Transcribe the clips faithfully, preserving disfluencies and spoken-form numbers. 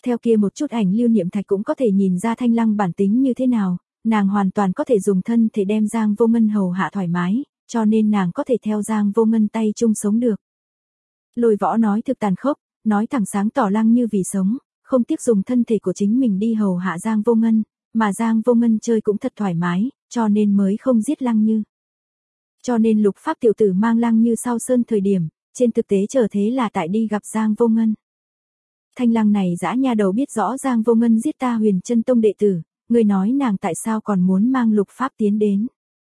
Theo kia một chút ảnh lưu niệm thạch cũng có thể nhìn ra Thanh Lăng bản tính như thế nào, nàng hoàn toàn có thể dùng thân thể đem Giang Vô Ngân hầu hạ thoải mái, cho nên nàng có thể theo Giang Vô Ngân tay chung sống được. Lôi Võ nói thực tàn khốc, nói thẳng sáng tỏ Lăng Như vì sống, không tiếc dùng thân thể của chính mình đi hầu hạ Giang Vô Ngân, mà Giang Vô Ngân chơi cũng thật thoải mái, cho nên mới không giết Lăng Như. Cho nên Lục Pháp tiểu tử mang Lăng Như sau sơn thời điểm, trên thực tế trở thế là tại đi gặp Giang Vô Ngân. Thanh Lăng này dã nha đầu biết rõ Giang Vô Ngân giết ta Huyền Chân Tông đệ tử, người nói nàng tại sao còn muốn mang Lục Pháp tiến đến.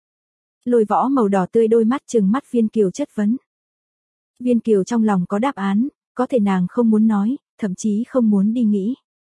Lôi Võ màu đỏ tươi đôi mắt trừng mắt Viên Kiều chất vấn. Viên Kiều trong lòng có đáp án, có thể nàng không muốn nói, thậm chí không muốn đi nghĩ.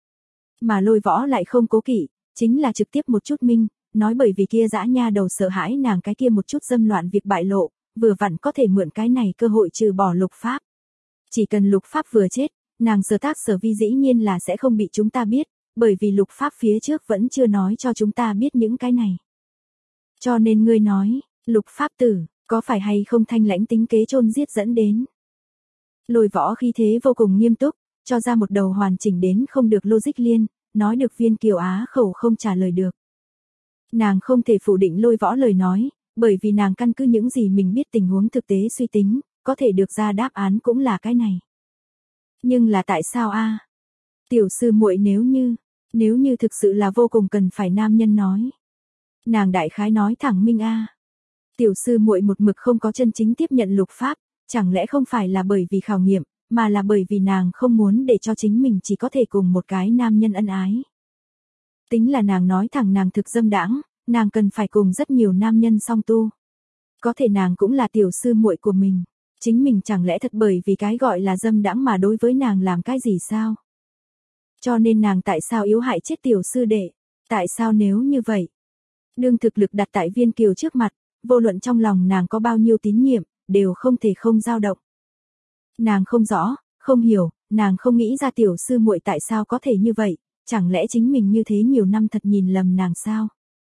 Mà Lôi Võ lại không cố kỵ, chính là trực tiếp một chút minh, nói bởi vì kia dã nha đầu sợ hãi nàng cái kia một chút dâm loạn việc bại lộ, vừa vặn có thể mượn cái này cơ hội trừ bỏ Lục Pháp. Chỉ cần Lục Pháp vừa chết, nàng sở tác sở vi dĩ nhiên là sẽ không bị chúng ta biết, bởi vì Lục Pháp phía trước vẫn chưa nói cho chúng ta biết những cái này. Cho nên ngươi nói, Lục Pháp tử, có phải hay không thanh lãnh tính kế chôn giết dẫn đến. Lôi Võ khí thế vô cùng nghiêm túc, cho ra một đầu hoàn chỉnh đến không được logic liên, nói được Viên Kiều á khẩu không trả lời được. Nàng không thể phủ định Lôi Võ lời nói, bởi vì nàng căn cứ những gì mình biết tình huống thực tế suy tính, có thể được ra đáp án cũng là cái này. Nhưng là tại sao a? Tiểu sư muội nếu như, nếu như thực sự là vô cùng cần phải nam nhân nói. Nàng đại khái nói thẳng minh a. Tiểu sư muội một mực không có chân chính tiếp nhận Lục Pháp, chẳng lẽ không phải là bởi vì khảo nghiệm, mà là bởi vì nàng không muốn để cho chính mình chỉ có thể cùng một cái nam nhân ân ái. Tính là nàng nói thẳng nàng thực dâm đãng, nàng cần phải cùng rất nhiều nam nhân song tu. Có thể nàng cũng là tiểu sư muội của mình, chính mình chẳng lẽ thật bởi vì cái gọi là dâm đãng mà đối với nàng làm cái gì sao? Cho nên nàng tại sao yếu hại chết tiểu sư đệ? Tại sao nếu như vậy? Đương thực lực đặt tại Viên Kiều trước mặt, vô luận trong lòng nàng có bao nhiêu tín nhiệm, đều không thể không dao động. Nàng không rõ, không hiểu, nàng không nghĩ ra tiểu sư muội tại sao có thể như vậy, chẳng lẽ chính mình như thế nhiều năm thật nhìn lầm nàng sao?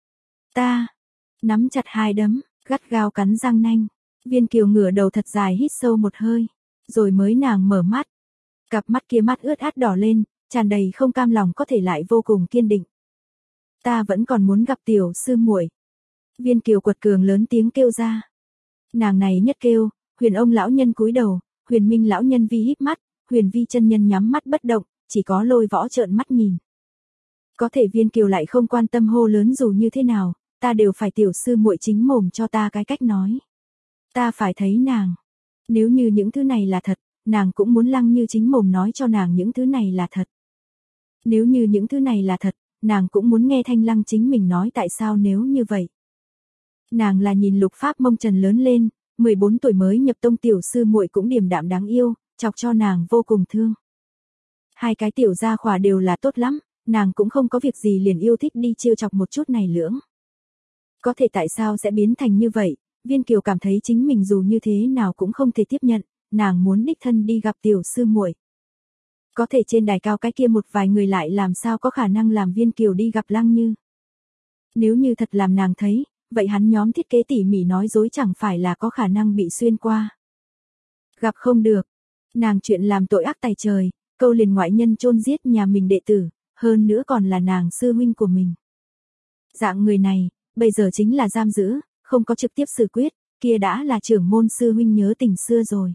Ta, nắm chặt hai đấm, gắt gao cắn răng nanh, Viên Kiều ngửa đầu thật dài hít sâu một hơi, rồi mới nàng mở mắt. Cặp mắt kia mắt ướt át đỏ lên, tràn đầy không cam lòng có thể lại vô cùng kiên định. Ta vẫn còn muốn gặp tiểu sư muội. Viên Kiều quật cường lớn tiếng kêu ra. Nàng này nhất kêu, Huyền ông lão nhân cúi đầu, Huyền Minh lão nhân vi híp mắt, Huyền Vi chân nhân nhắm mắt bất động, chỉ có Lôi Võ trợn mắt nhìn. Có thể Viên Kiều lại không quan tâm hô lớn dù như thế nào, ta đều phải tiểu sư muội chính mồm cho ta cái cách nói. Ta phải thấy nàng. Nếu như những thứ này là thật, nàng cũng muốn Lăng Như chính mồm nói cho nàng những thứ này là thật. Nếu như những thứ này là thật, nàng cũng muốn nghe Thanh Lăng chính mình nói tại sao nếu như vậy. Nàng là nhìn Lục Pháp mông trần lớn lên, mười bốn tuổi mới nhập tông tiểu sư muội cũng điềm đạm đáng yêu, chọc cho nàng vô cùng thương. Hai cái tiểu gia khỏa đều là tốt lắm, nàng cũng không có việc gì liền yêu thích đi trêu chọc một chút này lưỡng. Có thể tại sao sẽ biến thành như vậy, Viên Kiều cảm thấy chính mình dù như thế nào cũng không thể tiếp nhận, nàng muốn đích thân đi gặp tiểu sư muội. Có thể trên đài cao cái kia một vài người lại làm sao có khả năng làm Viên Kiều đi gặp Lăng Như. Nếu như thật làm nàng thấy, vậy hắn nhóm thiết kế tỉ mỉ nói dối chẳng phải là có khả năng bị xuyên qua. Gặp không được, nàng chuyện làm tội ác tày trời, câu liền ngoại nhân chôn giết nhà mình đệ tử, hơn nữa còn là nàng sư huynh của mình. Dạng người này, bây giờ chính là giam giữ, không có trực tiếp xử quyết, kia đã là trưởng môn sư huynh nhớ tình xưa rồi.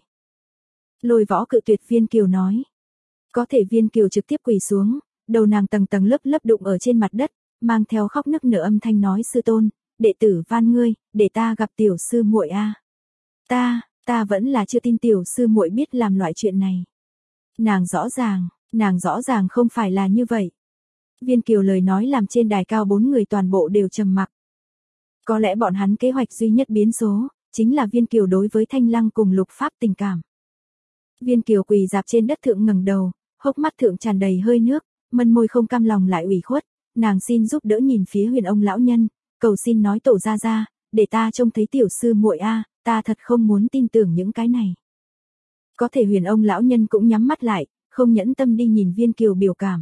Lôi Võ cự tuyệt Viên Kiều nói. Có thể Viên Kiều trực tiếp quỳ xuống, đầu nàng tầng tầng lớp lớp đụng ở trên mặt đất, mang theo khóc nức nở âm thanh nói sư tôn, đệ tử van ngươi, để ta gặp tiểu sư muội a. Ta, ta vẫn là chưa tin tiểu sư muội biết làm loại chuyện này. Nàng rõ ràng, nàng rõ ràng không phải là như vậy. Viên Kiều lời nói làm trên đài cao bốn người toàn bộ đều trầm mặc. Có lẽ bọn hắn kế hoạch duy nhất biến số, chính là Viên Kiều đối với Thanh Lăng cùng Lục Pháp tình cảm. Viên Kiều quỳ dạp trên đất thượng ngẩng đầu, hốc mắt thượng tràn đầy hơi nước, mân môi không cam lòng lại ủy khuất, nàng xin giúp đỡ nhìn phía Huyền ông lão nhân, cầu xin nói tổ ra ra, để ta trông thấy tiểu sư muội a, ta thật không muốn tin tưởng những cái này. Có thể Huyền ông lão nhân cũng nhắm mắt lại, không nhẫn tâm đi nhìn Viên Kiều biểu cảm.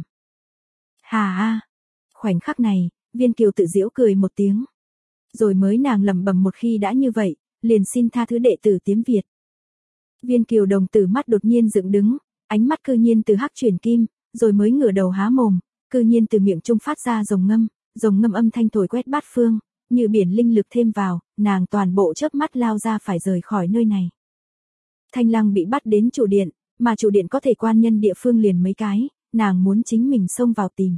Hà a. Khoảnh khắc này, Viên Kiều tự giễu cười một tiếng. Rồi mới nàng lẩm bẩm một khi đã như vậy, liền xin tha thứ đệ tử Tiếm Việt. Viên Kiều đồng tử mắt đột nhiên dựng đứng, ánh mắt cư nhiên từ hắc chuyển kim, rồi mới ngửa đầu há mồm, cư nhiên từ miệng trung phát ra rồng ngâm, rồng ngâm âm thanh thổi quét bát phương, như biển linh lực thêm vào, nàng toàn bộ chớp mắt lao ra phải rời khỏi nơi này. Thanh Lăng bị bắt đến chủ điện, mà chủ điện có thể quan nhân địa phương liền mấy cái, nàng muốn chính mình xông vào tìm.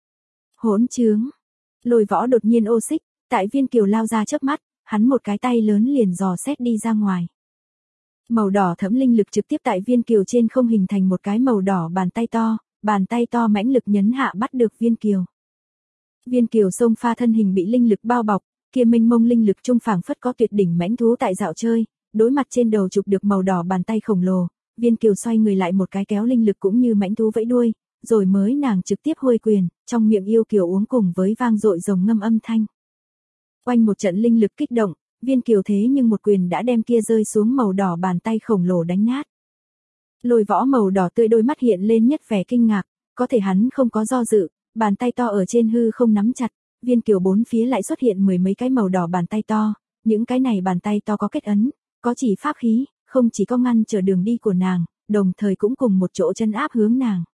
Hỗn trướng. Lôi Võ đột nhiên ô xích, tại Viên Kiều lao ra chớp mắt, hắn một cái tay lớn liền dò xét đi ra ngoài. Màu đỏ thẫm linh lực trực tiếp tại Viên Kiều trên không hình thành một cái màu đỏ bàn tay to, bàn tay to mãnh lực nhấn hạ bắt được Viên Kiều. Viên Kiều xông pha thân hình bị linh lực bao bọc, kia mênh mông linh lực trung phảng phất có tuyệt đỉnh mãnh thú tại dạo chơi, đối mặt trên đầu chụp được màu đỏ bàn tay khổng lồ, Viên Kiều xoay người lại một cái kéo linh lực cũng như mãnh thú vẫy đuôi, rồi mới nàng trực tiếp huôi quyền, trong miệng yêu kiều uống cùng với vang dội rồng ngâm âm thanh. Quanh một trận linh lực kích động, Viên Kiều thế nhưng một quyền đã đem kia rơi xuống màu đỏ bàn tay khổng lồ đánh nát. Lôi Võ màu đỏ tươi đôi mắt hiện lên nhất vẻ kinh ngạc, có thể hắn không có do dự, bàn tay to ở trên hư không nắm chặt, Viên Kiều bốn phía lại xuất hiện mười mấy cái màu đỏ bàn tay to, những cái này bàn tay to có kết ấn, có chỉ pháp khí, không chỉ có ngăn trở đường đi của nàng, đồng thời cũng cùng một chỗ chân áp hướng nàng.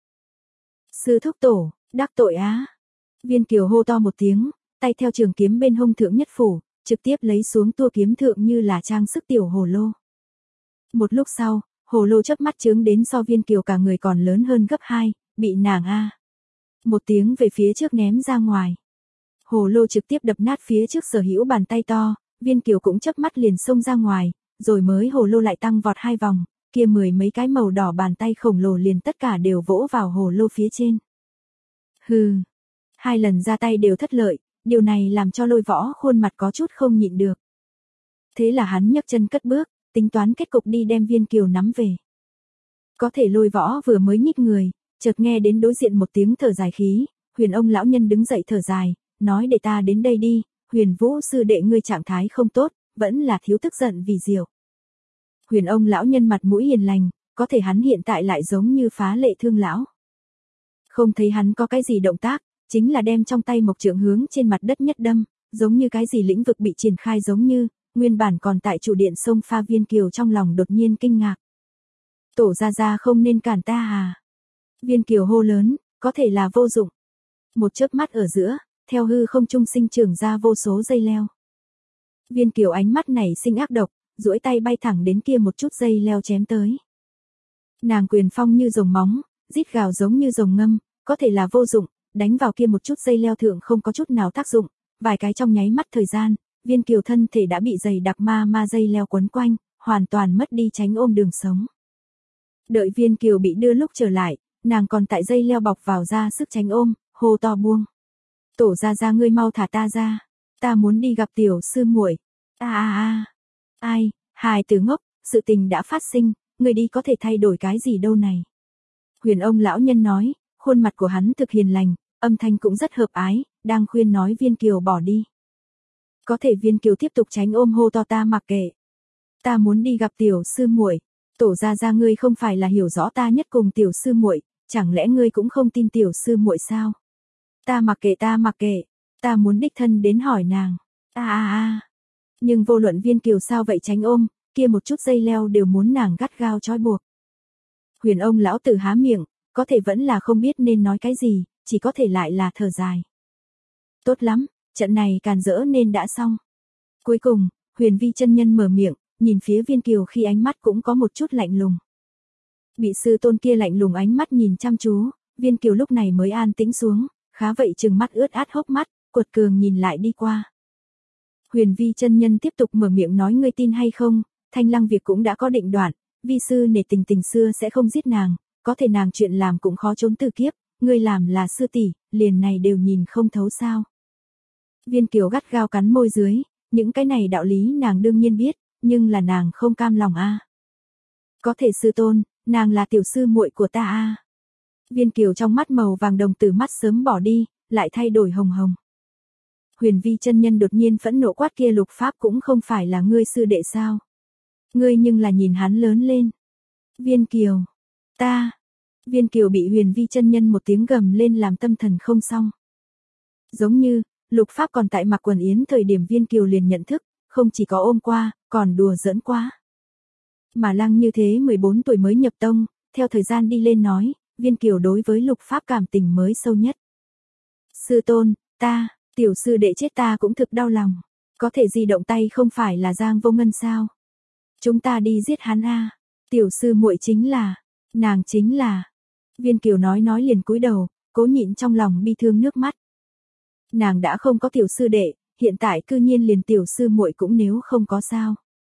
Sư thúc tổ, đắc tội á. Viên Kiều hô to một tiếng, tay theo trường kiếm bên hông thượng nhất phủ, trực tiếp lấy xuống tua kiếm thượng như là trang sức tiểu hồ lô. Một lúc sau, hồ lô chớp mắt chướng đến so Viên Kiều cả người còn lớn hơn gấp hai, bị nàng a một tiếng về phía trước ném ra ngoài. Hồ lô trực tiếp đập nát phía trước sở hữu bàn tay to, Viên Kiều cũng chớp mắt liền xông ra ngoài, rồi mới hồ lô lại tăng vọt hai vòng, kia mười mấy cái màu đỏ bàn tay khổng lồ liền tất cả đều vỗ vào hồ lô phía trên. Hừ, hai lần ra tay đều thất lợi, điều này làm cho Lôi Võ khuôn mặt có chút không nhịn được. Thế là hắn nhấc chân cất bước, tính toán kết cục đi đem Viên Kiều nắm về. Có thể Lôi Võ vừa mới nhích người, chợt nghe đến đối diện một tiếng thở dài khí, Huyền ông lão nhân đứng dậy thở dài, nói để ta đến đây đi, Huyền Vũ sư đệ ngươi trạng thái không tốt, vẫn là thiếu tức giận vì diều. Huyền ông lão nhân mặt mũi hiền lành, có thể hắn hiện tại lại giống như phá lệ thương lão. Không thấy hắn có cái gì động tác, chính là đem trong tay mộc trượng hướng trên mặt đất nhất đâm, giống như cái gì lĩnh vực bị triển khai giống như, nguyên bản còn tại chủ điện sông pha Viên Kiều trong lòng đột nhiên kinh ngạc. Tổ gia gia không nên cản ta à? Viên Kiều hô lớn, có thể là vô dụng. Một chớp mắt ở giữa, theo hư không trung sinh trưởng ra vô số dây leo. Viên Kiều ánh mắt này sinh ác độc, duỗi tay bay thẳng đến kia một chút dây leo chém tới. Nàng quyền phong như rồng móng, rít gào giống như rồng ngâm, có thể là vô dụng, đánh vào kia một chút dây leo thượng không có chút nào tác dụng, vài cái trong nháy mắt thời gian, Viên Kiều thân thể đã bị dày đặc ma ma dây leo quấn quanh, hoàn toàn mất đi tránh ôm đường sống. Đợi Viên Kiều bị đưa lúc trở lại, nàng còn tại dây leo bọc vào ra sức tránh ôm, hô to buông. Tổ gia gia ngươi mau thả ta ra, ta muốn đi gặp tiểu sư muội. A a a. Ai, hài tử ngốc, sự tình đã phát sinh, người đi có thể thay đổi cái gì đâu này. Huyền ông lão nhân nói, khuôn mặt của hắn thực hiền lành, âm thanh cũng rất hợp ái, đang khuyên nói Viên Kiều bỏ đi. Có thể Viên Kiều tiếp tục tránh ôm hô to ta mặc kệ. Ta muốn đi gặp tiểu sư muội, tổ gia gia ngươi không phải là hiểu rõ ta nhất cùng tiểu sư muội, chẳng lẽ ngươi cũng không tin tiểu sư muội sao? Ta mặc kệ ta mặc kệ, ta muốn đích thân đến hỏi nàng. A a a. Nhưng vô luận Viên Kiều sao vậy tránh ôm, kia một chút dây leo đều muốn nàng gắt gao trói buộc. Huyền ông lão tử há miệng, có thể vẫn là không biết nên nói cái gì, chỉ có thể lại là thở dài. Tốt lắm, trận này càn rỡ nên đã xong. Cuối cùng, Huyền Vi chân nhân mở miệng, nhìn phía Viên Kiều khi ánh mắt cũng có một chút lạnh lùng. Bị sư tôn kia lạnh lùng ánh mắt nhìn chăm chú, Viên Kiều lúc này mới an tĩnh xuống, khá vậy trừng mắt ướt át hốc mắt, cuột cường nhìn lại đi qua. Huyền Vi chân nhân tiếp tục mở miệng nói ngươi tin hay không, Thanh Lăng việc cũng đã có định đoạn, vi sư nể tình tình xưa sẽ không giết nàng, có thể nàng chuyện làm cũng khó trốn từ kiếp, ngươi làm là sư tỷ, liền này đều nhìn không thấu sao. Viên Kiều gắt gao cắn môi dưới, những cái này đạo lý nàng đương nhiên biết, nhưng là nàng không cam lòng a. Có thể sư tôn, nàng là tiểu sư muội của ta a. Viên Kiều trong mắt màu vàng đồng tử mắt sớm bỏ đi, lại thay đổi hồng hồng. Huyền Vi chân nhân đột nhiên phẫn nộ quát kia Lục Pháp cũng không phải là ngươi sư đệ sao? Ngươi nhưng là nhìn hắn lớn lên. Viên Kiều, ta. Viên Kiều bị Huyền Vi chân nhân một tiếng gầm lên làm tâm thần không xong. Giống như, Lục Pháp còn tại mặc quần yến thời điểm Viên Kiều liền nhận thức, không chỉ có ôm qua, còn đùa giỡn quá. Mà Lăng như thế mười bốn tuổi mới nhập tông, theo thời gian đi lên nói, Viên Kiều đối với Lục Pháp cảm tình mới sâu nhất. Sư tôn, ta, tiểu sư đệ chết ta cũng thực đau lòng. Có thể di động tay không phải là Giang Vô Ngân sao? Chúng ta đi giết hắn a. Tiểu sư muội chính là, nàng chính là. Viên Kiều nói nói liền cúi đầu, cố nhịn trong lòng bi thương nước mắt. Nàng đã không có tiểu sư đệ, hiện tại cư nhiên liền tiểu sư muội cũng nếu không có sao.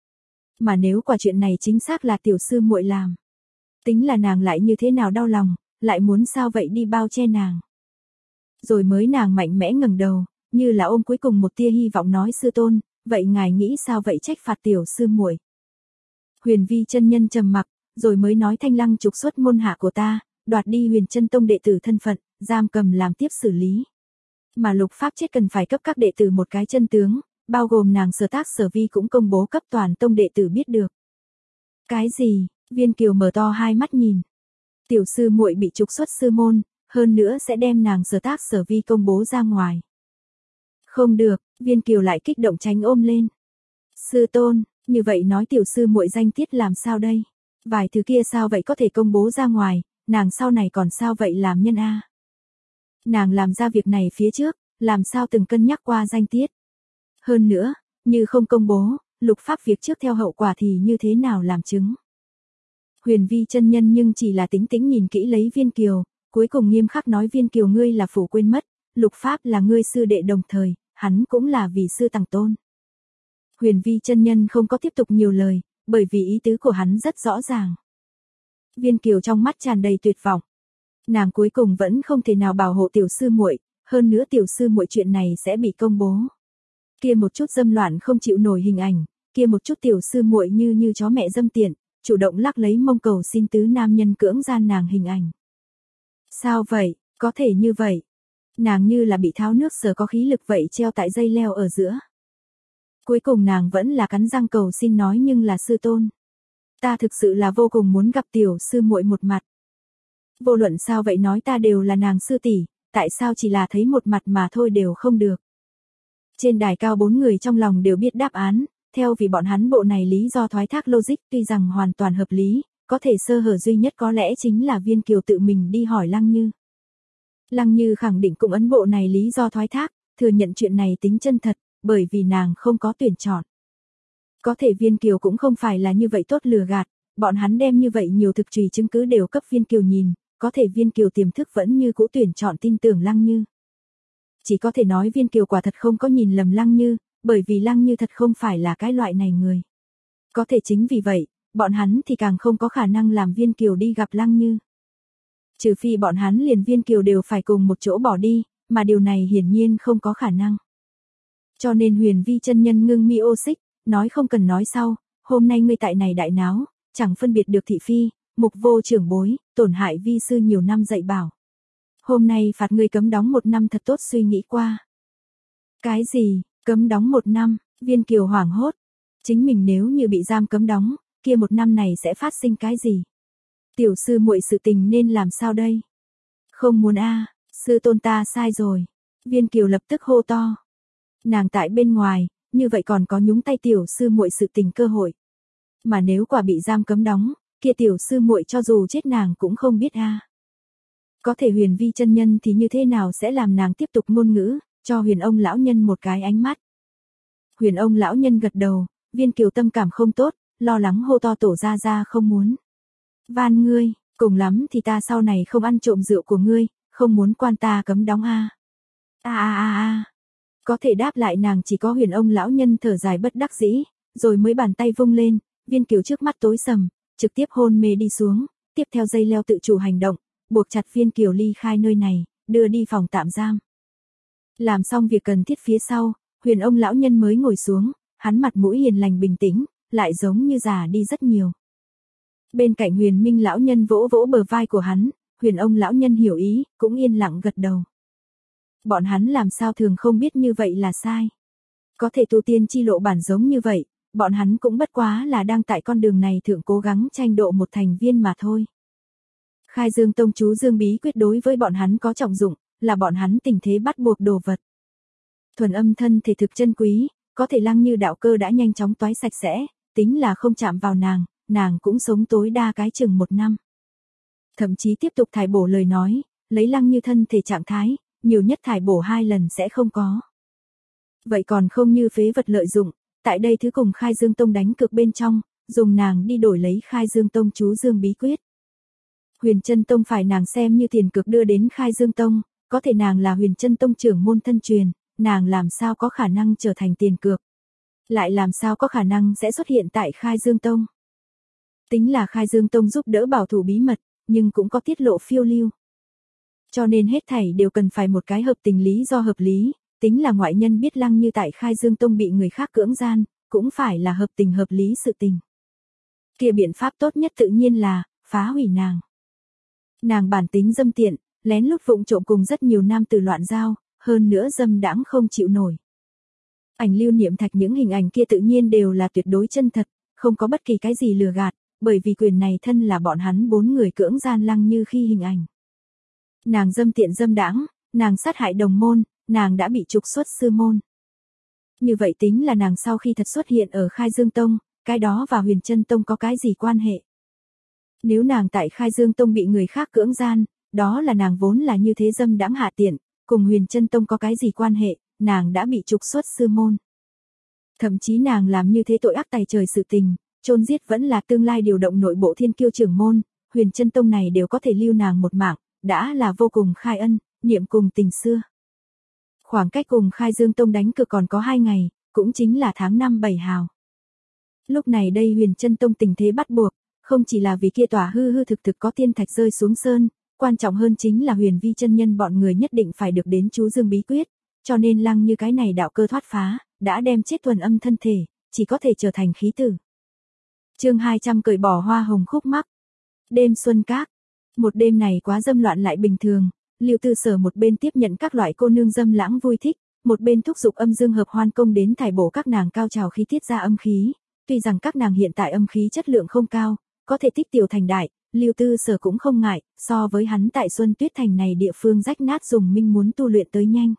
Mà nếu quả chuyện này chính xác là tiểu sư muội làm, tính là nàng lại như thế nào đau lòng, lại muốn sao vậy đi bao che nàng. Rồi mới nàng mạnh mẽ ngẩng đầu, như là ôm cuối cùng một tia hy vọng nói sư tôn, vậy ngài nghĩ sao vậy trách phạt tiểu sư muội. Huyền Vi chân nhân trầm mặc, rồi mới nói Thanh Lăng trục xuất môn hạ của ta, đoạt đi Huyền Chân Tông đệ tử thân phận, giam cầm làm tiếp xử lý. Mà Lục Pháp chết cần phải cấp các đệ tử một cái chân tướng, bao gồm nàng Sở Tác Sở Vi cũng công bố cấp toàn tông đệ tử biết được. Cái gì? Viên Kiều mở to hai mắt nhìn. Tiểu sư muội bị trục xuất sư môn, hơn nữa sẽ đem nàng Sở Tác Sở Vi công bố ra ngoài. Không được, Viên Kiều lại kích động tránh ôm lên. Sư tôn, như vậy nói tiểu sư muội danh tiết làm sao đây? Vài thứ kia sao vậy có thể công bố ra ngoài, nàng sau này còn sao vậy làm nhân a? Nàng làm ra việc này phía trước, làm sao từng cân nhắc qua danh tiết? Hơn nữa, như không công bố, Lục Pháp việc trước theo hậu quả thì như thế nào làm chứng? Huyền Vi chân nhân nhưng chỉ là tính tính nhìn kỹ lấy Viên Kiều, cuối cùng nghiêm khắc nói Viên Kiều ngươi là phủ quên mất, Lục Pháp là ngươi sư đệ đồng thời, hắn cũng là vì sư tàng tôn. Huyền Vi chân nhân không có tiếp tục nhiều lời, bởi vì ý tứ của hắn rất rõ ràng. Viên Kiều trong mắt tràn đầy tuyệt vọng. Nàng cuối cùng vẫn không thể nào bảo hộ tiểu sư muội, hơn nữa tiểu sư muội chuyện này sẽ bị công bố. Kia một chút dâm loạn không chịu nổi hình ảnh, kia một chút tiểu sư muội như như chó mẹ dâm tiện, chủ động lắc lấy mông cầu xin tứ nam nhân cưỡng gian nàng hình ảnh. Sao vậy, có thể như vậy? Nàng như là bị tháo nước sờ có khí lực vậy treo tại dây leo ở giữa. Cuối cùng nàng vẫn là cắn răng cầu xin nói nhưng là sư tôn. Ta thực sự là vô cùng muốn gặp tiểu sư muội một mặt. Vô luận sao vậy nói ta đều là nàng sư tỷ, tại sao chỉ là thấy một mặt mà thôi đều không được. Trên đài cao bốn người trong lòng đều biết đáp án, theo vì bọn hắn bộ này lý do thoái thác logic tuy rằng hoàn toàn hợp lý, có thể sơ hở duy nhất có lẽ chính là Viên Kiều tự mình đi hỏi Lăng Như. Lăng Như khẳng định cũng ấn bộ này lý do thoái thác, thừa nhận chuyện này tính chân thật, bởi vì nàng không có tuyển chọn. Có thể Viên Kiều cũng không phải là như vậy tốt lừa gạt, bọn hắn đem như vậy nhiều thực trùy chứng cứ đều cấp Viên Kiều nhìn, có thể Viên Kiều tiềm thức vẫn như cũ tuyển chọn tin tưởng Lăng Như. Chỉ có thể nói Viên Kiều quả thật không có nhìn lầm Lăng Như, bởi vì Lăng Như thật không phải là cái loại này người. Có thể chính vì vậy, bọn hắn thì càng không có khả năng làm Viên Kiều đi gặp Lăng Như. Trừ phi bọn hắn liền Viên Kiều đều phải cùng một chỗ bỏ đi, mà điều này hiển nhiên không có khả năng. Cho nên Huyền Vi chân nhân ngưng mi ô xích, nói không cần nói sau, hôm nay ngươi tại này đại náo, chẳng phân biệt được thị phi, mục vô trưởng bối, tổn hại vi sư nhiều năm dạy bảo. Hôm nay phạt ngươi cấm đóng một năm thật tốt suy nghĩ qua. Cái gì, cấm đóng một năm, Viên Kiều hoảng hốt. Chính mình nếu như bị giam cấm đóng, kia một năm này sẽ phát sinh cái gì? Tiểu sư muội sự tình nên làm sao đây? Không muốn a, sư tôn ta sai rồi. Viên Kiều lập tức hô to. Nàng tại bên ngoài, như vậy còn có nhúng tay tiểu sư muội sự tình cơ hội. Mà nếu quả bị giam cấm đóng, kia tiểu sư muội cho dù chết nàng cũng không biết a. Có thể Huyền Vi chân nhân thì như thế nào sẽ làm nàng tiếp tục ngôn ngữ, cho Huyền ông lão nhân một cái ánh mắt. Huyền ông lão nhân gật đầu, Viên Kiều tâm cảm không tốt, lo lắng hô to tổ ra ra không muốn. Van ngươi, cùng lắm thì ta sau này không ăn trộm rượu của ngươi, không muốn quan ta cấm đóng a. A a a a. Có thể đáp lại nàng chỉ có Huyền ông lão nhân thở dài bất đắc dĩ, rồi mới bàn tay vung lên, Viên Kiều trước mắt tối sầm, trực tiếp hôn mê đi xuống, tiếp theo dây leo tự chủ hành động, buộc chặt Viên Kiều ly khai nơi này, đưa đi phòng tạm giam. Làm xong việc cần thiết phía sau, Huyền ông lão nhân mới ngồi xuống, hắn mặt mũi hiền lành bình tĩnh, lại giống như già đi rất nhiều. Bên cạnh Huyền Minh lão nhân vỗ vỗ bờ vai của hắn, Huyền ông lão nhân hiểu ý, cũng yên lặng gật đầu. Bọn hắn làm sao thường không biết như vậy là sai. Có thể tu tiên chi lộ bản giống như vậy, bọn hắn cũng bất quá là đang tại con đường này thượng cố gắng tranh độ một thành viên mà thôi. Khai Dương tông chú Dương bí quyết đối với bọn hắn có trọng dụng, là bọn hắn tình thế bắt buộc đồ vật. Thuần âm thân thể thực chân quý, có thể Lăng Như đạo cơ đã nhanh chóng toái sạch sẽ, tính là không chạm vào nàng, nàng cũng sống tối đa cái chừng một năm. Thậm chí tiếp tục thải bổ lời nói, lấy Lăng Như thân thể trạng thái, nhiều nhất thải bổ hai lần sẽ không có. Vậy còn không như phế vật lợi dụng, tại đây thứ cùng Khai Dương Tông đánh cược bên trong, dùng nàng đi đổi lấy Khai Dương Tông chú Dương bí quyết. Huyền Chân Tông phải nàng xem như tiền cược đưa đến Khai Dương Tông, có thể nàng là Huyền Chân Tông trưởng môn thân truyền, nàng làm sao có khả năng trở thành tiền cược. Lại làm sao có khả năng sẽ xuất hiện tại Khai Dương Tông. Tính là Khai Dương Tông giúp đỡ bảo thủ bí mật, nhưng cũng có tiết lộ phiêu lưu. Cho nên hết thảy đều cần phải một cái hợp tình lý do hợp lý, tính là ngoại nhân biết Lăng Như tại Khai Dương Tông bị người khác cưỡng gian, cũng phải là hợp tình hợp lý sự tình. Kia biện pháp tốt nhất tự nhiên là, phá hủy nàng. Nàng bản tính dâm tiện, lén lút vụng trộm cùng rất nhiều nam tử loạn giao, hơn nữa dâm đãng không chịu nổi. Ảnh lưu niệm thạch những hình ảnh kia tự nhiên đều là tuyệt đối chân thật, không có bất kỳ cái gì lừa gạt, bởi vì quyền này thân là bọn hắn bốn người cưỡng gian Lăng Như khi hình ảnh. Nàng dâm tiện dâm đãng, nàng sát hại đồng môn, nàng đã bị trục xuất sư môn. Như vậy tính là nàng sau khi thật xuất hiện ở Khai Dương Tông, cái đó và Huyền Chân Tông có cái gì quan hệ? Nếu nàng tại Khai Dương Tông bị người khác cưỡng gian, đó là nàng vốn là như thế dâm đãng hạ tiện, cùng Huyền Chân Tông có cái gì quan hệ, nàng đã bị trục xuất sư môn. Thậm chí nàng làm như thế tội ác tày trời sự tình, chôn giết vẫn là tương lai điều động nội bộ thiên kiêu trưởng môn, Huyền Chân Tông này đều có thể lưu nàng một mạng, đã là vô cùng khai ân, niệm cùng tình xưa. Khoảng cách cùng Khai Dương Tông đánh cược còn có hai ngày, cũng chính là tháng năm bảy hào. Lúc này đây Huyền Chân Tông tình thế bắt buộc, không chỉ là vì kia tòa hư hư thực thực có tiên thạch rơi xuống sơn, quan trọng hơn chính là Huyền Vi chân nhân bọn người nhất định phải được đến chú Dương bí quyết, cho nên Lăng Như cái này đạo cơ thoát phá, đã đem chết thuần âm thân thể, chỉ có thể trở thành khí tử. Chương hai trăm cởi bỏ hoa hồng khúc mắc. Đêm xuân các. Một đêm này quá dâm loạn lại bình thường, Lưu Tư Sở một bên tiếp nhận các loại cô nương dâm lãng vui thích, một bên thúc giục âm dương hợp hoan công đến thải bổ các nàng cao trào khí tiết ra âm khí. Tuy rằng các nàng hiện tại âm khí chất lượng không cao, có thể tích tiểu thành đại, Lưu Tư Sở cũng không ngại, so với hắn tại Xuân Tuyết Thành này địa phương rách nát dùng minh muốn tu luyện tới nhanh.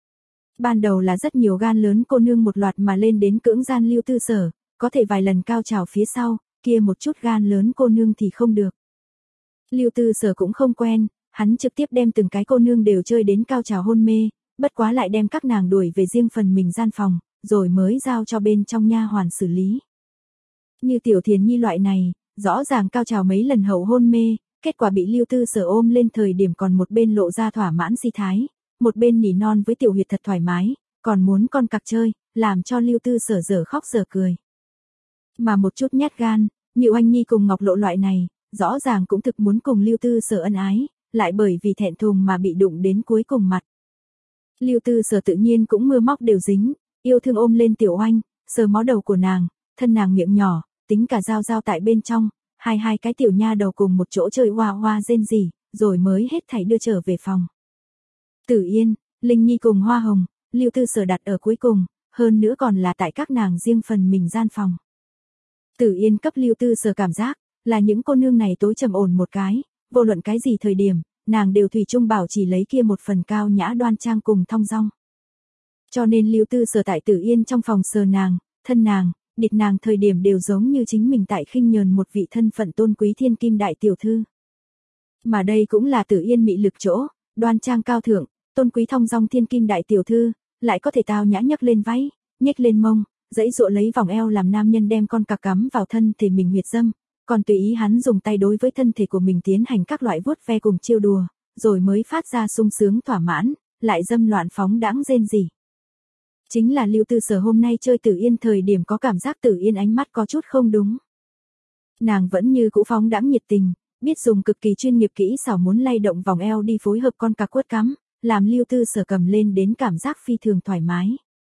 Ban đầu là rất nhiều gan lớn cô nương một loạt mà lên đến cưỡng gian Lưu Tư Sở, có thể vài lần cao trào phía sau, kia một chút gan lớn cô nương thì không được. Lưu Tư Sở cũng không quen, hắn trực tiếp đem từng cái cô nương đều chơi đến cao trào hôn mê, bất quá lại đem các nàng đuổi về riêng phần mình gian phòng, rồi mới giao cho bên trong nha hoàn xử lý. Như Tiểu Thiền Nhi loại này, rõ ràng cao trào mấy lần hậu hôn mê, kết quả bị Lưu Tư Sở ôm lên thời điểm còn một bên lộ ra thỏa mãn si thái, một bên nỉ non với Tiểu Huyệt thật thoải mái, còn muốn con cặc chơi, làm cho Lưu Tư Sở dở khóc dở cười. Mà một chút nhát gan, như Oanh Nhi cùng Ngọc Lộ loại này, rõ ràng cũng thực muốn cùng Lưu Tư Sở ân ái, lại bởi vì thẹn thùng mà bị đụng đến cuối cùng mặt. Lưu Tư Sở tự nhiên cũng mưa móc đều dính, yêu thương ôm lên Tiểu Oanh, sờ mó đầu của nàng, thân nàng miệng nhỏ, tính cả dao dao tại bên trong, hai hai cái tiểu nha đầu cùng một chỗ chơi hoa hoa rên rỉ, rồi mới hết thảy đưa trở về phòng. Tử Yên, Linh Nhi cùng Hoa Hồng, Lưu Tư Sở đặt ở cuối cùng, hơn nữa còn là tại các nàng riêng phần mình gian phòng. Tử Yên cấp Lưu Tư Sở cảm giác, là những cô nương này tối trầm ổn một cái, vô luận cái gì thời điểm, nàng đều thủy chung bảo chỉ lấy kia một phần cao nhã đoan trang cùng thong dong. Cho nên Lưu Tư Sở tại Tử Yên trong phòng sờ nàng, thân nàng, địt nàng thời điểm đều giống như chính mình tại khinh nhờn một vị thân phận tôn quý thiên kim đại tiểu thư. Mà đây cũng là Tử Yên mị lực chỗ, đoan trang cao thượng, tôn quý thong dong thiên kim đại tiểu thư, lại có thể tao nhã nhấc lên váy, nhếch lên mông, dãy dụa lấy vòng eo làm nam nhân đem con cặc cắm vào thân thể mình huyệt dâm, còn tùy ý hắn dùng tay đối với thân thể của mình tiến hành các loại vuốt ve cùng trêu đùa, rồi mới phát ra sung sướng thỏa mãn, lại dâm loạn phóng đãng rên rỉ. Chính là Lưu Tư Sở hôm nay chơi Tử Yên thời điểm có cảm giác Tử Yên ánh mắt có chút không đúng. Nàng vẫn như cũ phóng đãng nhiệt tình, biết dùng cực kỳ chuyên nghiệp kỹ xảo muốn lay động vòng eo đi phối hợp con cặc quất cắm, làm Lưu Tư Sở cầm lên đến cảm giác phi thường thoải mái.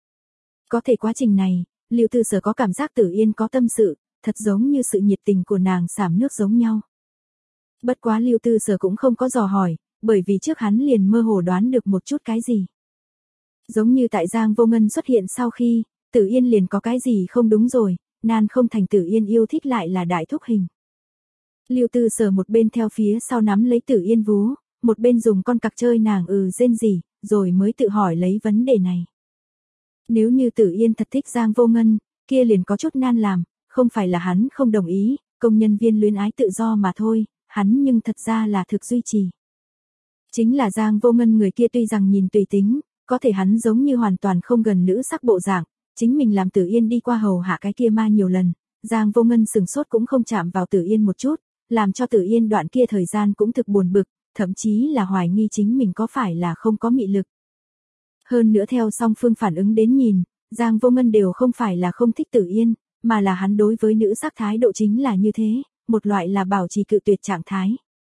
Có thể quá trình này, Lưu Tư Sở có cảm giác Tử Yên có tâm sự, thật giống như sự nhiệt tình của nàng xảm nước giống nhau. Bất quá Lưu Tư Sở cũng không có dò hỏi, bởi vì trước hắn liền mơ hồ đoán được một chút cái gì. Giống như tại Giang Vô Ngân xuất hiện sau khi, Tử Yên liền có cái gì không đúng rồi, nan không thành Tử Yên yêu thích lại là đại thúc hình. Lưu Tư Sở một bên theo phía sau nắm lấy Tử Yên vú, một bên dùng con cặc chơi nàng ừ rên rỉ, rồi mới tự hỏi lấy vấn đề này. Nếu như Tử Yên thật thích Giang Vô Ngân, kia liền có chút nan làm, không phải là hắn không đồng ý, công nhân viên luyến ái tự do mà thôi, hắn nhưng thật ra là thực duy trì. Chính là Giang Vô Ngân người kia tuy rằng nhìn tùy tính, có thể hắn giống như hoàn toàn không gần nữ sắc bộ dạng, chính mình làm Tử Yên đi qua hầu hạ cái kia ma nhiều lần, Giang Vô Ngân sừng sốt cũng không chạm vào Tử Yên một chút, làm cho Tử Yên đoạn kia thời gian cũng thực buồn bực, thậm chí là hoài nghi chính mình có phải là không có mị lực. Hơn nữa theo song phương phản ứng đến nhìn, Giang Vô Ngân đều không phải là không thích Tử Yên, mà là hắn đối với nữ sắc thái độ chính là như thế, một loại là bảo trì cự tuyệt trạng thái.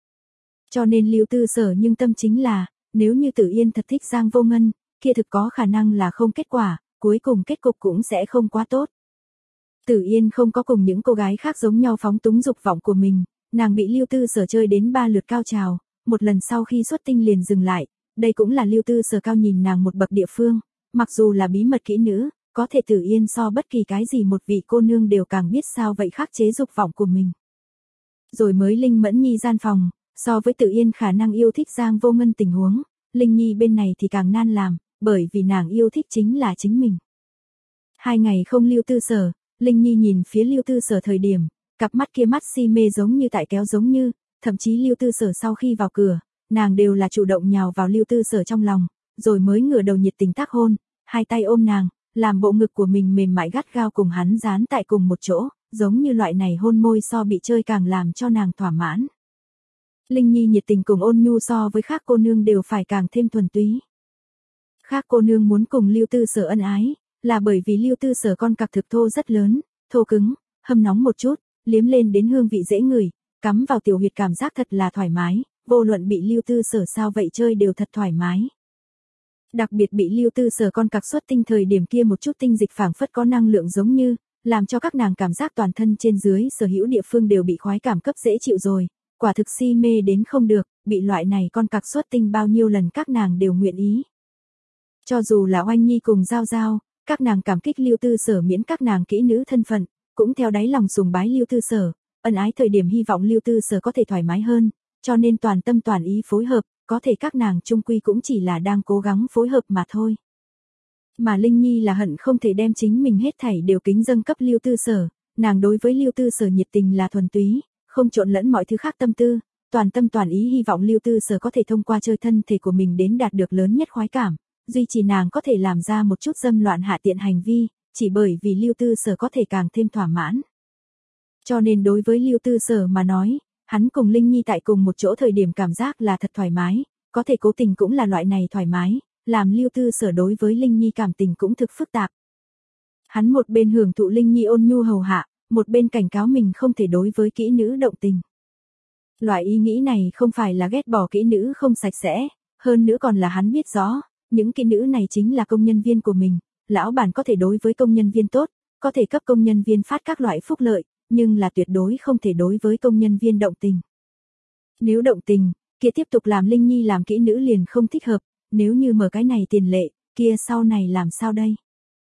Cho nên Lưu Tư Sở nhưng tâm chính là, nếu như Tử Yên thật thích Giang Vô Ngân, kia thực có khả năng là không kết quả, cuối cùng kết cục cũng sẽ không quá tốt. Tử Yên không có cùng những cô gái khác giống nhau phóng túng dục vọng của mình, nàng bị Lưu Tư Sở chơi đến ba lượt cao trào, một lần sau khi xuất tinh liền dừng lại, đây cũng là Lưu Tư Sở cao nhìn nàng một bậc địa phương, mặc dù là bí mật kỹ nữ, có thể Tử Yên so bất kỳ cái gì một vị cô nương đều càng biết sao vậy khắc chế dục vọng của mình. Rồi mới Linh Mẫn Nhi gian phòng, so với Tử Yên khả năng yêu thích Giang Vô Ngân tình huống, Linh Nhi bên này thì càng nan làm, bởi vì nàng yêu thích chính là chính mình. Hai ngày không Lưu Tư Sở, Linh Nhi nhìn phía Lưu Tư Sở thời điểm, cặp mắt kia mắt si mê giống như tại kéo giống như, thậm chí Lưu Tư Sở sau khi vào cửa, nàng đều là chủ động nhào vào Lưu Tư Sở trong lòng, rồi mới ngửa đầu nhiệt tình tác hôn, hai tay ôm nàng, làm bộ ngực của mình mềm mại gắt gao cùng hắn dán tại cùng một chỗ, giống như loại này hôn môi so bị chơi càng làm cho nàng thỏa mãn. Linh Nhi nhiệt tình cùng ôn nhu so với khác cô nương đều phải càng thêm thuần túy. Khác cô nương muốn cùng Lưu Tư Sở ân ái, là bởi vì Lưu Tư Sở con cặc thực thô rất lớn, thô cứng, hâm nóng một chút, liếm lên đến hương vị dễ ngửi, cắm vào tiểu huyệt cảm giác thật là thoải mái, vô luận bị Lưu Tư Sở sao vậy chơi đều thật thoải mái. Đặc biệt bị Lưu Tư Sở con cặc xuất tinh thời điểm kia một chút tinh dịch phảng phất có năng lượng giống như, làm cho các nàng cảm giác toàn thân trên dưới sở hữu địa phương đều bị khoái cảm cấp dễ chịu rồi, quả thực si mê đến không được, bị loại này con cặc xuất tinh bao nhiêu lần các nàng đều nguyện ý. Cho dù là Oanh Nhi cùng Giao Giao, các nàng cảm kích Lưu Tư Sở miễn các nàng kỹ nữ thân phận, cũng theo đáy lòng sùng bái Lưu Tư Sở, ân ái thời điểm hy vọng Lưu Tư Sở có thể thoải mái hơn, cho nên toàn tâm toàn ý phối hợp, có thể các nàng chung quy cũng chỉ là đang cố gắng phối hợp mà thôi. Mà Linh Nhi là hận không thể đem chính mình hết thảy đều kính dâng cấp Lưu Tư Sở, nàng đối với Lưu Tư Sở nhiệt tình là thuần túy, không trộn lẫn mọi thứ khác tâm tư, toàn tâm toàn ý hy vọng Lưu Tư Sở có thể thông qua chơi thân thể của mình đến đạt được lớn nhất khoái cảm, duy trì nàng có thể làm ra một chút dâm loạn hạ tiện hành vi, chỉ bởi vì Lưu Tư Sở có thể càng thêm thỏa mãn. Cho nên đối với Lưu Tư Sở mà nói, hắn cùng Linh Nhi tại cùng một chỗ thời điểm cảm giác là thật thoải mái, có thể cố tình cũng là loại này thoải mái, làm Lưu Tư Sở đối với Linh Nhi cảm tình cũng thực phức tạp. Hắn một bên hưởng thụ Linh Nhi ôn nhu hầu hạ, một bên cảnh cáo mình không thể đối với kỹ nữ động tình. Loại ý nghĩ này không phải là ghét bỏ kỹ nữ không sạch sẽ, hơn nữa còn là hắn biết rõ, những kỹ nữ này chính là công nhân viên của mình, lão bản có thể đối với công nhân viên tốt, có thể cấp công nhân viên phát các loại phúc lợi, nhưng là tuyệt đối không thể đối với công nhân viên động tình. Nếu động tình, kia tiếp tục làm Linh Nhi làm kỹ nữ liền không thích hợp, nếu như mở cái này tiền lệ, kia sau này làm sao đây?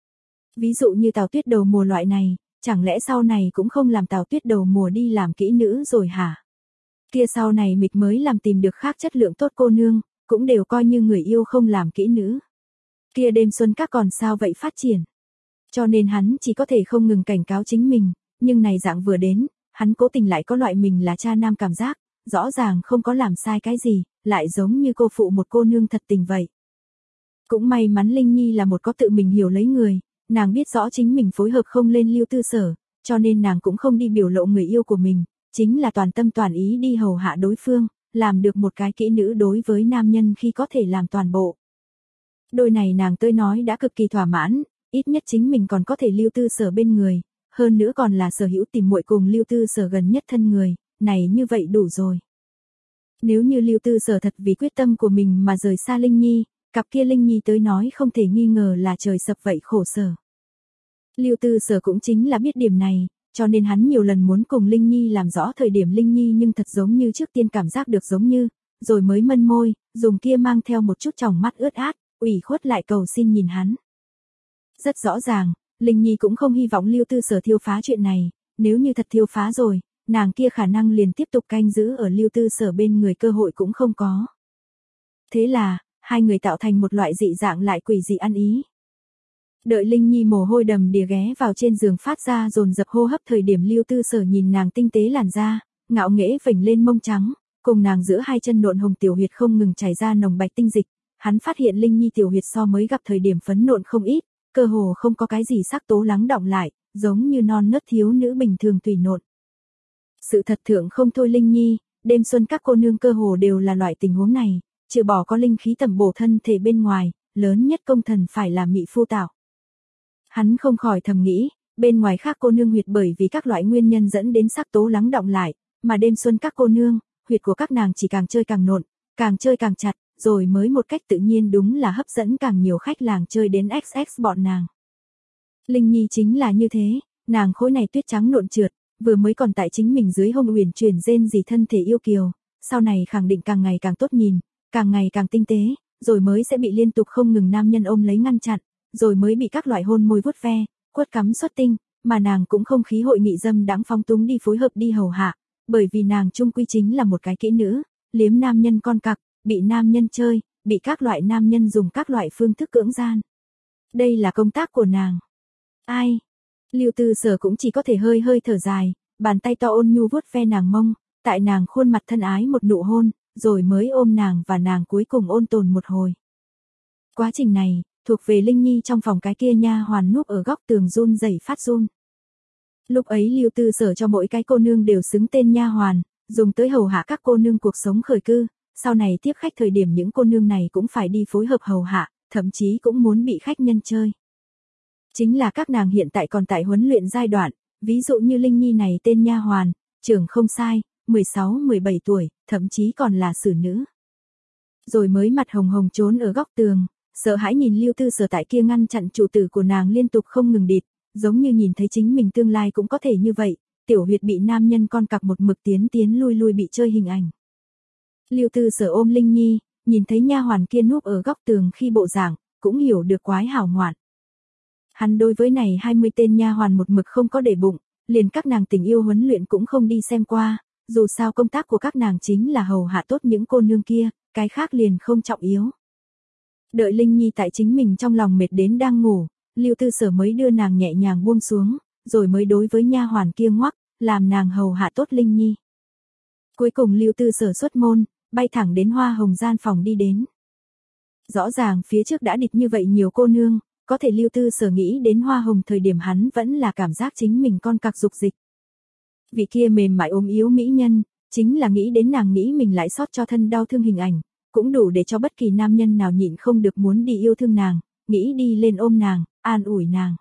Ví dụ như Tào Tuyết đầu mùa loại này, chẳng lẽ sau này cũng không làm Tào Tuyết đầu mùa đi làm kỹ nữ rồi hả? Kia sau này mịch mới làm tìm được khác chất lượng tốt cô nương, cũng đều coi như người yêu không làm kỹ nữ. Kia đêm xuân các còn sao vậy phát triển? Cho nên hắn chỉ có thể không ngừng cảnh cáo chính mình, nhưng này dạng vừa đến, hắn cố tình lại có loại mình là cha nam cảm giác, rõ ràng không có làm sai cái gì, lại giống như cô phụ một cô nương thật tình vậy. Cũng may mắn Linh Nhi là một có tự mình hiểu lấy người, nàng biết rõ chính mình phối hợp không lên Lưu Tư Sở, cho nên nàng cũng không đi biểu lộ người yêu của mình, chính là toàn tâm toàn ý đi hầu hạ đối phương, làm được một cái kỹ nữ đối với nam nhân khi có thể làm toàn bộ. Đôi này nàng tới nói đã cực kỳ thỏa mãn, ít nhất chính mình còn có thể Lưu Tư Sở bên người, hơn nữa còn là sở hữu tìm muội cùng Lưu Tư Sở gần nhất thân người, này như vậy đủ rồi. Nếu như Lưu Tư Sở thật vì quyết tâm của mình mà rời xa Linh Nhi, cặp kia Linh Nhi tới nói không thể nghi ngờ là trời sập vậy khổ sở. Lưu Tư Sở cũng chính là biết điểm này, cho nên hắn nhiều lần muốn cùng Linh Nhi làm rõ thời điểm Linh Nhi nhưng thật giống như trước tiên cảm giác được giống như, rồi mới mân môi, dùng kia mang theo một chút tròng mắt ướt át, ủy khuất lại cầu xin nhìn hắn. Rất rõ ràng, Linh Nhi cũng không hy vọng Lưu Tư Sở thiêu phá chuyện này, nếu như thật thiêu phá rồi, nàng kia khả năng liền tiếp tục canh giữ ở Lưu Tư Sở bên người cơ hội cũng không có. Thế là, hai người tạo thành một loại dị dạng lại quỷ dị ăn ý. Đợi Linh Nhi mồ hôi đầm đìa ghé vào trên giường phát ra dồn dập hô hấp thời điểm Lưu Tư Sở nhìn nàng tinh tế làn da, ngạo nghễ vểnh lên mông trắng, cùng nàng giữa hai chân nộn hồng tiểu huyệt không ngừng chảy ra nồng bạch tinh dịch, hắn phát hiện Linh Nhi tiểu huyệt so mới gặp thời điểm phấn nộn không ít, cơ hồ không có cái gì sắc tố lắng đọng lại, giống như non nớt thiếu nữ bình thường tùy nộn. Sự thật thượng không thôi Linh Nhi, đêm xuân các cô nương cơ hồ đều là loại tình huống này, trừ bỏ có linh khí tầm bổ thân thể bên ngoài, lớn nhất công thần phải là mị phu tạo. Hắn không khỏi thầm nghĩ, bên ngoài khác cô nương huyệt bởi vì các loại nguyên nhân dẫn đến sắc tố lắng đọng lại, mà đêm xuân các cô nương, huyệt của các nàng chỉ càng chơi càng nộn, càng chơi càng chặt, rồi mới một cách tự nhiên đúng là hấp dẫn càng nhiều khách làng chơi đến ích ích bọn nàng. Linh Nhi chính là như thế, nàng khối này tuyết trắng nộn trượt, vừa mới còn tại chính mình dưới hông uyển chuyển rên gì thân thể yêu kiều, sau này khẳng định càng ngày càng tốt nhìn, càng ngày càng tinh tế, rồi mới sẽ bị liên tục không ngừng nam nhân ôm lấy ngăn chặn, rồi mới bị các loại hôn môi vuốt ve, quất cắm xuất tinh, mà nàng cũng không khí hội nghị dâm đãng phóng túng đi phối hợp đi hầu hạ, bởi vì nàng chung quy chính là một cái kỹ nữ, liếm nam nhân con cặc, bị nam nhân chơi, bị các loại nam nhân dùng các loại phương thức cưỡng gian. Đây là công tác của nàng. Ai? Lưu Tư Sở cũng chỉ có thể hơi hơi thở dài, bàn tay to ôn nhu vuốt ve nàng mông, tại nàng khuôn mặt thân ái một nụ hôn, rồi mới ôm nàng và nàng cuối cùng ôn tồn một hồi. Quá trình này, thuộc về Linh Nhi trong phòng cái kia nha hoàn núp ở góc tường run rẩy phát run. Lúc ấy Lưu Tư Sở cho mỗi cái cô nương đều xứng tên nha hoàn, dùng tới hầu hạ các cô nương cuộc sống khởi cư, sau này tiếp khách thời điểm những cô nương này cũng phải đi phối hợp hầu hạ, thậm chí cũng muốn bị khách nhân chơi. Chính là các nàng hiện tại còn tại huấn luyện giai đoạn, ví dụ như Linh Nhi này tên nha hoàn, trưởng không sai, mười sáu mười bảy tuổi, thậm chí còn là xử nữ. Rồi mới mặt hồng hồng trốn ở góc tường, sợ hãi nhìn Lưu Tư Sở tại kia ngăn chặn chủ tử của nàng liên tục không ngừng địt, giống như nhìn thấy chính mình tương lai cũng có thể như vậy, tiểu huyệt bị nam nhân con cặc một mực tiến tiến lui lui bị chơi hình ảnh. Lưu Tư Sở ôm Linh Nhi, nhìn thấy nha hoàn kia núp ở góc tường khi bộ dạng, cũng hiểu được quái hảo ngoạn. Hắn đối với này hai mươi tên nha hoàn một mực không có để bụng, liền các nàng tình yêu huấn luyện cũng không đi xem qua, dù sao công tác của các nàng chính là hầu hạ tốt những cô nương kia, cái khác liền không trọng yếu. Đợi Linh Nhi tại chính mình trong lòng mệt đến đang ngủ, Lưu Tư Sở mới đưa nàng nhẹ nhàng buông xuống, rồi mới đối với nha hoàn kia ngoắc, làm nàng hầu hạ tốt Linh Nhi. Cuối cùng Lưu Tư Sở xuất môn, bay thẳng đến Hoa Hồng gian phòng đi đến. Rõ ràng phía trước đã địch như vậy nhiều cô nương, có thể Lưu Tư Sở nghĩ đến Hoa Hồng thời điểm hắn vẫn là cảm giác chính mình con cặc dục dịch. Vị kia mềm mại ốm yếu mỹ nhân, chính là nghĩ đến nàng nghĩ mình lại sót cho thân đau thương hình ảnh, cũng đủ để cho bất kỳ nam nhân nào nhịn không được muốn đi yêu thương nàng, nghĩ đi lên ôm nàng, an ủi nàng.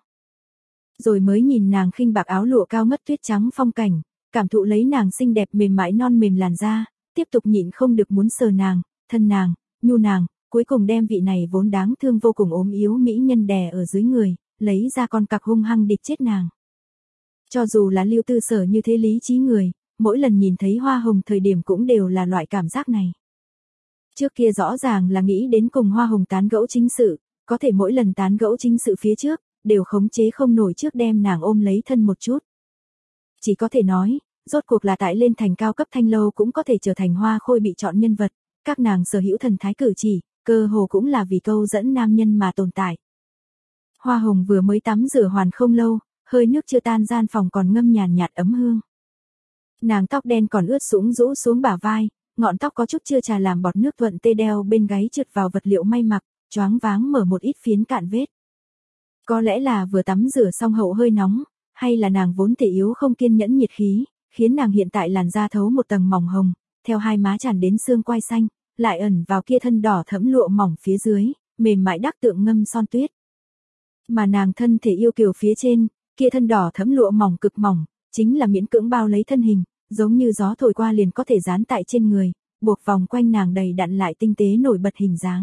Rồi mới nhìn nàng khinh bạc áo lụa cao ngất tuyết trắng phong cảnh, cảm thụ lấy nàng xinh đẹp mềm mại non mềm làn da, tiếp tục nhịn không được muốn sờ nàng, thân nàng, nhu nàng, cuối cùng đem vị này vốn đáng thương vô cùng ốm yếu mỹ nhân đè ở dưới người, lấy ra con cặc hung hăng địch chết nàng. Cho dù là Lưu Tư Sở như thế lý trí người, mỗi lần nhìn thấy Hoa Hồng thời điểm cũng đều là loại cảm giác này. Trước kia rõ ràng là nghĩ đến cùng Hoa Hồng tán gẫu chính sự, có thể mỗi lần tán gẫu chính sự phía trước, đều khống chế không nổi trước đem nàng ôm lấy thân một chút. Chỉ có thể nói, rốt cuộc là tại lên thành cao cấp thanh lâu cũng có thể trở thành Hoa Khôi bị chọn nhân vật, các nàng sở hữu thần thái cử chỉ, cơ hồ cũng là vì câu dẫn nam nhân mà tồn tại. Hoa Hồng vừa mới tắm rửa hoàn không lâu, hơi nước chưa tan gian phòng còn ngâm nhàn nhạt ấm hương. Nàng tóc đen còn ướt sũng rũ xuống bả vai, ngọn tóc có chút chưa trà làm bọt nước thuận tê đeo bên gáy trượt vào vật liệu may mặc, choáng váng mở một ít phiến cạn vết. Có lẽ là vừa tắm rửa xong hậu hơi nóng, hay là nàng vốn thể yếu không kiên nhẫn nhiệt khí, khiến nàng hiện tại làn da thấu một tầng mỏng hồng, theo hai má tràn đến xương quai xanh, lại ẩn vào kia thân đỏ thẫm lụa mỏng phía dưới, mềm mại đắc tượng ngâm son tuyết. Mà nàng thân thể yêu kiều phía trên, kia thân đỏ thẫm lụa mỏng cực mỏng, chính là miễn cưỡng bao lấy thân hình, giống như gió thổi qua liền có thể dán tại trên người, buộc vòng quanh nàng đầy đặn lại tinh tế nổi bật hình dáng.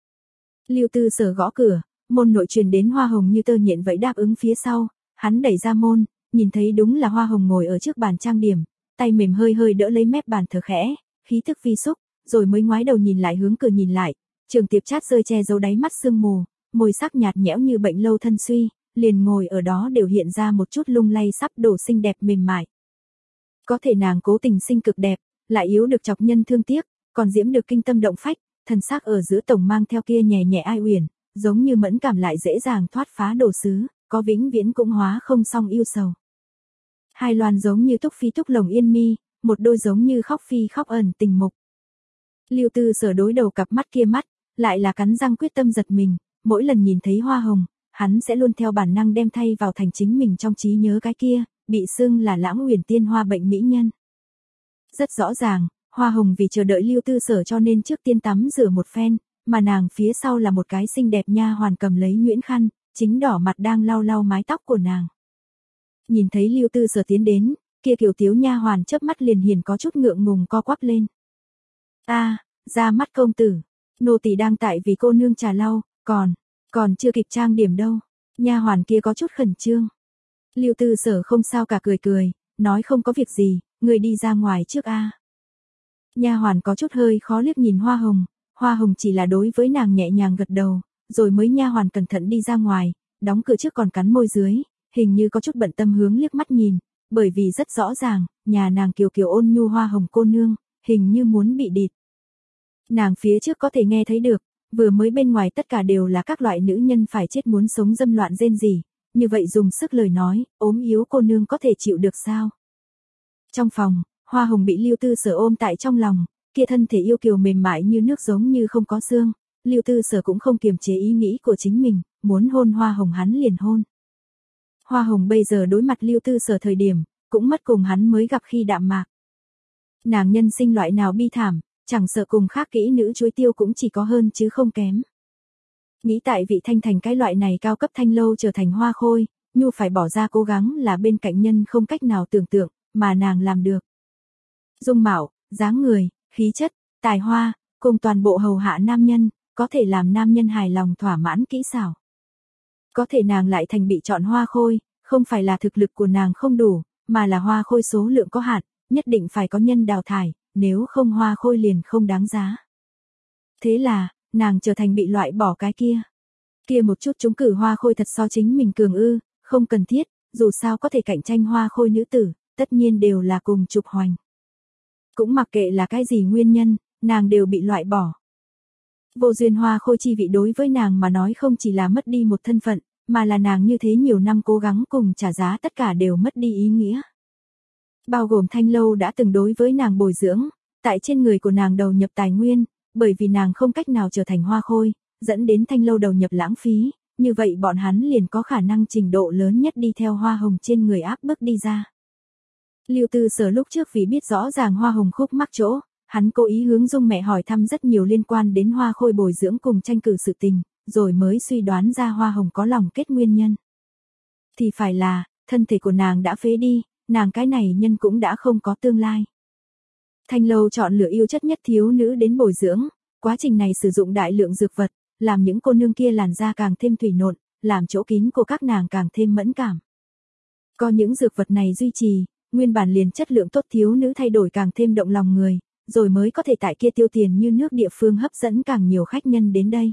Lưu Tư Sở gõ cửa, môn nội truyền đến Hoa Hồng như tơ nhện vậy đáp ứng phía sau, hắn đẩy ra môn, nhìn thấy đúng là Hoa Hồng ngồi ở trước bàn trang điểm, tay mềm hơi hơi đỡ lấy mép bàn thở khẽ, khí thức vi xúc, rồi mới ngoái đầu nhìn lại hướng cửa nhìn lại, Trường Tiệp Trát rơi che giấu đáy mắt sương mù, môi sắc nhạt nhẽo như bệnh lâu thân suy, liền ngồi ở đó đều hiện ra một chút lung lay sắp đổ xinh đẹp mềm mại. Có thể nàng cố tình sinh cực đẹp, lại yếu được chọc nhân thương tiếc, còn diễm được kinh tâm động phách, thần sắc ở giữa tổng mang theo kia nhẹ nhẹ ai uyển, giống như mẫn cảm lại dễ dàng thoát phá đồ sứ, có vĩnh viễn cũng hóa không xong yêu sầu. Hai loan giống như túc phi túc lồng yên mi, một đôi giống như khóc phi khóc ẩn tình mục. Lưu Tư Sở đối đầu cặp mắt kia mắt, lại là cắn răng quyết tâm giật mình, mỗi lần nhìn thấy hoa hồng, hắn sẽ luôn theo bản năng đem thay vào thành chính mình trong trí nhớ cái kia, bị xưng là Lãng Uyển Tiên Hoa bệnh mỹ nhân. Rất rõ ràng, hoa hồng vì chờ đợi Lưu Tư Sở cho nên trước tiên tắm rửa một phen, mà nàng phía sau là một cái xinh đẹp nha hoàn cầm lấy nhuyễn khăn, chính đỏ mặt đang lau lau mái tóc của nàng. Nhìn thấy Lưu Tư Sở tiến đến, kia kiểu tiếu nha hoàn chớp mắt liền hiền có chút ngượng ngùng co quắp lên. A, ra mắt công tử, nô tỳ đang tại vì cô nương trà lau, còn, còn chưa kịp trang điểm đâu. Nha hoàn kia có chút khẩn trương. Lưu Tư Sở không sao cả cười cười, nói không có việc gì, người đi ra ngoài trước a. Nha hoàn có chút hơi khó liếc nhìn Hoa Hồng, Hoa Hồng chỉ là đối với nàng nhẹ nhàng gật đầu, rồi mới nha hoàn cẩn thận đi ra ngoài, đóng cửa trước còn cắn môi dưới, hình như có chút bận tâm hướng liếc mắt nhìn, bởi vì rất rõ ràng, nhà nàng kiều kiều ôn nhu Hoa Hồng cô nương, hình như muốn bị địt. Nàng phía trước có thể nghe thấy được, vừa mới bên ngoài tất cả đều là các loại nữ nhân phải chết muốn sống dâm loạn rên rỉ, như vậy dùng sức lời nói, ốm yếu cô nương có thể chịu được sao? Trong phòng, Hoa Hồng bị Lưu Tư Sở ôm tại trong lòng, kia thân thể yêu kiều mềm mại như nước giống như không có xương, Lưu Tư Sở cũng không kiềm chế ý nghĩ của chính mình, muốn hôn Hoa Hồng hắn liền hôn. Hoa Hồng bây giờ đối mặt Lưu Tư Sở thời điểm, cũng mất cùng hắn mới gặp khi đạm mạc. Nàng nhân sinh loại nào bi thảm, chẳng sợ cùng khác kỹ nữ chuối tiêu cũng chỉ có hơn chứ không kém. Nghĩ tại vị thanh thành cái loại này cao cấp thanh lâu trở thành hoa khôi, nhu phải bỏ ra cố gắng là bên cạnh nhân không cách nào tưởng tượng, mà nàng làm được. Dung mạo, dáng người, khí chất, tài hoa, cùng toàn bộ hầu hạ nam nhân, có thể làm nam nhân hài lòng thỏa mãn kỹ xảo. Có thể nàng lại thành bị chọn hoa khôi, không phải là thực lực của nàng không đủ, mà là hoa khôi số lượng có hạn, nhất định phải có nhân đào thải, nếu không hoa khôi liền không đáng giá. Thế là, nàng trở thành bị loại bỏ cái kia. Kia một chút trúng cử hoa khôi thật so chính mình cường ư, không cần thiết, dù sao có thể cạnh tranh hoa khôi nữ tử, tất nhiên đều là cùng trục hoành. Cũng mặc kệ là cái gì nguyên nhân, nàng đều bị loại bỏ. Vô duyên hoa khôi chi vị đối với nàng mà nói không chỉ là mất đi một thân phận, mà là nàng như thế nhiều năm cố gắng cùng trả giá tất cả đều mất đi ý nghĩa. Bao gồm thanh lâu đã từng đối với nàng bồi dưỡng, tại trên người của nàng đầu nhập tài nguyên, bởi vì nàng không cách nào trở thành hoa khôi, dẫn đến thanh lâu đầu nhập lãng phí, như vậy bọn hắn liền có khả năng trình độ lớn nhất đi theo Hoa Hồng trên người áp bức đi ra. Lưu Tư Sở lúc trước vì biết rõ ràng Hoa Hồng khúc mắc chỗ, hắn cố ý hướng Dung mẹ hỏi thăm rất nhiều liên quan đến hoa khôi bồi dưỡng cùng tranh cử sự tình, rồi mới suy đoán ra Hoa Hồng có lòng kết nguyên nhân. Thì phải là, thân thể của nàng đã phế đi, nàng cái này nhân cũng đã không có tương lai. Thanh lâu chọn lựa yêu chất nhất thiếu nữ đến bồi dưỡng, quá trình này sử dụng đại lượng dược vật, làm những cô nương kia làn da càng thêm thủy nộn, làm chỗ kín của các nàng càng thêm mẫn cảm. Có những dược vật này duy trì, nguyên bản liền chất lượng tốt thiếu nữ thay đổi càng thêm động lòng người, rồi mới có thể tại kia tiêu tiền như nước địa phương hấp dẫn càng nhiều khách nhân đến đây.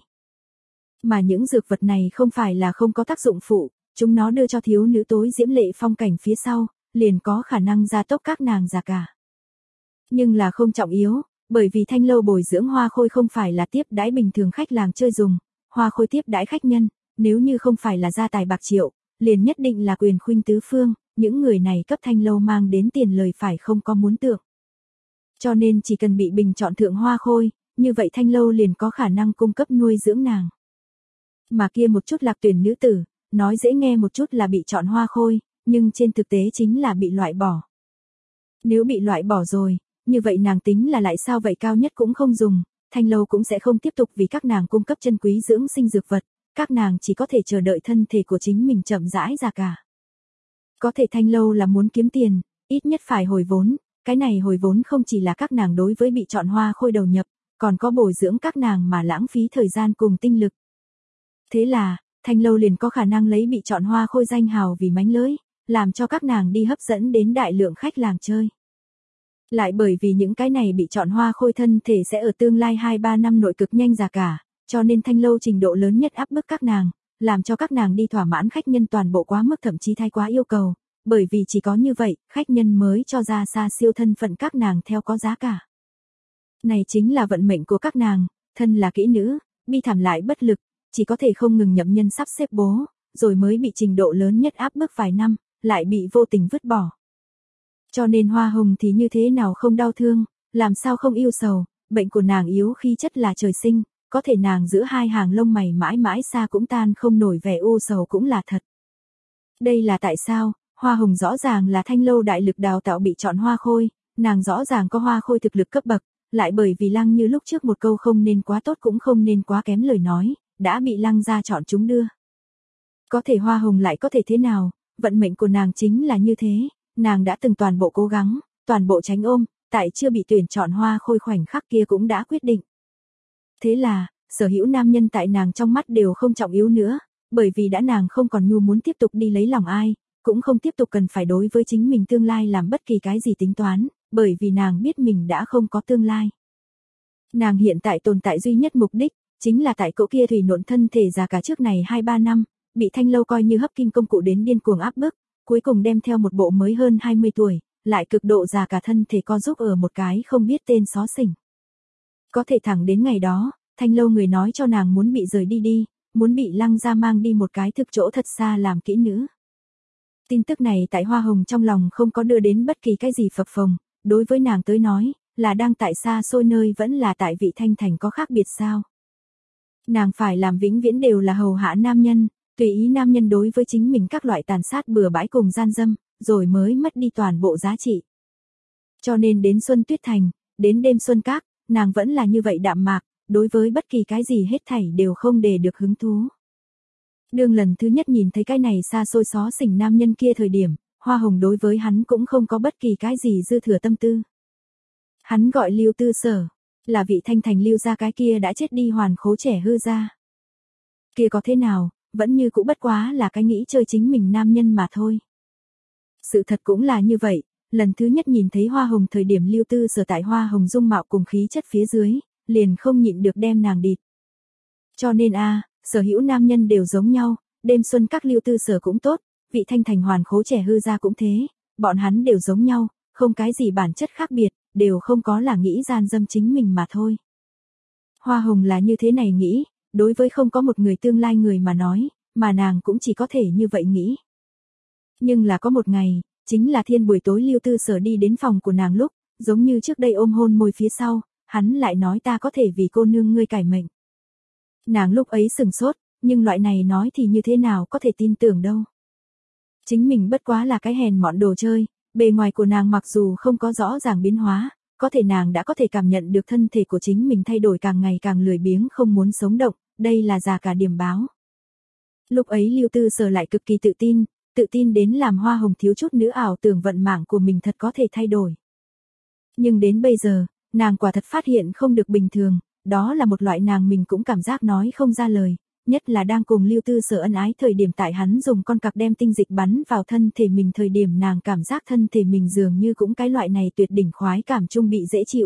Mà những dược vật này không phải là không có tác dụng phụ, chúng nó đưa cho thiếu nữ tối diễm lệ phong cảnh phía sau, liền có khả năng gia tốc các nàng già cả. Nhưng là không trọng yếu, bởi vì thanh lâu bồi dưỡng hoa khôi không phải là tiếp đãi bình thường khách làng chơi dùng, hoa khôi tiếp đãi khách nhân, nếu như không phải là gia tài bạc triệu, liền nhất định là quyền khuynh tứ phương, những người này cấp thanh lâu mang đến tiền lời phải không có muốn tượng. Cho nên chỉ cần bị bình chọn thượng hoa khôi, như vậy thanh lâu liền có khả năng cung cấp nuôi dưỡng nàng. Mà kia một chút lạc tuyển nữ tử, nói dễ nghe một chút là bị chọn hoa khôi, nhưng trên thực tế chính là bị loại bỏ. Nếu bị loại bỏ rồi, như vậy nàng tính là lại sao vậy cao nhất cũng không dùng, thanh lâu cũng sẽ không tiếp tục vì các nàng cung cấp chân quý dưỡng sinh dược vật, các nàng chỉ có thể chờ đợi thân thể của chính mình chậm rãi già cả. Có thể thanh lâu là muốn kiếm tiền, ít nhất phải hồi vốn, cái này hồi vốn không chỉ là các nàng đối với bị chọn hoa khôi đầu nhập, còn có bồi dưỡng các nàng mà lãng phí thời gian cùng tinh lực. Thế là, thanh lâu liền có khả năng lấy bị chọn hoa khôi danh hào vì mánh lưới, làm cho các nàng đi hấp dẫn đến đại lượng khách làng chơi. Lại bởi vì những cái này bị chọn hoa khôi thân thể sẽ ở tương lai hai ba năm nội cực nhanh già cả, cho nên thanh lâu trình độ lớn nhất áp bức các nàng, làm cho các nàng đi thỏa mãn khách nhân toàn bộ quá mức thậm chí thay quá yêu cầu, bởi vì chỉ có như vậy, khách nhân mới cho ra xa siêu thân phận các nàng theo có giá cả. Này chính là vận mệnh của các nàng, thân là kỹ nữ, bi thảm lại bất lực, chỉ có thể không ngừng nhậm nhân sắp xếp bố, rồi mới bị trình độ lớn nhất áp bức vài năm, lại bị vô tình vứt bỏ. Cho nên Hoa Hồng thì như thế nào không đau thương, làm sao không yêu sầu, bệnh của nàng yếu khí chất là trời sinh, có thể nàng giữa hai hàng lông mày mãi mãi xa cũng tan không nổi vẻ u sầu cũng là thật. Đây là tại sao, Hoa Hồng rõ ràng là Thanh Lâu đại lực đào tạo bị chọn hoa khôi, nàng rõ ràng có hoa khôi thực lực cấp bậc, lại bởi vì Lăng Như lúc trước một câu không nên quá tốt cũng không nên quá kém lời nói, đã bị Lăng gia chọn chúng đưa. Có thể Hoa Hồng lại có thể thế nào, vận mệnh của nàng chính là như thế, nàng đã từng toàn bộ cố gắng, toàn bộ tránh ôm, tại chưa bị tuyển chọn hoa khôi khoảnh khắc kia cũng đã quyết định. Thế là, sở hữu nam nhân tại nàng trong mắt đều không trọng yếu nữa, bởi vì đã nàng không còn nhu muốn tiếp tục đi lấy lòng ai, cũng không tiếp tục cần phải đối với chính mình tương lai làm bất kỳ cái gì tính toán, bởi vì nàng biết mình đã không có tương lai. Nàng hiện tại tồn tại duy nhất mục đích, chính là tại cỗ kia thủy nộn thân thể già cả trước này hai ba năm, bị Thanh Lâu coi như hấp kim công cụ đến điên cuồng áp bức, cuối cùng đem theo một bộ mới hơn hai mươi tuổi, lại cực độ già cả thân thể co giúp ở một cái không biết tên xó xỉnh. Có thể thẳng đến ngày đó, Thanh Lâu người nói cho nàng muốn bị rời đi đi, muốn bị Lăng gia mang đi một cái thực chỗ thật xa làm kỹ nữ. Tin tức này tại Hoa Hồng trong lòng không có đưa đến bất kỳ cái gì phập phồng, đối với nàng tới nói, là đang tại xa xôi nơi vẫn là tại vị Thanh Thành có khác biệt sao. Nàng phải làm vĩnh viễn đều là hầu hạ nam nhân, tùy ý nam nhân đối với chính mình các loại tàn sát bừa bãi cùng gian dâm, rồi mới mất đi toàn bộ giá trị. Cho nên đến Xuân Tuyết Thành, đến đêm Xuân Các, nàng vẫn là như vậy đạm mạc, đối với bất kỳ cái gì hết thảy đều không để được hứng thú. Đương lần thứ nhất nhìn thấy cái này xa xôi xó xỉnh nam nhân kia thời điểm, Hoa Hồng đối với hắn cũng không có bất kỳ cái gì dư thừa tâm tư. Hắn gọi Lưu Tư Sở, là vị Thanh Thành Lưu gia cái kia đã chết đi hoàn khố trẻ hư gia. Kia có thế nào, vẫn như cũng bất quá là cái nghĩ chơi chính mình nam nhân mà thôi. Sự thật cũng là như vậy, lần thứ nhất nhìn thấy Hoa Hồng thời điểm Lưu Tư Sở tại Hoa Hồng dung mạo cùng khí chất phía dưới, liền không nhịn được đem nàng địt. Cho nên a, sở hữu nam nhân đều giống nhau, đêm xuân các Lưu Tư Sở cũng tốt, vị Thanh Thành hoàn khố trẻ hư gia cũng thế, bọn hắn đều giống nhau, không cái gì bản chất khác biệt, đều không có là nghĩ gian dâm chính mình mà thôi. Hoa Hồng là như thế này nghĩ, đối với không có một người tương lai người mà nói, mà nàng cũng chỉ có thể như vậy nghĩ. Nhưng là có một ngày, chính là thiên buổi tối Lưu Tư Sở đi đến phòng của nàng lúc, giống như trước đây ôm hôn môi phía sau, hắn lại nói ta có thể vì cô nương ngươi cải mệnh. Nàng lúc ấy sừng sốt, nhưng loại này nói thì như thế nào có thể tin tưởng đâu. Chính mình bất quá là cái hèn mọn đồ chơi, bề ngoài của nàng mặc dù không có rõ ràng biến hóa, có thể nàng đã có thể cảm nhận được thân thể của chính mình thay đổi càng ngày càng lười biếng không muốn sống động, đây là già cả điểm báo. Lúc ấy Lưu Tư Sở lại cực kỳ tự tin, tự tin đến làm Hoa Hồng thiếu chút nữa ảo tưởng vận mạng của mình thật có thể thay đổi. Nhưng đến bây giờ, nàng quả thật phát hiện không được bình thường, đó là một loại nàng mình cũng cảm giác nói không ra lời, nhất là đang cùng Lưu Tư Sở ân ái thời điểm tại hắn dùng con cặc đem tinh dịch bắn vào thân thể mình thời điểm nàng cảm giác thân thể mình dường như cũng cái loại này tuyệt đỉnh khoái cảm trung bị dễ chịu.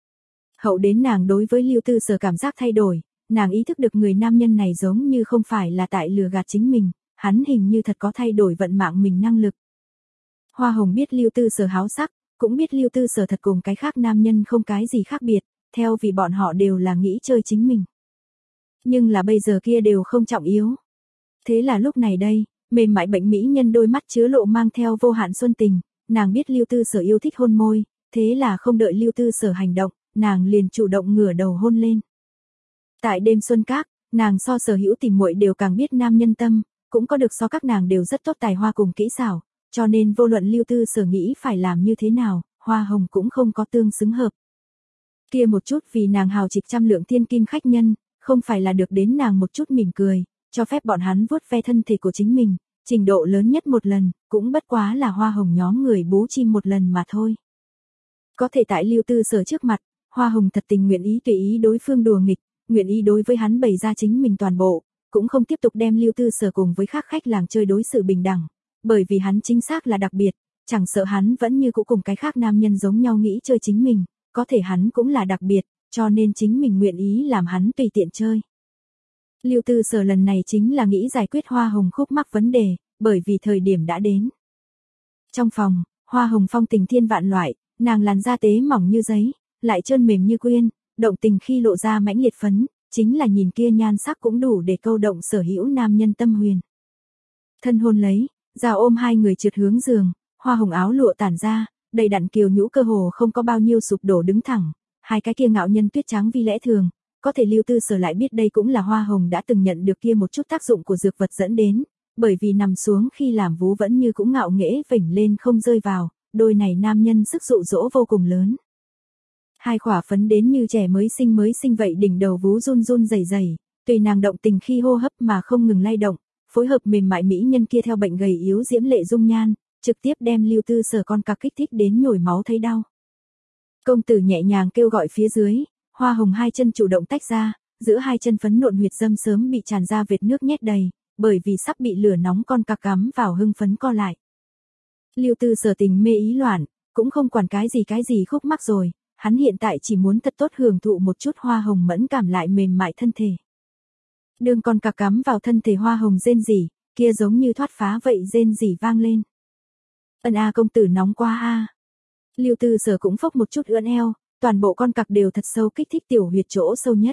Hậu đến nàng đối với Lưu Tư Sở cảm giác thay đổi, nàng ý thức được người nam nhân này giống như không phải là tại lừa gạt chính mình, hắn hình như thật có thay đổi vận mạng mình năng lực. Hoa Hồng biết Lưu Tư Sở háo sắc, cũng biết Lưu Tư Sở thật cùng cái khác nam nhân không cái gì khác biệt, theo vì bọn họ đều là nghĩ chơi chính mình. Nhưng là bây giờ kia đều không trọng yếu. Thế là lúc này đây, mềm mại bệnh mỹ nhân đôi mắt chứa lộ mang theo vô hạn xuân tình, nàng biết Lưu Tư Sở yêu thích hôn môi, thế là không đợi Lưu Tư Sở hành động, nàng liền chủ động ngửa đầu hôn lên. Tại đêm xuân các, nàng so sở hữu tìm muội đều càng biết nam nhân tâm, cũng có được so các nàng đều rất tốt tài hoa cùng kỹ xảo, cho nên vô luận Lưu Tư Sở nghĩ phải làm như thế nào, Hoa Hồng cũng không có tương xứng hợp. Kia một chút vì nàng hào trịch trăm lượng thiên kim khách nhân, không phải là được đến nàng một chút mỉm cười, cho phép bọn hắn vuốt ve thân thể của chính mình, trình độ lớn nhất một lần, cũng bất quá là Hoa Hồng nhóm người bú chim một lần mà thôi. Có thể tại Lưu Tư Sở trước mặt, Hoa Hồng thật tình nguyện ý tùy ý đối phương đùa nghịch, nguyện ý đối với hắn bày ra chính mình toàn bộ, cũng không tiếp tục đem Lưu Tư Sở cùng với khác khách làng chơi đối xử bình đẳng, bởi vì hắn chính xác là đặc biệt, chẳng sợ hắn vẫn như cũ cùng cái khác nam nhân giống nhau nghĩ chơi chính mình, có thể hắn cũng là đặc biệt, cho nên chính mình nguyện ý làm hắn tùy tiện chơi. Lưu Tư Sở lần này chính là nghĩ giải quyết Hoa Hồng khúc mắc vấn đề, bởi vì thời điểm đã đến. Trong phòng, Hoa Hồng phong tình thiên vạn loại, nàng làn da tế mỏng như giấy, lại trơn mềm như quyên, động tình khi lộ ra mãnh liệt phấn, chính là nhìn kia nhan sắc cũng đủ để câu động sở hữu nam nhân tâm huyền. Thân hôn lấy, giao ôm hai người trượt hướng giường, Hoa Hồng áo lụa tản ra, đầy đặn kiều nhũ cơ hồ không có bao nhiêu sụp đổ đứng thẳng, hai cái kia ngạo nhân tuyết trắng vì lẽ thường, có thể Lưu Tư Sở lại biết đây cũng là Hoa Hồng đã từng nhận được kia một chút tác dụng của dược vật dẫn đến, bởi vì nằm xuống khi làm vú vẫn như cũng ngạo nghễ vểnh lên không rơi vào, đôi này nam nhân sức dụ dỗ vô cùng lớn. Hai khỏa phấn đến như trẻ mới sinh mới sinh vậy đỉnh đầu vú run run rẩy rẩy, tùy nàng động tình khi hô hấp mà không ngừng lay động, phối hợp mềm mại mỹ nhân kia theo bệnh gầy yếu diễm lệ dung nhan, trực tiếp đem Lưu Tư Sở con cặc kích thích đến nhồi máu thấy đau. Công tử nhẹ nhàng kêu gọi phía dưới, Hoa Hồng hai chân chủ động tách ra, giữa hai chân phấn nộn huyệt dâm sớm bị tràn ra vệt nước nhét đầy, bởi vì sắp bị lửa nóng con cặc cắm vào hưng phấn co lại. Lưu Tư Sở tình mê ý loạn, cũng không quản cái gì cái gì khúc mắc rồi, hắn hiện tại chỉ muốn thật tốt hưởng thụ một chút Hoa Hồng mẫn cảm lại mềm mại thân thể. Đường con cặc cắm vào thân thể Hoa Hồng rên rỉ, kia giống như thoát phá vậy rên rỉ vang lên. Ân a công tử nóng quá a. Lưu Tư Sở cũng phốc một chút ưỡn eo, toàn bộ con cặc đều thật sâu kích thích tiểu huyệt chỗ sâu nhất.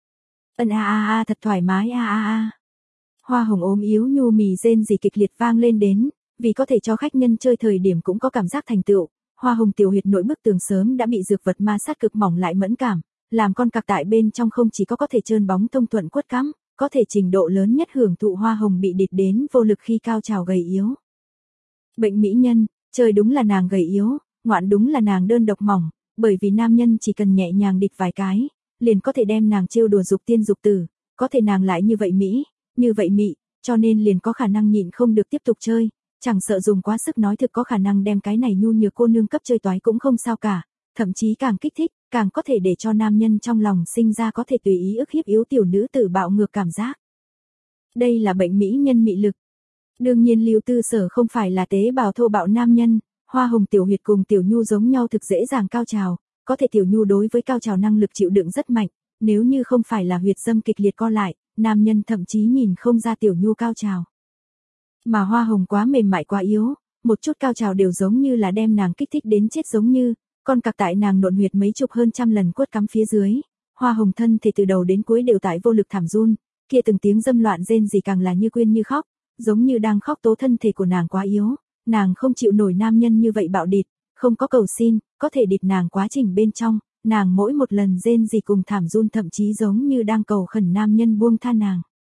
Ân a a a thật thoải mái a a a. Hoa Hồng ốm yếu nhu mì rên rỉ kịch liệt vang lên đến, vì có thể cho khách nhân chơi thời điểm cũng có cảm giác thành tựu, Hoa Hồng tiểu huyệt nội bức tường sớm đã bị dược vật ma sát cực mỏng lại mẫn cảm, làm con cặc tại bên trong không chỉ có có thể trơn bóng thông thuận quất cắm, có thể trình độ lớn nhất hưởng thụ Hoa Hồng bị địt đến vô lực khi cao trào gầy yếu. Bệnh mỹ nhân, trời đúng là nàng gầy yếu, ngoạn đúng là nàng đơn độc mỏng, bởi vì nam nhân chỉ cần nhẹ nhàng địt vài cái, liền có thể đem nàng trêu đùa dục tiên dục tử, có thể nàng lại như vậy mỹ, như vậy mị, cho nên liền có khả năng nhịn không được tiếp tục chơi, chẳng sợ dùng quá sức nói thực có khả năng đem cái này nhu nhược cô nương cấp chơi toái cũng không sao cả, thậm chí càng kích thích, càng có thể để cho nam nhân trong lòng sinh ra có thể tùy ý ức hiếp yếu tiểu nữ tử bạo ngược cảm giác. Đây là bệnh mỹ nhân mị lực. Đương nhiên Lưu Tư Sở không phải là tế bào thô bạo nam nhân, Hoa Hồng tiểu huyệt cùng tiểu nhu giống nhau thực dễ dàng cao trào, có thể tiểu nhu đối với cao trào năng lực chịu đựng rất mạnh, nếu như không phải là huyệt dâm kịch liệt co lại, nam nhân thậm chí nhìn không ra tiểu nhu cao trào. Mà Hoa Hồng quá mềm mại quá yếu, một chút cao trào đều giống như là đem nàng kích thích đến chết giống như, con cặc tại nàng nộn huyệt mấy chục hơn trăm lần quất cắm phía dưới, Hoa Hồng thân thể từ đầu đến cuối đều tại vô lực thảm run, kia từng tiếng dâm loạn rên gì càng là như quyên như khóc, giống như đang khóc tố thân thể của nàng quá yếu, nàng không chịu nổi nam nhân như vậy bạo địt, không có cầu xin, có thể địt nàng quá trình bên trong, nàng mỗi một lần rên gì cùng thảm run thậm chí giống như đang cầu khẩn nam nhân buông tha nàng.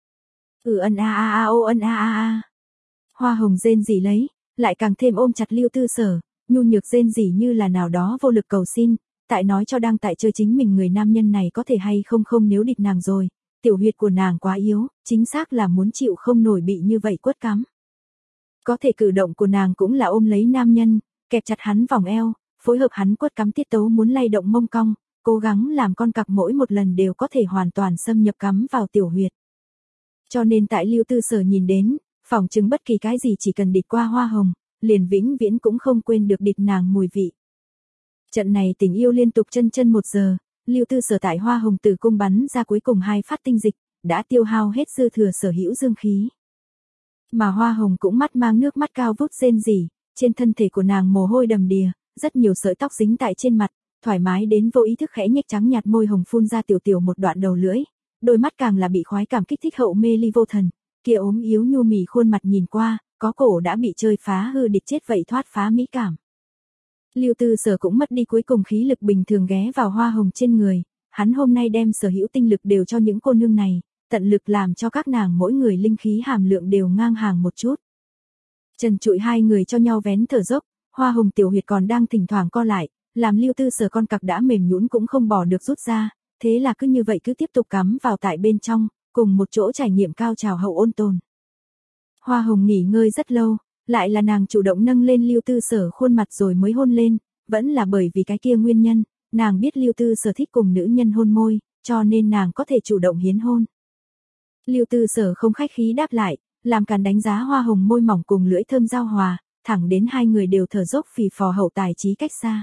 Ừ ân a a a ô ân a a a. Hoa Hồng rên rỉ lấy, lại càng thêm ôm chặt Lưu Tư Sở, nhu nhược rên rỉ như là nào đó vô lực cầu xin, tại nói cho đang tại chơi chính mình người nam nhân này có thể hay không không nếu địt nàng rồi, tiểu huyệt của nàng quá yếu, chính xác là muốn chịu không nổi bị như vậy quất cắm. Có thể cử động của nàng cũng là ôm lấy nam nhân, kẹp chặt hắn vòng eo, phối hợp hắn quất cắm tiết tấu muốn lay động mông cong, cố gắng làm con cặc mỗi một lần đều có thể hoàn toàn xâm nhập cắm vào tiểu huyệt. Cho nên tại Lưu Tư Sở nhìn đến, phỏng chứng bất kỳ cái gì chỉ cần địt qua Hoa Hồng, liền vĩnh viễn cũng không quên được địt nàng mùi vị. Trận này tình yêu liên tục chân chân một giờ, Lưu Tư Sở tại Hoa Hồng tử cung bắn ra cuối cùng hai phát tinh dịch, đã tiêu hao hết dư thừa sở hữu dương khí. Mà Hoa Hồng cũng mắt mang nước mắt cao vút rên rỉ, trên thân thể của nàng mồ hôi đầm đìa, rất nhiều sợi tóc dính tại trên mặt, thoải mái đến vô ý thức khẽ nhếch trắng nhạt môi hồng phun ra tiểu tiểu một đoạn đầu lưỡi, đôi mắt càng là bị khoái cảm kích thích hậu mê ly vô thần, kia ốm yếu nhu mì khuôn mặt nhìn qua, có cổ đã bị chơi phá hư địch chết vậy thoát phá mỹ cảm. Lưu Tư Sở cũng mất đi cuối cùng khí lực bình thường ghé vào Hoa Hồng trên người, hắn hôm nay đem sở hữu tinh lực đều cho những cô nương này, tận lực làm cho các nàng mỗi người linh khí hàm lượng đều ngang hàng một chút. Trần trụi hai người cho nhau vén thở dốc, Hoa Hồng tiểu huyệt còn đang thỉnh thoảng co lại, làm Lưu Tư Sở con cặc đã mềm nhũn cũng không bỏ được rút ra, thế là cứ như vậy cứ tiếp tục cắm vào tại bên trong, cùng một chỗ trải nghiệm cao trào hậu ôn tồn. Hoa Hồng nghỉ ngơi rất lâu, lại là nàng chủ động nâng lên Lưu Tư Sở khuôn mặt rồi mới hôn lên, vẫn là bởi vì cái kia nguyên nhân, nàng biết Lưu Tư Sở thích cùng nữ nhân hôn môi, cho nên nàng có thể chủ động hiến hôn. Lưu Tư Sở không khách khí đáp lại, làm càn đánh giá Hoa Hồng môi mỏng cùng lưỡi thơm giao hòa, thẳng đến hai người đều thở dốc phì phò hậu tài trí cách xa.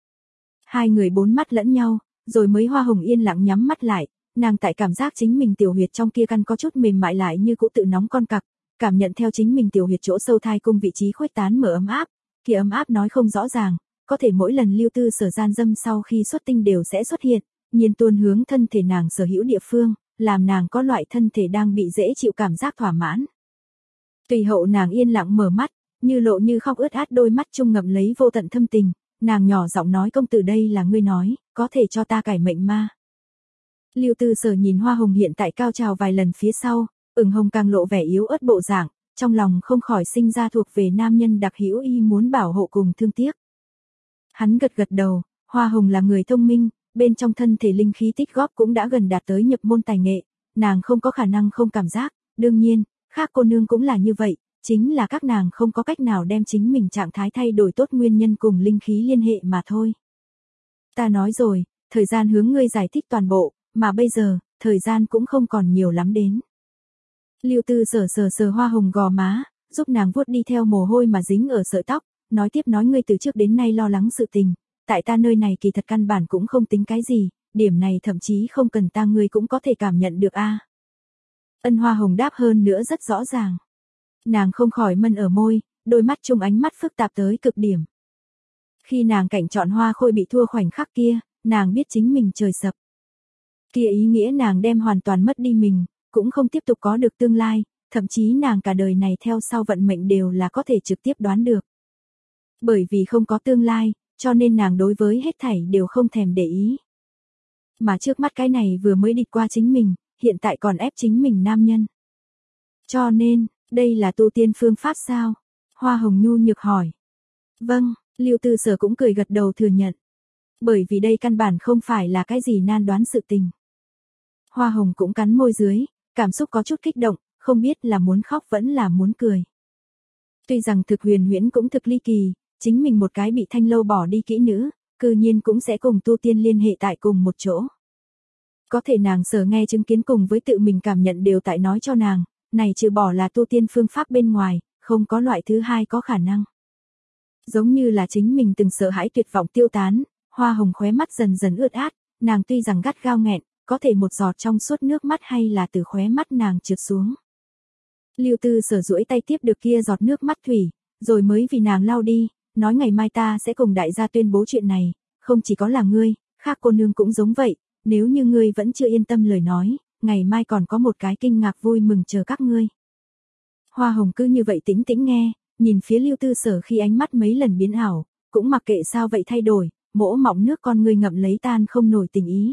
Hai người bốn mắt lẫn nhau, rồi mới Hoa Hồng yên lặng nhắm mắt lại, nàng tại cảm giác chính mình tiểu huyệt trong kia căn có chút mềm mại lại như cũ tự nóng con cặc, cảm nhận theo chính mình tiểu huyệt chỗ sâu thai cung vị trí khuếch tán mở ấm áp, kia ấm áp nói không rõ ràng, có thể mỗi lần Lưu Tư Sở gian dâm sau khi xuất tinh đều sẽ xuất hiện, nhiên tuôn hướng thân thể nàng sở hữu địa phương, làm nàng có loại thân thể đang bị dễ chịu cảm giác thỏa mãn. Tùy hậu nàng yên lặng mở mắt, như lộ như khóc ướt át đôi mắt trung ngậm lấy vô tận thâm tình, nàng nhỏ giọng nói công tử đây là ngươi nói, có thể cho ta cải mệnh ma. Lưu Tư Sở nhìn Hoa Hồng hiện tại cao trào vài lần phía sau, ửng hồng càng lộ vẻ yếu ớt bộ dạng, trong lòng không khỏi sinh ra thuộc về nam nhân đặc hữu y muốn bảo hộ cùng thương tiếc. Hắn gật gật đầu, Hoa Hồng là người thông minh, bên trong thân thể linh khí tích góp cũng đã gần đạt tới nhập môn tài nghệ, nàng không có khả năng không cảm giác, đương nhiên, khác cô nương cũng là như vậy, chính là các nàng không có cách nào đem chính mình trạng thái thay đổi tốt nguyên nhân cùng linh khí liên hệ mà thôi. Ta nói rồi, thời gian hướng ngươi giải thích toàn bộ, mà bây giờ, thời gian cũng không còn nhiều lắm đến. Lưu Tư Sở sờ sờ Hoa Hồng gò má, giúp nàng vuốt đi theo mồ hôi mà dính ở sợi tóc, nói tiếp nói ngươi từ trước đến nay lo lắng sự tình, tại ta nơi này kỳ thật căn bản cũng không tính cái gì, điểm này thậm chí không cần ta ngươi cũng có thể cảm nhận được a. Ân Hoa Hồng đáp hơn nữa rất rõ ràng. Nàng không khỏi mân ở môi, đôi mắt chung ánh mắt phức tạp tới cực điểm. Khi nàng cảnh chọn Hoa Khôi bị thua khoảnh khắc kia, nàng biết chính mình trời sập. Kia ý nghĩa nàng đem hoàn toàn mất đi mình, cũng không tiếp tục có được tương lai, thậm chí nàng cả đời này theo sau vận mệnh đều là có thể trực tiếp đoán được. Bởi vì không có tương lai, cho nên nàng đối với hết thảy đều không thèm để ý. Mà trước mắt cái này vừa mới đi qua chính mình, hiện tại còn ép chính mình nam nhân. Cho nên, đây là tu tiên phương pháp sao? Hoa Hồng nhu nhược hỏi. Vâng, Lưu Tư Sở cũng cười gật đầu thừa nhận. Bởi vì đây căn bản không phải là cái gì nan đoán sự tình. Hoa Hồng cũng cắn môi dưới, cảm xúc có chút kích động, không biết là muốn khóc vẫn là muốn cười. Tuy rằng thực huyền huyễn cũng thực ly kỳ, chính mình một cái bị Thanh Lâu bỏ đi kỹ nữ, cư nhiên cũng sẽ cùng tu tiên liên hệ tại cùng một chỗ. Có thể nàng sở nghe chứng kiến cùng với tự mình cảm nhận đều tại nói cho nàng, này trừ bỏ là tu tiên phương pháp bên ngoài, không có loại thứ hai có khả năng. Giống như là chính mình từng sợ hãi tuyệt vọng tiêu tán, Hoa Hồng khóe mắt dần dần ướt át, nàng tuy rằng gắt gao nghẹn, có thể một giọt trong suốt nước mắt hay là từ khóe mắt nàng trượt xuống. Lưu Tư Sở duỗi tay tiếp được kia giọt nước mắt thủy, rồi mới vì nàng lau đi, nói ngày mai ta sẽ cùng đại gia tuyên bố chuyện này, không chỉ có là ngươi, khác cô nương cũng giống vậy, nếu như ngươi vẫn chưa yên tâm lời nói, ngày mai còn có một cái kinh ngạc vui mừng chờ các ngươi. Hoa Hồng cứ như vậy tĩnh tĩnh nghe, nhìn phía Lưu Tư Sở khi ánh mắt mấy lần biến ảo, cũng mặc kệ sao vậy thay đổi, mỗ mọng nước con ngươi ngậm lấy tan không nổi tình ý.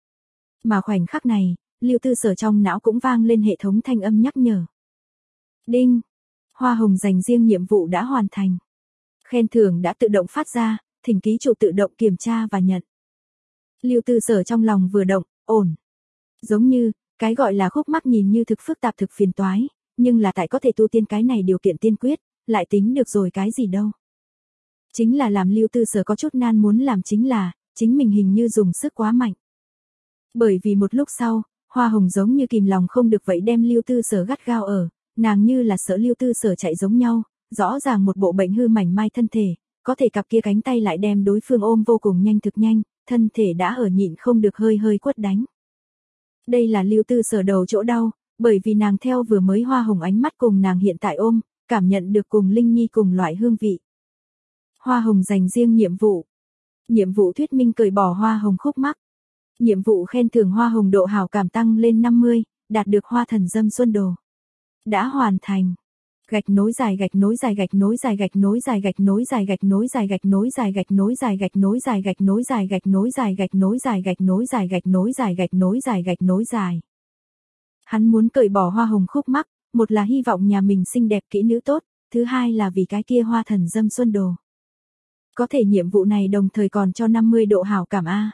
Mà khoảnh khắc này, Lưu Tư Sở trong não cũng vang lên hệ thống thanh âm nhắc nhở. Đinh! Hoa Hồng dành riêng nhiệm vụ đã hoàn thành. Khen thưởng đã tự động phát ra, thỉnh ký chủ tự động kiểm tra và nhận. Lưu Tư Sở trong lòng vừa động, ổn. Giống như, cái gọi là khúc mắc nhìn như thực phức tạp thực phiền toái, nhưng là tại có thể tu tiên cái này điều kiện tiên quyết, lại tính được rồi cái gì đâu. Chính là làm Lưu Tư Sở có chút nan muốn làm chính là, chính mình hình như dùng sức quá mạnh. Bởi vì một lúc sau, Hoa Hồng giống như kìm lòng không được vậy đem Lưu Tư Sở gắt gao ở, nàng như là sợ Lưu Tư Sở chạy giống nhau, rõ ràng một bộ bệnh hư mảnh mai thân thể, có thể cặp kia cánh tay lại đem đối phương ôm vô cùng nhanh thực nhanh, thân thể đã ở nhịn không được hơi hơi quất đánh. Đây là Lưu Tư Sở đầu chỗ đau, bởi vì nàng theo vừa mới Hoa Hồng ánh mắt cùng nàng hiện tại ôm, cảm nhận được cùng Linh Nhi cùng loại hương vị. Hoa Hồng dành riêng nhiệm vụ. Nhiệm vụ thuyết minh cởi bỏ Hoa Hồng khúc mắc. Nhiệm vụ khen thưởng Hoa Hồng độ hảo cảm tăng lên năm mươi, đạt được Hoa Thần Dâm Xuân Đồ. Đã hoàn thành. Gạch nối dài gạch nối dài gạch nối dài gạch nối dài gạch nối dài gạch nối dài gạch nối dài gạch nối dài gạch nối dài gạch nối dài gạch nối dài gạch nối dài gạch nối dài gạch nối dài gạch nối dài gạch nối dài. Hắn muốn cởi bỏ Hoa Hồng khúc mắc, một là hy vọng nhà mình xinh đẹp kỹ nữ tốt, thứ hai là vì cái kia Hoa Thần Dâm Xuân Đồ. Có thể nhiệm vụ này đồng thời còn cho năm mươi độ hảo cảm a.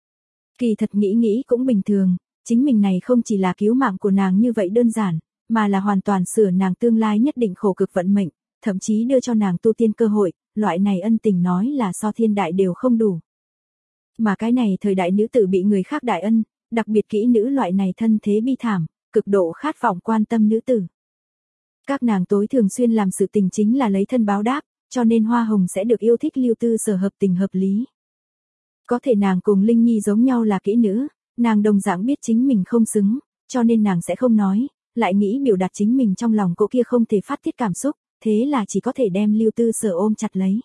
Kỳ thật nghĩ nghĩ cũng bình thường, chính mình này không chỉ là cứu mạng của nàng như vậy đơn giản, mà là hoàn toàn sửa nàng tương lai nhất định khổ cực vận mệnh, thậm chí đưa cho nàng tu tiên cơ hội, loại này ân tình nói là so thiên đại đều không đủ. Mà cái này thời đại nữ tử bị người khác đại ân, đặc biệt kỹ nữ loại này thân thế bi thảm, cực độ khát vọng quan tâm nữ tử. Các nàng tối thường xuyên làm sự tình chính là lấy thân báo đáp, cho nên Hoa Hồng sẽ được yêu thích Lưu Tư Sở hợp tình hợp lý. Có thể nàng cùng Linh Nhi giống nhau là kỹ nữ, nàng đồng dạng biết chính mình không xứng, cho nên nàng sẽ không nói, lại nghĩ biểu đạt chính mình trong lòng cô kia không thể phát tiết cảm xúc, thế là chỉ có thể đem Lưu Tư Sở ôm chặt lấy.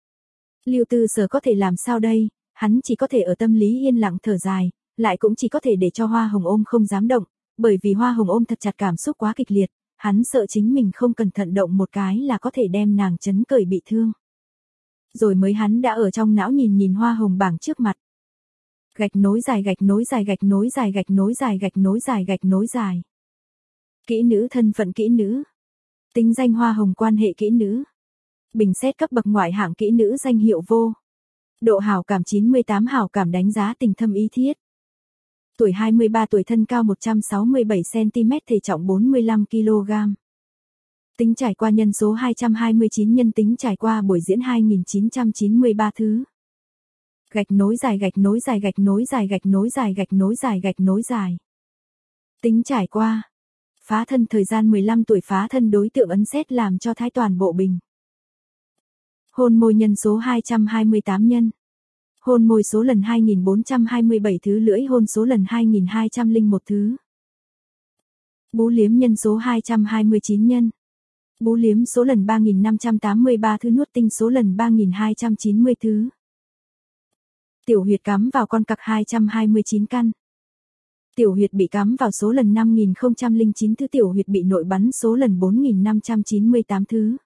Lưu Tư Sở có thể làm sao đây, hắn chỉ có thể ở tâm lý yên lặng thở dài, lại cũng chỉ có thể để cho Hoa Hồng ôm không dám động, bởi vì Hoa Hồng ôm thật chặt cảm xúc quá kịch liệt, hắn sợ chính mình không cẩn thận động một cái là có thể đem nàng chấn cởi bị thương. Rồi mới hắn đã ở trong não nhìn nhìn hoa hồng bảng trước mặt. Gạch nối dài gạch nối dài gạch nối dài gạch nối dài gạch nối dài gạch nối dài. Kỹ nữ thân phận kỹ nữ. Tính danh hoa hồng quan hệ kỹ nữ. Bình xét cấp bậc ngoại hạng kỹ nữ danh hiệu vô. Độ hảo cảm chín mươi tám hảo cảm đánh giá tình thâm ý thiết. Tuổi hai mươi ba tuổi thân cao một trăm sáu mươi bảy xăng ti mét thể trọng bốn mươi lăm ki lô gam. Tính trải qua nhân số hai trăm hai mươi chín nhân tính trải qua buổi diễn hai nghìn chín trăm chín mươi ba thứ. Gạch nối dài gạch nối dài gạch nối dài gạch nối dài gạch nối dài gạch nối dài. Tính trải qua. Phá thân thời gian mười lăm tuổi phá thân đối tượng ấn xét làm cho thái toàn bộ bình. Hôn môi nhân số hai trăm hai mươi tám nhân. Hôn môi số lần hai nghìn bốn trăm hai mươi bảy thứ lưỡi hôn số lần hai nghìn hai trăm lẻ một thứ. Bú liếm nhân số hai trăm hai mươi chín nhân. Bú liếm số lần ba nghìn năm trăm tám mươi ba thứ nuốt tinh số lần ba nghìn hai trăm chín mươi thứ. Tiểu huyệt cắm vào con cặc hai trăm hai mươi chín căn. Tiểu huyệt bị cắm vào số lần năm nghìn không trăm lẻ chín thứ tiểu huyệt bị nội bắn số lần bốn nghìn năm trăm chín mươi tám thứ.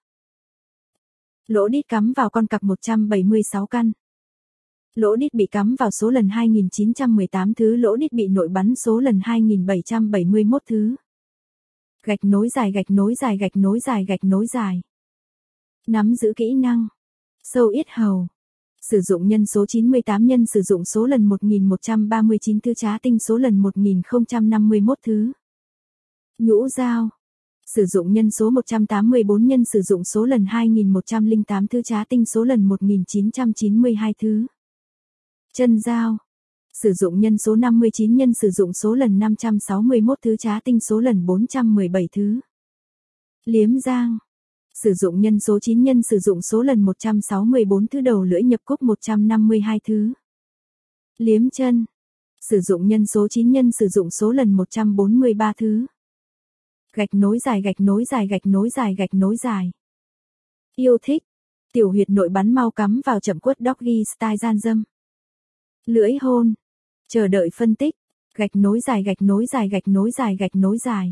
Lỗ đít cắm vào con cặc một trăm bảy mươi sáu căn. Lỗ đít bị cắm vào số lần hai nghìn chín trăm mười tám thứ lỗ đít bị nội bắn số lần hai nghìn bảy trăm bảy mươi mốt thứ. Gạch nối dài gạch nối dài gạch nối dài gạch nối dài. Nắm giữ kỹ năng. Sâu yết hầu. Sử dụng nhân số chín mươi tám nhân sử dụng số lần một nghìn một trăm ba mươi chín thứ trá tinh số lần một nghìn không trăm năm mươi mốt thứ. Nhũ dao. Sử dụng nhân số một trăm tám mươi bốn nhân sử dụng số lần hai nghìn một trăm lẻ tám thứ trá tinh số lần một nghìn chín trăm chín mươi hai thứ. Chân dao. Sử dụng nhân số năm mươi chín nhân sử dụng số lần năm trăm sáu mươi mốt thứ trá tinh số lần bốn trăm mười bảy thứ. Liếm giang. Sử dụng nhân số chín nhân sử dụng số lần một trăm sáu mươi bốn thứ đầu lưỡi nhập cúc một trăm năm mươi hai thứ. Liếm chân. Sử dụng nhân số chín nhân sử dụng số lần một trăm bốn mươi ba thứ. Gạch nối dài gạch nối dài gạch nối dài gạch nối dài. Yêu thích. Tiểu huyệt nội bắn mau cắm vào chậm quất doggy style gian dâm. Lưỡi hôn. Chờ đợi phân tích. Gạch nối dài gạch nối dài gạch nối dài gạch nối dài.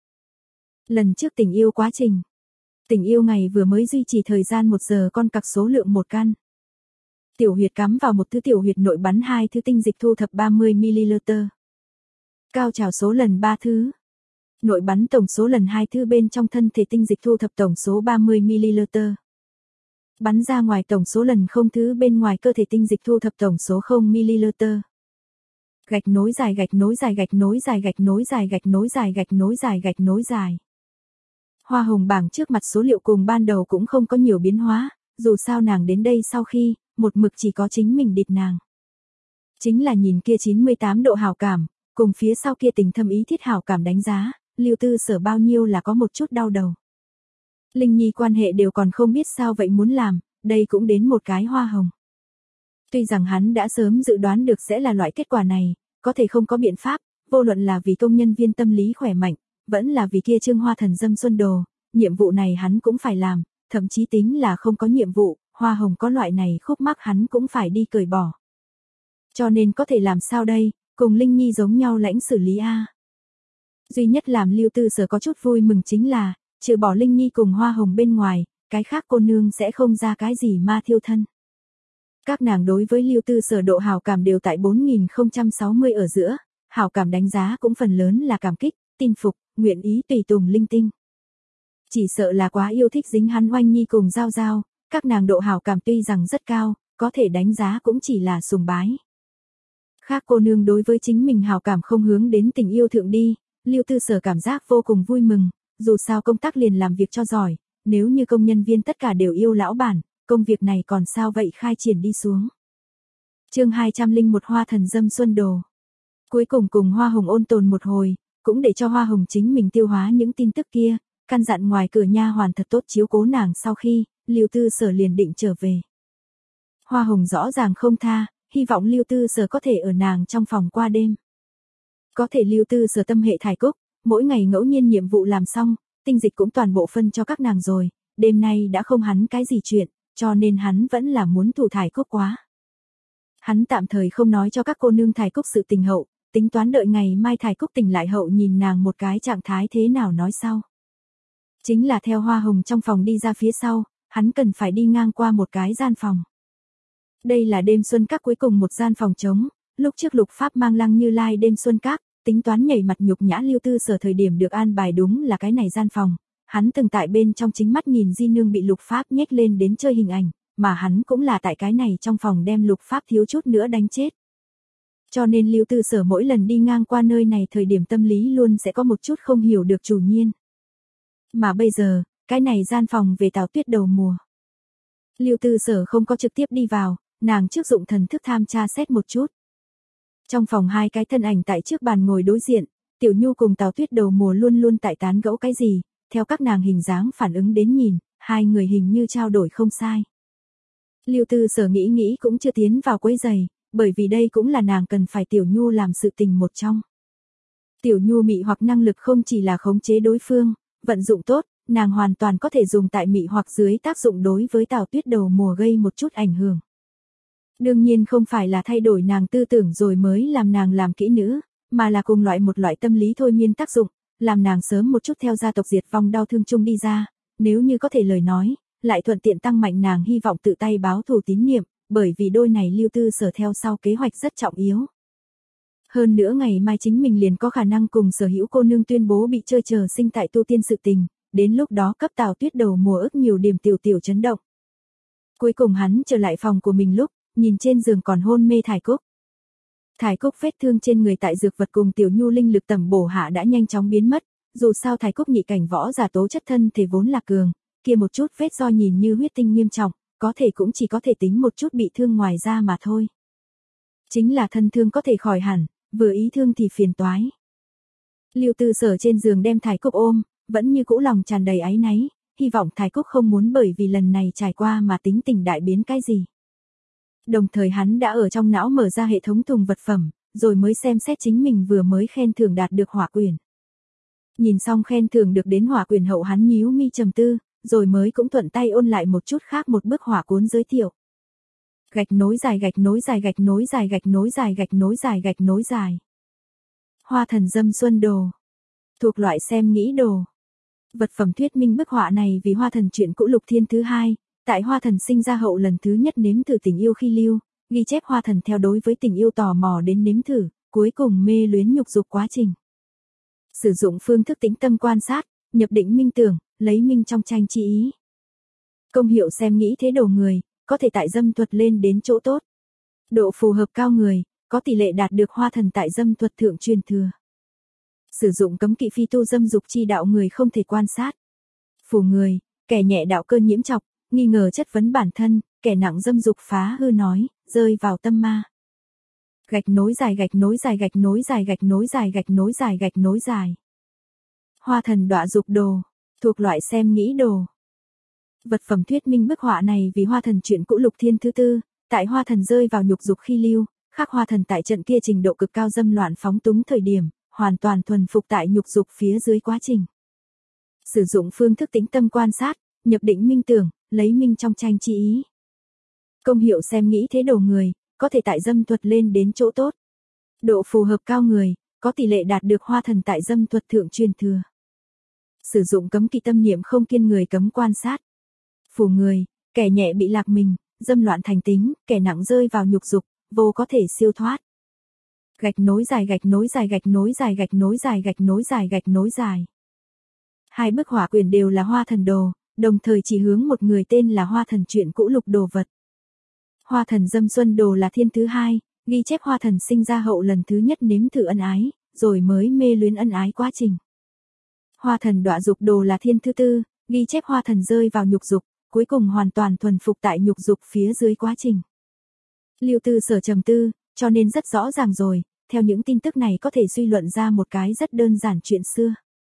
Lần trước tình yêu quá trình. Tình yêu ngày vừa mới duy trì thời gian một giờ con cặc số lượng một căn. Tiểu huyệt cắm vào một thứ tiểu huyệt nội bắn hai thứ tinh dịch thu thập ba mươi mi li lít. Cao trào số lần ba thứ. Nội bắn tổng số lần hai thứ bên trong thân thể tinh dịch thu thập tổng số ba mươi mi li lít. Bắn ra ngoài tổng số lần không thứ bên ngoài cơ thể tinh dịch thu thập tổng số không mi li lít. Gạch nối dài gạch nối dài gạch nối dài gạch nối dài gạch nối dài gạch nối dài gạch nối dài. Hoa hồng bảng trước mặt số liệu cùng ban đầu cũng không có nhiều biến hóa, dù sao nàng đến đây sau khi, một mực chỉ có chính mình địt nàng. Chính là nhìn kia chín mươi tám độ hảo cảm, cùng phía sau kia tình thâm ý thiết hảo cảm đánh giá, Lưu Tư Sở bao nhiêu là có một chút đau đầu. Linh Nhi quan hệ đều còn không biết sao vậy muốn làm, đây cũng đến một cái hoa hồng. Tuy rằng hắn đã sớm dự đoán được sẽ là loại kết quả này, có thể không có biện pháp, vô luận là vì công nhân viên tâm lý khỏe mạnh, vẫn là vì kia Trương Hoa thần dâm xuân đồ, nhiệm vụ này hắn cũng phải làm, thậm chí tính là không có nhiệm vụ, hoa hồng có loại này khúc mắc hắn cũng phải đi cởi bỏ. Cho nên có thể làm sao đây, cùng Linh Nhi giống nhau lãnh xử lý a. Duy nhất làm Lưu Tư Sở có chút vui mừng chính là, trừ bỏ Linh Nhi cùng hoa hồng bên ngoài, cái khác cô nương sẽ không ra cái gì ma thiêu thân. Các nàng đối với Lưu Tư Sở độ hảo cảm đều tại bốn nghìn không trăm sáu mươi ở giữa, hảo cảm đánh giá cũng phần lớn là cảm kích, tin phục, nguyện ý tùy tùng linh tinh. Chỉ sợ là quá yêu thích dính hắn Oanh Nhi cùng Giao Giao, các nàng độ hảo cảm tuy rằng rất cao, có thể đánh giá cũng chỉ là sùng bái. Khác cô nương đối với chính mình hảo cảm không hướng đến tình yêu thượng đi, Lưu Tư Sở cảm giác vô cùng vui mừng, dù sao công tác liền làm việc cho giỏi, nếu như công nhân viên tất cả đều yêu lão bản, công việc này còn sao vậy khai triển đi xuống. Chương hai trăm lẻ một Hoa thần dâm xuân đồ. Cuối cùng cùng Hoa Hồng ôn tồn một hồi, cũng để cho Hoa Hồng chính mình tiêu hóa những tin tức kia, căn dặn ngoài cửa nha hoàn thật tốt chiếu cố nàng sau khi, Lưu Tư Sở liền định trở về. Hoa Hồng rõ ràng không tha, hy vọng Lưu Tư Sở có thể ở nàng trong phòng qua đêm. Có thể Lưu Tư Sở tâm hệ thải cúc, mỗi ngày ngẫu nhiên nhiệm vụ làm xong, tinh dịch cũng toàn bộ phân cho các nàng rồi, đêm nay đã không hắn cái gì chuyện, cho nên hắn vẫn là muốn thủ thải cúc quá. Hắn tạm thời không nói cho các cô nương thải cúc sự tình hậu, tính toán đợi ngày mai thải cúc tỉnh lại hậu nhìn nàng một cái trạng thái thế nào nói sau. Chính là theo Hoa Hồng trong phòng đi ra phía sau, hắn cần phải đi ngang qua một cái gian phòng. Đây là đêm xuân các cuối cùng một gian phòng trống, lúc trước Lục Pháp mang Lăng Như Lai đêm xuân các, tính toán nhảy mặt nhục nhã Lưu Tư Sở thời điểm được an bài đúng là cái này gian phòng, hắn từng tại bên trong chính mắt nhìn Di Nương bị Lục Pháp nhếch lên đến chơi hình ảnh, mà hắn cũng là tại cái này trong phòng đem Lục Pháp thiếu chút nữa đánh chết. Cho nên Lưu Tư Sở mỗi lần đi ngang qua nơi này thời điểm tâm lý luôn sẽ có một chút không hiểu được chủ nhiên. Mà bây giờ, cái này gian phòng về Tào Tuyết đầu mùa. Lưu Tư Sở không có trực tiếp đi vào, nàng trước dụng thần thức tham tra xét một chút. Trong phòng hai cái thân ảnh tại trước bàn ngồi đối diện, Tiểu Nhu cùng Tào Tuyết đầu mùa luôn luôn tại tán gẫu cái gì, theo các nàng hình dáng phản ứng đến nhìn, hai người hình như trao đổi không sai. Lưu Tư Sở nghĩ nghĩ cũng chưa tiến vào quấy giày, bởi vì đây cũng là nàng cần phải Tiểu Nhu làm sự tình một trong. Tiểu Nhu mị hoặc năng lực không chỉ là khống chế đối phương, vận dụng tốt, nàng hoàn toàn có thể dùng tại mị hoặc dưới tác dụng đối với Tào Tuyết đầu mùa gây một chút ảnh hưởng. Đương nhiên không phải là thay đổi nàng tư tưởng rồi mới làm nàng làm kỹ nữ, mà là cùng loại một loại tâm lý thôi miên tác dụng, làm nàng sớm một chút theo gia tộc diệt vong đau thương chung đi ra, nếu như có thể lời nói, lại thuận tiện tăng mạnh nàng hy vọng tự tay báo thù tín niệm, bởi vì đôi này Lưu Tư Sở theo sau kế hoạch rất trọng yếu. Hơn nữa ngày mai chính mình liền có khả năng cùng Sở Hữu cô nương tuyên bố bị chơi chờ sinh tại tu tiên sự tình, đến lúc đó cấp Tào Tuyết đầu mùa ức nhiều điểm tiểu tiểu chấn động. Cuối cùng hắn trở lại phòng của mình lúc, nhìn trên giường còn hôn mê Thải Cúc. Thải Cúc vết thương trên người tại dược vật cùng Tiểu Nhu linh lực tầm bổ hạ đã nhanh chóng biến mất, dù sao Thải Cúc nhị cảnh võ giả tố chất thân thể vốn là cường, kia một chút vết do nhìn như huyết tinh nghiêm trọng, có thể cũng chỉ có thể tính một chút bị thương ngoài da mà thôi. Chính là thân thương có thể khỏi hẳn, vừa ý thương thì phiền toái. Lưu Tư Sở trên giường đem Thải Cúc ôm, vẫn như cũ lòng tràn đầy áy náy, hy vọng Thải Cúc không muốn bởi vì lần này trải qua mà tính tình đại biến cái gì. Đồng thời hắn đã ở trong não mở ra hệ thống thùng vật phẩm, rồi mới xem xét chính mình vừa mới khen thưởng đạt được hỏa quyển. Nhìn xong khen thưởng được đến hỏa quyển hậu hắn nhíu mi trầm tư, rồi mới cũng thuận tay ôn lại một chút khác một bức hỏa cuốn giới thiệu. Gạch nối dài gạch nối dài gạch nối dài gạch nối dài gạch nối dài gạch nối dài. Hoa thần dâm xuân đồ. Thuộc loại xem nghĩ đồ. Vật phẩm thuyết minh bức họa này vì Hoa thần chuyện cũ Lục Thiên thứ hai, tại Hoa thần sinh ra hậu lần thứ nhất nếm thử tình yêu khi lưu, ghi chép Hoa thần theo đối với tình yêu tò mò đến nếm thử, cuối cùng mê luyến nhục dục quá trình. Sử dụng phương thức tĩnh tâm quan sát, nhập định minh tưởng, lấy minh trong tranh chi ý. Công hiệu xem nghĩ thế đồ người, có thể tại dâm thuật lên đến chỗ tốt. Độ phù hợp cao người, có tỷ lệ đạt được Hoa thần tại dâm thuật thượng truyền thừa. Sử dụng cấm kỵ phi tu dâm dục chi đạo người không thể quan sát. Phù người, kẻ nhẹ đạo cơn nhiễm trọc, nghi ngờ chất vấn bản thân, kẻ nặng dâm dục phá hư nói, rơi vào tâm ma. Gạch nối dài gạch nối dài gạch nối dài gạch nối dài gạch nối dài gạch nối dài. Hoa thần đọa dục đồ, thuộc loại xem nghĩ đồ. Vật phẩm thuyết minh bức họa này vì Hoa thần chuyện cũ Lục Thiên thứ tư, tại Hoa thần rơi vào nhục dục khi lưu, khắc Hoa thần tại trận kia trình độ cực cao dâm loạn phóng túng thời điểm, hoàn toàn thuần phục tại nhục dục phía dưới quá trình. Sử dụng phương thức tĩnh tâm quan sát, nhập định minh tưởng, lấy minh trong tranh chi ý. Công hiệu xem nghĩ thế đồ người, có thể tại dâm thuật lên đến chỗ tốt. Độ phù hợp cao người, có tỷ lệ đạt được Hoa thần tại dâm thuật thượng truyền thừa. Sử dụng cấm kỵ tâm niệm không kiên người cấm quan sát. Phù người, kẻ nhẹ bị lạc mình, dâm loạn thành tính, kẻ nặng rơi vào nhục dục, vô có thể siêu thoát. Gạch nối dài gạch nối dài gạch nối dài gạch nối dài gạch nối dài gạch nối dài. Hai bức hỏa quyển đều là Hoa thần đồ, đồng thời chỉ hướng một người tên là Hoa thần chuyện cũ Lục đồ vật. Hoa thần dâm xuân đồ là thiên thứ hai, ghi chép Hoa thần sinh ra hậu lần thứ nhất nếm thử ân ái, rồi mới mê luyến ân ái quá trình. Hoa thần đọa dục đồ là thiên thứ tư, ghi chép Hoa thần rơi vào nhục dục, cuối cùng hoàn toàn thuần phục tại nhục dục phía dưới quá trình. Lưu Tư Sở trầm tư, cho nên rất rõ ràng rồi, theo những tin tức này có thể suy luận ra một cái rất đơn giản chuyện xưa.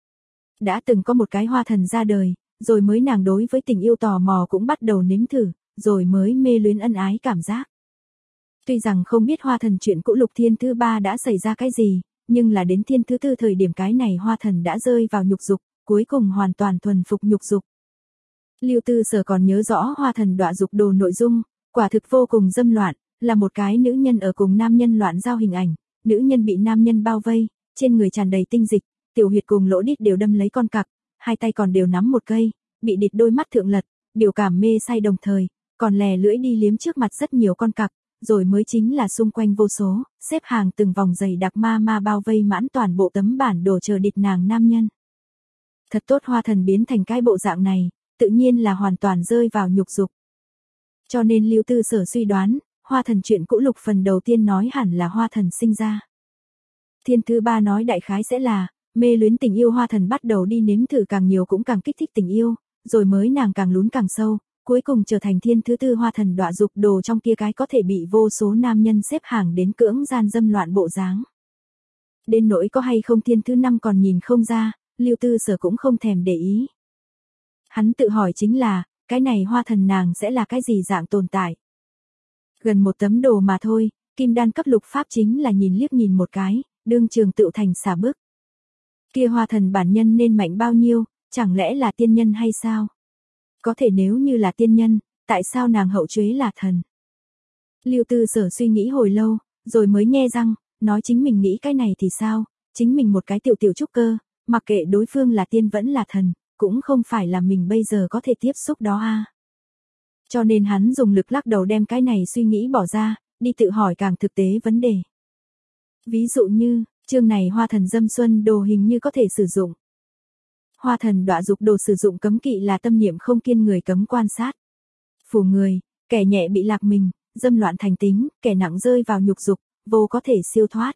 Đã từng có một cái Hoa thần ra đời, rồi mới nàng đối với tình yêu tò mò cũng bắt đầu nếm thử, rồi mới mê luyến ân ái cảm giác. Tuy rằng không biết Hoa thần chuyện cũ Lục Thiên thứ ba đã xảy ra cái gì, nhưng là đến thiên thứ tư thời điểm cái này Hoa thần đã rơi vào nhục dục, cuối cùng hoàn toàn thuần phục nhục dục. Lưu Tư Sở còn nhớ rõ Hoa thần đọa dục đồ nội dung, quả thực vô cùng dâm loạn, là một cái nữ nhân ở cùng nam nhân loạn giao hình ảnh, nữ nhân bị nam nhân bao vây, trên người tràn đầy tinh dịch, tiểu huyệt cùng lỗ đít đều đâm lấy con cặc, hai tay còn đều nắm một cây, bị địt đôi mắt thượng lật, biểu cảm mê say đồng thời, còn lè lưỡi đi liếm trước mặt rất nhiều con cặc, rồi mới chính là xung quanh vô số, xếp hàng từng vòng dày đặc ma ma bao vây mãn toàn bộ tấm bản đồ chờ địch nàng nam nhân. Thật tốt Hoa Thần biến thành cái bộ dạng này, tự nhiên là hoàn toàn rơi vào nhục dục. Cho nên Lưu Tư Sở suy đoán, Hoa Thần chuyện cũ lục phần đầu tiên nói hẳn là Hoa Thần sinh ra. Thiên thứ ba nói đại khái sẽ là, mê luyến tình yêu Hoa Thần bắt đầu đi nếm thử càng nhiều cũng càng kích thích tình yêu, rồi mới nàng càng lún càng sâu, cuối cùng trở thành thiên thứ tư Hoa Thần đọa dục đồ trong kia cái có thể bị vô số nam nhân xếp hàng đến cưỡng gian dâm loạn bộ dáng. Đến nỗi có hay không thiên thứ năm còn nhìn không ra, Lưu Tư Sở cũng không thèm để ý. Hắn tự hỏi chính là, cái này Hoa Thần nàng sẽ là cái gì dạng tồn tại. Gần một tấm đồ mà thôi, kim đan cấp lục pháp chính là nhìn liếc nhìn một cái, đương trường tự thành xả bức. Kia Hoa Thần bản nhân nên mạnh bao nhiêu, chẳng lẽ là tiên nhân hay sao? Có thể nếu như là tiên nhân, tại sao nàng hậu chuế là thần? Lưu Tư Sở suy nghĩ hồi lâu, rồi mới nhe răng, nói chính mình nghĩ cái này thì sao, chính mình một cái tiểu tiểu trúc cơ, mặc kệ đối phương là tiên vẫn là thần, cũng không phải là mình bây giờ có thể tiếp xúc đó a. À. Cho nên hắn dùng lực lắc đầu đem cái này suy nghĩ bỏ ra, đi tự hỏi càng thực tế vấn đề. Ví dụ như, chương này Hoa Thần dâm xuân đồ hình như có thể sử dụng. Hoa Thần đọa dục đồ sử dụng cấm kỵ là tâm niệm không kiên người cấm quan sát. Phù người, kẻ nhẹ bị lạc mình, dâm loạn thành tính, kẻ nặng rơi vào nhục dục, vô có thể siêu thoát.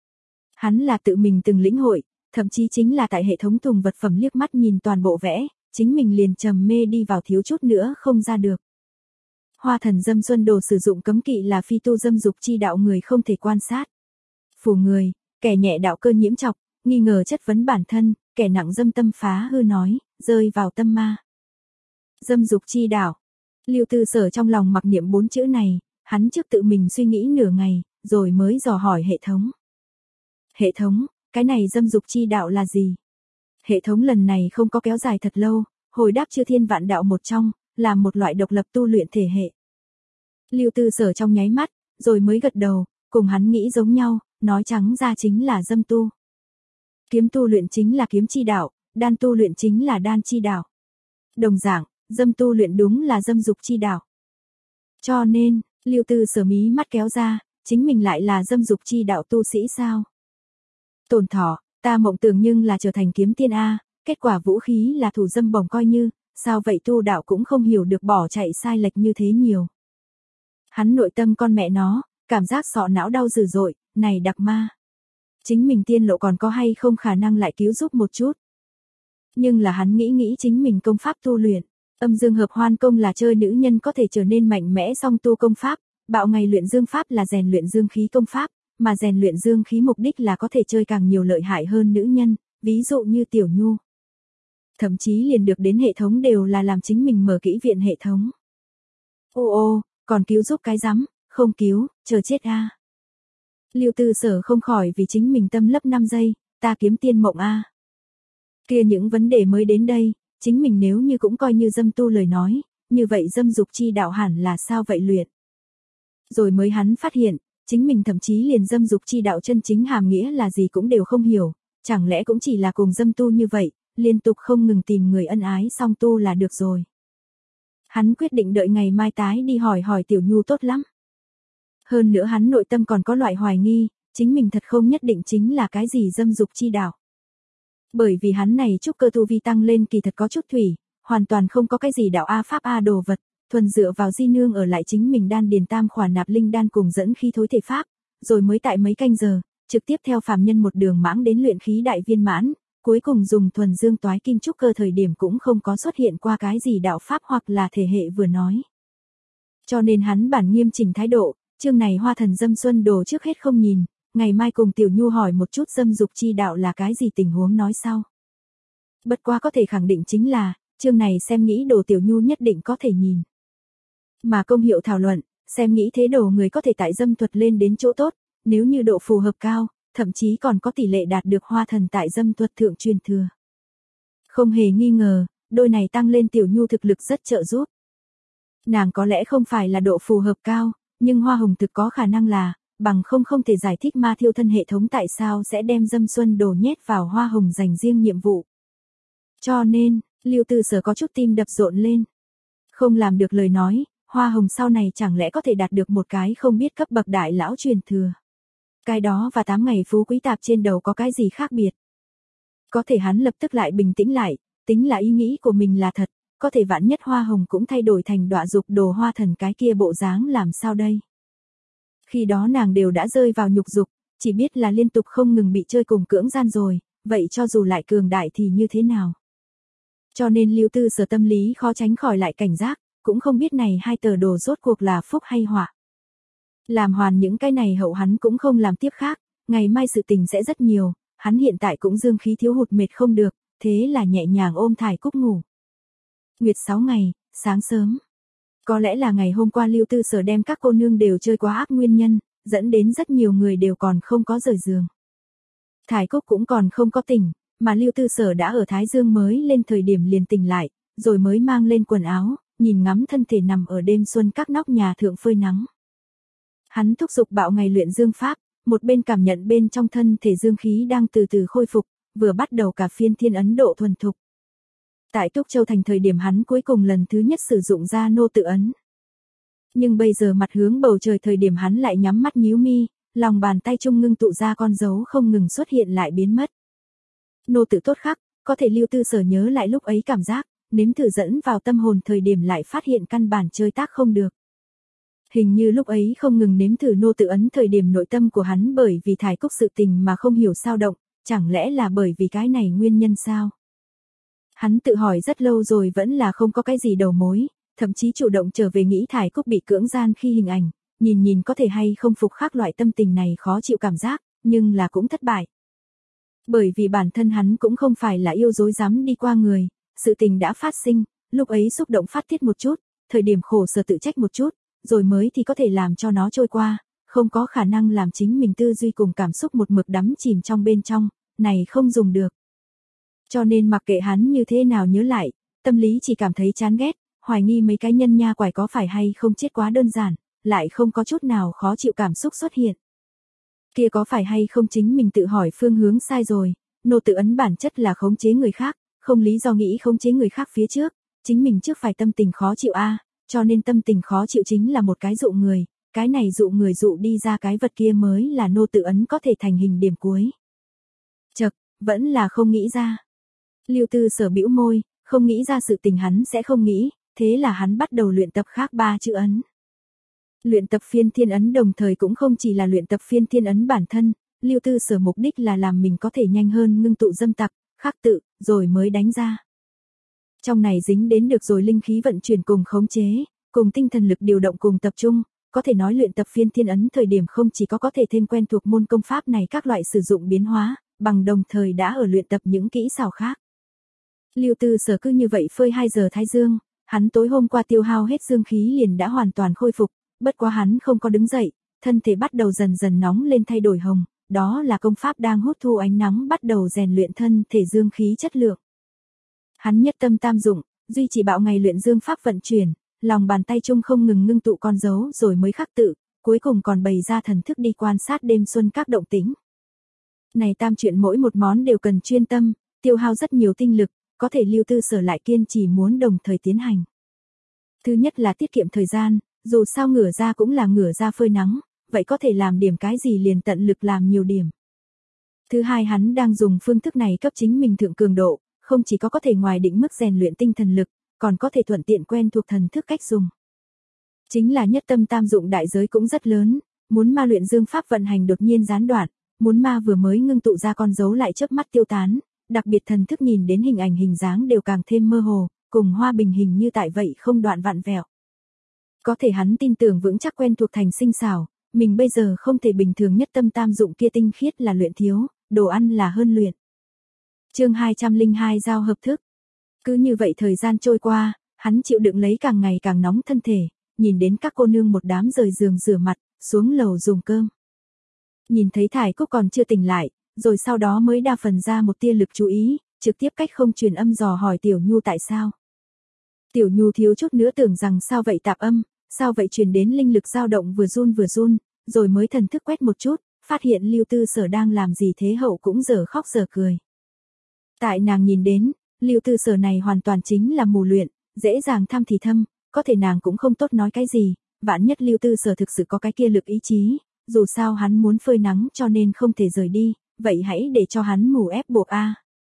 Hắn là tự mình từng lĩnh hội, thậm chí chính là tại hệ thống thùng vật phẩm liếc mắt nhìn toàn bộ vẽ, chính mình liền trầm mê đi vào thiếu chút nữa không ra được. Hoa Thần dâm xuân đồ sử dụng cấm kỵ là phi tu dâm dục chi đạo người không thể quan sát. Phù người, kẻ nhẹ đạo cơ nhiễm chọc, nghi ngờ chất vấn bản thân, kẻ nặng dâm tâm phá hư nói, rơi vào tâm ma. Dâm dục chi đạo. Lưu Tư Sở trong lòng mặc niệm bốn chữ này, hắn trước tự mình suy nghĩ nửa ngày, rồi mới dò hỏi hệ thống. Hệ thống, cái này dâm dục chi đạo là gì? Hệ thống lần này không có kéo dài thật lâu, hồi đáp chư thiên vạn đạo một trong, là một loại độc lập tu luyện thể hệ. Lưu Tư Sở trong nháy mắt, rồi mới gật đầu, cùng hắn nghĩ giống nhau, nói trắng ra chính là dâm tu. Kiếm tu luyện chính là kiếm chi đạo, đan tu luyện chính là đan chi đạo. Đồng dạng, dâm tu luyện đúng là dâm dục chi đạo. Cho nên, Lưu Tư Sở mí mắt kéo ra, chính mình lại là dâm dục chi đạo tu sĩ sao? Tồn thọ, ta mộng tưởng nhưng là trở thành kiếm tiên A, kết quả vũ khí là thủ dâm bổng coi như, sao vậy tu đạo cũng không hiểu được bỏ chạy sai lệch như thế nhiều. Hắn nội tâm con mẹ nó, cảm giác sọ não đau dữ dội, này đặc ma. Chính mình tiên lộ còn có hay không khả năng lại cứu giúp một chút. Nhưng là hắn nghĩ nghĩ chính mình công pháp tu luyện, âm dương hợp hoan công là chơi nữ nhân có thể trở nên mạnh mẽ song tu công pháp, bạo ngày luyện dương pháp là rèn luyện dương khí công pháp, mà rèn luyện dương khí mục đích là có thể chơi càng nhiều lợi hại hơn nữ nhân, ví dụ như Tiểu Nhu. Thậm chí liền được đến hệ thống đều là làm chính mình mở kỹ viện hệ thống. Ô ô, còn cứu giúp cái rắm, không cứu, chờ chết a. À. Lưu Tư Sở không khỏi vì chính mình tâm lấp năm giây, ta kiếm tiên mộng a. À. Kia những vấn đề mới đến đây, chính mình nếu như cũng coi như dâm tu lời nói, như vậy dâm dục chi đạo hẳn là sao vậy luyện. Rồi mới hắn phát hiện, chính mình thậm chí liền dâm dục chi đạo chân chính hàm nghĩa là gì cũng đều không hiểu, chẳng lẽ cũng chỉ là cùng dâm tu như vậy, liên tục không ngừng tìm người ân ái song tu là được rồi. Hắn quyết định đợi ngày mai tái đi hỏi hỏi Tiểu Nhu tốt lắm. Hơn nữa hắn nội tâm còn có loại hoài nghi, chính mình thật không nhất định chính là cái gì dâm dục chi đạo. Bởi vì hắn này trúc cơ tu vi tăng lên kỳ thật có chút thủy, hoàn toàn không có cái gì đạo A pháp A đồ vật, thuần dựa vào di nương ở lại chính mình đan điền tam khỏa nạp linh đan cùng dẫn khí thối thể pháp, rồi mới tại mấy canh giờ, trực tiếp theo phàm nhân một đường mãng đến luyện khí đại viên mãn, cuối cùng dùng thuần dương toái kim trúc cơ thời điểm cũng không có xuất hiện qua cái gì đạo pháp hoặc là thể hệ vừa nói. Cho nên hắn bản nghiêm chỉnh thái độ, chương này Hoa Thần dâm xuân đồ trước hết không nhìn, ngày mai cùng Tiểu Nhu hỏi một chút dâm dục chi đạo là cái gì tình huống nói sau. Bất quá có thể khẳng định chính là, chương này xem nghĩ đồ Tiểu Nhu nhất định có thể nhìn. Mà công hiệu thảo luận, xem nghĩ thế đồ người có thể tại dâm thuật lên đến chỗ tốt, nếu như độ phù hợp cao, thậm chí còn có tỷ lệ đạt được Hoa Thần tại dâm thuật thượng truyền thừa. Không hề nghi ngờ, đôi này tăng lên Tiểu Nhu thực lực rất trợ giúp. Nàng có lẽ không phải là độ phù hợp cao, nhưng Hoa Hồng thực có khả năng là, bằng không không thể giải thích ma thiêu thân hệ thống tại sao sẽ đem dâm xuân đồ nhét vào Hoa Hồng dành riêng nhiệm vụ. Cho nên, Lưu Tư Sở có chút tim đập rộn lên. Không làm được lời nói, Hoa Hồng sau này chẳng lẽ có thể đạt được một cái không biết cấp bậc đại lão truyền thừa. Cái đó và tám ngày phú quý tạp trên đầu có cái gì khác biệt. Có thể hắn lập tức lại bình tĩnh lại, tính là ý nghĩ của mình là thật, có thể vạn nhất Hoa Hồng cũng thay đổi thành đọa dục đồ hoa thần cái kia bộ dáng làm sao đây. Khi đó nàng đều đã rơi vào nhục dục, chỉ biết là liên tục không ngừng bị chơi cùng cưỡng gian rồi, vậy cho dù lại cường đại thì như thế nào. Cho nên Lưu Tư Sở tâm lý khó tránh khỏi lại cảnh giác, cũng không biết này hai tờ đồ rốt cuộc là phúc hay họa. Làm hoàn những cái này hậu hắn cũng không làm tiếp khác, ngày mai sự tình sẽ rất nhiều, hắn hiện tại cũng dương khí thiếu hụt mệt không được, thế là nhẹ nhàng ôm Thải Cúc ngủ. Nguyệt sáu ngày, sáng sớm. Có lẽ là ngày hôm qua Lưu Tư Sở đem các cô nương đều chơi quá ác nguyên nhân, dẫn đến rất nhiều người đều còn không có rời giường. Thải Cúc cũng còn không có tỉnh, mà Lưu Tư Sở đã ở Thái Dương mới lên thời điểm liền tỉnh lại, rồi mới mang lên quần áo, nhìn ngắm thân thể nằm ở đêm xuân các nóc nhà thượng phơi nắng. Hắn thúc giục bạo ngày luyện dương pháp, một bên cảm nhận bên trong thân thể dương khí đang từ từ khôi phục, vừa bắt đầu cả phiên thiên Ấn Độ thuần thục. Tại Túc Châu thành thời điểm hắn cuối cùng lần thứ nhất sử dụng ra nô tự ấn. Nhưng bây giờ mặt hướng bầu trời thời điểm hắn lại nhắm mắt nhíu mi, lòng bàn tay trung ngưng tụ ra con dấu không ngừng xuất hiện lại biến mất. Nô tự tốt khắc, có thể Lưu Tư Sở nhớ lại lúc ấy cảm giác, nếm thử dẫn vào tâm hồn thời điểm lại phát hiện căn bản chơi tác không được. Hình như lúc ấy không ngừng nếm thử nô tự ấn thời điểm nội tâm của hắn bởi vì Thải Cúc sự tình mà không hiểu sao động, chẳng lẽ là bởi vì cái này nguyên nhân sao? Hắn tự hỏi rất lâu rồi vẫn là không có cái gì đầu mối, thậm chí chủ động trở về nghĩ Thải Cúc bị cưỡng gian khi hình ảnh, nhìn nhìn có thể hay không phục khắc loại tâm tình này khó chịu cảm giác, nhưng là cũng thất bại. Bởi vì bản thân hắn cũng không phải là yêu dối dám đi qua người, sự tình đã phát sinh, lúc ấy xúc động phát tiết một chút, thời điểm khổ sở tự trách một chút, rồi mới thì có thể làm cho nó trôi qua, không có khả năng làm chính mình tư duy cùng cảm xúc một mực đắm chìm trong bên trong, này không dùng được. Cho nên mặc kệ hắn như thế nào nhớ lại, tâm lý chỉ cảm thấy chán ghét, hoài nghi mấy cái nhân nha quải có phải hay không chết quá đơn giản, lại không có chút nào khó chịu cảm xúc xuất hiện. Kia có phải hay không chính mình tự hỏi phương hướng sai rồi, nô tự ấn bản chất là khống chế người khác, không lý do nghĩ khống chế người khác phía trước, chính mình trước phải tâm tình khó chịu a, cho nên tâm tình khó chịu chính là một cái dụ người, cái này dụ người dụ đi ra cái vật kia mới là nô tự ấn có thể thành hình điểm cuối. Chậc, vẫn là không nghĩ ra. Lưu Tư Sở bĩu môi, không nghĩ ra sự tình hắn sẽ không nghĩ, thế là hắn bắt đầu luyện tập khác ba chữ ấn. Luyện tập phiên thiên ấn đồng thời cũng không chỉ là luyện tập phiên thiên ấn bản thân, Lưu Tư Sở mục đích là làm mình có thể nhanh hơn ngưng tụ dâm tặc, khắc tự, rồi mới đánh ra. Trong này dính đến được rồi linh khí vận chuyển cùng khống chế, cùng tinh thần lực điều động cùng tập trung, có thể nói luyện tập phiên thiên ấn thời điểm không chỉ có có thể thêm quen thuộc môn công pháp này các loại sử dụng biến hóa, bằng đồng thời đã ở luyện tập những kỹ xảo khác. Lưu Tư Sở cứ như vậy phơi hai giờ thái dương, hắn tối hôm qua tiêu hao hết dương khí liền đã hoàn toàn khôi phục, bất quá hắn không có đứng dậy, thân thể bắt đầu dần dần nóng lên thay đổi hồng, đó là công pháp đang hút thu ánh nắng bắt đầu rèn luyện thân thể dương khí chất lượng. Hắn nhất tâm tam dụng, duy trì bạo ngày luyện dương pháp vận chuyển, lòng bàn tay trung không ngừng ngưng tụ con dấu rồi mới khắc tự, cuối cùng còn bày ra thần thức đi quan sát đêm xuân các động tĩnh. Này tam chuyện mỗi một món đều cần chuyên tâm, tiêu hao rất nhiều tinh lực, có thể Lưu Tư Sở lại kiên trì muốn đồng thời tiến hành. Thứ nhất là tiết kiệm thời gian, dù sao ngửa ra cũng là ngửa ra phơi nắng, vậy có thể làm điểm cái gì liền tận lực làm nhiều điểm. Thứ hai hắn đang dùng phương thức này cấp chính mình thượng cường độ, không chỉ có có thể ngoài định mức rèn luyện tinh thần lực, còn có thể thuận tiện quen thuộc thần thức cách dùng. Chính là nhất tâm tam dụng đại giới cũng rất lớn, muốn ma luyện dương pháp vận hành đột nhiên gián đoạn, muốn ma vừa mới ngưng tụ ra con dấu lại chớp mắt tiêu tán, đặc biệt thần thức nhìn đến hình ảnh hình dáng đều càng thêm mơ hồ, cùng Hoa Bình hình như tại vậy không đoạn vặn vẹo. Có thể hắn tin tưởng vững chắc quen thuộc thành sinh xảo, mình bây giờ không thể bình thường nhất tâm tam dụng kia tinh khiết là luyện thiếu, đồ ăn là hơn luyện. Chương hai trăm lẻ hai giao hợp thức. Cứ như vậy thời gian trôi qua, hắn chịu đựng lấy càng ngày càng nóng thân thể, nhìn đến các cô nương một đám rời giường rửa mặt, xuống lầu dùng cơm. Nhìn thấy Thải Cúc còn chưa tỉnh lại, rồi sau đó mới đa phần ra một tia lực chú ý, trực tiếp cách không truyền âm dò hỏi Tiểu Nhu tại sao. Tiểu Nhu thiếu chút nữa tưởng rằng sao vậy tạp âm, sao vậy truyền đến linh lực dao động vừa run vừa run, rồi mới thần thức quét một chút, phát hiện Lưu Tư Sở đang làm gì thế hậu cũng dở khóc dở cười. Tại nàng nhìn đến, Lưu Tư Sở này hoàn toàn chính là mù luyện, dễ dàng tham thì thâm, có thể nàng cũng không tốt nói cái gì, vạn nhất Lưu Tư Sở thực sự có cái kia lực ý chí, dù sao hắn muốn phơi nắng cho nên không thể rời đi, vậy hãy để cho hắn mù ép buộc a.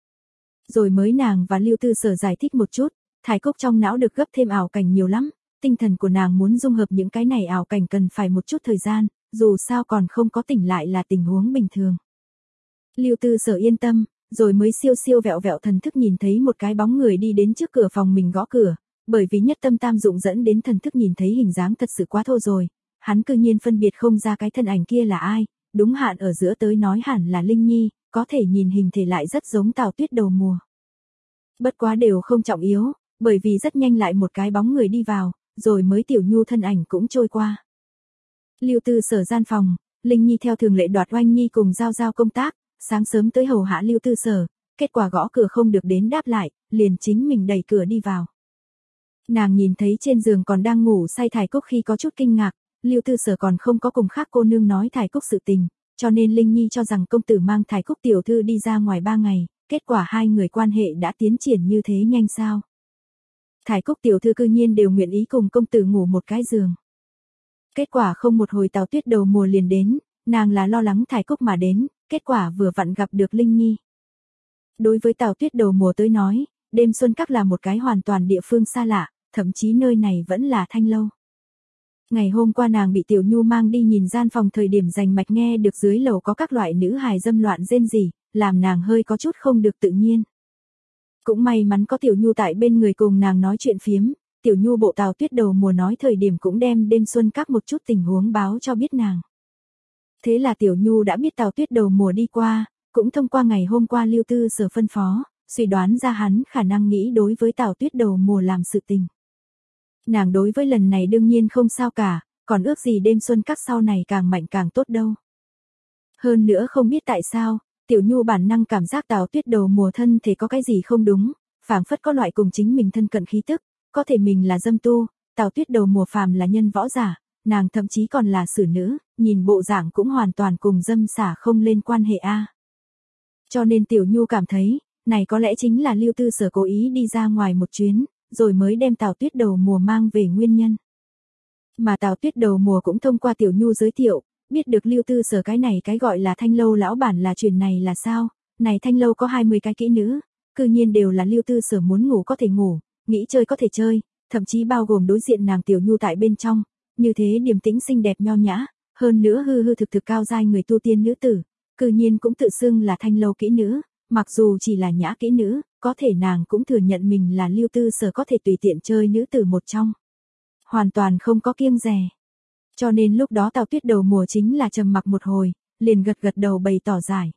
Rồi mới nàng và Lưu Tư Sở giải thích một chút, Thái Cúc trong não được gấp thêm ảo cảnh nhiều lắm, tinh thần của nàng muốn dung hợp những cái này ảo cảnh cần phải một chút thời gian, dù sao còn không có tỉnh lại là tình huống bình thường. Lưu Tư Sở yên tâm, rồi mới siêu siêu vẹo vẹo thần thức nhìn thấy một cái bóng người đi đến trước cửa phòng mình gõ cửa, bởi vì nhất tâm tam dụng dẫn đến thần thức nhìn thấy hình dáng thật sự quá thô rồi, hắn cư nhiên phân biệt không ra cái thân ảnh kia là ai, đúng hạn ở giữa tới nói hẳn là Linh Nhi, có thể nhìn hình thể lại rất giống Tào Tuyết đầu mùa. Bất quá đều không trọng yếu, bởi vì rất nhanh lại một cái bóng người đi vào, rồi mới Tiểu Nhu thân ảnh cũng trôi qua. Lưu Tư Sở gian phòng, Linh Nhi theo thường lệ đoạt Oanh Nhi cùng giao giao công tác, sáng sớm tới hầu hạ Lưu Tư Sở, kết quả gõ cửa không được đến đáp lại, liền chính mình đẩy cửa đi vào. Nàng nhìn thấy trên giường còn đang ngủ say Thải Cúc khi có chút kinh ngạc, Lưu Tư Sở còn không có cùng khác cô nương nói Thải Cúc sự tình, cho nên Linh Nhi cho rằng công tử mang Thải Cúc tiểu thư đi ra ngoài ba ngày, kết quả hai người quan hệ đã tiến triển như thế nhanh sao. Thải Cúc tiểu thư cư nhiên đều nguyện ý cùng công tử ngủ một cái giường. Kết quả không một hồi Tào Tuyết đầu mùa liền đến, nàng là lo lắng Thải Cúc mà đến, kết quả vừa vặn gặp được Linh Nhi. Đối với Tào Tuyết đầu mùa tới nói, đêm xuân các là một cái hoàn toàn địa phương xa lạ, thậm chí nơi này vẫn là Thanh Lâu. Ngày hôm qua nàng bị Tiểu Nhu mang đi nhìn gian phòng thời điểm rành mạch nghe được dưới lầu có các loại nữ hài dâm loạn rên rỉ, làm nàng hơi có chút không được tự nhiên. Cũng may mắn có Tiểu Nhu tại bên người cùng nàng nói chuyện phiếm, Tiểu Nhu bộ Tào Tuyết đầu mùa nói thời điểm cũng đem đêm xuân các một chút tình huống báo cho biết nàng. Thế là Tiểu Nhu đã biết Tào Tuyết đầu mùa đi qua, cũng thông qua ngày hôm qua Lưu Tư Sở phân phó, suy đoán ra hắn khả năng nghĩ đối với Tào Tuyết đầu mùa làm sự tình. Nàng đối với lần này đương nhiên không sao cả, còn ước gì đêm xuân các sau này càng mạnh càng tốt đâu. Hơn nữa không biết tại sao, Tiểu Nhu bản năng cảm giác Tào Tuyết đầu mùa thân thể có cái gì không đúng, phảng phất có loại cùng chính mình thân cận khí tức, có thể mình là dâm tu, Tào Tuyết đầu mùa phàm là nhân võ giả, nàng thậm chí còn là xử nữ, nhìn bộ dạng cũng hoàn toàn cùng dâm xả không lên quan hệ a. Cho nên Tiểu Nhu cảm thấy, này có lẽ chính là Lưu Tư Sở cố ý đi ra ngoài một chuyến, rồi mới đem Tào Tuyết đầu mùa mang về nguyên nhân. Mà Tào Tuyết đầu mùa cũng thông qua Tiểu Nhu giới thiệu, biết được Lưu Tư Sở cái này cái gọi là Thanh Lâu lão bản là chuyện này là sao, này Thanh Lâu có hai mươi cái kỹ nữ, cư nhiên đều là Lưu Tư Sở muốn ngủ có thể ngủ, nghĩ chơi có thể chơi, thậm chí bao gồm đối diện nàng Tiểu Nhu tại bên trong, như thế điềm tĩnh xinh đẹp nho nhã, hơn nữa hư hư thực thực cao giai người tu tiên nữ tử, cư nhiên cũng tự xưng là Thanh Lâu kỹ nữ, mặc dù chỉ là nhã kỹ nữ, có thể nàng cũng thừa nhận mình là Lưu Tư Sở có thể tùy tiện chơi nữ tử một trong. Hoàn toàn không có kiêng dè. Cho nên lúc đó Tào Tuyết đầu mùa chính là trầm mặc một hồi, liền gật gật đầu bày tỏ giải.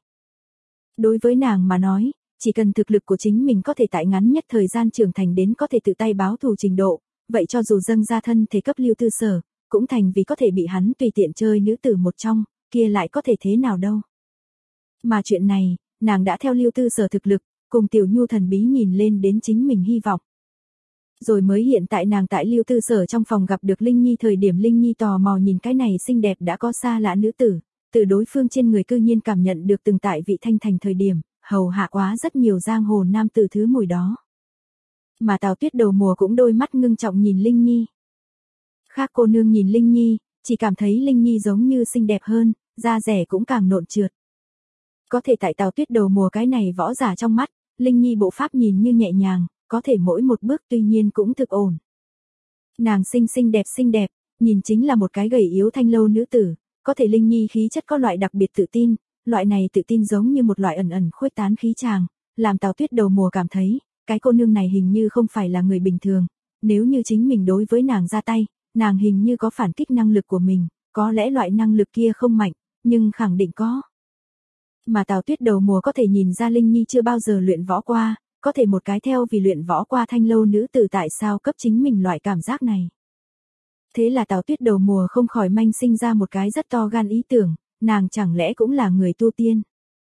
Đối với nàng mà nói, chỉ cần thực lực của chính mình có thể tại ngắn nhất thời gian trưởng thành đến có thể tự tay báo thù trình độ, vậy cho dù dâng ra thân thể cấp Lưu Tư Sở, cũng thành vì có thể bị hắn tùy tiện chơi nữ tử một trong, kia lại có thể thế nào đâu. Mà chuyện này, nàng đã theo Lưu Tư Sở thực lực, cùng Tiểu Nhu thần bí nhìn lên đến chính mình hy vọng. Rồi mới hiện tại nàng tại Lưu Tư Sở trong phòng gặp được Linh Nhi thời điểm Linh Nhi tò mò nhìn cái này xinh đẹp đã có xa lạ nữ tử, từ đối phương trên người cư nhiên cảm nhận được từng tại vị thanh thành thời điểm, hầu hạ quá rất nhiều giang hồ nam tử thứ mùi đó. Mà Tào Tuyết đầu mùa cũng đôi mắt ngưng trọng nhìn Linh Nhi. Khác cô nương nhìn Linh Nhi, chỉ cảm thấy Linh Nhi giống như xinh đẹp hơn, da rẻ cũng càng nộn trượt. Có thể tại Tào Tuyết đầu mùa cái này võ giả trong mắt, Linh Nhi bộ pháp nhìn như nhẹ nhàng, có thể mỗi một bước tuy nhiên cũng thực ổn. Nàng xinh xinh đẹp xinh đẹp, nhìn chính là một cái gầy yếu thanh lâu nữ tử, có thể Linh Nhi khí chất có loại đặc biệt tự tin, loại này tự tin giống như một loại ẩn ẩn khuếch tán khí tràng, làm Tào Tuyết đầu mùa cảm thấy, cái cô nương này hình như không phải là người bình thường, nếu như chính mình đối với nàng ra tay, nàng hình như có phản kích năng lực của mình, có lẽ loại năng lực kia không mạnh, nhưng khẳng định có. Mà Tào Tuyết đầu mùa có thể nhìn ra Linh Nhi chưa bao giờ luyện võ qua, có thể một cái theo vì luyện võ qua thanh lâu nữ tử tại sao cấp chính mình loại cảm giác này. Thế là Tào Tuyết đầu mùa không khỏi manh sinh ra một cái rất to gan ý tưởng, nàng chẳng lẽ cũng là người tu tiên.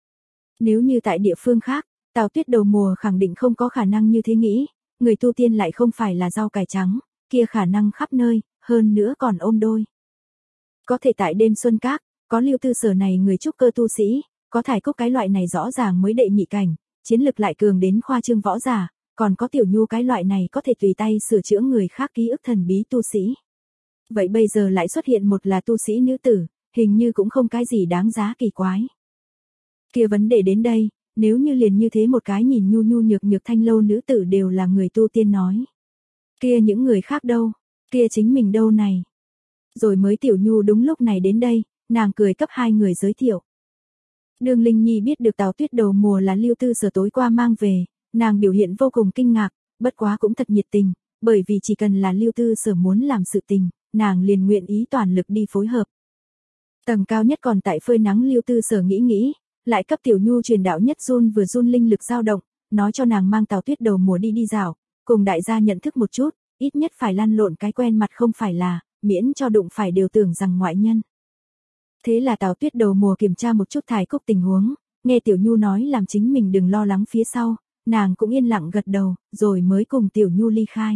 Nếu như tại địa phương khác, Tào Tuyết đầu mùa khẳng định không có khả năng như thế nghĩ, người tu tiên lại không phải là rau cải trắng, kia khả năng khắp nơi, hơn nữa còn ôm đôi. Có thể tại đêm xuân các, có Lưu Tư Sở này người trúc cơ tu sĩ, có Thải Cúc cái loại này rõ ràng mới đệ nhị cảnh, chiến lực lại cường đến khoa trương võ giả, còn có Tiểu Nhu cái loại này có thể tùy tay sửa chữa người khác ký ức thần bí tu sĩ. Vậy bây giờ lại xuất hiện một là tu sĩ nữ tử, hình như cũng không cái gì đáng giá kỳ quái. Kia vấn đề đến đây, nếu như liền như thế một cái nhìn nhu nhu nhược nhược thanh lâu nữ tử đều là người tu tiên nói. Kia những người khác đâu, kia chính mình đâu này. Rồi mới Tiểu Nhu đúng lúc này đến đây, nàng cười cấp hai người giới thiệu. Đường Linh Nhi biết được Tào Tuyết đầu mùa là Lưu Tư Sở tối qua mang về, nàng biểu hiện vô cùng kinh ngạc, bất quá cũng thật nhiệt tình, bởi vì chỉ cần là Lưu Tư Sở muốn làm sự tình, nàng liền nguyện ý toàn lực đi phối hợp. Tầng cao nhất còn tại phơi nắng Lưu Tư Sở nghĩ nghĩ, lại cấp Tiểu Nhu truyền đạo nhất run vừa run linh lực dao động, nói cho nàng mang Tào Tuyết đầu mùa đi đi dạo, cùng đại gia nhận thức một chút, ít nhất phải lăn lộn cái quen mặt không phải là, miễn cho đụng phải đều tưởng rằng ngoại nhân. Thế là Tào Tuyết đầu mùa kiểm tra một chút Thái Cúc tình huống, nghe Tiểu Nhu nói làm chính mình đừng lo lắng phía sau, nàng cũng yên lặng gật đầu, rồi mới cùng Tiểu Nhu ly khai.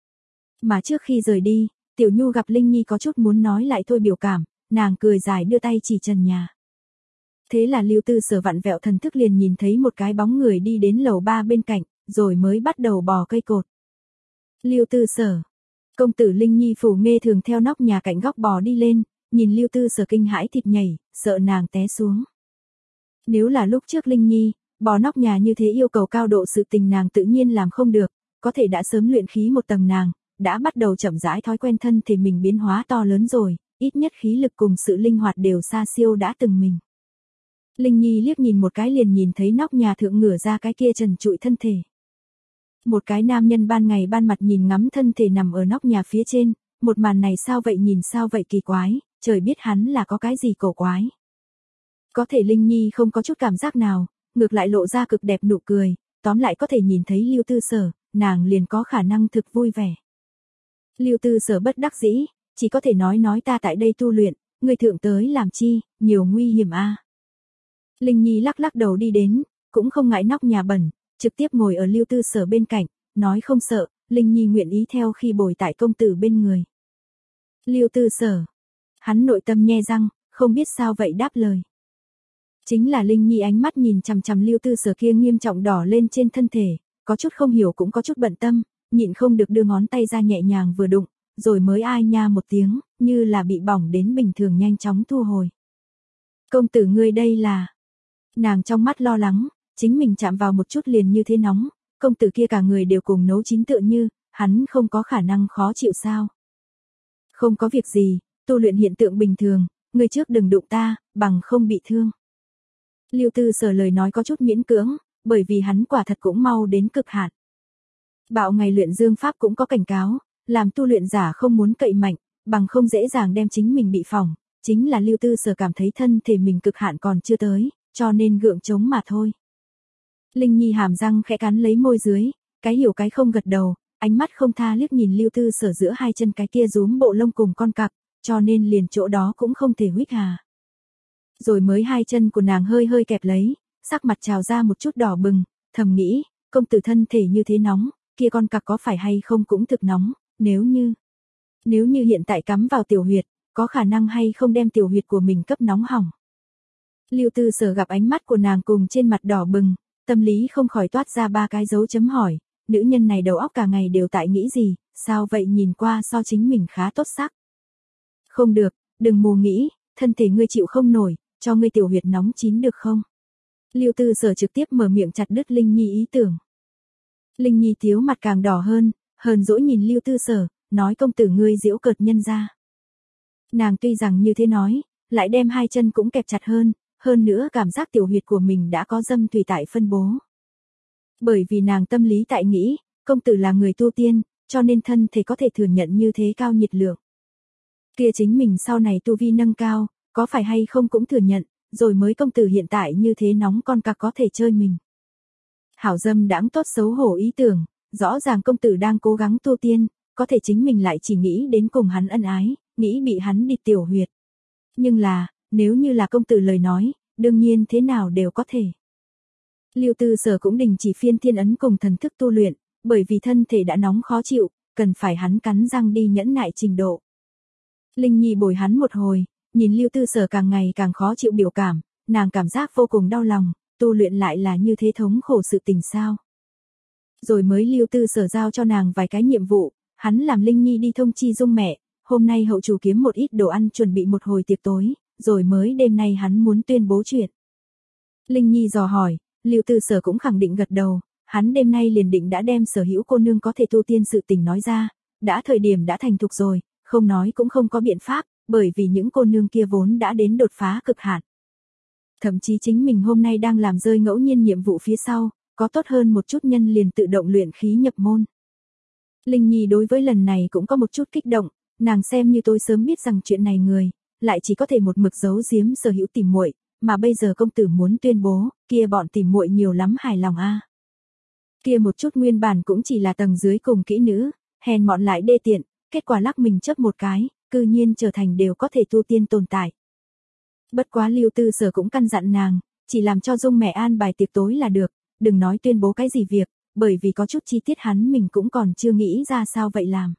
Mà trước khi rời đi, Tiểu Nhu gặp Linh Nhi có chút muốn nói lại thôi biểu cảm, nàng cười dài đưa tay chỉ trần nhà. Thế là Lưu Tư Sở vặn vẹo thần thức liền nhìn thấy một cái bóng người đi đến lầu ba bên cạnh, rồi mới bắt đầu bò cây cột. Lưu Tư Sở. Công tử Linh Nhi phủ nghe thường theo nóc nhà cạnh góc bò đi lên, nhìn Lưu Tư Sở kinh hãi thịt nhảy, sợ nàng té xuống. Nếu là lúc trước Linh Nhi, bò nóc nhà như thế yêu cầu cao độ sự tình nàng tự nhiên làm không được, có thể đã sớm luyện khí một tầng nàng, đã bắt đầu chậm rãi thói quen thân thể mình biến hóa to lớn rồi, ít nhất khí lực cùng sự linh hoạt đều xa siêu đã từng mình. Linh Nhi liếc nhìn một cái liền nhìn thấy nóc nhà thượng ngửa ra cái kia trần trụi thân thể. Một cái nam nhân ban ngày ban mặt nhìn ngắm thân thể nằm ở nóc nhà phía trên, một màn này sao vậy nhìn sao vậy kỳ quái, trời biết hắn là có cái gì cổ quái. Có thể Linh Nhi không có chút cảm giác nào, ngược lại lộ ra cực đẹp nụ cười, tóm lại có thể nhìn thấy Lưu Tư Sở, nàng liền có khả năng thực vui vẻ. Lưu Tư Sở bất đắc dĩ, chỉ có thể nói nói ta tại đây tu luyện, người thượng tới làm chi, nhiều nguy hiểm a. Linh Nhi lắc lắc đầu đi đến, cũng không ngại nóc nhà bẩn, trực tiếp ngồi ở Lưu Tư Sở bên cạnh, nói không sợ, Linh Nhi nguyện ý theo khi bồi tại công tử bên người. Lưu Tư Sở. Hắn nội tâm nhe răng, không biết sao vậy đáp lời. Chính là Linh Nhi ánh mắt nhìn chằm chằm Lưu Tư Sở kia nghiêm trọng đỏ lên trên thân thể, có chút không hiểu cũng có chút bận tâm, nhịn không được đưa ngón tay ra nhẹ nhàng vừa đụng, rồi mới ai nha một tiếng, như là bị bỏng đến bình thường nhanh chóng thu hồi. Công tử ngươi đây là... Nàng trong mắt lo lắng, chính mình chạm vào một chút liền như thế nóng, công tử kia cả người đều cùng nấu chín tựa như, hắn không có khả năng khó chịu sao. Không có việc gì, tu luyện hiện tượng bình thường, người trước đừng đụng ta, bằng không bị thương. Lưu Tư Sở lời nói có chút miễn cưỡng, bởi vì hắn quả thật cũng mau đến cực hạn. Bạo ngày luyện dương pháp cũng có cảnh cáo, làm tu luyện giả không muốn cậy mạnh, bằng không dễ dàng đem chính mình bị phỏng, chính là Lưu Tư Sở cảm thấy thân thể mình cực hạn còn chưa tới, cho nên gượng chống mà thôi. Linh Nhi hàm răng khẽ cắn lấy môi dưới, cái hiểu cái không gật đầu, ánh mắt không tha liếc nhìn Lưu Tư Sở giữa hai chân cái kia rúm bộ lông cùng con cặc, cho nên liền chỗ đó cũng không thể huých hà. Rồi mới hai chân của nàng hơi hơi kẹp lấy, sắc mặt trào ra một chút đỏ bừng, thầm nghĩ, công tử thân thể như thế nóng, kia con cặc có phải hay không cũng thực nóng, nếu như... Nếu như hiện tại cắm vào tiểu huyệt, có khả năng hay không đem tiểu huyệt của mình cấp nóng hỏng. Lưu Tư Sở gặp ánh mắt của nàng cùng trên mặt đỏ bừng, tâm lý không khỏi toát ra ba cái dấu chấm hỏi, nữ nhân này đầu óc cả ngày đều tại nghĩ gì, sao vậy nhìn qua so chính mình khá tốt sắc. Không được, đừng mù nghĩ, thân thể ngươi chịu không nổi, cho ngươi tiểu huyệt nóng chín được không? Lưu Tư Sở trực tiếp mở miệng chặt đứt Linh Nhi ý tưởng. Linh Nhi thiếu mặt càng đỏ hơn, hờn dỗi nhìn Lưu Tư Sở, nói công tử ngươi giễu cợt nhân ra. Nàng tuy rằng như thế nói, lại đem hai chân cũng kẹp chặt hơn, hơn nữa cảm giác tiểu huyệt của mình đã có dâm tùy tại phân bố. Bởi vì nàng tâm lý tại nghĩ, công tử là người tu tiên, cho nên thân thể có thể thừa nhận như thế cao nhiệt lượng. Kia chính mình sau này tu vi nâng cao, có phải hay không cũng thừa nhận, rồi mới công tử hiện tại như thế nóng con cặc có thể chơi mình. Hảo dâm đãng tốt xấu hổ ý tưởng, rõ ràng công tử đang cố gắng tu tiên, có thể chính mình lại chỉ nghĩ đến cùng hắn ân ái, nghĩ bị hắn địt tiểu huyệt. Nhưng là, nếu như là công tử lời nói, đương nhiên thế nào đều có thể. Lưu Tư Sở cũng đình chỉ phiên thiên ấn cùng thần thức tu luyện, bởi vì thân thể đã nóng khó chịu, cần phải hắn cắn răng đi nhẫn nại trình độ. Linh Nhi bồi hắn một hồi, nhìn Lưu Tư Sở càng ngày càng khó chịu biểu cảm, nàng cảm giác vô cùng đau lòng, tu luyện lại là như thế thống khổ sự tình sao. Rồi mới Lưu Tư Sở giao cho nàng vài cái nhiệm vụ, hắn làm Linh Nhi đi thông chi Dung mẹ, hôm nay hậu chủ kiếm một ít đồ ăn chuẩn bị một hồi tiệc tối, rồi mới đêm nay hắn muốn tuyên bố chuyện. Linh Nhi dò hỏi, Lưu Tư Sở cũng khẳng định gật đầu, hắn đêm nay liền định đã đem sở hữu cô nương có thể tu tiên sự tình nói ra, đã thời điểm đã thành thục rồi, không nói cũng không có biện pháp, bởi vì những cô nương kia vốn đã đến đột phá cực hạn. Thậm chí chính mình hôm nay đang làm rơi ngẫu nhiên nhiệm vụ phía sau, có tốt hơn một chút nhân liền tự động luyện khí nhập môn. Linh Nhi đối với lần này cũng có một chút kích động, nàng xem như tôi sớm biết rằng chuyện này người, lại chỉ có thể một mực giấu giếm sở hữu tỉ muội, mà bây giờ công tử muốn tuyên bố, kia bọn tỉ muội nhiều lắm hài lòng a. À. Kia một chút nguyên bản cũng chỉ là tầng dưới cùng kỹ nữ, hèn mọn lại đê tiện, kết quả lắc mình chớp một cái, cư nhiên trở thành đều có thể tu tiên tồn tại. Bất quá Lưu Tư Sở cũng căn dặn nàng, chỉ làm cho Dung mẹ an bài tiệc tối là được, đừng nói tuyên bố cái gì việc, bởi vì có chút chi tiết hắn mình cũng còn chưa nghĩ ra sao vậy làm.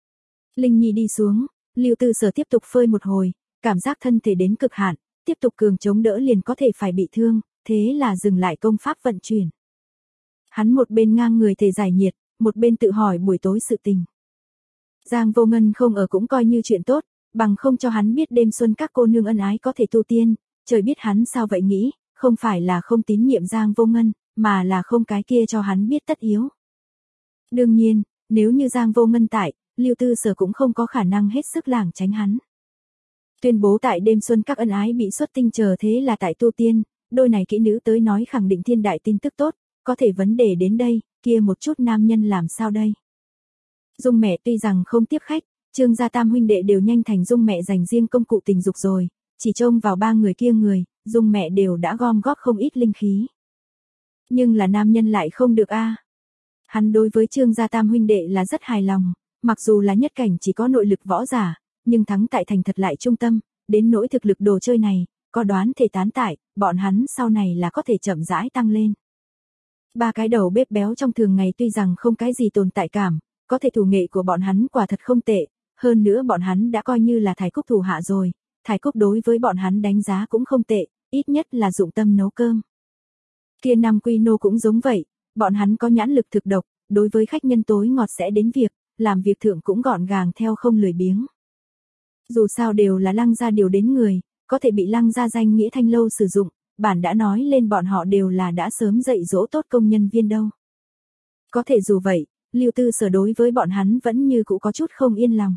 Linh Nhi đi xuống, Lưu Tư Sở tiếp tục phơi một hồi, cảm giác thân thể đến cực hạn, tiếp tục cường chống đỡ liền có thể phải bị thương, thế là dừng lại công pháp vận chuyển. Hắn một bên ngang người thể giải nhiệt, một bên tự hỏi buổi tối sự tình. Giang Vô Ngân không ở cũng coi như chuyện tốt, bằng không cho hắn biết đêm xuân các cô nương ân ái có thể tu tiên, trời biết hắn sao vậy nghĩ, không phải là không tín nhiệm Giang Vô Ngân, mà là không cái kia cho hắn biết tất yếu. Đương nhiên, nếu như Giang Vô Ngân tại, Lưu Tư Sở cũng không có khả năng hết sức lảng tránh hắn. Tuyên bố tại đêm xuân các ân ái bị xuất tinh chờ thế là tại tu tiên, đôi này kỹ nữ tới nói khẳng định thiên đại tin tức tốt, có thể vấn đề đến đây, kia một chút nam nhân làm sao đây? Dung mẹ tuy rằng không tiếp khách, Trương gia tam huynh đệ đều nhanh thành Dung mẹ dành riêng công cụ tình dục rồi, chỉ trông vào ba người kia người, Dung mẹ đều đã gom góp không ít linh khí. Nhưng là nam nhân lại không được a. À. Hắn đối với Trương gia tam huynh đệ là rất hài lòng, mặc dù là nhất cảnh chỉ có nội lực võ giả, nhưng thắng tại thành thật lại trung tâm, đến nỗi thực lực đồ chơi này, có đoán thể tán tại, bọn hắn sau này là có thể chậm rãi tăng lên. Ba cái đầu bếp béo trong thường ngày tuy rằng không cái gì tồn tại cảm, có thể thủ nghệ của bọn hắn quả thật không tệ, hơn nữa bọn hắn đã coi như là Thái Cúc thủ hạ rồi, Thái Cúc đối với bọn hắn đánh giá cũng không tệ, ít nhất là dụng tâm nấu cơm. Kia năm quy nô cũng giống vậy, bọn hắn có nhãn lực thực độc, đối với khách nhân tối ngọt sẽ đến việc, làm việc thượng cũng gọn gàng theo không lười biếng. Dù sao đều là Lăng gia điều đến người, có thể bị Lăng gia danh nghĩa thanh lâu sử dụng, bản đã nói lên bọn họ đều là đã sớm dạy dỗ tốt công nhân viên đâu. Có thể dù vậy, Lưu Tư Sở đối với bọn hắn vẫn như cũ có chút không yên lòng.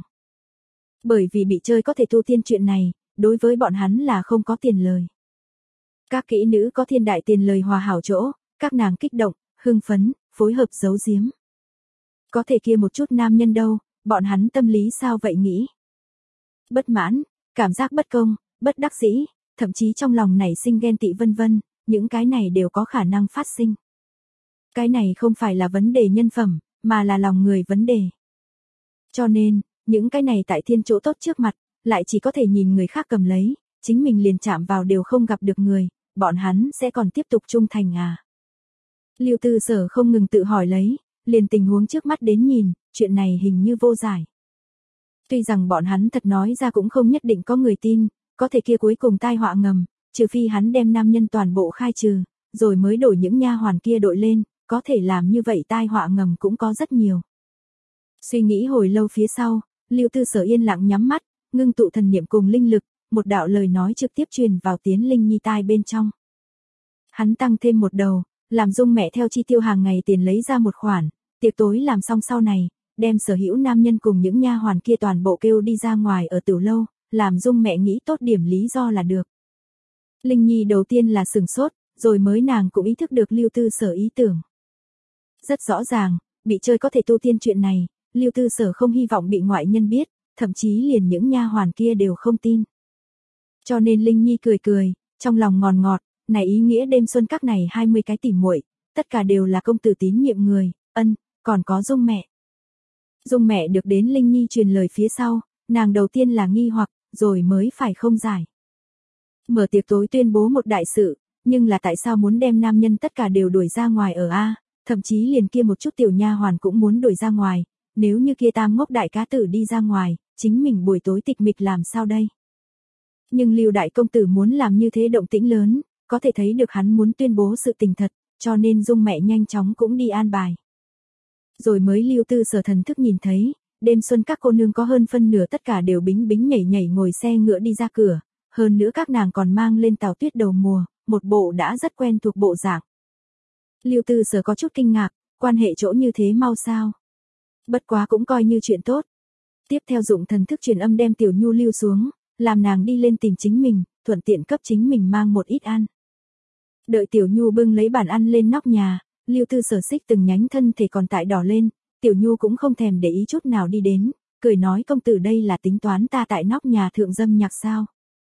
Bởi vì bị chơi có thể tu tiên chuyện này, đối với bọn hắn là không có tiền lời. Các kỹ nữ có thiên đại tiền lời hòa hảo chỗ, các nàng kích động, hưng phấn, phối hợp giấu giếm. Có thể kia một chút nam nhân đâu, bọn hắn tâm lý sao vậy nghĩ? Bất mãn, cảm giác bất công, bất đắc dĩ, thậm chí trong lòng nảy sinh ghen tị vân vân, những cái này đều có khả năng phát sinh. Cái này không phải là vấn đề nhân phẩm, mà là lòng người vấn đề. Cho nên, những cái này tại thiên chỗ tốt trước mặt, lại chỉ có thể nhìn người khác cầm lấy, chính mình liền chạm vào đều không gặp được người, bọn hắn sẽ còn tiếp tục trung thành à. Lưu Tư Sở không ngừng tự hỏi lấy, liền tình huống trước mắt đến nhìn, chuyện này hình như vô giải. Tuy rằng bọn hắn thật nói ra cũng không nhất định có người tin, có thể kia cuối cùng tai họa ngầm, trừ phi hắn đem nam nhân toàn bộ khai trừ, rồi mới đổi những nha hoàn kia đội lên, có thể làm như vậy tai họa ngầm cũng có rất nhiều. Suy nghĩ hồi lâu phía sau, Lưu Tư Sở yên lặng nhắm mắt, ngưng tụ thần niệm cùng linh lực, một đạo lời nói trực tiếp truyền vào Tiến Linh Nhi tai bên trong. Hắn tăng thêm một đầu, làm Dung mẹ theo chi tiêu hàng ngày tiền lấy ra một khoản, tiệc tối làm xong sau này, đem sở hữu nam nhân cùng những nha hoàn kia toàn bộ kêu đi ra ngoài ở tiểu lâu, làm Dung mẹ nghĩ tốt điểm lý do là được. Linh Nhi đầu tiên là sừng sốt, rồi mới nàng cũng ý thức được Lưu Tư Sở ý tưởng. Rất rõ ràng, bị chơi có thể tu tiên chuyện này, Lưu Tư Sở không hy vọng bị ngoại nhân biết, thậm chí liền những nha hoàn kia đều không tin. Cho nên Linh Nhi cười cười, trong lòng ngọt ngọt, này ý nghĩa đêm xuân các này hai mươi cái tỉ muội, tất cả đều là công tử tín nhiệm người, ân, còn có Dung mẹ. Dung mẹ được đến Linh Nhi truyền lời phía sau, nàng đầu tiên là nghi hoặc, rồi mới phải không giải. Mở tiệc tối tuyên bố một đại sự, nhưng là tại sao muốn đem nam nhân tất cả đều đuổi ra ngoài ở A, thậm chí liền kia một chút tiểu nha hoàn cũng muốn đuổi ra ngoài, nếu như kia tam ngốc đại cá tử đi ra ngoài, chính mình buổi tối tịch mịch làm sao đây? Nhưng Lưu đại công tử muốn làm như thế động tĩnh lớn, có thể thấy được hắn muốn tuyên bố sự tình thật, cho nên Dung mẹ nhanh chóng cũng đi an bài. Rồi mới Lưu Tư Sở thần thức nhìn thấy, đêm xuân các cô nương có hơn phân nửa tất cả đều bính bính nhảy nhảy ngồi xe ngựa đi ra cửa, hơn nữa các nàng còn mang lên tàu tuyết đầu mùa, một bộ đã rất quen thuộc bộ dạng. Lưu Tư Sở có chút kinh ngạc, quan hệ chỗ như thế mau sao? Bất quá cũng coi như chuyện tốt. Tiếp theo dụng thần thức truyền âm đem Tiểu Nhu lưu xuống, làm nàng đi lên tìm chính mình, thuận tiện cấp chính mình mang một ít ăn. Đợi Tiểu Nhu bưng lấy bàn ăn lên nóc nhà, Lưu Tư Sở xích từng nhánh thân thể còn tại đỏ lên, Tiểu Nhu cũng không thèm để ý chút nào đi đến, cười nói công tử đây là tính toán ta tại nóc nhà thượng dâm nhạc sao?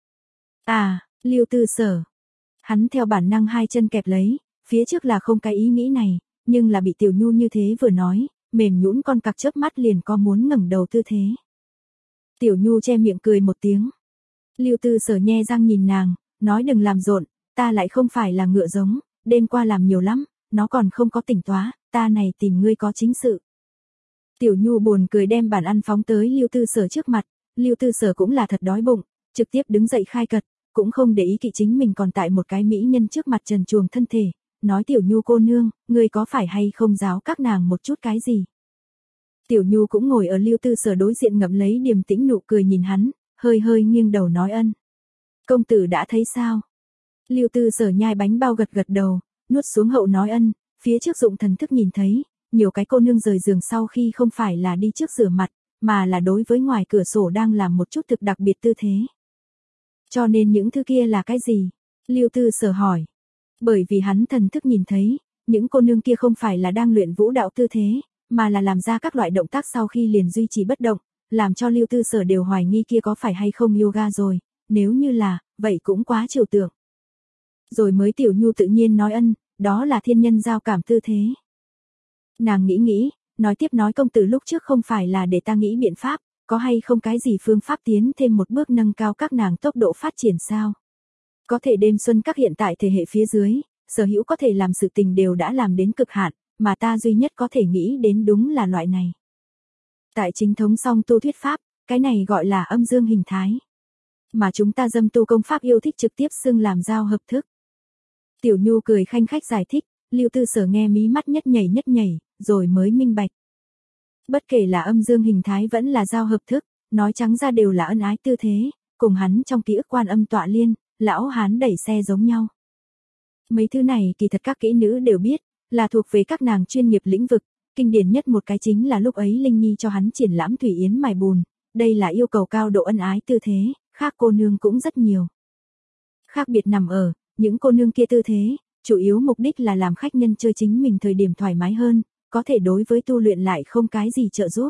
À, Lưu Tư Sở. Hắn theo bản năng hai chân kẹp lấy, phía trước là không cái ý nghĩ này, nhưng là bị Tiểu Nhu như thế vừa nói, mềm nhũn con cặc chớp mắt liền có muốn ngẩng đầu tư thế. Tiểu Nhu che miệng cười một tiếng. Lưu Tư Sở nhe răng nhìn nàng, nói đừng làm rộn, ta lại không phải là ngựa giống, đêm qua làm nhiều lắm, nó còn không có tỉnh táo, ta này tìm ngươi có chính sự. Tiểu Nhu buồn cười đem bàn ăn phóng tới Lưu Tư Sở trước mặt, Lưu Tư Sở cũng là thật đói bụng, trực tiếp đứng dậy khai cật, cũng không để ý kỵ chính mình còn tại một cái mỹ nhân trước mặt trần truồng thân thể, nói Tiểu Nhu cô nương, ngươi có phải hay không giáo các nàng một chút cái gì? Tiểu Nhu cũng ngồi ở Lưu Tư Sở đối diện ngậm lấy điềm tĩnh nụ cười nhìn hắn, hơi hơi nghiêng đầu nói ân. Công tử đã thấy sao? Lưu Tư Sở nhai bánh bao gật gật đầu, nuốt xuống hậu nói ân, phía trước dụng thần thức nhìn thấy, nhiều cái cô nương rời giường sau khi không phải là đi trước rửa mặt, mà là đối với ngoài cửa sổ đang làm một chút thực đặc biệt tư thế. Cho nên những thứ kia là cái gì? Lưu Tư Sở hỏi. Bởi vì hắn thần thức nhìn thấy, những cô nương kia không phải là đang luyện vũ đạo tư thế, mà là làm ra các loại động tác sau khi liền duy trì bất động, làm cho Lưu Tư Sở đều hoài nghi kia có phải hay không yoga rồi, nếu như là, vậy cũng quá trừu tượng. Rồi mới Tiểu Nhu tự nhiên nói ân, đó là thiên nhân giao cảm tư thế. Nàng nghĩ nghĩ, nói tiếp nói công tử lúc trước không phải là để ta nghĩ biện pháp, có hay không cái gì phương pháp tiến thêm một bước nâng cao các nàng tốc độ phát triển sao? Có thể đêm xuân các hiện tại thể hệ phía dưới, sở hữu có thể làm sự tình đều đã làm đến cực hạn, mà ta duy nhất có thể nghĩ đến đúng là loại này. Tại chính thống song tu thuyết pháp, cái này gọi là âm dương hình thái. Mà chúng ta dâm tu công pháp yêu thích trực tiếp xưng làm giao hợp thức. Tiểu Nhu cười khanh khách giải thích, Lưu Tư Sở nghe mí mắt nhất nhảy nhất nhảy, rồi mới minh bạch. Bất kể là âm dương hình thái vẫn là giao hợp thức, nói trắng ra đều là ân ái tư thế, cùng hắn trong ký ức quan âm tọa liên, lão hán đẩy xe giống nhau. Mấy thứ này kỳ thật các kỹ nữ đều biết, là thuộc về các nàng chuyên nghiệp lĩnh vực, kinh điển nhất một cái chính là lúc ấy Linh Nhi cho hắn triển lãm thủy yến mài bùn, đây là yêu cầu cao độ ân ái tư thế, khác cô nương cũng rất nhiều. Khác biệt nằm ở, những cô nương kia tư thế, chủ yếu mục đích là làm khách nhân chơi chính mình thời điểm thoải mái hơn, có thể đối với tu luyện lại không cái gì trợ giúp.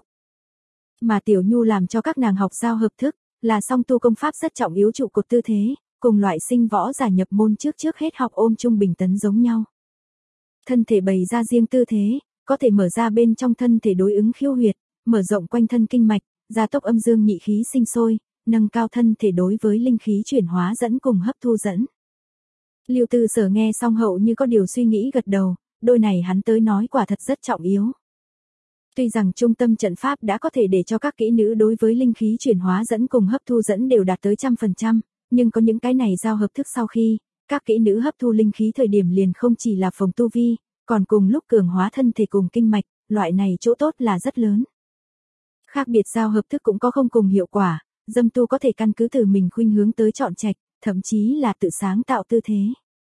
Mà Tiểu Nhu làm cho các nàng học giao hợp thức, là song tu công pháp rất trọng yếu trụ cột tư thế, cùng loại sinh võ giả nhập môn trước trước hết học ôm chung bình tấn giống nhau. Thân thể bày ra riêng tư thế, có thể mở ra bên trong thân thể đối ứng khiêu huyệt, mở rộng quanh thân kinh mạch, gia tốc âm dương nhị khí sinh sôi, nâng cao thân thể đối với linh khí chuyển hóa dẫn cùng hấp thu dẫn. Lưu Tư Sở nghe xong hậu như có điều suy nghĩ gật đầu, đôi này hắn tới nói quả thật rất trọng yếu. Tuy rằng trung tâm trận pháp đã có thể để cho các kỹ nữ đối với linh khí chuyển hóa dẫn cùng hấp thu dẫn đều đạt tới trăm phần trăm, nhưng có những cái này giao hợp thức sau khi, các kỹ nữ hấp thu linh khí thời điểm liền không chỉ là phòng tu vi, còn cùng lúc cường hóa thân thể cùng kinh mạch, loại này chỗ tốt là rất lớn. Khác biệt giao hợp thức cũng có không cùng hiệu quả, dâm tu có thể căn cứ từ mình khuynh hướng tới chọn trạch, thậm chí là tự sáng tạo tư thế.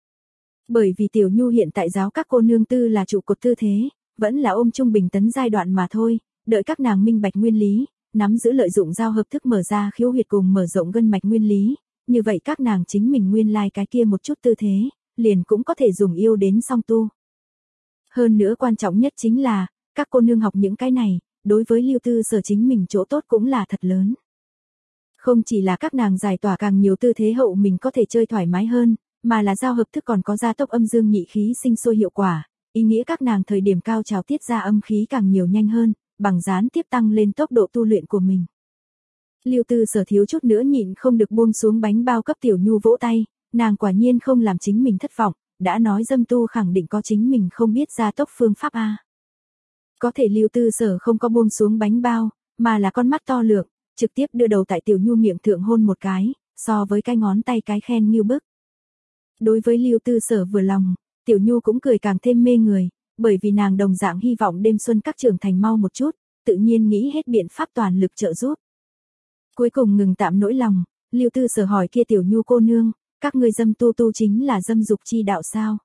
Bởi vì Tiểu Nhu hiện tại giáo các cô nương tư là trụ cột tư thế, vẫn là ôm chung bình tấn giai đoạn mà thôi, đợi các nàng minh bạch nguyên lý, nắm giữ lợi dụng giao hợp thức mở ra khiếu huyệt cùng mở rộng gân mạch nguyên lý, như vậy các nàng chính mình nguyên lai like cái kia một chút tư thế, liền cũng có thể dùng yêu đến song tu. Hơn nữa quan trọng nhất chính là, các cô nương học những cái này, đối với Lưu Tư Sở chính mình chỗ tốt cũng là thật lớn. Không chỉ là các nàng giải tỏa càng nhiều tư thế hậu mình có thể chơi thoải mái hơn, mà là giao hợp thức còn có gia tốc âm dương nhị khí sinh sôi hiệu quả, ý nghĩa các nàng thời điểm cao trào tiết ra âm khí càng nhiều nhanh hơn, bằng gián tiếp tăng lên tốc độ tu luyện của mình. Lưu Tư Sở thiếu chút nữa nhịn không được buông xuống bánh bao cấp Tiểu Nhu vỗ tay, nàng quả nhiên không làm chính mình thất vọng, đã nói dâm tu khẳng định có chính mình không biết gia tốc phương pháp a. Có thể Lưu Tư Sở không có buông xuống bánh bao, mà là con mắt to lượng, trực tiếp đưa đầu tại Tiểu Nhu miệng thượng hôn một cái, so với cái ngón tay cái khen như bức. Đối với Lưu Tư Sở vừa lòng, Tiểu Nhu cũng cười càng thêm mê người, bởi vì nàng đồng dạng hy vọng đêm xuân các trưởng thành mau một chút, tự nhiên nghĩ hết biện pháp toàn lực trợ giúp. Cuối cùng ngừng tạm nỗi lòng, Lưu Tư Sở hỏi kia Tiểu Nhu cô nương, các ngươi dâm tu tu chính là dâm dục chi đạo sao?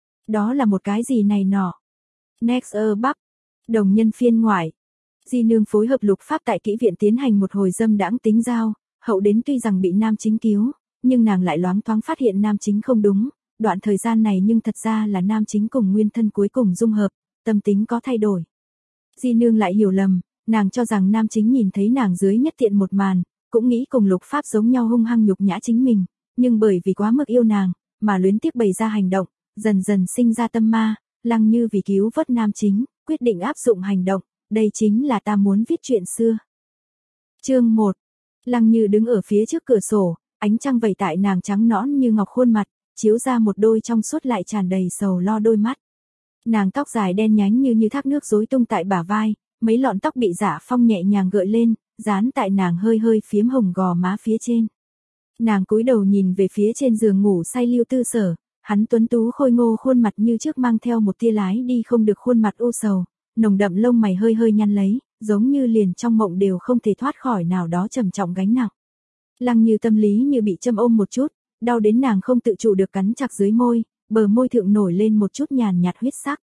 Đó là một cái gì này nọ? Next ơ Bắc, đồng nhân phiên ngoại. Di nương phối hợp Lục Pháp tại kỹ viện tiến hành một hồi dâm đãng tính giao, hậu đến tuy rằng bị nam chính cứu, nhưng nàng lại loáng thoáng phát hiện nam chính không đúng, đoạn thời gian này nhưng thật ra là nam chính cùng nguyên thân cuối cùng dung hợp, tâm tính có thay đổi. Di nương lại hiểu lầm, nàng cho rằng nam chính nhìn thấy nàng dưới nhất tiện một màn, cũng nghĩ cùng Lục Pháp giống nhau hung hăng nhục nhã chính mình, nhưng bởi vì quá mức yêu nàng, mà luyến tiếc bày ra hành động, dần dần sinh ra tâm ma, Lăng Như vì cứu vớt nam chính, quyết định áp dụng hành động, đây chính là ta muốn viết chuyện xưa. Chương một. Lăng Như đứng ở phía trước cửa sổ, ánh trăng vẩy tại nàng trắng nõn như ngọc khuôn mặt, chiếu ra một đôi trong suốt lại tràn đầy sầu lo đôi mắt. Nàng tóc dài đen nhánh như như thác nước rối tung tại bả vai, mấy lọn tóc bị Dạ Phong nhẹ nhàng gợi lên, dán tại nàng hơi hơi phiếm hồng gò má phía trên. Nàng cúi đầu nhìn về phía trên giường ngủ say Lưu Tư Sở, hắn tuấn tú khôi ngô khuôn mặt như trước mang theo một tia lái đi không được khuôn mặt u sầu, nồng đậm lông mày hơi hơi nhăn lấy, giống như liền trong mộng đều không thể thoát khỏi nào đó trầm trọng gánh nặng. Lăng Như tâm lý như bị châm ôm một chút, đau đến nàng không tự chủ được cắn chặt dưới môi, bờ môi thượng nổi lên một chút nhàn nhạt huyết sắc.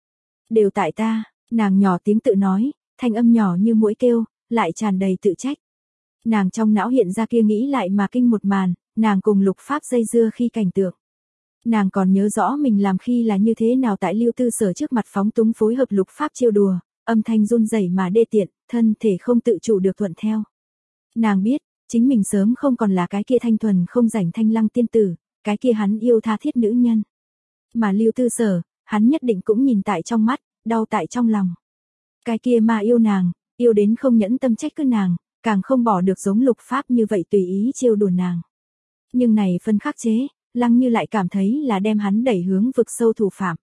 Đều tại ta, nàng nhỏ tiếng tự nói, thanh âm nhỏ như muỗi kêu, lại tràn đầy tự trách. Nàng trong não hiện ra kia nghĩ lại mà kinh một màn, nàng cùng Lục Pháp dây dưa khi cảnh tượng. Nàng còn nhớ rõ mình làm khi là như thế nào tại Lưu Tư Sở trước mặt phóng túng phối hợp Lục Pháp trêu đùa, âm thanh run rẩy mà đê tiện, thân thể không tự chủ được thuận theo. Nàng biết, chính mình sớm không còn là cái kia thanh thuần không rảnh thanh lăng tiên tử, cái kia hắn yêu tha thiết nữ nhân. Mà Lưu Tư Sở, hắn nhất định cũng nhìn tại trong mắt, đau tại trong lòng. Cái kia mà yêu nàng, yêu đến không nhẫn tâm trách cứ nàng, càng không bỏ được giống Lục Pháp như vậy tùy ý trêu đùa nàng. Nhưng này phân khắc chế, Lăng Như lại cảm thấy là đem hắn đẩy hướng vực sâu thủ phạm.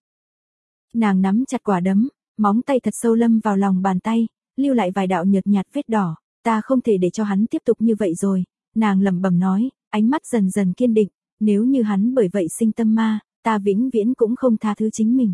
Nàng nắm chặt quả đấm, móng tay thật sâu lâm vào lòng bàn tay, lưu lại vài đạo nhợt nhạt vết đỏ, ta không thể để cho hắn tiếp tục như vậy rồi, nàng lẩm bẩm nói, ánh mắt dần dần kiên định, nếu như hắn bởi vậy sinh tâm ma, ta vĩnh viễn cũng không tha thứ chính mình.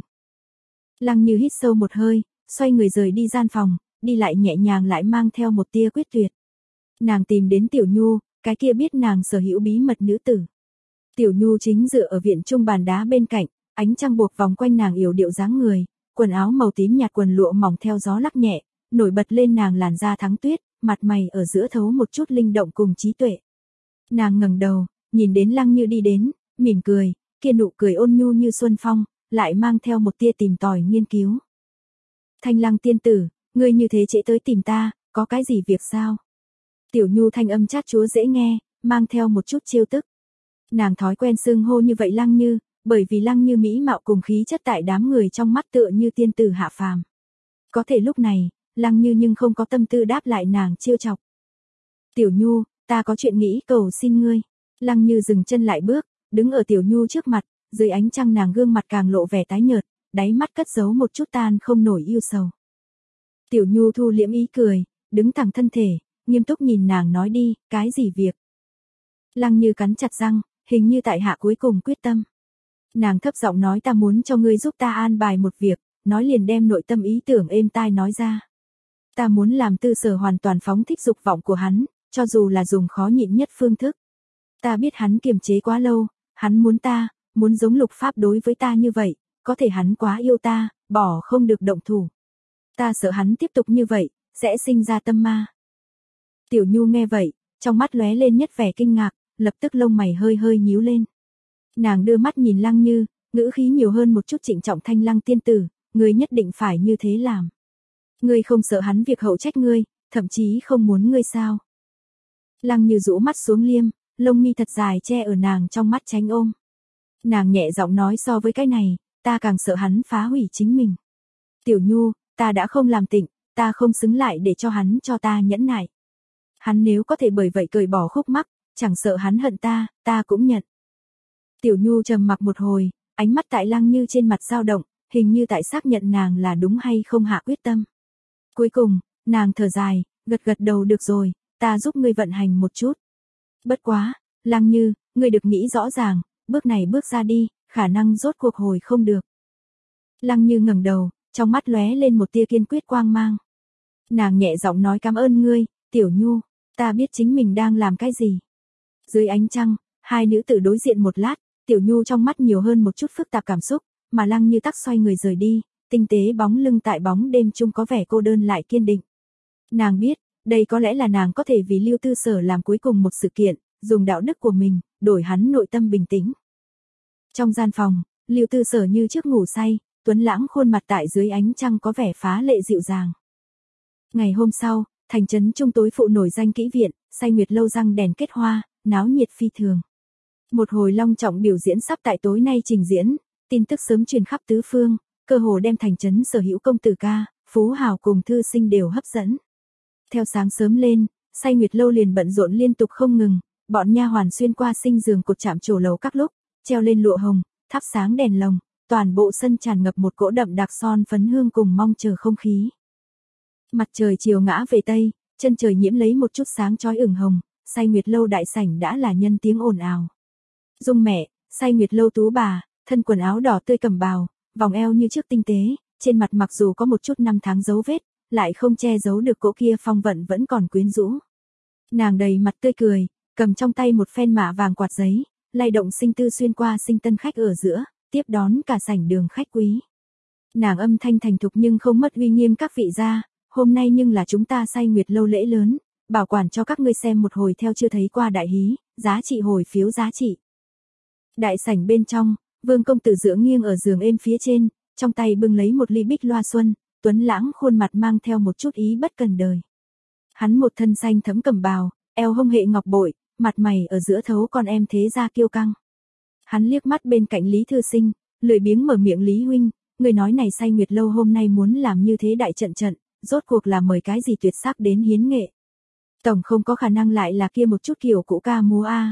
Lăng Như hít sâu một hơi, xoay người rời đi gian phòng, đi lại nhẹ nhàng lại mang theo một tia quyết tuyệt. Nàng tìm đến Tiểu Nhu, cái kia biết nàng sở hữu bí mật nữ tử. Tiểu Nhu chính dựa ở viện trung bàn đá bên cạnh, ánh trăng buộc vòng quanh nàng yểu điệu dáng người, quần áo màu tím nhạt quần lụa mỏng theo gió lắc nhẹ, nổi bật lên nàng làn da thắng tuyết, mặt mày ở giữa thấu một chút linh động cùng trí tuệ. Nàng ngẩng đầu, nhìn đến Lăng Như đi đến, mỉm cười, kia nụ cười ôn nhu như xuân phong, lại mang theo một tia tìm tòi nghiên cứu. Thanh Lăng tiên tử, ngươi như thế trễ tới tìm ta, có cái gì việc sao? Tiểu Nhu thanh âm chát chúa dễ nghe, mang theo một chút trêu tức. Nàng thói quen xưng hô như vậy Lăng Như, bởi vì Lăng Như mỹ mạo cùng khí chất tại đám người trong mắt tựa như tiên tử hạ phàm. Có thể lúc này, Lăng Như nhưng không có tâm tư đáp lại nàng trêu chọc. Tiểu Nhu, ta có chuyện nghĩ cầu xin ngươi. Lăng Như dừng chân lại bước, đứng ở Tiểu Nhu trước mặt, dưới ánh trăng nàng gương mặt càng lộ vẻ tái nhợt, đáy mắt cất giấu một chút tan không nổi yêu sầu. Tiểu Nhu thu liễm ý cười, đứng thẳng thân thể, nghiêm túc nhìn nàng nói đi, cái gì việc? Lăng Như cắn chặt răng, hình như tại hạ cuối cùng quyết tâm. Nàng thấp giọng nói ta muốn cho ngươi giúp ta an bài một việc, nói liền đem nội tâm ý tưởng êm tai nói ra. Ta muốn làm Tư Sở hoàn toàn phóng thích dục vọng của hắn, cho dù là dùng khó nhịn nhất phương thức. Ta biết hắn kiềm chế quá lâu, hắn muốn ta, muốn giống Lục Pháp đối với ta như vậy, có thể hắn quá yêu ta, bỏ không được động thủ. Ta sợ hắn tiếp tục như vậy, sẽ sinh ra tâm ma. Tiểu Nhu nghe vậy, trong mắt lóe lên nhất vẻ kinh ngạc, lập tức lông mày hơi hơi nhíu lên. Nàng đưa mắt nhìn Lăng Như, ngữ khí nhiều hơn một chút trịnh trọng Thanh Lăng tiên tử, ngươi nhất định phải như thế làm. Ngươi không sợ hắn việc hậu trách ngươi, thậm chí không muốn ngươi sao? Lăng Như rũ mắt xuống liêm, lông mi thật dài che ở nàng trong mắt tránh ôm. Nàng nhẹ giọng nói so với cái này, ta càng sợ hắn phá hủy chính mình. Tiểu Nhu, ta đã không làm tịnh, ta không xứng lại để cho hắn cho ta nhẫn nại. Hắn nếu có thể bởi vậy cởi bỏ khúc mắc, chẳng sợ hắn hận ta, ta cũng nhận. Tiểu Nhu trầm mặc một hồi, ánh mắt tại Lăng Như trên mặt dao động, hình như tại xác nhận nàng là đúng hay không hạ quyết tâm. Cuối cùng, nàng thở dài, gật gật đầu được rồi, ta giúp ngươi vận hành một chút. Bất quá, Lăng Như, ngươi được nghĩ rõ ràng, bước này bước ra đi, khả năng rốt cuộc hồi không được. Lăng Như ngẩng đầu, trong mắt lóe lên một tia kiên quyết quang mang. Nàng nhẹ giọng nói cảm ơn ngươi, Tiểu Nhu, ta biết chính mình đang làm cái gì. Dưới ánh trăng, hai nữ tử đối diện một lát, Tiểu Nhu trong mắt nhiều hơn một chút phức tạp cảm xúc, mà Lăng Như tắc xoay người rời đi, tinh tế bóng lưng tại bóng đêm chung có vẻ cô đơn lại kiên định. Nàng biết, đây có lẽ là nàng có thể vì Lưu Tư Sở làm cuối cùng một sự kiện, dùng đạo đức của mình, đổi hắn nội tâm bình tĩnh. Trong gian phòng, Lưu Tư Sở như trước ngủ say, tuấn lãng khuôn mặt tại dưới ánh trăng có vẻ phá lệ dịu dàng. Ngày hôm sau, thành trấn trung tối phụ nổi danh kỹ viện, Say Nguyệt lâu răng đèn kết hoa, náo nhiệt phi thường. Một hồi long trọng biểu diễn sắp tại tối nay trình diễn, tin tức sớm truyền khắp tứ phương, cơ hồ đem thành trấn sở hữu công tử ca, phú hào cùng thư sinh đều hấp dẫn. Theo sáng sớm lên, Say Nguyệt lâu liền bận rộn liên tục không ngừng, bọn nha hoàn xuyên qua sinh giường cột chạm trổ lầu các lúc, treo lên lụa hồng, thắp sáng đèn lồng, toàn bộ sân tràn ngập một cỗ đậm đặc son phấn hương cùng mong chờ không khí. Mặt trời chiều ngã về tây, chân trời nhiễm lấy một chút sáng chói ửng hồng, Say Nguyệt lâu đại sảnh đã là nhân tiếng ồn ào. Dung mẹ, Say Nguyệt lâu tú bà, thân quần áo đỏ tươi cẩm bào, vòng eo như trước tinh tế, trên mặt mặc dù có một chút năm tháng dấu vết, lại không che giấu được cỗ kia phong vận vẫn còn quyến rũ. Nàng đầy mặt tươi cười, cầm trong tay một phen mạ vàng quạt giấy, lay động sinh tư xuyên qua sinh tân khách ở giữa, tiếp đón cả sảnh đường khách quý. Nàng âm thanh thành thục nhưng không mất uy nghiêm các vị gia, hôm nay nhưng là chúng ta Say Nguyệt lâu lễ lớn, bảo quản cho các ngươi xem một hồi theo chưa thấy qua đại hí, giá trị hồi phiếu giá trị. Đại sảnh bên trong, Vương công tử dưỡng nghiêng ở giường êm phía trên, trong tay bưng lấy một ly bích loa xuân, tuấn lãng khuôn mặt mang theo một chút ý bất cần đời. Hắn một thân xanh thấm cẩm bào, eo hông hệ ngọc bội, mặt mày ở giữa thấu con em thế gia kiêu căng. Hắn liếc mắt bên cạnh Lý Thư Sinh, lười biếng mở miệng Lý huynh, người nói này Say Nguyệt lâu hôm nay muốn làm như thế đại trận trận, rốt cuộc là mời cái gì tuyệt sắc đến hiến nghệ. Tổng không có khả năng lại là kia một chút kiểu cũ ca múa a.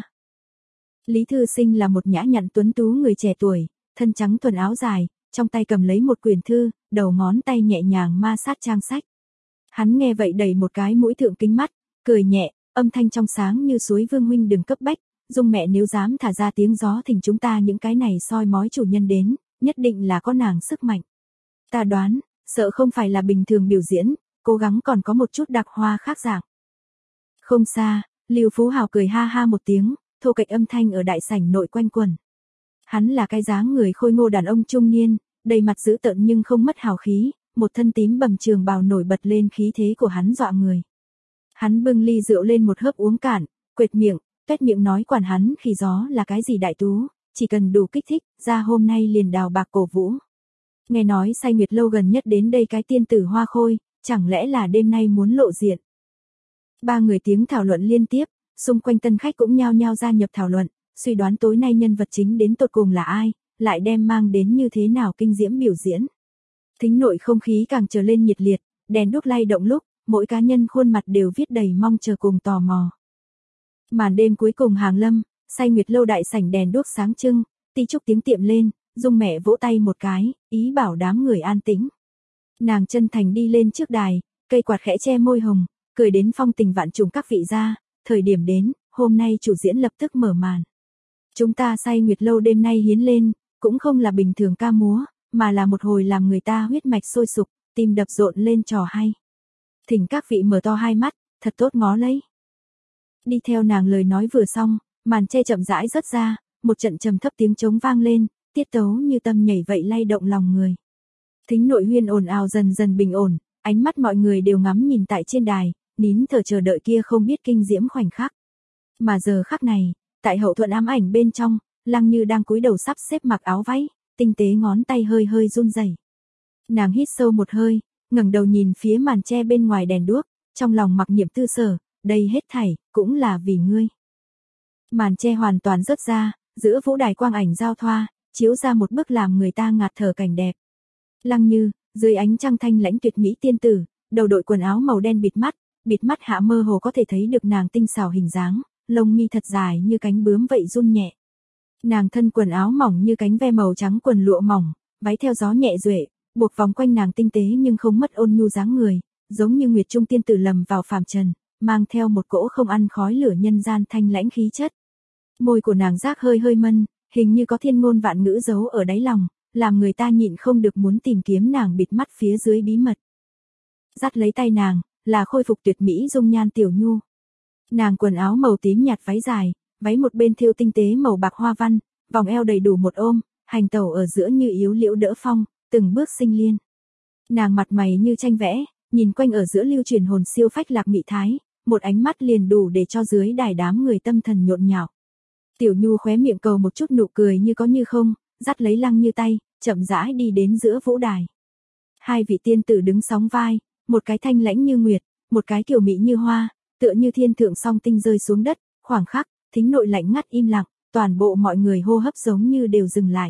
Lý Thư Sinh là một nhã nhặn tuấn tú người trẻ tuổi, thân trắng thuần áo dài, trong tay cầm lấy một quyển thư, đầu ngón tay nhẹ nhàng ma sát trang sách. Hắn nghe vậy đẩy một cái mũi thượng kính mắt, cười nhẹ, âm thanh trong sáng như suối. Vương huynh đừng cấp bách, Dung mẹ nếu dám thả ra tiếng gió thỉnh chúng ta những cái này soi mói chủ nhân đến, nhất định là có nàng sức mạnh. Ta đoán, sợ không phải là bình thường biểu diễn, cố gắng còn có một chút đặc hoa khác dạng. Không xa, Lưu Phú Hào cười ha ha một tiếng, thô kệch âm thanh ở đại sảnh nội quanh quẩn. Hắn là cái dáng người khôi ngô đàn ông trung niên, đầy mặt dữ tợn nhưng không mất hào khí, một thân tím bầm trường bào nổi bật lên khí thế của hắn dọa người. Hắn bưng ly rượu lên một hớp uống cạn, quệt miệng, tuét miệng nói quản hắn khi gió là cái gì đại tú, chỉ cần đủ kích thích, ra hôm nay liền đào bạc cổ vũ. Nghe nói Say Nguyệt lâu gần nhất đến đây cái tiên tử hoa khôi, chẳng lẽ là đêm nay muốn lộ diện. Ba người tiếng thảo luận liên tiếp, xung quanh tân khách cũng nhao nhao gia nhập thảo luận, suy đoán tối nay nhân vật chính đến tột cùng là ai, lại đem mang đến như thế nào kinh diễm biểu diễn. Thính nội không khí càng trở lên nhiệt liệt, đèn đuốc lay động lúc, mỗi cá nhân khuôn mặt đều viết đầy mong chờ cùng tò mò. Màn đêm cuối cùng hàng lâm, Say Nguyệt lâu đại sảnh đèn đuốc sáng trưng, ti trúc tiếng tiệm lên, Dung mẹ vỗ tay một cái, ý bảo đám người an tĩnh. Nàng chân thành đi lên trước đài, cây quạt khẽ che môi hồng, cười đến phong tình vạn trùng các vị gia, thời điểm đến, hôm nay chủ diễn lập tức mở màn. Chúng ta Say Nguyệt lâu đêm nay hiến lên, cũng không là bình thường ca múa, mà là một hồi làm người ta huyết mạch sôi sục, tim đập rộn lên trò hay. Thỉnh các vị mở to hai mắt, thật tốt ngó lấy. Đi theo nàng lời nói vừa xong, màn che chậm rãi rớt ra, một trận trầm thấp tiếng trống vang lên, tiết tấu như tâm nhảy vậy lay động lòng người. Thính nội huyên ồn ào dần dần bình ổn, ánh mắt mọi người đều ngắm nhìn tại trên đài, nín thở chờ đợi kia không biết kinh diễm khoảnh khắc. Mà giờ khắc này, tại hậu thuận ám ảnh bên trong, Lăng Như đang cúi đầu sắp xếp mặc áo váy, tinh tế ngón tay hơi hơi run rẩy. Nàng hít sâu một hơi, ngẩng đầu nhìn phía màn che bên ngoài đèn đuốc, trong lòng mặc niệm Tư Sở, đây hết thảy cũng là vì ngươi. Màn che hoàn toàn rớt ra, giữa vũ đài quang ảnh giao thoa, chiếu ra một bức làm người ta ngạt thở cảnh đẹp. Lăng Như, dưới ánh trăng thanh lãnh tuyệt mỹ tiên tử, đầu đội quần áo màu đen bịt mắt, bịt mắt hạ mơ hồ có thể thấy được nàng tinh xảo hình dáng, lông mi thật dài như cánh bướm vậy run nhẹ. Nàng thân quần áo mỏng như cánh ve màu trắng quần lụa mỏng, váy theo gió nhẹ duệ, buộc vòng quanh nàng tinh tế nhưng không mất ôn nhu dáng người, giống như nguyệt trung tiên tử lầm vào phàm trần, mang theo một cỗ không ăn khói lửa nhân gian thanh lãnh khí chất. Môi của nàng rác hơi hơi mân, hình như có thiên ngôn vạn ngữ giấu ở đáy lòng, làm người ta nhịn không được muốn tìm kiếm nàng bịt mắt phía dưới bí mật. Dắt lấy tay nàng, là khôi phục tuyệt mỹ dung nhan Tiểu Nhu. Nàng quần áo màu tím nhạt váy dài, váy một bên thêu tinh tế màu bạc hoa văn, vòng eo đầy đủ một ôm, hành tẩu ở giữa như yếu liễu đỡ phong, từng bước sinh liên. Nàng mặt mày như tranh vẽ, nhìn quanh ở giữa lưu truyền hồn siêu phách lạc mị thái, một ánh mắt liền đủ để cho dưới đài đám người tâm thần nhộn nhạo. Tiểu Nhu khóe miệng cầu một chút nụ cười như có như không, dắt lấy Lăng Như tay, chậm rãi đi đến giữa vũ đài. Hai vị tiên tử đứng sóng vai, một cái thanh lãnh như nguyệt, một cái kiều mỹ như hoa, tựa như thiên thượng song tinh rơi xuống đất, khoảng khắc, thính nội lạnh ngắt im lặng, toàn bộ mọi người hô hấp giống như đều dừng lại.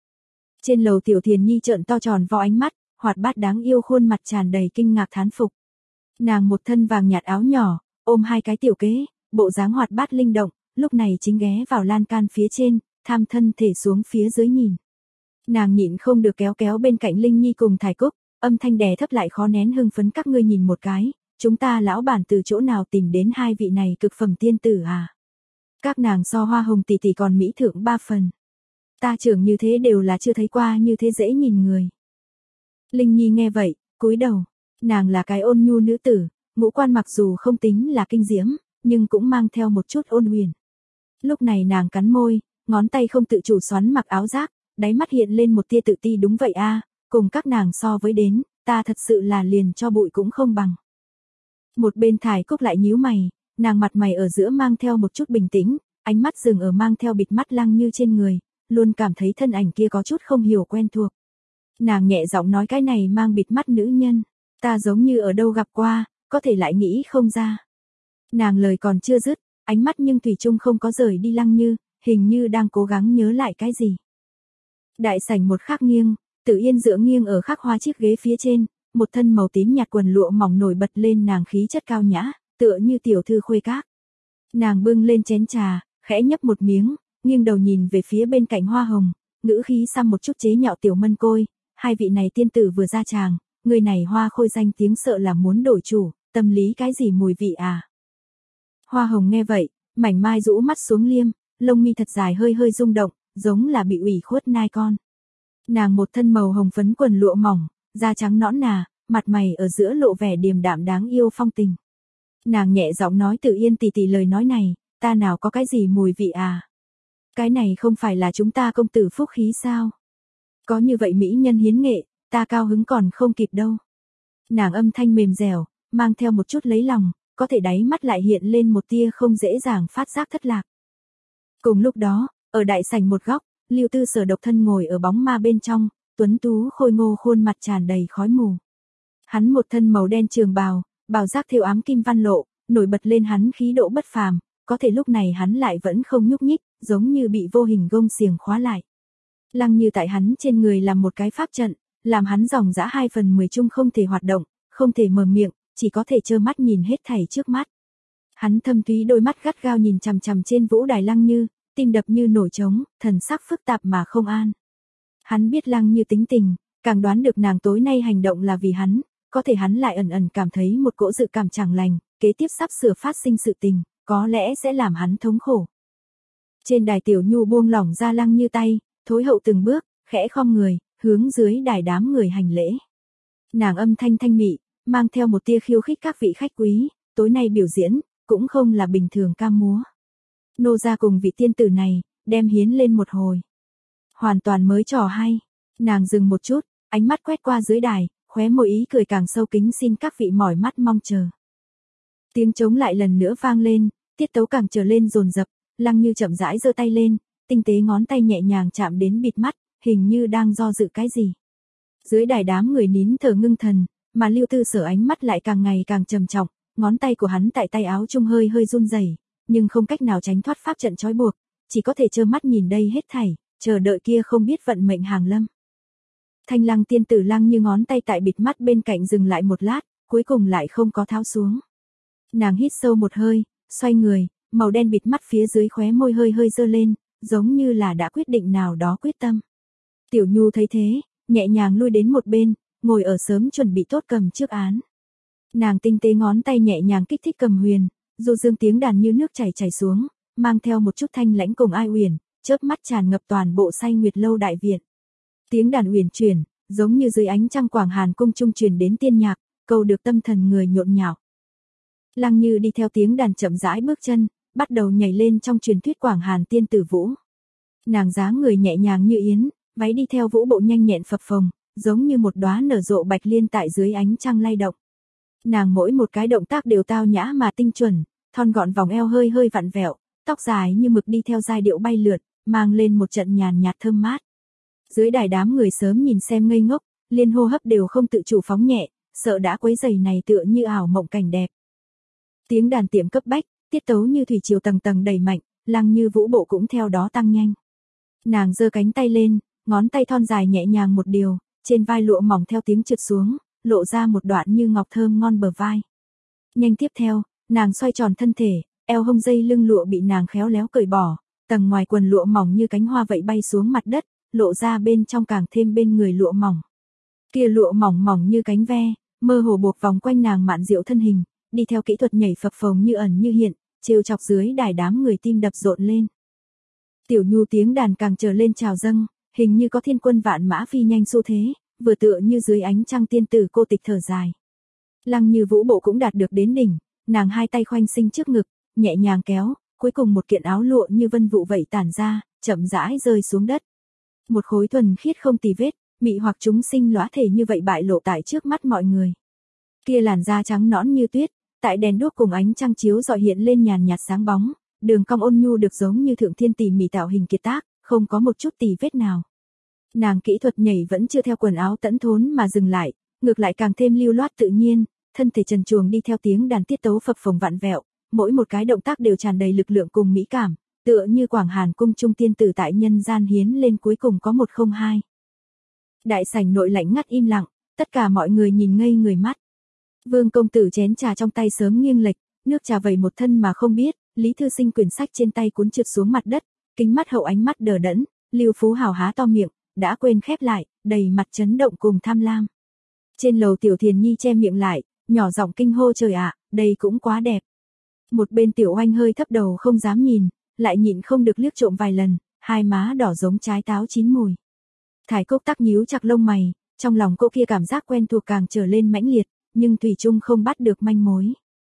Trên lầu Tiểu Thiền Nhi trợn to tròn vo ánh mắt, hoạt bát đáng yêu khuôn mặt tràn đầy kinh ngạc thán phục. Nàng một thân vàng nhạt áo nhỏ, ôm hai cái tiểu kế, bộ dáng hoạt bát linh động, lúc này chính ghé vào lan can phía trên, tham thân thể xuống phía dưới nhìn. Nàng nhịn không được kéo kéo bên cạnh Linh Nhi cùng Thải Cúc, âm thanh đè thấp lại khó nén hưng phấn, các ngươi nhìn một cái, chúng ta lão bản từ chỗ nào tìm đến hai vị này cực phẩm tiên tử à? Các nàng so Hoa Hồng tỷ tỷ còn mỹ thượng ba phần. Ta trưởng như thế đều là chưa thấy qua, như thế dễ nhìn người. Linh Nhi nghe vậy, cúi đầu, nàng là cái ôn nhu nữ tử, ngũ quan mặc dù không tính là kinh diễm, nhưng cũng mang theo một chút ôn huyền. Lúc này nàng cắn môi, ngón tay không tự chủ xoắn mặc áo giáp, đáy mắt hiện lên một tia tự ti, đúng vậy a, cùng các nàng so với đến, ta thật sự là liền cho bụi cũng không bằng. Một bên Thải Cúc lại nhíu mày, nàng mặt mày ở giữa mang theo một chút bình tĩnh, ánh mắt dừng ở mang theo bịt mắt Lăng Như trên người, luôn cảm thấy thân ảnh kia có chút không hiểu quen thuộc. Nàng nhẹ giọng nói, cái này mang bịt mắt nữ nhân, ta giống như ở đâu gặp qua, có thể lại nghĩ không ra. Nàng lời còn chưa dứt, ánh mắt nhưng thủy chung không có rời đi Lăng Như, hình như đang cố gắng nhớ lại cái gì. Đại sảnh một khắc nghiêng, Tử Yên dựa nghiêng ở khắc hoa chiếc ghế phía trên, một thân màu tím nhạt quần lụa mỏng nổi bật lên nàng khí chất cao nhã, tựa như tiểu thư khuê các. Nàng bưng lên chén trà, khẽ nhấp một miếng, nghiêng đầu nhìn về phía bên cạnh Hoa Hồng, ngữ khí xăm một chút chế nhạo Tiểu Mân Côi, hai vị này tiên tử vừa ra tràng, người này Hoa Khôi danh tiếng sợ là muốn đổi chủ, tâm lý cái gì mùi vị à? Hoa Hồng nghe vậy, mảnh mai rũ mắt xuống liêm, lông mi thật dài hơi hơi rung động, giống là bị ủy khuất nai con. Nàng một thân màu hồng phấn quần lụa mỏng, da trắng nõn nà, mặt mày ở giữa lộ vẻ điềm đạm đáng yêu phong tình. Nàng nhẹ giọng nói, Tử Yên tỷ tỷ lời nói này, ta nào có cái gì mùi vị à? Cái này không phải là chúng ta công tử phúc khí sao? Có như vậy mỹ nhân hiến nghệ, ta cao hứng còn không kịp đâu. Nàng âm thanh mềm dẻo, mang theo một chút lấy lòng, có thể đáy mắt lại hiện lên một tia không dễ dàng phát giác thất lạc. Cùng lúc đó, ở đại sảnh một góc, Lưu Tư Sở độc thân ngồi ở bóng ma bên trong, tuấn tú khôi ngô khuôn mặt tràn đầy khói mù. Hắn một thân màu đen trường bào, bào giác thêu ám kim văn lộ, nổi bật lên hắn khí độ bất phàm, có thể lúc này hắn lại vẫn không nhúc nhích, giống như bị vô hình gông xiềng khóa lại. Lăng Như tại hắn trên người làm một cái pháp trận, làm hắn dòng dã hai phần mười chung không thể hoạt động, không thể mở miệng, chỉ có thể trơ mắt nhìn hết thảy trước mắt. Hắn thâm thúy đôi mắt gắt gao nhìn chằm chằm trên vũ đài Lăng Như, tim đập như nổi trống, thần sắc phức tạp mà không an. Hắn biết Lăng Như tính tình, càng đoán được nàng tối nay hành động là vì hắn, có thể hắn lại ẩn ẩn cảm thấy một cỗ dự cảm chẳng lành, kế tiếp sắp sửa phát sinh sự tình, có lẽ sẽ làm hắn thống khổ. Trên đài Tiểu Nhu buông lỏng ra Lăng Như tay, thối hậu từng bước, khẽ khom người, hướng dưới đài đám người hành lễ. Nàng âm thanh thanh mị, mang theo một tia khiêu khích, các vị khách quý, tối nay biểu diễn, cũng không là bình thường ca múa. Nô gia cùng vị tiên tử này, đem hiến lên một hồi. Hoàn toàn mới trò hay. Nàng dừng một chút, ánh mắt quét qua dưới đài, khóe môi ý cười càng sâu, kính xin các vị mỏi mắt mong chờ. Tiếng trống lại lần nữa vang lên, tiết tấu càng trở lên dồn dập, Lăng Như chậm rãi giơ tay lên, tinh tế ngón tay nhẹ nhàng chạm đến bịt mắt, hình như đang do dự cái gì. Dưới đài đám người nín thở ngưng thần, mà Lưu Tư Sở ánh mắt lại càng ngày càng trầm trọng, ngón tay của hắn tại tay áo trung hơi hơi run rẩy, nhưng không cách nào tránh thoát pháp trận trói buộc, chỉ có thể trơ mắt nhìn đây hết thảy, chờ đợi kia không biết vận mệnh hàng lâm. Thanh Lăng tiên tử Lăng Như ngón tay tại bịt mắt bên cạnh dừng lại một lát, cuối cùng lại không có tháo xuống. Nàng hít sâu một hơi, xoay người, màu đen bịt mắt phía dưới khóe môi hơi hơi dơ lên, giống như là đã quyết định nào đó quyết tâm. Tiểu Nhu thấy thế, nhẹ nhàng lui đến một bên, ngồi ở sớm chuẩn bị tốt cầm trước án. Nàng tinh tế ngón tay nhẹ nhàng kích thích cầm huyền, dù dương tiếng đàn như nước chảy chảy xuống, mang theo một chút thanh lãnh cùng ai uyển, chớp mắt tràn ngập toàn bộ Say Nguyệt lâu đại viện. Tiếng đàn uyển chuyển, giống như dưới ánh trăng Quảng Hàn cung trung truyền đến tiên nhạc, cầu được tâm thần người nhộn nhạo. Lăng Như đi theo tiếng đàn chậm rãi bước chân, bắt đầu nhảy lên trong truyền thuyết Quảng Hàn tiên tử vũ. Nàng dáng người nhẹ nhàng như yến, váy đi theo vũ bộ nhanh nhẹn phập phồng, giống như một đóa nở rộ bạch liên tại dưới ánh trăng lay động. Nàng mỗi một cái động tác đều tao nhã mà tinh chuẩn, thon gọn vòng eo hơi hơi vặn vẹo, tóc dài như mực đi theo giai điệu bay lượn, mang lên một trận nhàn nhạt thơm mát. Dưới đài đám người sớm nhìn xem ngây ngốc, liên hô hấp đều không tự chủ phóng nhẹ, sợ đã quấy rầy này tựa như ảo mộng cảnh đẹp. Tiếng đàn tiệm cấp bách, tiết tấu như thủy triều tầng tầng đẩy mạnh, Lăng Như vũ bộ cũng theo đó tăng nhanh. Nàng giơ cánh tay lên, ngón tay thon dài nhẹ nhàng một điều, trên vai lụa mỏng theo tiếng trượt xuống, lộ ra một đoạn như ngọc thơm ngon bờ vai. Nhanh tiếp theo, nàng xoay tròn thân thể, eo hông dây lưng lụa bị nàng khéo léo cởi bỏ, tầng ngoài quần lụa mỏng như cánh hoa vậy bay xuống mặt đất, lộ ra bên trong càng thêm bên người lụa mỏng. Kia lụa mỏng mỏng như cánh ve, mơ hồ buộc vòng quanh nàng mạn diệu thân hình, đi theo kỹ thuật nhảy phập phồng như ẩn như hiện, trêu chọc dưới đài đám người tim đập rộn lên. Tiểu Nhu tiếng đàn càng trở lên trào dâng, hình như có thiên quân vạn mã phi nhanh xu thế, vừa tựa như dưới ánh trăng tiên tử cô tịch thở dài. Lăng Như vũ bộ cũng đạt được đến đỉnh, nàng hai tay khoanh sinh trước ngực, nhẹ nhàng kéo, cuối cùng một kiện áo lụa như vân vụ vậy tản ra, chậm rãi rơi xuống đất. Một khối thuần khiết không tì vết, mị hoặc chúng sinh lóa thể như vậy bại lộ tại trước mắt mọi người. Kia làn da trắng nõn như tuyết, tại đèn đuốc cùng ánh trăng chiếu rọi hiện lên nhàn nhạt sáng bóng, đường cong ôn nhu được giống như thượng thiên tỉ mỉ tạo hình kiệt tác, không có một chút tì vết nào. Nàng kỹ thuật nhảy vẫn chưa theo quần áo tẫn thốn mà dừng lại, ngược lại càng thêm lưu loát tự nhiên, thân thể trần truồng đi theo tiếng đàn tiết tấu phập phồng vặn vẹo, mỗi một cái động tác đều tràn đầy lực lượng cùng mỹ cảm, tựa như Quảng Hàn cung trung tiên tử tại nhân gian hiến lên cuối cùng có một không hai. Đại sảnh nội lạnh ngắt im lặng, tất cả mọi người nhìn ngây người mắt. Vương công tử chén trà trong tay sớm nghiêng lệch, nước trà vẩy một thân mà không biết, Lý Thư Sinh quyển sách trên tay cuốn trượt xuống mặt đất, kính mắt hậu ánh mắt đờ đẫn, Lưu Phú Hào há to miệng, đã quên khép lại, đầy mặt chấn động cùng tham lam. Trên lầu Tiểu Thiền Nhi che miệng lại, nhỏ giọng kinh hô trời ạ, đây cũng quá đẹp. Một bên Tiểu Oanh hơi thấp đầu không dám nhìn, lại nhịn không được liếc trộm vài lần, hai má đỏ giống trái táo chín mùi. Thái Cốc Tắc nhíu chặt lông mày, trong lòng cô kia cảm giác quen thuộc càng trở lên mãnh liệt, nhưng thủy chung không bắt được manh mối.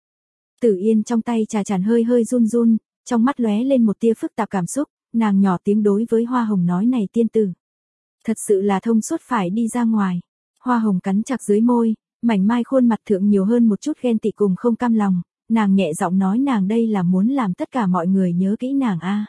Tử Yên trong tay trà chản hơi hơi run run, trong mắt lóe lên một tia phức tạp cảm xúc, nàng nhỏ tiếng đối với Hoa Hồng nói này tiên tử. Thật sự là thông suốt phải đi ra ngoài. Hoa Hồng cắn chặt dưới môi, mảnh mai khuôn mặt thượng nhiều hơn một chút ghen tị cùng không cam lòng, nàng nhẹ giọng nói nàng đây là muốn làm tất cả mọi người nhớ kỹ nàng a.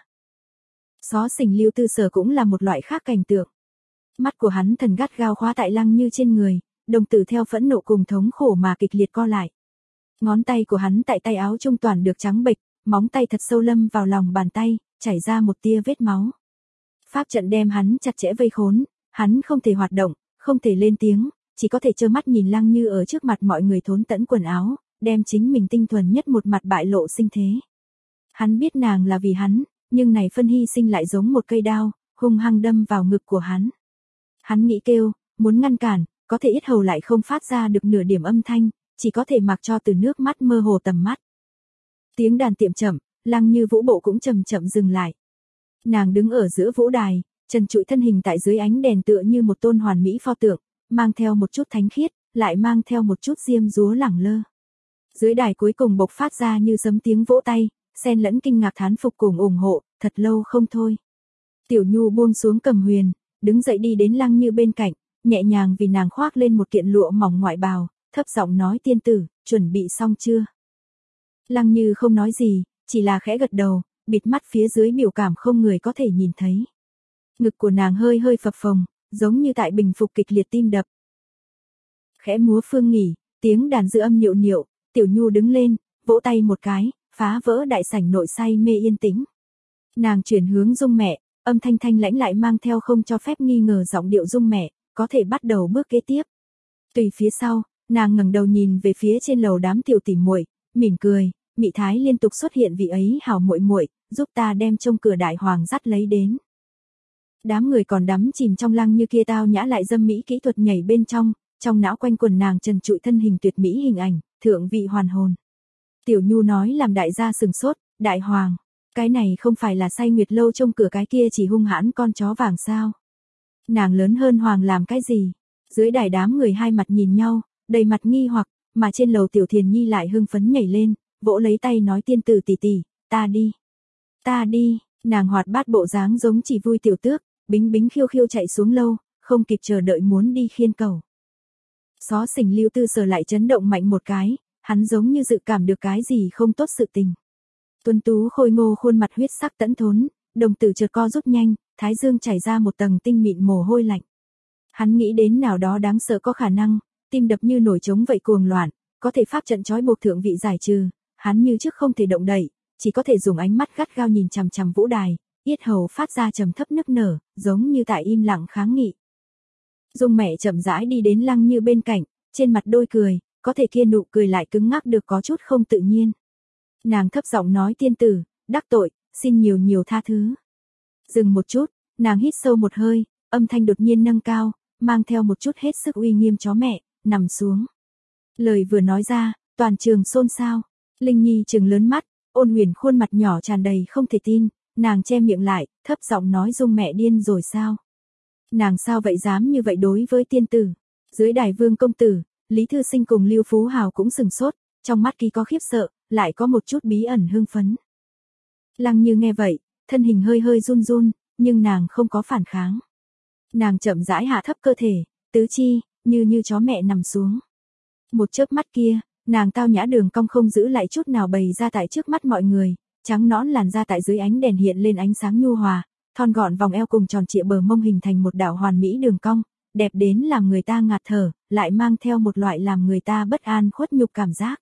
Xó xỉnh Lưu Tư Sở cũng là một loại khác cảnh tượng. Mắt của hắn thần gắt gao khóa tại Lăng Như trên người, đồng tử theo phẫn nộ cùng thống khổ mà kịch liệt co lại. Ngón tay của hắn tại tay áo trung toàn được trắng bệch, móng tay thật sâu lâm vào lòng bàn tay, chảy ra một tia vết máu. Pháp trận đem hắn chặt chẽ vây khốn, hắn không thể hoạt động, không thể lên tiếng, chỉ có thể trơ mắt nhìn Lăng Như ở trước mặt mọi người thốn tẫn quần áo, đem chính mình tinh thuần nhất một mặt bại lộ sinh thế. Hắn biết nàng là vì hắn, nhưng này phân hy sinh lại giống một cây đao, hung hăng đâm vào ngực của hắn. Hắn nghĩ kêu, muốn ngăn cản, có thể yết hầu lại không phát ra được nửa điểm âm thanh, chỉ có thể mặc cho từ nước mắt mơ hồ tầm mắt. Tiếng đàn tiệm chậm, Lăng Như vũ bộ cũng chậm chậm dừng lại. Nàng đứng ở giữa vũ đài, trần trụi thân hình tại dưới ánh đèn tựa như một tôn hoàn mỹ pho tượng, mang theo một chút thánh khiết, lại mang theo một chút diêm dúa lẳng lơ. Dưới đài cuối cùng bộc phát ra như sấm tiếng vỗ tay, xen lẫn kinh ngạc thán phục cùng ủng hộ, thật lâu không thôi. Tiểu Nhu buông xuống cầm huyền, đứng dậy đi đến Lăng Như bên cạnh, nhẹ nhàng vì nàng khoác lên một kiện lụa mỏng ngoại bào, thấp giọng nói tiên tử, chuẩn bị xong chưa? Lăng Như không nói gì, chỉ là khẽ gật đầu, bịt mắt phía dưới biểu cảm không người có thể nhìn thấy. Ngực của nàng hơi hơi phập phồng, giống như tại bình phục kịch liệt tim đập. Khẽ múa phương nghỉ, tiếng đàn dư âm điệu niệu, Tiểu Nhu đứng lên, vỗ tay một cái, phá vỡ đại sảnh nội say mê yên tĩnh. Nàng chuyển hướng Dung mẹ, âm thanh thanh lãnh lại mang theo không cho phép nghi ngờ giọng điệu Dung mẹ, có thể bắt đầu bước kế tiếp. Tùy phía sau, nàng ngẩng đầu nhìn về phía trên lầu đám tiểu tỉ muội, mỉm cười, mị thái liên tục xuất hiện vị ấy hảo muội muội, giúp ta đem trông cửa đại hoàng dắt lấy đến. Đám người còn đắm chìm trong Lăng Như kia tao nhã lại dâm mỹ kỹ thuật nhảy bên trong, trong não quanh quần nàng trần trụi thân hình tuyệt mỹ hình ảnh, thượng vị hoàn hồn. Tiểu Nhu nói làm đại gia sừng sốt, đại hoàng, cái này không phải là Say Nguyệt lâu trông cửa cái kia chỉ hung hãn con chó vàng sao? Nàng lớn hơn Hoàng làm cái gì? Dưới đài đám người hai mặt nhìn nhau, đầy mặt nghi hoặc, mà trên lầu Tiểu Thiền Nhi lại hưng phấn nhảy lên, vỗ lấy tay nói tiên tử tỷ tỷ, ta đi. Ta đi, nàng hoạt bát bộ dáng giống chỉ vui tiểu tước, bính bính khiêu khiêu chạy xuống lâu, không kịp chờ đợi muốn đi khiên cầu. Xó xỉnh Lưu Tư Sở lại chấn động mạnh một cái, hắn giống như dự cảm được cái gì không tốt sự tình. Tuấn tú khôi ngô khuôn mặt huyết sắc tẫn thốn, đồng tử chợt co rút nhanh, thái dương chảy ra một tầng tinh mịn mồ hôi lạnh. Hắn nghĩ đến nào đó đáng sợ có khả năng, tim đập như nổi trống vậy cuồng loạn, có thể pháp trận trói buộc thượng vị giải trừ, hắn như trước không thể động đậy, chỉ có thể dùng ánh mắt gắt gao nhìn chằm chằm vũ đài, yết hầu phát ra trầm thấp nức nở, giống như tại im lặng kháng nghị. Dung mẹ chậm rãi đi đến Lăng Như bên cạnh, trên mặt đôi cười, có thể kia nụ cười lại cứng ngắc được có chút không tự nhiên. Nàng thấp giọng nói tiên tử, đắc tội, xin nhiều nhiều tha thứ. Dừng một chút, nàng hít sâu một hơi, âm thanh đột nhiên nâng cao, mang theo một chút hết sức uy nghiêm chó mẹ, nằm xuống. Lời vừa nói ra, toàn trường xôn xao. Linh Nhi trừng lớn mắt, Ôn Huyền khuôn mặt nhỏ tràn đầy không thể tin, nàng che miệng lại, thấp giọng nói Dung mẹ điên rồi sao? Nàng sao vậy dám như vậy đối với tiên tử? Dưới đài Vương công tử, Lý Thư Sinh cùng Lưu Phú Hào cũng sừng sốt, trong mắt ký có khiếp sợ, lại có một chút bí ẩn hưng phấn. Lăng Như nghe vậy, thân hình hơi hơi run run, nhưng nàng không có phản kháng. Nàng chậm rãi hạ thấp cơ thể, tứ chi, như như chó mẹ nằm xuống. Một chớp mắt kia, nàng tao nhã đường cong không giữ lại chút nào bày ra tại trước mắt mọi người, trắng nõn làn da tại dưới ánh đèn hiện lên ánh sáng nhu hòa, thon gọn vòng eo cùng tròn trịa bờ mông hình thành một đạo hoàn mỹ đường cong, đẹp đến làm người ta ngạt thở, lại mang theo một loại làm người ta bất an khuất nhục cảm giác.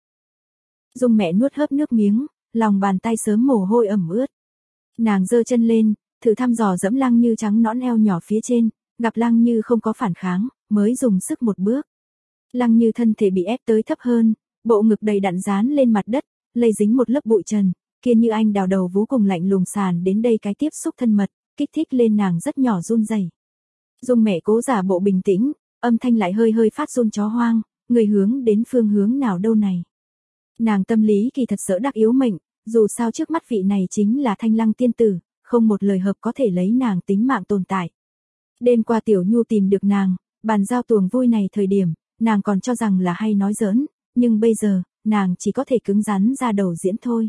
Dung mẹ nuốt hớp nước miếng, lòng bàn tay sớm mồ hôi ẩm ướt. Nàng giơ chân lên, thử thăm dò dẫm Lăng Như trắng nõn eo nhỏ phía trên, gặp Lăng Như không có phản kháng, mới dùng sức một bước. Lăng Như thân thể bị ép tới thấp hơn, bộ ngực đầy đặn dán lên mặt đất, lây dính một lớp bụi trần, kia như anh đào đầu vú cùng lạnh lùng sàn đến đây cái tiếp xúc thân mật, kích thích lên nàng rất nhỏ run rẩy. Dung mẹ cố giả bộ bình tĩnh, âm thanh lại hơi hơi phát run chó hoang, người hướng đến phương hướng nào đâu này. Nàng tâm lý kỳ thật sợ đắc yếu mệnh, dù sao trước mắt vị này chính là Thanh Lăng tiên tử, không một lời hợp có thể lấy nàng tính mạng tồn tại. Đêm qua Tiểu Nhu tìm được nàng, bàn giao tuồng vui này thời điểm, nàng còn cho rằng là hay nói giỡn, nhưng bây giờ, nàng chỉ có thể cứng rắn ra đầu diễn thôi.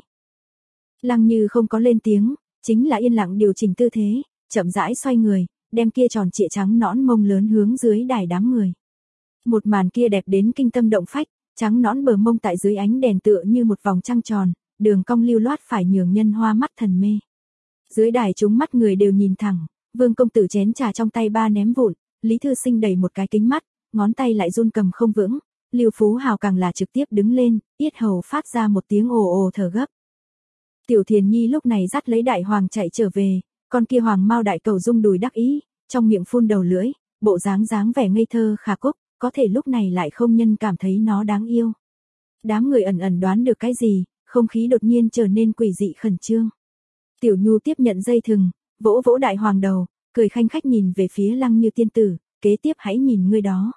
Lăng Như không có lên tiếng, chính là yên lặng điều chỉnh tư thế, chậm rãi xoay người, đem kia tròn trịa trắng nõn mông lớn hướng dưới đài đám người. Một màn kia đẹp đến kinh tâm động phách, trắng nõn bờ mông tại dưới ánh đèn tựa như một vòng trăng tròn, đường cong lưu loát phải nhường nhân hoa mắt thần mê. Dưới đài chúng mắt người đều nhìn thẳng, Vương công tử chén trà trong tay ba ném vụn, Lý Thư Sinh đẩy một cái kính mắt, ngón tay lại run cầm không vững, Lưu Phú Hào càng là trực tiếp đứng lên, yết hầu phát ra một tiếng ồ ồ thở gấp. Tiểu Thiền Nhi lúc này dắt lấy đại hoàng chạy trở về, con kia hoàng mao đại cầu rung đùi đắc ý, trong miệng phun đầu lưỡi, bộ dáng dáng vẻ ngây thơ khả cúc, có thể lúc này lại không nhân cảm thấy nó đáng yêu. Đám người ẩn ẩn đoán được cái gì, không khí đột nhiên trở nên quỷ dị khẩn trương. Tiểu Nhu tiếp nhận dây thừng, vỗ vỗ đại hoàng đầu, cười khanh khách nhìn về phía Lăng Như tiên tử, kế tiếp hãy nhìn ngươi đó.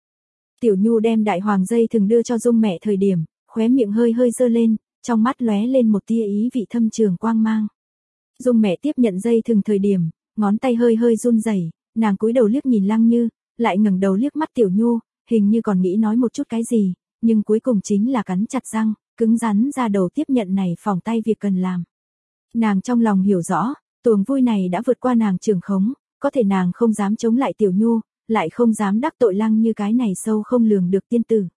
Tiểu Nhu đem đại hoàng dây thừng đưa cho Dung mẹ thời điểm, khóe miệng hơi hơi dơ lên, trong mắt lóe lên một tia ý vị thâm trường quang mang. Dung mẹ tiếp nhận dây thừng thời điểm, ngón tay hơi hơi run rẩy, nàng cúi đầu liếc nhìn Lăng Như, lại ngẩng đầu liếc mắt Tiểu Nhu, hình như còn nghĩ nói một chút cái gì, nhưng cuối cùng chính là cắn chặt răng, cứng rắn ra đầu tiếp nhận này phòng tay việc cần làm. Nàng trong lòng hiểu rõ, tuồng vui này đã vượt qua nàng trường khống, có thể nàng không dám chống lại Tiểu Nhu, lại không dám đắc tội Lăng Như cái này sâu không lường được tiên tử.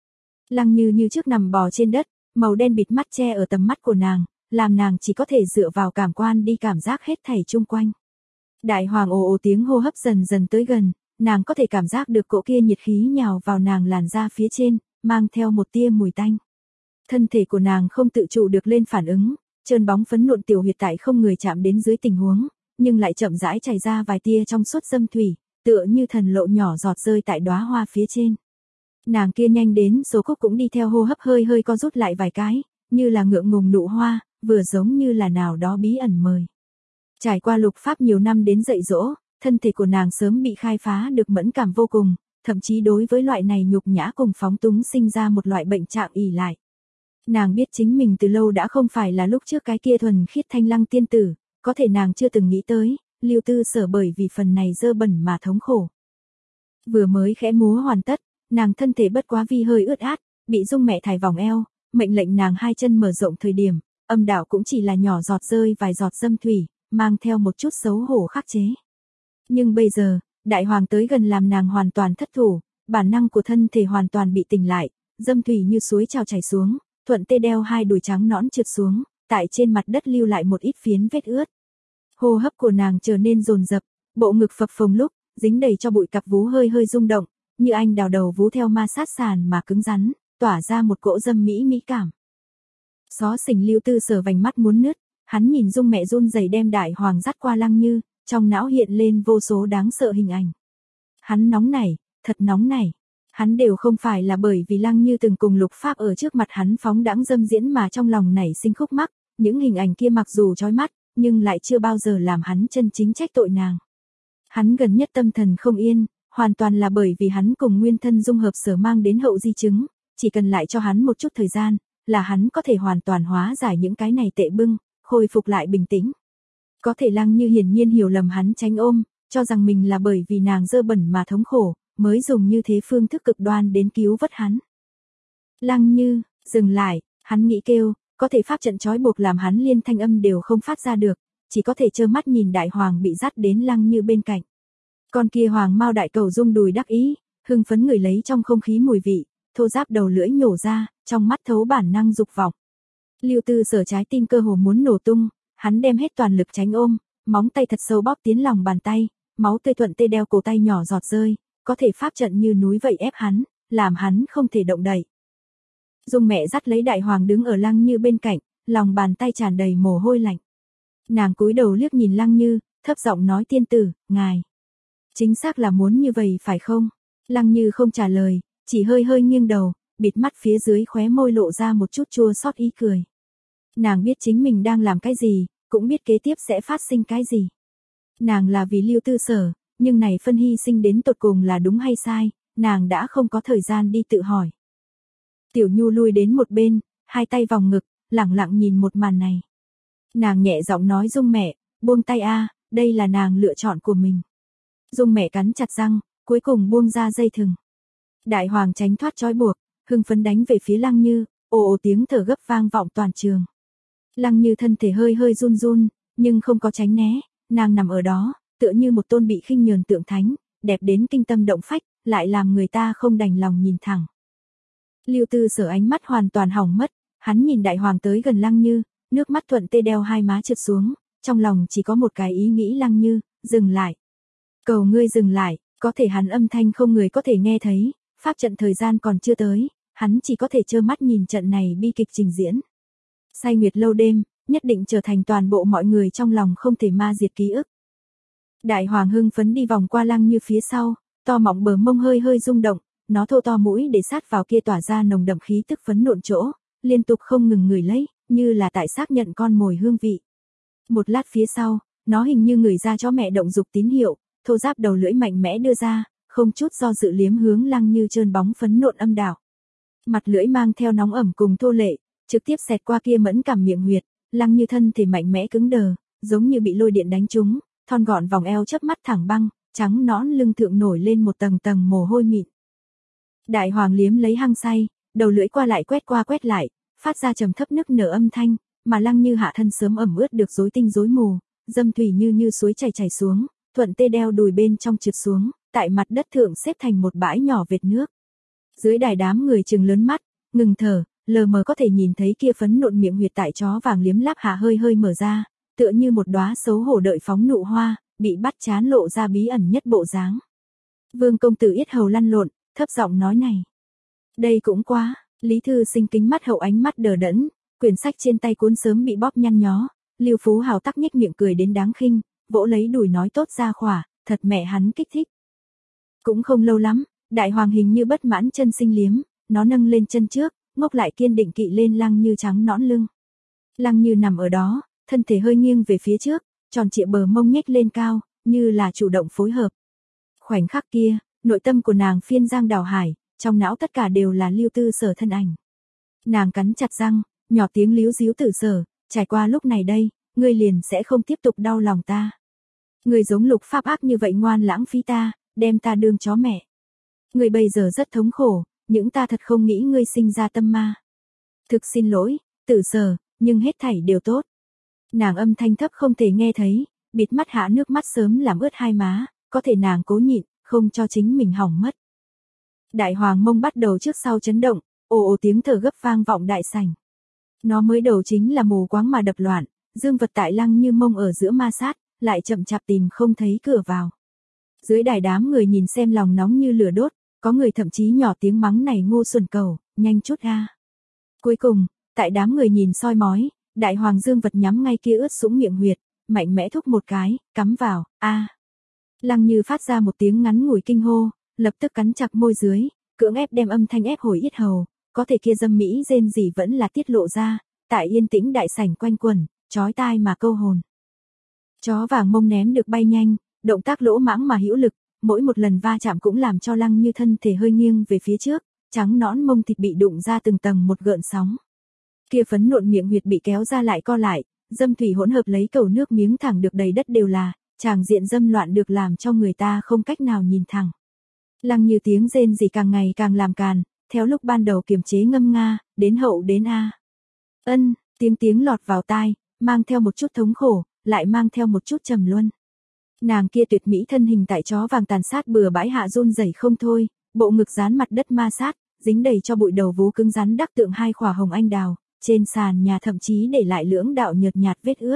Lăng Như như trước nằm bò trên đất, màu đen bịt mắt che ở tầm mắt của nàng, làm nàng chỉ có thể dựa vào cảm quan đi cảm giác hết thảy chung quanh. Đại hoàng ồ ồ tiếng hô hấp dần dần tới gần, nàng có thể cảm giác được cỗ kia nhiệt khí nhào vào nàng làn da phía trên, mang theo một tia mùi tanh. Thân thể của nàng không tự chủ được lên phản ứng, trơn bóng phấn nộn tiểu huyệt tại không người chạm đến dưới tình huống, nhưng lại chậm rãi chảy ra vài tia trong suốt dâm thủy, tựa như thần lộ nhỏ giọt rơi tại đóa hoa phía trên. Nàng kia nhanh đến số cúc cũng đi theo hô hấp hơi hơi co rút lại vài cái, như là ngượng ngùng nụ hoa, vừa giống như là nào đó bí ẩn mời. Trải qua lục pháp nhiều năm đến dạy dỗ, thân thể của nàng sớm bị khai phá được mẫn cảm vô cùng, thậm chí đối với loại này nhục nhã cùng phóng túng sinh ra một loại bệnh trạng ỷ lại. Nàng biết chính mình từ lâu đã không phải là lúc trước cái kia thuần khiết Thanh Lăng tiên tử, có thể nàng chưa từng nghĩ tới, Lưu Tư Sở bởi vì phần này dơ bẩn mà thống khổ. Vừa mới khẽ múa hoàn tất, nàng thân thể bất quá vi hơi ướt át, bị Dung mẹ thải vòng eo, mệnh lệnh nàng hai chân mở rộng thời điểm, âm đạo cũng chỉ là nhỏ giọt rơi vài giọt dâm thủy, mang theo một chút xấu hổ khắc chế. Nhưng bây giờ, đại hoàng tới gần làm nàng hoàn toàn thất thủ, bản năng của thân thể hoàn toàn bị tỉnh lại, dâm thủy như suối trào chảy xuống, thuận tê đeo hai đùi trắng nõn trượt xuống, tại trên mặt đất lưu lại một ít phiến vết ướt. Hô hấp của nàng trở nên dồn dập, bộ ngực phập phồng lúc, dính đầy cho bụi cặp vú hơi hơi rung động, như anh đào đầu vú theo ma sát sàn mà cứng rắn, tỏa ra một cỗ dâm mỹ mỹ cảm. Xó xỉnh Lưu Tư Sở vành mắt muốn nứt, hắn nhìn Dung mẹ run rẩy đem đại hoàng dắt qua Lăng Như, trong não hiện lên vô số đáng sợ hình ảnh. Hắn nóng nảy, thật nóng nảy. Hắn đều không phải là bởi vì Lăng Như từng cùng Lục Pháp ở trước mặt hắn phóng đãng dâm diễn mà trong lòng nảy sinh khúc mắc, những hình ảnh kia mặc dù chói mắt, nhưng lại chưa bao giờ làm hắn chân chính trách tội nàng. Hắn gần nhất tâm thần không yên, hoàn toàn là bởi vì hắn cùng nguyên thân dung hợp sở mang đến hậu di chứng, chỉ cần lại cho hắn một chút thời gian, là hắn có thể hoàn toàn hóa giải những cái này tệ bưng, khôi phục lại bình tĩnh. Có thể Lăng Như hiển nhiên hiểu lầm hắn tránh ôm, cho rằng mình là bởi vì nàng dơ bẩn mà thống khổ, mới dùng như thế phương thức cực đoan đến cứu vớt hắn. Lăng Như, dừng lại, hắn nghĩ kêu, có thể pháp trận trói buộc làm hắn liên thanh âm đều không phát ra được, chỉ có thể trơ mắt nhìn đại hoàng bị dắt đến Lăng Như bên cạnh. Con kia hoàng mao đại cầu rung đùi đắc ý, hưng phấn người lấy trong không khí mùi vị, thô ráp đầu lưỡi nhổ ra, trong mắt thấu bản năng dục vọng. Lưu Tư Sở trái tim cơ hồ muốn nổ tung, hắn đem hết toàn lực tránh ôm, móng tay thật sâu bóp tiến lòng bàn tay, máu tươi thuận tê đeo cổ tay nhỏ giọt rơi, có thể pháp trận như núi vậy ép hắn, làm hắn không thể động đậy. Dung mẹ dắt lấy đại hoàng đứng ở Lăng Như bên cạnh, lòng bàn tay tràn đầy mồ hôi lạnh. Nàng cúi đầu liếc nhìn Lăng Như, thấp giọng nói tiên tử, ngài. Chính xác là muốn như vậy phải không? Lăng Như không trả lời, chỉ hơi hơi nghiêng đầu, bịt mắt phía dưới khóe môi lộ ra một chút chua xót ý cười. Nàng biết chính mình đang làm cái gì, cũng biết kế tiếp sẽ phát sinh cái gì. Nàng là vì Lưu Tư Sở, nhưng này phân hy sinh đến tột cùng là đúng hay sai, nàng đã không có thời gian đi tự hỏi. Tiểu Nhu lui đến một bên, hai tay vòng ngực, lẳng lặng nhìn một màn này. Nàng nhẹ giọng nói Dung mẹ, buông tay a, đây là nàng lựa chọn của mình. Dung mẹ cắn chặt răng, cuối cùng buông ra dây thừng. Đại hoàng tránh thoát trói buộc, hưng phấn đánh về phía Lăng Như, ồ ồ tiếng thở gấp vang vọng toàn trường. Lăng Như thân thể hơi hơi run run, nhưng không có tránh né, nàng nằm ở đó, tựa như một tôn bị khinh nhờn tượng thánh, đẹp đến kinh tâm động phách, lại làm người ta không đành lòng nhìn thẳng. Lưu Tư Sở ánh mắt hoàn toàn hỏng mất, hắn nhìn đại hoàng tới gần Lăng Như, nước mắt thuận tê đeo hai má trượt xuống, trong lòng chỉ có một cái ý nghĩ Lăng Như, dừng lại. Cầu ngươi dừng lại, có thể hắn âm thanh không người có thể nghe thấy, pháp trận thời gian còn chưa tới, hắn chỉ có thể trơ mắt nhìn trận này bi kịch trình diễn. Say nguyệt lâu đêm, nhất định trở thành toàn bộ mọi người trong lòng không thể ma diệt ký ức. Đại hoàng hưng phấn đi vòng qua Lăng Như phía sau, to mọng bờ mông hơi hơi rung động, nó thô to mũi để sát vào kia tỏa ra nồng đậm khí tức phấn nộn chỗ, liên tục không ngừng ngửi lấy, như là tại xác nhận con mồi hương vị. Một lát phía sau, nó hình như ngửi ra cho mẹ động dục tín hiệu, thô ráp đầu lưỡi mạnh mẽ đưa ra, không chút do dự liếm hướng Lăng Như trơn bóng phấn nộn âm đạo. Mặt lưỡi mang theo nóng ẩm cùng thô lệ, trực tiếp xẹt qua kia mẫn cảm miệng huyệt, Lăng Như thân thể mạnh mẽ cứng đờ, giống như bị lôi điện đánh trúng, thon gọn vòng eo chớp mắt thẳng băng, trắng nõn lưng thượng nổi lên một tầng tầng mồ hôi mịn. Đại hoàng liếm lấy hăng say, đầu lưỡi qua lại quét qua quét lại, phát ra trầm thấp nức nở âm thanh, mà Lăng Như hạ thân sớm ẩm ướt được rối tinh rối mù, dâm thủy như như suối chảy chảy xuống, thuận tê đeo đùi bên trong trượt xuống, tại mặt đất thượng xếp thành một bãi nhỏ vệt nước. Dưới đài đám người trừng lớn mắt, ngừng thở, lờ mờ có thể nhìn thấy kia phấn nộn miệng huyệt tại chó vàng liếm láp hạ hơi hơi mở ra, tựa như một đóa xấu hổ đợi phóng nụ hoa, bị bắt chán lộ ra bí ẩn nhất bộ dáng. Vương công tử yết hầu lăn lộn, thấp giọng nói này. Đây cũng quá, Lý Thư Sinh kính mắt hậu ánh mắt đờ đẫn, quyển sách trên tay cuốn sớm bị bóp nhăn nhó, Lưu Phú Hào tắc nhếch miệng cười đến đáng khinh, vỗ lấy đùi nói tốt ra khỏa, thật mẹ hắn kích thích. Cũng không lâu lắm, đại hoàng hình như bất mãn chân sinh liếm, nó nâng lên chân trước, ngốc lại kiên định kỵ lên Lăng Như trắng nõn lưng. Lăng Như nằm ở đó, thân thể hơi nghiêng về phía trước, tròn trịa bờ mông nhếch lên cao, như là chủ động phối hợp. Khoảnh khắc kia, nội tâm của nàng phiên giang đào hải, trong não tất cả đều là Lưu Tư Sở thân ảnh. Nàng cắn chặt răng, nhỏ tiếng líu díu Tử Sở, trải qua lúc này đây, ngươi liền sẽ không tiếp tục đau lòng ta. Người giống Lục Pháp ác như vậy ngoan lãng phí ta, đem ta đương chó mẹ. Người bây giờ rất thống khổ, những ta thật không nghĩ ngươi sinh ra tâm ma. Thực xin lỗi, Tử Sở, nhưng hết thảy đều tốt. Nàng âm thanh thấp không thể nghe thấy, bịt mắt hạ nước mắt sớm làm ướt hai má, có thể nàng cố nhịn, không cho chính mình hỏng mất. Đại Hoàng Mông bắt đầu trước sau chấn động, ồ ồ tiếng thở gấp vang vọng đại sảnh. Nó mới đầu chính là mù quáng mà đập loạn, dương vật tại Lăng Như Mông ở giữa ma sát, lại chậm chạp tìm không thấy cửa vào. Dưới đài đám người nhìn xem lòng nóng như lửa đốt, có người thậm chí nhỏ tiếng mắng này ngu xuẩn cầu, nhanh chút a. Cuối cùng, tại đám người nhìn soi mói, Đại Hoàng dương vật nhắm ngay kia ướt sũng miệng huyệt, mạnh mẽ thúc một cái, cắm vào, a. Lăng Như phát ra một tiếng ngắn ngủi kinh hô, lập tức cắn chặt môi dưới, cưỡng ép đem âm thanh ép hồi yết hầu, có thể kia dâm mỹ rên rỉ vẫn là tiết lộ ra, tại yên tĩnh đại sảnh quanh quẩn, chói tai mà câu hồn. Chó vàng mông ném được bay nhanh, động tác lỗ mãng mà hữu lực, mỗi một lần va chạm cũng làm cho Lăng Như thân thể hơi nghiêng về phía trước, trắng nõn mông thịt bị đụng ra từng tầng một gợn sóng. Kia phấn nộn miệng huyệt bị kéo ra lại co lại, dâm thủy hỗn hợp lấy cầu nước miếng thẳng được đầy đất đều là, tràng diện dâm loạn được làm cho người ta không cách nào nhìn thẳng. Lăng Như tiếng rên rỉ càng ngày càng làm càn, theo lúc ban đầu kiềm chế ngâm nga, đến hậu đến a. Ân, tiếng tiếng lọt vào tai, mang theo một chút thống khổ, lại mang theo một chút trầm luân. Nàng kia tuyệt mỹ thân hình tại chó vàng tàn sát bừa bãi hạ run rẩy không thôi, bộ ngực dán mặt đất ma sát, dính đầy cho bụi đầu vú cứng rắn đắc tượng hai khỏa hồng anh đào, trên sàn nhà thậm chí để lại lưỡng đạo nhợt nhạt vết ướt.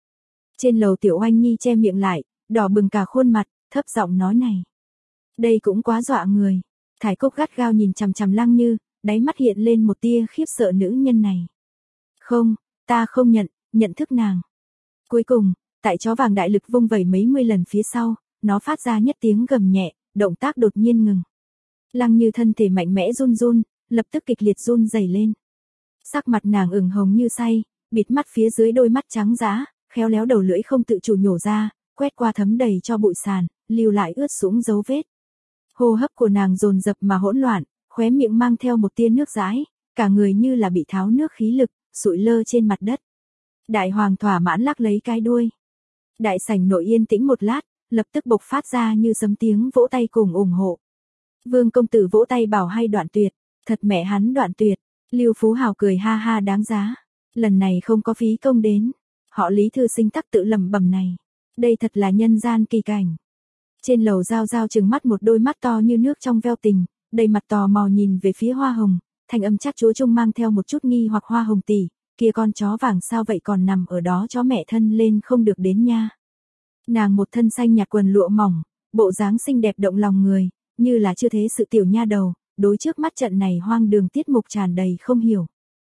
Trên lầu Tiểu Oanh Nhi che miệng lại, đỏ bừng cả khuôn mặt, thấp giọng nói này. Đây cũng quá dọa người. Thải Cốc gắt gao nhìn chằm chằm Lăng Như, đáy mắt hiện lên một tia khiếp sợ nữ nhân này. Không, ta không nhận, nhận thức nàng. Cuối cùng, tại chó vàng đại lực vung vẩy mấy mươi lần phía sau, nó phát ra nhất tiếng gầm nhẹ, động tác đột nhiên ngừng. Lăng Như thân thể mạnh mẽ run run, lập tức kịch liệt run rẩy lên. Sắc mặt nàng ửng hồng như say, bịt mắt phía dưới đôi mắt trắng dã, khéo léo đầu lưỡi không tự chủ nhổ ra, quét qua thấm đầy cho bụi sàn, lưu lại ướt sũng dấu vết. Hô hấp của nàng dồn dập mà hỗn loạn, khóe miệng mang theo một tia nước dãi, cả người như là bị tháo nước khí lực, sụi lơ trên mặt đất. Đại Hoàng thỏa mãn lắc lấy cái đuôi. Đại sảnh nội yên tĩnh một lát, lập tức bộc phát ra như sấm tiếng vỗ tay cùng ủng hộ. Vương công tử vỗ tay bảo hay đoạn tuyệt, thật mẹ hắn đoạn tuyệt. Lưu Phú Hào cười ha ha đáng giá. Lần này không có phí công đến. Họ Lý thư sinh tắc tự lẩm bẩm này. Đây thật là nhân gian kỳ cảnh. Trên lầu Giao Giao trừng mắt một đôi mắt to như nước trong veo tình, đầy mặt tò mò nhìn về phía Hoa Hồng, thanh âm chắc chúa trung mang theo một chút nghi hoặc Hoa Hồng tỷ, kia con chó vàng sao vậy còn nằm ở đó chó mẹ thân lên không được đến nha. Nàng một thân xanh nhạt quần lụa mỏng, bộ dáng xinh đẹp động lòng người, như là chưa thế sự tiểu nha đầu, đối trước mắt trận này hoang đường tiết mục tràn đầy không hiểu.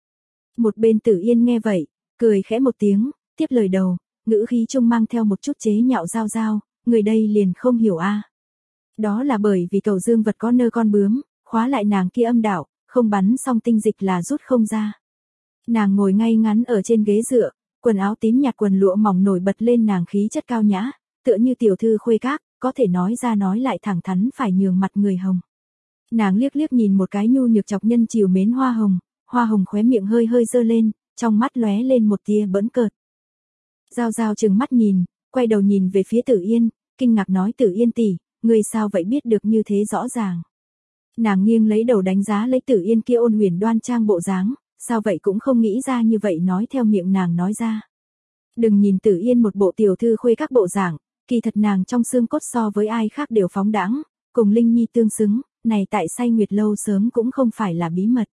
Một bên Tử Yên nghe vậy, cười khẽ một tiếng, tiếp lời đầu, ngữ khí trung mang theo một chút chế nhạo Giao Giao, người đây liền không hiểu a. Đó là bởi vì cầu dương vật có nơ con bướm, khóa lại nàng kia âm đạo, không bắn xong tinh dịch là rút không ra. Nàng ngồi ngay ngắn ở trên ghế dựa, quần áo tím nhạt quần lụa mỏng nổi bật lên nàng khí chất cao nhã, tựa như tiểu thư khuê các, có thể nói ra nói lại thẳng thắn phải nhường mặt người hồng. Nàng liếc liếc nhìn một cái nhu nhược chọc nhân chiều mến Hoa Hồng, Hoa Hồng khóe miệng hơi hơi dơ lên, trong mắt lóe lên một tia bỡn cợt. Giao Giao trừng mắt nhìn, quay đầu nhìn về phía Tử Yên, kinh ngạc nói Tử Yên tỷ, người sao vậy biết được như thế rõ ràng. Nàng nghiêng lấy đầu đánh giá lấy Tử Yên kia ôn huyền đoan trang bộ dáng, sao vậy cũng không nghĩ ra như vậy nói theo miệng nàng nói ra. Đừng nhìn Tử Yên một bộ tiểu thư khuê các bộ dạng, kỳ thật nàng trong xương cốt so với ai khác đều phóng đãng, cùng Linh Nhi tương xứng, này tại Say Nguyệt lâu sớm cũng không phải là bí mật.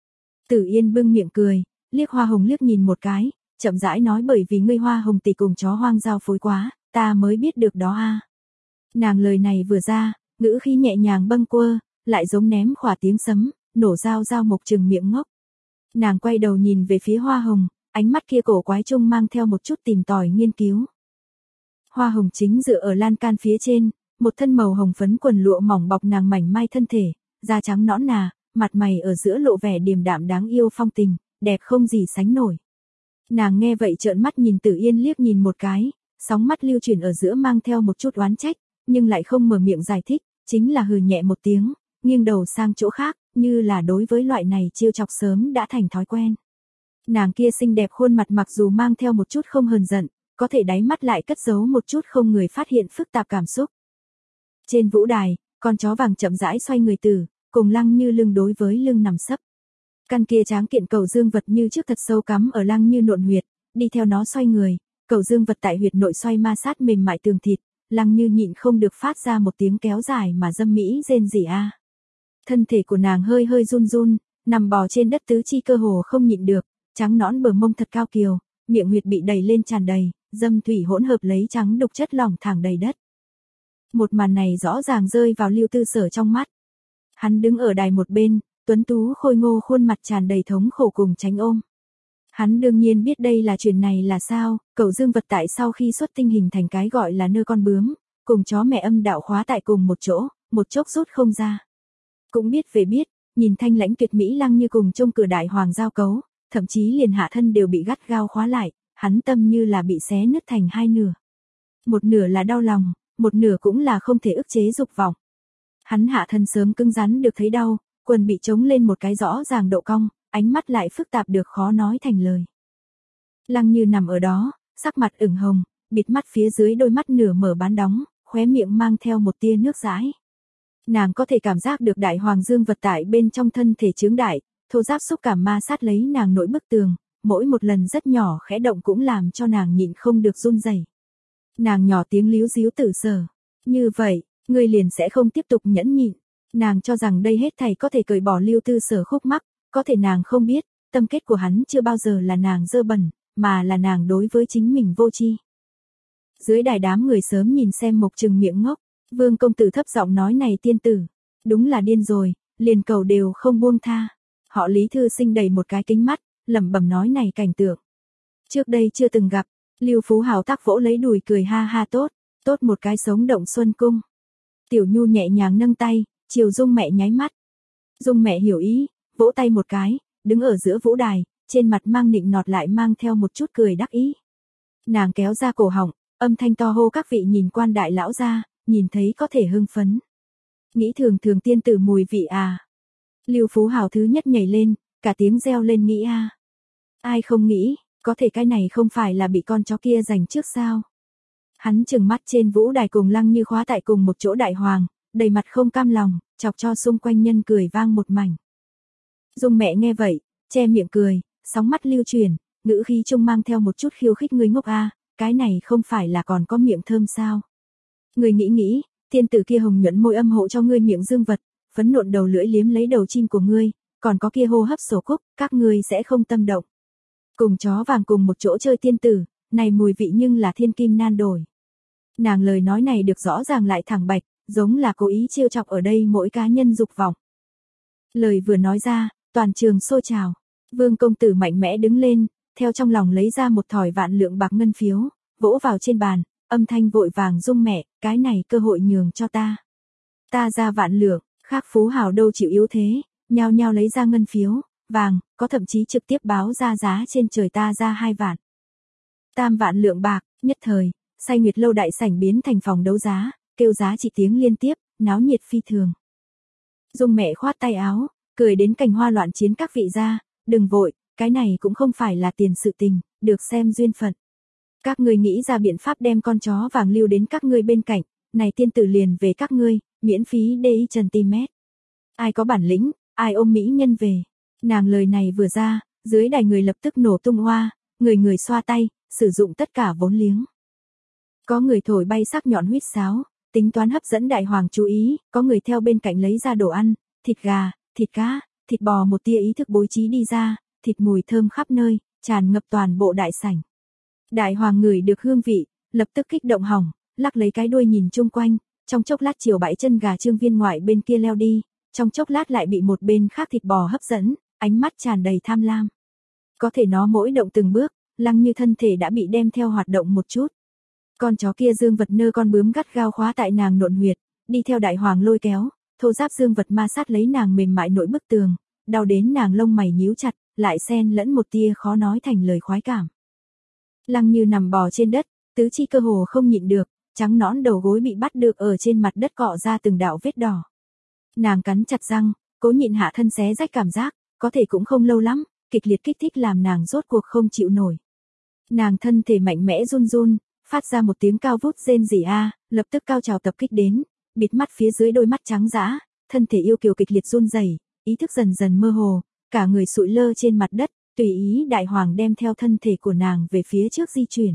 Tử Yên bưng miệng cười, liếc Hoa Hồng liếc nhìn một cái, chậm rãi nói bởi vì ngươi Hoa Hồng tỷ cùng chó hoang giao phối quá, ta mới biết được đó a. Nàng lời này vừa ra, ngữ khí nhẹ nhàng bâng quơ, lại giống ném khỏa tiếng sấm, nổ Giao Giao mộc trừng miệng ngốc. Nàng quay đầu nhìn về phía Hoa Hồng, ánh mắt kia cổ quái trung mang theo một chút tìm tòi nghiên cứu. Hoa Hồng chính dựa ở lan can phía trên, một thân màu hồng phấn quần lụa mỏng bọc nàng mảnh mai thân thể, da trắng nõn nà, mặt mày ở giữa lộ vẻ điềm đạm đáng yêu phong tình, đẹp không gì sánh nổi. Nàng nghe vậy trợn mắt nhìn Tử Yên liếc nhìn một cái, sóng mắt lưu chuyển ở giữa mang theo một chút oán trách, nhưng lại không mở miệng giải thích, chính là hừ nhẹ một tiếng, nghiêng đầu sang chỗ khác, như là đối với loại này trêu chọc sớm đã thành thói quen. Nàng kia xinh đẹp khuôn mặt mặc dù mang theo một chút không hờn giận, có thể đáy mắt lại cất giấu một chút không người phát hiện phức tạp cảm xúc. Trên vũ đài, con chó vàng chậm rãi xoay người từ, cùng Lăng Như lưng đối với lưng nằm sấp. Căn kia tráng kiện cầu dương vật như trước thật sâu cắm ở Lăng Như nộn huyệt, đi theo nó xoay người, cầu dương vật tại huyệt nội xoay ma sát mềm mại tường thịt, Lăng Như nhịn không được phát ra một tiếng kéo dài mà dâm mỹ rên rỉ a. Thân thể của nàng hơi hơi run run, nằm bò trên đất tứ chi cơ hồ không nhịn được, trắng nõn bờ mông thật cao kiều, miệng huyệt bị đầy lên tràn đầy, dâm thủy hỗn hợp lấy trắng đục chất lỏng thẳng đầy đất. Một màn này rõ ràng rơi vào Lưu Tư Sở trong mắt. Hắn đứng ở đài một bên, tuấn tú khôi ngô khuôn mặt tràn đầy thống khổ cùng tránh ôm. Hắn đương nhiên biết đây là chuyện này là sao, cầu dương vật tại sau khi xuất tinh hình thành cái gọi là nơ con bướm, cùng chó mẹ âm đạo khóa tại cùng một chỗ, một chốc rút không ra. Cũng biết về biết, nhìn thanh lãnh tuyệt mỹ Lăng Như cùng trông cửa đại hoàng giao cấu, thậm chí liền hạ thân đều bị gắt gao khóa lại, hắn tâm như là bị xé nứt thành hai nửa. Một nửa là đau lòng, một nửa cũng là không thể ức chế dục vọng. Hắn hạ thân sớm cứng rắn được thấy đau, quần bị trống lên một cái rõ ràng độ cong, ánh mắt lại phức tạp được khó nói thành lời. Lăng Như nằm ở đó, sắc mặt ửng hồng, bịt mắt phía dưới đôi mắt nửa mở bán đóng, khóe miệng mang theo một tia nước dãi. Nàng có thể cảm giác được đại hoàng dương vật tại bên trong thân thể chướng đại, thô ráp xúc cảm ma sát lấy nàng nỗi bức tường, mỗi một lần rất nhỏ khẽ động cũng làm cho nàng nhịn không được run rẩy. Nàng nhỏ tiếng líu díu Tử Sở, như vậy, ngươi liền sẽ không tiếp tục nhẫn nhịn. Nàng cho rằng đây hết thảy có thể cởi bỏ Lưu Tư Sở khúc mắc, có thể nàng không biết, tâm kết của hắn chưa bao giờ là nàng dơ bẩn, mà là nàng đối với chính mình vô tri. Dưới đài đám người sớm nhìn xem mộc trừng miệng ngốc, Vương công tử thấp giọng nói này tiên tử, đúng là điên rồi, liền cầu đều không buông tha. Họ Lý thư sinh đầy một cái kính mắt, lẩm bẩm nói này cảnh tượng. Trước đây chưa từng gặp, Lưu Phú Hào tác vỗ lấy đùi cười ha ha tốt, tốt một cái sống động xuân cung. Tiểu Nhu nhẹ nhàng nâng tay, chiều Dung mẹ nháy mắt. Dung mẹ hiểu ý, vỗ tay một cái, đứng ở giữa vũ đài, trên mặt mang nịnh nọt lại mang theo một chút cười đắc ý. Nàng kéo ra cổ họng, âm thanh to hô các vị nhìn quan đại lão ra, nhìn thấy có thể hưng phấn. Nghĩ thường thường tiên tử mùi vị à. Lưu Phú Hào thứ nhất nhảy lên, cả tiếng reo lên nghĩ a. À. Ai không nghĩ, có thể cái này không phải là bị con chó kia giành trước sao. Hắn trừng mắt trên vũ đài cùng Lăng Như khóa tại cùng một chỗ đại hoàng, đầy mặt không cam lòng, chọc cho xung quanh nhân cười vang một mảnh. Dung mẹ nghe vậy, che miệng cười, sóng mắt lưu chuyển, ngữ khí trung mang theo một chút khiêu khích ngươi ngốc a, à, cái này không phải là còn có miệng thơm sao. Ngươi nghĩ nghĩ, tiên tử kia hồng nhuận môi âm hộ cho ngươi miệng dương vật, phấn nộn đầu lưỡi liếm lấy đầu chim của ngươi, còn có kia hô hấp sổ cúc, các ngươi sẽ không tâm động. Cùng chó vàng cùng một chỗ chơi tiên tử, này mùi vị nhưng là thiên kim nan đổi. Nàng lời nói này được rõ ràng lại thẳng bạch, giống là cố ý trêu chọc ở đây mỗi cá nhân dục vọng. Lời vừa nói ra, toàn trường xôi trào. Vương công tử mạnh mẽ đứng lên, theo trong lòng lấy ra một thỏi vạn lượng bạc ngân phiếu, vỗ vào trên bàn, âm thanh vội vàng Dung mẹ, cái này cơ hội nhường cho ta. Ta ra vạn lượng, khác Phú Hào đâu chịu yếu thế, nhao nhao lấy ra ngân phiếu, vàng, có thậm chí trực tiếp báo ra giá trên trời ta ra hai vạn. Tam vạn lượng bạc, nhất thời, Say Nguyệt lâu đại sảnh biến thành phòng đấu giá, kêu giá trị tiếng liên tiếp, náo nhiệt phi thường. Dung mẹ khoát tay áo, cười đến cành hoa loạn chiến các vị gia, đừng vội, cái này cũng không phải là tiền sự tình, được xem duyên phận. Các ngươi nghĩ ra biện pháp đem con chó vàng lưu đến các ngươi bên cạnh, này tiên tử liền về các ngươi, miễn phí đi trần tim mét. Ai có bản lĩnh, ai ôm mỹ nhân về. Nàng lời này vừa ra, dưới đài người lập tức nổ tung hoa, người người xoa tay, sử dụng tất cả vốn liếng. Có người thổi bay sắc nhọn huýt sáo, tính toán hấp dẫn đại hoàng chú ý, có người theo bên cạnh lấy ra đồ ăn, thịt gà, thịt cá, thịt bò một tia ý thức bố trí đi ra, thịt mùi thơm khắp nơi, tràn ngập toàn bộ đại sảnh. Đại hoàng ngửi được hương vị, lập tức kích động hỏng, lắc lấy cái đuôi nhìn chung quanh, trong chốc lát chiều bãi chân gà trương viên ngoại bên kia leo đi, trong chốc lát lại bị một bên khác thịt bò hấp dẫn, ánh mắt tràn đầy tham lam. Có thể nó mỗi động từng bước, Lăng Như thân thể đã bị đem theo hoạt động một chút. Con chó kia dương vật nơ con bướm gắt gao khóa tại nàng nộn huyệt, đi theo đại hoàng lôi kéo, thô giáp dương vật ma sát lấy nàng mềm mại nội bức tường, đau đến nàng lông mày nhíu chặt, lại xen lẫn một tia khó nói thành lời khoái cảm. Lăng Như nằm bò trên đất, tứ chi cơ hồ không nhịn được, trắng nõn đầu gối bị bắt được ở trên mặt đất cọ ra từng đạo vết đỏ. Nàng cắn chặt răng, cố nhịn hạ thân xé rách cảm giác, có thể cũng không lâu lắm, kịch liệt kích thích làm nàng rốt cuộc không chịu nổi. Nàng thân thể mạnh mẽ run run, phát ra một tiếng cao vút rên rỉ a, lập tức cao trào tập kích đến, bịt mắt phía dưới đôi mắt trắng dã, thân thể yêu kiều kịch liệt run rẩy, ý thức dần dần mơ hồ, cả người sụi lơ trên mặt đất, tùy ý Đại Hoàng đem theo thân thể của nàng về phía trước di chuyển.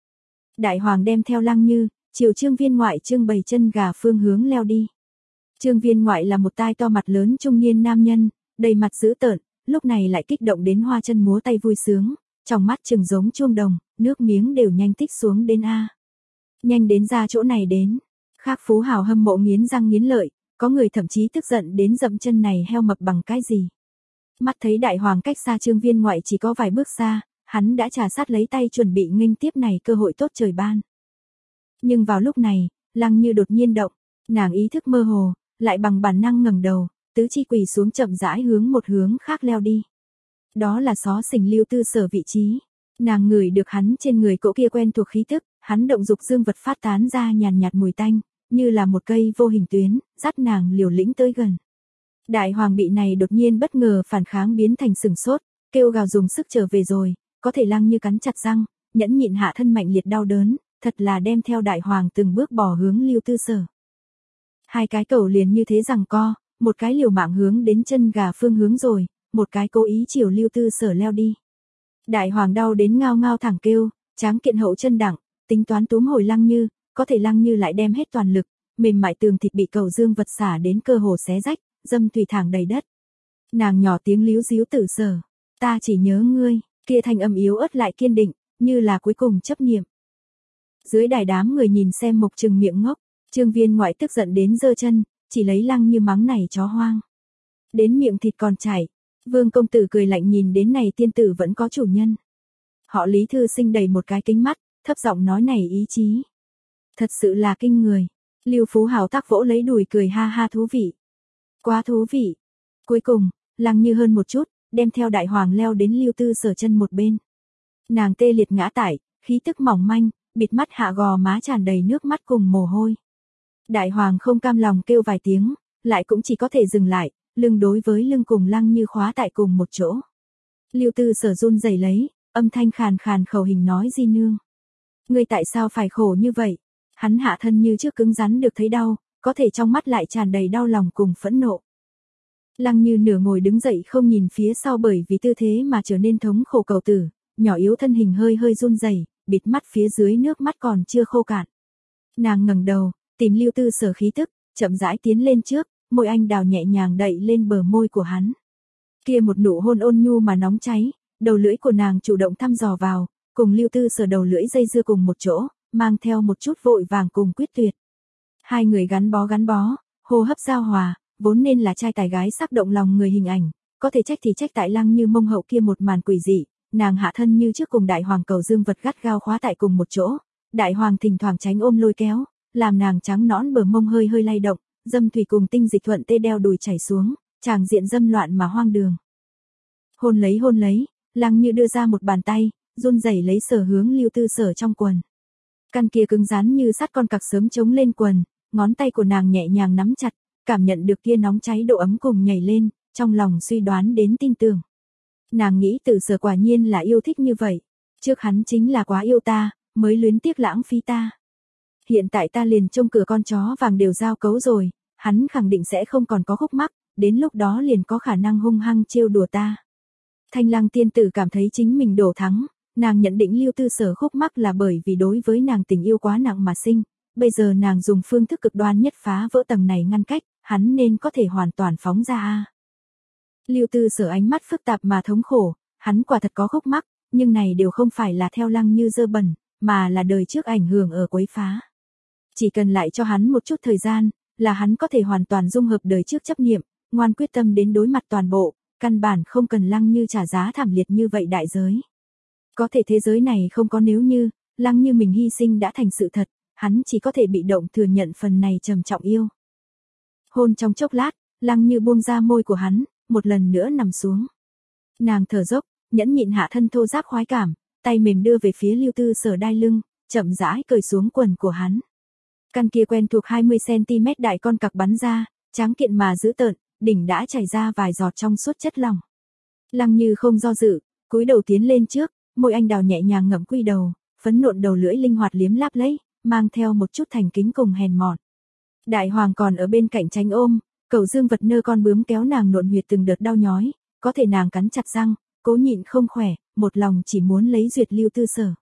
Đại Hoàng đem theo Lăng Như, chiều Trương Viên Ngoại trưng bày chân gà phương hướng leo đi. Trương Viên Ngoại là một tai to mặt lớn trung niên nam nhân, đầy mặt dữ tợn, lúc này lại kích động đến hoa chân múa tay vui sướng, trong mắt trừng giống chuông đồng, nước miếng đều nhanh tích xuống đến a. Nhanh đến ra chỗ này đến. Khác phú hào hâm mộ nghiến răng nghiến lợi, có người thậm chí tức giận đến dậm chân này heo mập bằng cái gì. Mắt thấy Đại Hoàng cách xa Trương Viên Ngoại chỉ có vài bước xa, hắn đã trà sát lấy tay chuẩn bị nghênh tiếp này cơ hội tốt trời ban. Nhưng vào lúc này, Lăng Như đột nhiên động, nàng ý thức mơ hồ, lại bằng bản năng ngẩng đầu, tứ chi quỳ xuống chậm rãi hướng một hướng khác leo đi. Đó là xó xỉnh Lưu Tư Sở vị trí. Nàng ngửi được hắn trên người cỗ kia quen thuộc khí tức, hắn động dục dương vật phát tán ra nhàn nhạt mùi tanh, như là một cây vô hình tuyến, dắt nàng liều lĩnh tới gần. Đại Hoàng bị này đột nhiên bất ngờ phản kháng biến thành sừng sốt, kêu gào dùng sức trở về rồi, có thể Lăng Như cắn chặt răng, nhẫn nhịn hạ thân mạnh liệt đau đớn, thật là đem theo Đại Hoàng từng bước bỏ hướng Lưu Tư Sở. Hai cái cầu liền như thế giằng co, một cái liều mạng hướng đến chân gà phương hướng rồi, một cái cố ý chiều Lưu Tư Sở leo đi. Đại Hoàng đau đến ngao ngao thẳng kêu, tráng kiện hậu chân đặng, tính toán túm hồi Lăng Như, có thể Lăng Như lại đem hết toàn lực, mềm mại tường thịt bị cầu dương vật xả đến cơ hồ xé rách, dâm thủy thẳng đầy đất. Nàng nhỏ tiếng líu díu Tử Sở, ta chỉ nhớ ngươi, kia thanh âm yếu ớt lại kiên định, như là cuối cùng chấp niệm. Dưới đài đám người nhìn xem mục trừng miệng ngốc, Trương Viên Ngoại tức giận đến giơ chân, chỉ lấy Lăng Như mắng này chó hoang. Đến miệng thịt còn chảy, Vương công tử cười lạnh nhìn đến này tiên tử vẫn có chủ nhân. Họ Lý thư sinh đầy một cái kính mắt, thấp giọng nói này ý chí. Thật sự là kinh người. Lưu Phú Hào tác vỗ lấy đùi cười ha ha thú vị. Quá thú vị. Cuối cùng, Lăng Như hơn một chút, đem theo Đại Hoàng leo đến Lưu Tư Sở chân một bên. Nàng tê liệt ngã tải, khí tức mỏng manh, bịt mắt hạ gò má tràn đầy nước mắt cùng mồ hôi. Đại Hoàng không cam lòng kêu vài tiếng, lại cũng chỉ có thể dừng lại, lưng đối với lưng cùng Lăng Như khóa tại cùng một chỗ. Lưu Tư Sở run rẩy lấy, âm thanh khàn khàn khẩu hình nói di nương. Ngươi tại sao phải khổ như vậy? Hắn hạ thân như trước cứng rắn được thấy đau, có thể trong mắt lại tràn đầy đau lòng cùng phẫn nộ. Lăng Như nửa ngồi đứng dậy không nhìn phía sau bởi vì tư thế mà trở nên thống khổ cầu tử, nhỏ yếu thân hình hơi hơi run rẩy, bịt mắt phía dưới nước mắt còn chưa khô cạn. Nàng ngẩng đầu, tìm Lưu Tư Sở khí tức, chậm rãi tiến lên trước, môi anh đào nhẹ nhàng đậy lên bờ môi của hắn. Kia một nụ hôn ôn nhu mà nóng cháy, đầu lưỡi của nàng chủ động thăm dò vào, cùng Lưu Tư Sở đầu lưỡi dây dưa cùng một chỗ, mang theo một chút vội vàng cùng quyết tuyệt. Hai người gắn bó gắn bó, hô hấp giao hòa, vốn nên là trai tài gái sắc động lòng người hình ảnh, có thể trách thì trách tại Lăng Như mông hậu kia một màn quỷ dị, nàng hạ thân như trước cùng Đại Hoàng cầu dương vật gắt gao khóa tại cùng một chỗ, Đại Hoàng thỉnh thoảng tránh ôm lôi kéo, làm nàng trắng nõn bờ mông hơi hơi lay động, dâm thủy cùng tinh dịch thuận tê đeo đùi chảy xuống, tràng diện dâm loạn mà hoang đường. Hôn lấy hôn lấy, Lăng Như đưa ra một bàn tay, run rẩy lấy sở hướng Lưu Tư Sở trong quần. Căn kia cứng rắn như sắt con cặc sớm chống lên quần, ngón tay của nàng nhẹ nhàng nắm chặt, cảm nhận được kia nóng cháy độ ấm cùng nhảy lên, trong lòng suy đoán đến tin tưởng. Nàng nghĩ Tử Sở quả nhiên là yêu thích như vậy, trước hắn chính là quá yêu ta, mới luyến tiếc lãng phí ta. Hiện tại ta liền trông cửa con chó vàng đều giao cấu rồi, hắn khẳng định sẽ không còn có khúc mắc, đến lúc đó liền có khả năng hung hăng trêu đùa ta. Thanh Lăng tiên tử cảm thấy chính mình đổ thắng, nàng nhận định Lưu Tư Sở khúc mắc là bởi vì đối với nàng tình yêu quá nặng mà sinh, bây giờ nàng dùng phương thức cực đoan nhất phá vỡ tầng này ngăn cách, hắn nên có thể hoàn toàn phóng ra a. Lưu Tư Sở ánh mắt phức tạp mà thống khổ, hắn quả thật có khúc mắc, nhưng này đều không phải là theo Lăng Như dơ bẩn, mà là đời trước ảnh hưởng ở quấy phá. Chỉ cần lại cho hắn một chút thời gian, là hắn có thể hoàn toàn dung hợp đời trước chấp niệm, ngoan quyết tâm đến đối mặt toàn bộ, căn bản không cần Lăng Như trả giá thảm liệt như vậy đại giới. Có thể thế giới này không có nếu như, Lăng Như mình hy sinh đã thành sự thật, hắn chỉ có thể bị động thừa nhận phần này trầm trọng yêu. Hôn trong chốc lát, Lăng Như buông ra môi của hắn, một lần nữa nằm xuống. Nàng thở dốc, nhẫn nhịn hạ thân thô ráp khoái cảm, tay mềm đưa về phía Lưu Tư Sở đai lưng, chậm rãi cởi xuống quần của hắn. Căn kia quen thuộc hai mươi xăng ti mét đại con cặc bắn ra, tráng kiện mà dữ tợn, đỉnh đã chảy ra vài giọt trong suốt chất lỏng. Lăng Như không do dự, cúi đầu tiến lên trước, môi anh đào nhẹ nhàng ngậm quy đầu, phấn nộn đầu lưỡi linh hoạt liếm láp lấy, mang theo một chút thành kính cùng hèn mọn. Đại hoàng còn ở bên cạnh tránh ôm, Cẩu Dương vật nơ con bướm kéo nàng nộn huyệt từng đợt đau nhói, có thể nàng cắn chặt răng, cố nhịn không khỏe, một lòng chỉ muốn lấy duyệt Lưu Tư Sở.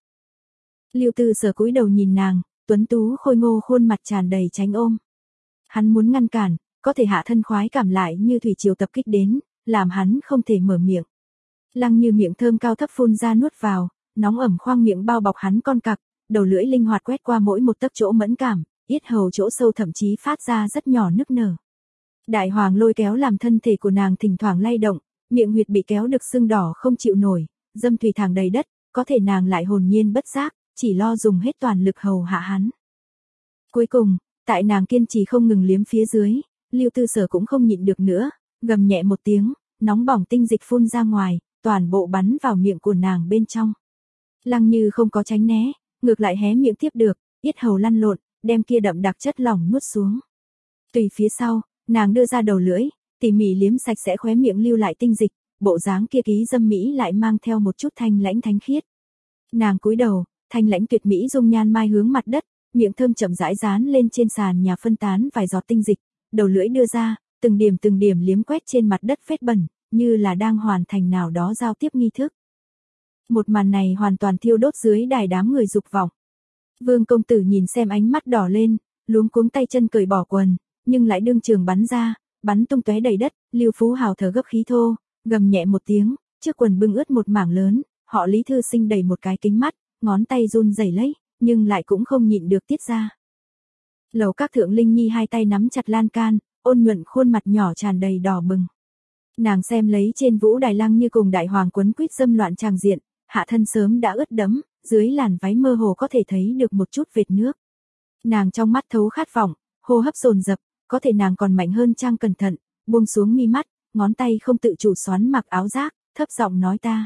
Lưu Tư Sở cúi đầu nhìn nàng, tuấn tú khôi ngô khuôn mặt tràn đầy tránh ôm. Hắn muốn ngăn cản, có thể hạ thân khoái cảm lại như thủy triều tập kích đến, làm hắn không thể mở miệng. Lăng Như miệng thơm cao thấp phun ra nuốt vào, nóng ẩm khoang miệng bao bọc hắn con cặc, đầu lưỡi linh hoạt quét qua mỗi một tấc chỗ mẫn cảm, yết hầu chỗ sâu thậm chí phát ra rất nhỏ nức nở. Đại hoàng lôi kéo làm thân thể của nàng thỉnh thoảng lay động, miệng huyệt bị kéo được sưng đỏ không chịu nổi, dâm thủy thẳng đầy đất, có thể nàng lại hồn nhiên bất giác, chỉ lo dùng hết toàn lực hầu hạ hắn. Cuối cùng, tại nàng kiên trì không ngừng liếm phía dưới, Lưu Tư Sở cũng không nhịn được nữa, gầm nhẹ một tiếng, nóng bỏng tinh dịch phun ra ngoài, toàn bộ bắn vào miệng của nàng bên trong. Lăng Như không có tránh né, ngược lại hé miệng tiếp được, yết hầu lăn lộn, đem kia đậm đặc chất lỏng nuốt xuống. Tùy phía sau, nàng đưa ra đầu lưỡi, tỉ mỉ liếm sạch sẽ khóe miệng lưu lại tinh dịch, bộ dáng kia ký dâm mỹ lại mang theo một chút thanh lãnh thánh khiết. Nàng cúi đầu, thanh lãnh tuyệt mỹ dung nhan mai hướng mặt đất, miệng thơm chậm rãi dán lên trên sàn nhà phân tán vài giọt tinh dịch, đầu lưỡi đưa ra, từng điểm từng điểm liếm quét trên mặt đất phết bẩn, như là đang hoàn thành nào đó giao tiếp nghi thức. Một màn này hoàn toàn thiêu đốt dưới đài đám người dục vọng. Vương công tử nhìn xem ánh mắt đỏ lên, luống cuống tay chân cởi bỏ quần, nhưng lại đương trường bắn ra, bắn tung tóe đầy đất, Lưu Phú Hào thở gấp khí thô, gầm nhẹ một tiếng, trước quần bưng ướt một mảng lớn, họ Lý thư sinh đầy một cái kính mắt, ngón tay run rẩy lấy, nhưng lại cũng không nhịn được tiết ra. Lầu các thượng Linh Nhi hai tay nắm chặt lan can, ôn nhuận khuôn mặt nhỏ tràn đầy đỏ bừng. Nàng xem lấy trên vũ đài Lăng Như cùng đại hoàng quấn quýt dâm loạn tràng diện, hạ thân sớm đã ướt đẫm, dưới làn váy mơ hồ có thể thấy được một chút vệt nước. Nàng trong mắt thấu khát vọng, hô hấp dồn dập, có thể nàng còn mạnh hơn trang cẩn thận, buông xuống mi mắt, ngón tay không tự chủ xoắn mặc áo rác, thấp giọng nói ta.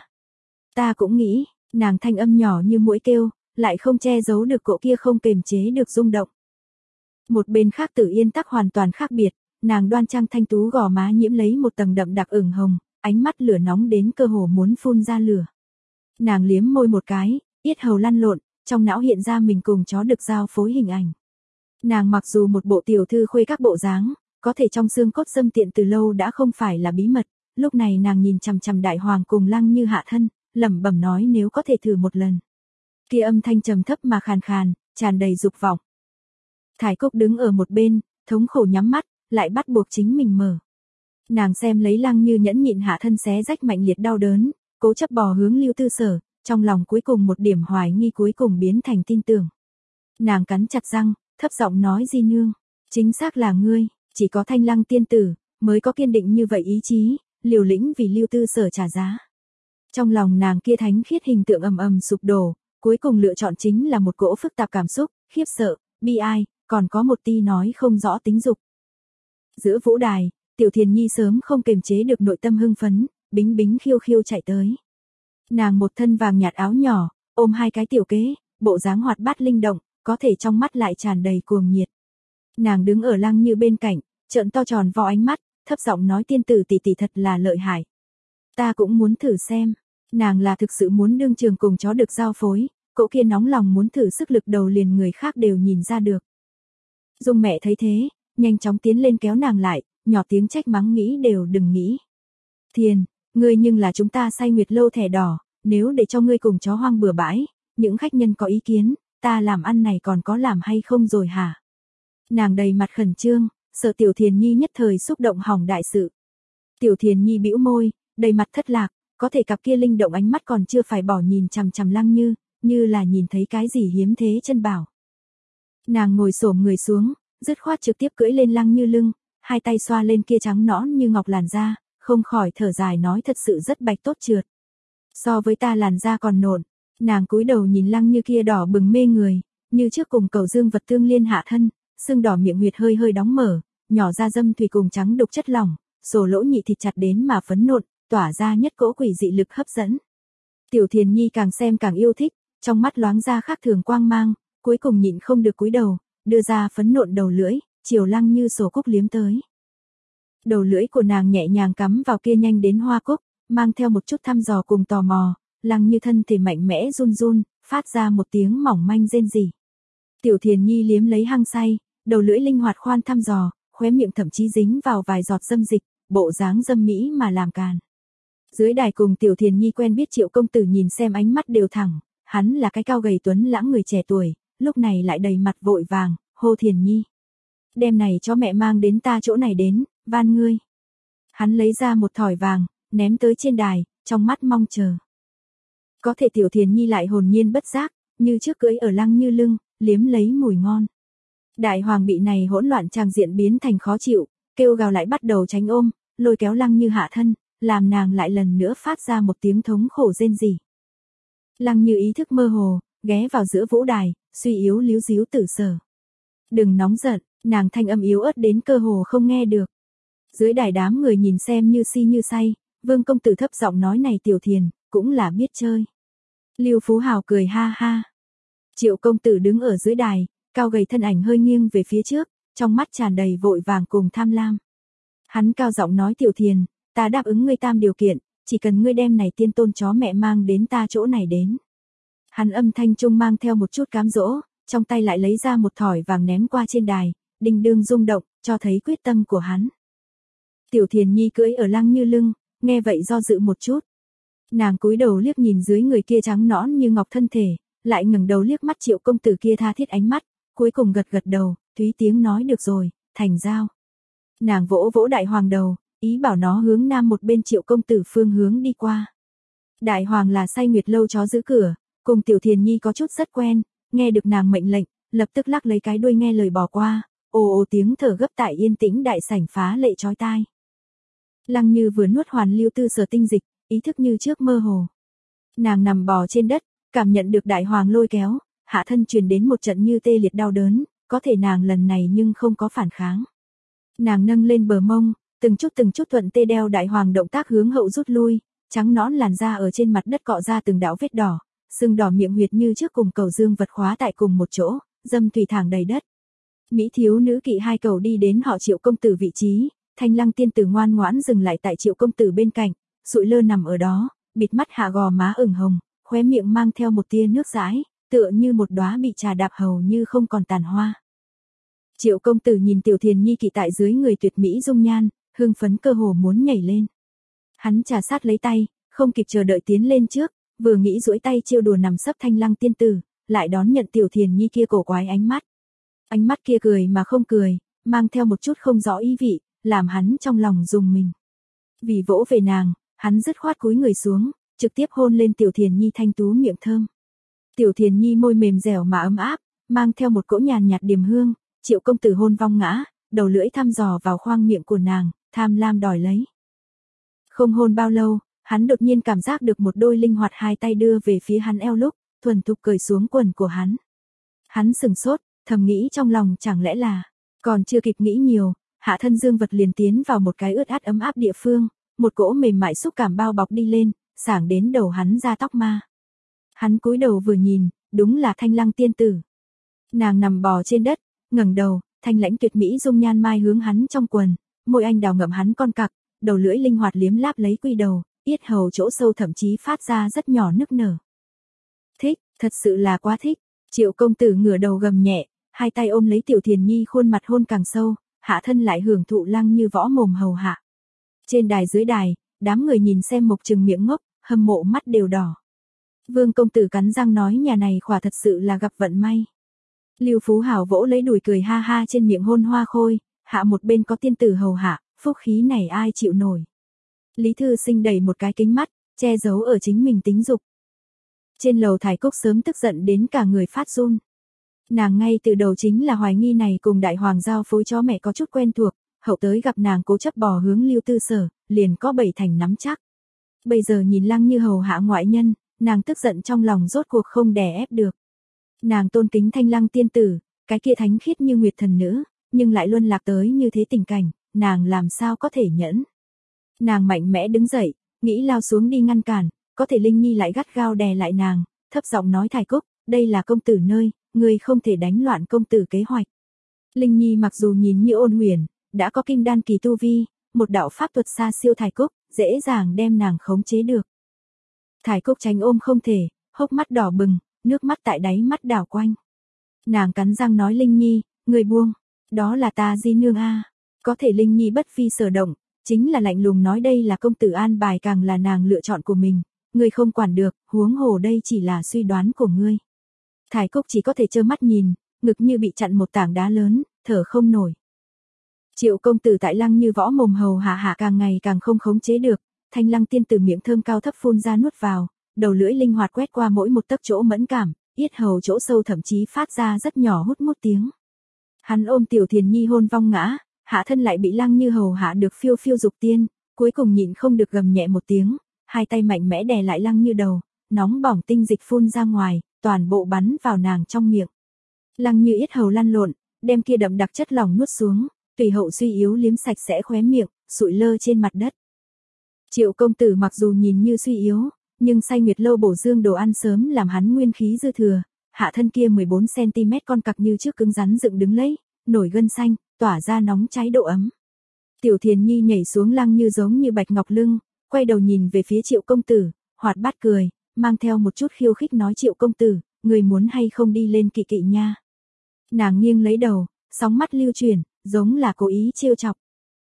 Ta cũng nghĩ, nàng thanh âm nhỏ như muỗi kêu, lại không che giấu được cỗ kia không kềm chế được rung động. Một bên khác Tử Yên tắc hoàn toàn khác biệt, nàng đoan trang thanh tú gò má nhiễm lấy một tầng đậm đặc ửng hồng, ánh mắt lửa nóng đến cơ hồ muốn phun ra lửa. Nàng liếm môi một cái, yết hầu lăn lộn, trong não hiện ra mình cùng chó được giao phối hình ảnh. Nàng mặc dù một bộ tiểu thư khuê các bộ dáng, có thể trong xương cốt dâm tiện từ lâu đã không phải là bí mật, lúc này nàng nhìn chằm chằm đại hoàng cùng Lăng Như hạ thân, lẩm bẩm nói nếu có thể thử một lần. Kia âm thanh trầm thấp mà khàn khàn, tràn đầy dục vọng. Thải Cúc đứng ở một bên, thống khổ nhắm mắt, lại bắt buộc chính mình mở. Nàng xem lấy Lăng Như nhẫn nhịn hạ thân xé rách mạnh liệt đau đớn, cố chấp bò hướng Lưu Tư Sở, trong lòng cuối cùng một điểm hoài nghi cuối cùng biến thành tin tưởng. Nàng cắn chặt răng, thấp giọng nói Di nương, chính xác là ngươi, chỉ có Thanh Lăng tiên tử mới có kiên định như vậy ý chí, liều lĩnh vì Lưu Tư Sở trả giá. Trong lòng nàng kia thánh khiết hình tượng ầm ầm sụp đổ, cuối cùng lựa chọn chính là một cỗ phức tạp cảm xúc, khiếp sợ, bi ai, còn có một tia nói không rõ tính dục. Giữa vũ đài, Tiểu Thiền Nhi sớm không kềm chế được nội tâm hưng phấn, bính bính khiêu khiêu chạy tới. Nàng một thân vàng nhạt áo nhỏ, ôm hai cái tiểu kế, bộ dáng hoạt bát linh động, có thể trong mắt lại tràn đầy cuồng nhiệt. Nàng đứng ở Lăng Như bên cạnh, trợn to tròn vo ánh mắt, thấp giọng nói tiên tử tỷ tỷ thật là lợi hại. Ta cũng muốn thử xem. Nàng là thực sự muốn đương trường cùng chó được giao phối, cỗ kia nóng lòng muốn thử sức lực đầu liền người khác đều nhìn ra được. Dung mẹ thấy thế, nhanh chóng tiến lên kéo nàng lại, nhỏ tiếng trách mắng nghĩ đều đừng nghĩ. Thiền, ngươi nhưng là chúng ta say nguyệt lâu thẻ đỏ, nếu để cho ngươi cùng chó hoang bừa bãi, những khách nhân có ý kiến, ta làm ăn này còn có làm hay không rồi hả? Nàng đầy mặt khẩn trương, sợ Tiểu Thiền Nhi nhất thời xúc động hỏng đại sự. Tiểu Thiền Nhi bĩu môi, đầy mặt thất lạc, có thể cặp kia linh động ánh mắt còn chưa phải bỏ nhìn chằm chằm Lăng Như, như là nhìn thấy cái gì hiếm thế chân bảo. Nàng ngồi xổm người xuống, dứt khoát trực tiếp cưỡi lên Lăng Như lưng, hai tay xoa lên kia trắng nõn như ngọc làn da, không khỏi thở dài nói thật sự rất bạch tốt trượt. So với ta làn da còn nộn, nàng cúi đầu nhìn Lăng Như kia đỏ bừng mê người, như trước cùng Cẩu Dương vật tương liên hạ thân, xương đỏ miệng huyệt hơi hơi đóng mở, nhỏ ra dâm thủy cùng trắng đục chất lỏng, sổ lỗ nhị thịt chặt đến mà phấn nộn, tỏa ra nhất cỗ quỷ dị lực hấp dẫn. Tiểu Thiền Nhi càng xem càng yêu thích, trong mắt loáng ra khác thường quang mang, cuối cùng nhịn không được cúi đầu, đưa ra phấn nộn đầu lưỡi, chiều Lăng Như sổ cúc liếm tới. Đầu lưỡi của nàng nhẹ nhàng cắm vào kia nhanh đến hoa cúc, mang theo một chút thăm dò cùng tò mò, Lăng Như thân thể mạnh mẽ run run, phát ra một tiếng mỏng manh rên rỉ. Tiểu Thiền Nhi liếm lấy hăng say, đầu lưỡi linh hoạt khoan thăm dò, khóe miệng thậm chí dính vào vài giọt dâm dịch, bộ dáng dâm mỹ mà làm càn. Dưới đài cùng Tiểu Thiền Nhi quen biết Triệu công tử nhìn xem ánh mắt đều thẳng, hắn là cái cao gầy tuấn lãng người trẻ tuổi, lúc này lại đầy mặt vội vàng, hô Thiền Nhi. Đem này cho mẹ mang đến ta chỗ này đến, van ngươi. Hắn lấy ra một thỏi vàng, ném tới trên đài, trong mắt mong chờ. Có thể Tiểu Thiền Nhi lại hồn nhiên bất giác, như trước cưỡi ở Lăng Như lưng, liếm lấy mùi ngon. Đại hoàng bị này hỗn loạn tràng diện biến thành khó chịu, kêu gào lại bắt đầu tránh ôm, lôi kéo Lăng Như hạ thân, làm nàng lại lần nữa phát ra một tiếng thống khổ rên rỉ. Lăng Như ý thức mơ hồ, ghé vào giữa vũ đài, suy yếu líu díu tử sở. Đừng nóng giận, nàng thanh âm yếu ớt đến cơ hồ không nghe được. Dưới đài đám người nhìn xem như si như say, Vương công tử thấp giọng nói này Tiểu Thiền, cũng là biết chơi. Lưu Phú Hào cười ha ha. Triệu công tử đứng ở dưới đài, cao gầy thân ảnh hơi nghiêng về phía trước, trong mắt tràn đầy vội vàng cùng tham lam. Hắn cao giọng nói Tiểu Thiền, ta đáp ứng ngươi tam điều kiện, chỉ cần ngươi đem này tiên tôn chó mẹ mang đến ta chỗ này đến. Hắn âm thanh trung mang theo một chút cám dỗ, trong tay lại lấy ra một thỏi vàng ném qua trên đài, đình đương rung động, cho thấy quyết tâm của hắn. Tiểu Thiền Nhi cưỡi ở Lăng Như lưng, nghe vậy do dự một chút. Nàng cúi đầu liếc nhìn dưới người kia trắng nõn như ngọc thân thể, lại ngẩng đầu liếc mắt Triệu công tử kia tha thiết ánh mắt, cuối cùng gật gật đầu, thúy tiếng nói được rồi, thành giao. Nàng vỗ vỗ đại hoàng đầu, ý bảo nó hướng nam một bên Triệu công tử phương hướng đi qua. Đại hoàng là say nguyệt lâu chó giữ cửa, cùng Tiểu Thiền Nhi có chút rất quen, nghe được nàng mệnh lệnh, lập tức lắc lấy cái đuôi nghe lời bỏ qua, ồ ồ tiếng thở gấp tại yên tĩnh đại sảnh phá lệ chói tai. Lăng Như vừa nuốt hoàn lưu tư sở tinh dịch, ý thức như trước mơ hồ. Nàng nằm bò trên đất, cảm nhận được đại hoàng lôi kéo, hạ thân truyền đến một trận như tê liệt đau đớn, có thể nàng lần này nhưng không có phản kháng. Nàng nâng lên bờ mông, từng chút từng chút thuận tê đeo đại hoàng động tác hướng hậu rút lui, trắng nõn làn da ở trên mặt đất cọ ra từng đạo vết đỏ, sưng đỏ miệng huyệt như trước cùng cầu dương vật khóa tại cùng một chỗ, dâm thủy thẳng đầy đất. Mỹ thiếu nữ kỵ hai cầu đi đến họ Triệu công tử vị trí, Thanh Lăng tiên tử ngoan ngoãn dừng lại tại Triệu công tử bên cạnh, sụi lơ nằm ở đó, bịt mắt hạ gò má ửng hồng, khóe miệng mang theo một tia nước dãi, tựa như một đóa bị trà đạp hầu như không còn tàn hoa. Triệu công tử nhìn Tiểu Thiền Nhi kỵ tại dưới người tuyệt mỹ dung nhan, hưng phấn cơ hồ muốn nhảy lên. Hắn trà sát lấy tay, không kịp chờ đợi tiến lên trước, vừa nghĩ duỗi tay trêu đùa nằm sấp Thanh Lăng tiên tử, lại đón nhận Tiểu Thiền Nhi kia cổ quái ánh mắt. Ánh mắt kia cười mà không cười, mang theo một chút không rõ ý vị, làm hắn trong lòng rùng mình. Vì vỗ về nàng, hắn dứt khoát cúi người xuống, trực tiếp hôn lên Tiểu Thiền Nhi thanh tú miệng thơm. Tiểu Thiền Nhi môi mềm dẻo mà ấm áp, mang theo một cỗ nhàn nhạt điềm hương, Triệu công tử hôn vong ngã, đầu lưỡi thăm dò vào khoang miệng của nàng, tham lam đòi lấy. Không hôn bao lâu, hắn đột nhiên cảm giác được một đôi linh hoạt hai tay đưa về phía hắn eo lúc, thuần thục cởi xuống quần của hắn. Hắn sừng sốt, thầm nghĩ trong lòng chẳng lẽ là, còn chưa kịp nghĩ nhiều, hạ thân dương vật liền tiến vào một cái ướt át ấm áp địa phương, một cỗ mềm mại xúc cảm bao bọc đi lên, sảng đến đầu hắn ra tóc ma. Hắn cúi đầu vừa nhìn, đúng là Thanh Lăng tiên tử. Nàng nằm bò trên đất, ngẩng đầu, thanh lãnh tuyệt mỹ dung nhan mai hướng hắn trong quần, môi anh đào ngậm hắn con cặc, đầu lưỡi linh hoạt liếm láp lấy quy đầu, yết hầu chỗ sâu thậm chí phát ra rất nhỏ nức nở. Thích, thật sự là quá thích. Triệu công tử ngửa đầu gầm nhẹ, hai tay ôm lấy Tiểu Thiền Nhi khuôn mặt hôn càng sâu, hạ thân lại hưởng thụ Lăng Như võ mồm hầu hạ. Trên đài dưới đài, đám người nhìn xem mộc trừng miệng ngốc, hâm mộ mắt đều đỏ. Vương công tử cắn răng nói nhà này khỏa thật sự là gặp vận may. Lưu Phú Hảo vỗ lấy đùi cười ha ha trên miệng hôn hoa khôi, hạ một bên có tiên tử hầu hạ, phúc khí này ai chịu nổi. Lý Thư Sinh đẩy một cái kính mắt, che giấu ở chính mình tính dục. Trên lầu Thải Cúc sớm tức giận đến cả người phát run. Nàng ngay từ đầu chính là hoài nghi này cùng đại hoàng giao phối chó mẹ có chút quen thuộc, hậu tới gặp nàng cố chấp bò hướng Lưu Tư Sở, liền có bảy thành nắm chắc. Bây giờ nhìn Lăng Như hầu hạ ngoại nhân, nàng tức giận trong lòng rốt cuộc không đè ép được. Nàng tôn kính Thanh Lăng tiên tử, cái kia thánh khiết như nguyệt thần nữ, nhưng lại luôn lạc tới như thế tình cảnh, nàng làm sao có thể nhẫn. Nàng mạnh mẽ đứng dậy, nghĩ lao xuống đi ngăn cản, có thể Linh Nhi lại gắt gao đè lại nàng, thấp giọng nói Thải Cúc, đây là công tử nơi, ngươi không thể đánh loạn công tử kế hoạch. Linh Nhi mặc dù nhìn như ôn huyền, đã có kim đan kỳ tu vi, một đạo pháp thuật xa siêu Thải Cúc, dễ dàng đem nàng khống chế được. Thải Cúc tránh ôm không thể, hốc mắt đỏ bừng, nước mắt tại đáy mắt đảo quanh. Nàng cắn răng nói Linh Nhi, người buông, đó là ta di nương a. Có thể Linh Nhi bất vi sở động, chính là lạnh lùng nói đây là công tử an bài càng là nàng lựa chọn của mình, ngươi không quản được, huống hồ đây chỉ là suy đoán của ngươi. Thải Cúc chỉ có thể trơ mắt nhìn, ngực như bị chặn một tảng đá lớn, thở không nổi. Triệu công tử tại Lăng Như võ mồm hầu hạ hạ càng ngày càng không khống chế được, thanh lăng tiên từ miệng thơm cao thấp phun ra nuốt vào, đầu lưỡi linh hoạt quét qua mỗi một tấc chỗ mẫn cảm, yết hầu chỗ sâu thậm chí phát ra rất nhỏ hút mút tiếng. Hắn ôm Tiểu Thiền Nhi hôn vong ngã, hạ thân lại bị Lăng Như hầu hạ được phiêu phiêu dục tiên, cuối cùng nhịn không được gầm nhẹ một tiếng, hai tay mạnh mẽ đè lại Lăng Như đầu, nóng bỏng tinh dịch phun ra ngoài, toàn bộ bắn vào nàng trong miệng. Lăng Như yết hầu lăn lộn, đem kia đậm đặc chất lỏng nuốt xuống, tùy hậu suy yếu liếm sạch sẽ khóe miệng, sụi lơ trên mặt đất. Triệu công tử mặc dù nhìn như suy yếu, nhưng say nguyệt lâu bổ dương đồ ăn sớm làm hắn nguyên khí dư thừa, hạ thân kia mười bốn xăng ti mét con cặc như trước cứng rắn dựng đứng lấy, nổi gân xanh, tỏa ra nóng cháy độ ấm. Tiểu Thiền Nhi nhảy xuống Lăng Như giống như bạch ngọc lưng, quay đầu nhìn về phía Triệu công tử, hoạt bát cười, mang theo một chút khiêu khích nói Triệu công tử, người muốn hay không đi lên kỵ kỵ nha. Nàng nghiêng lấy đầu, sóng mắt lưu chuyển, giống là cố ý trêu chọc.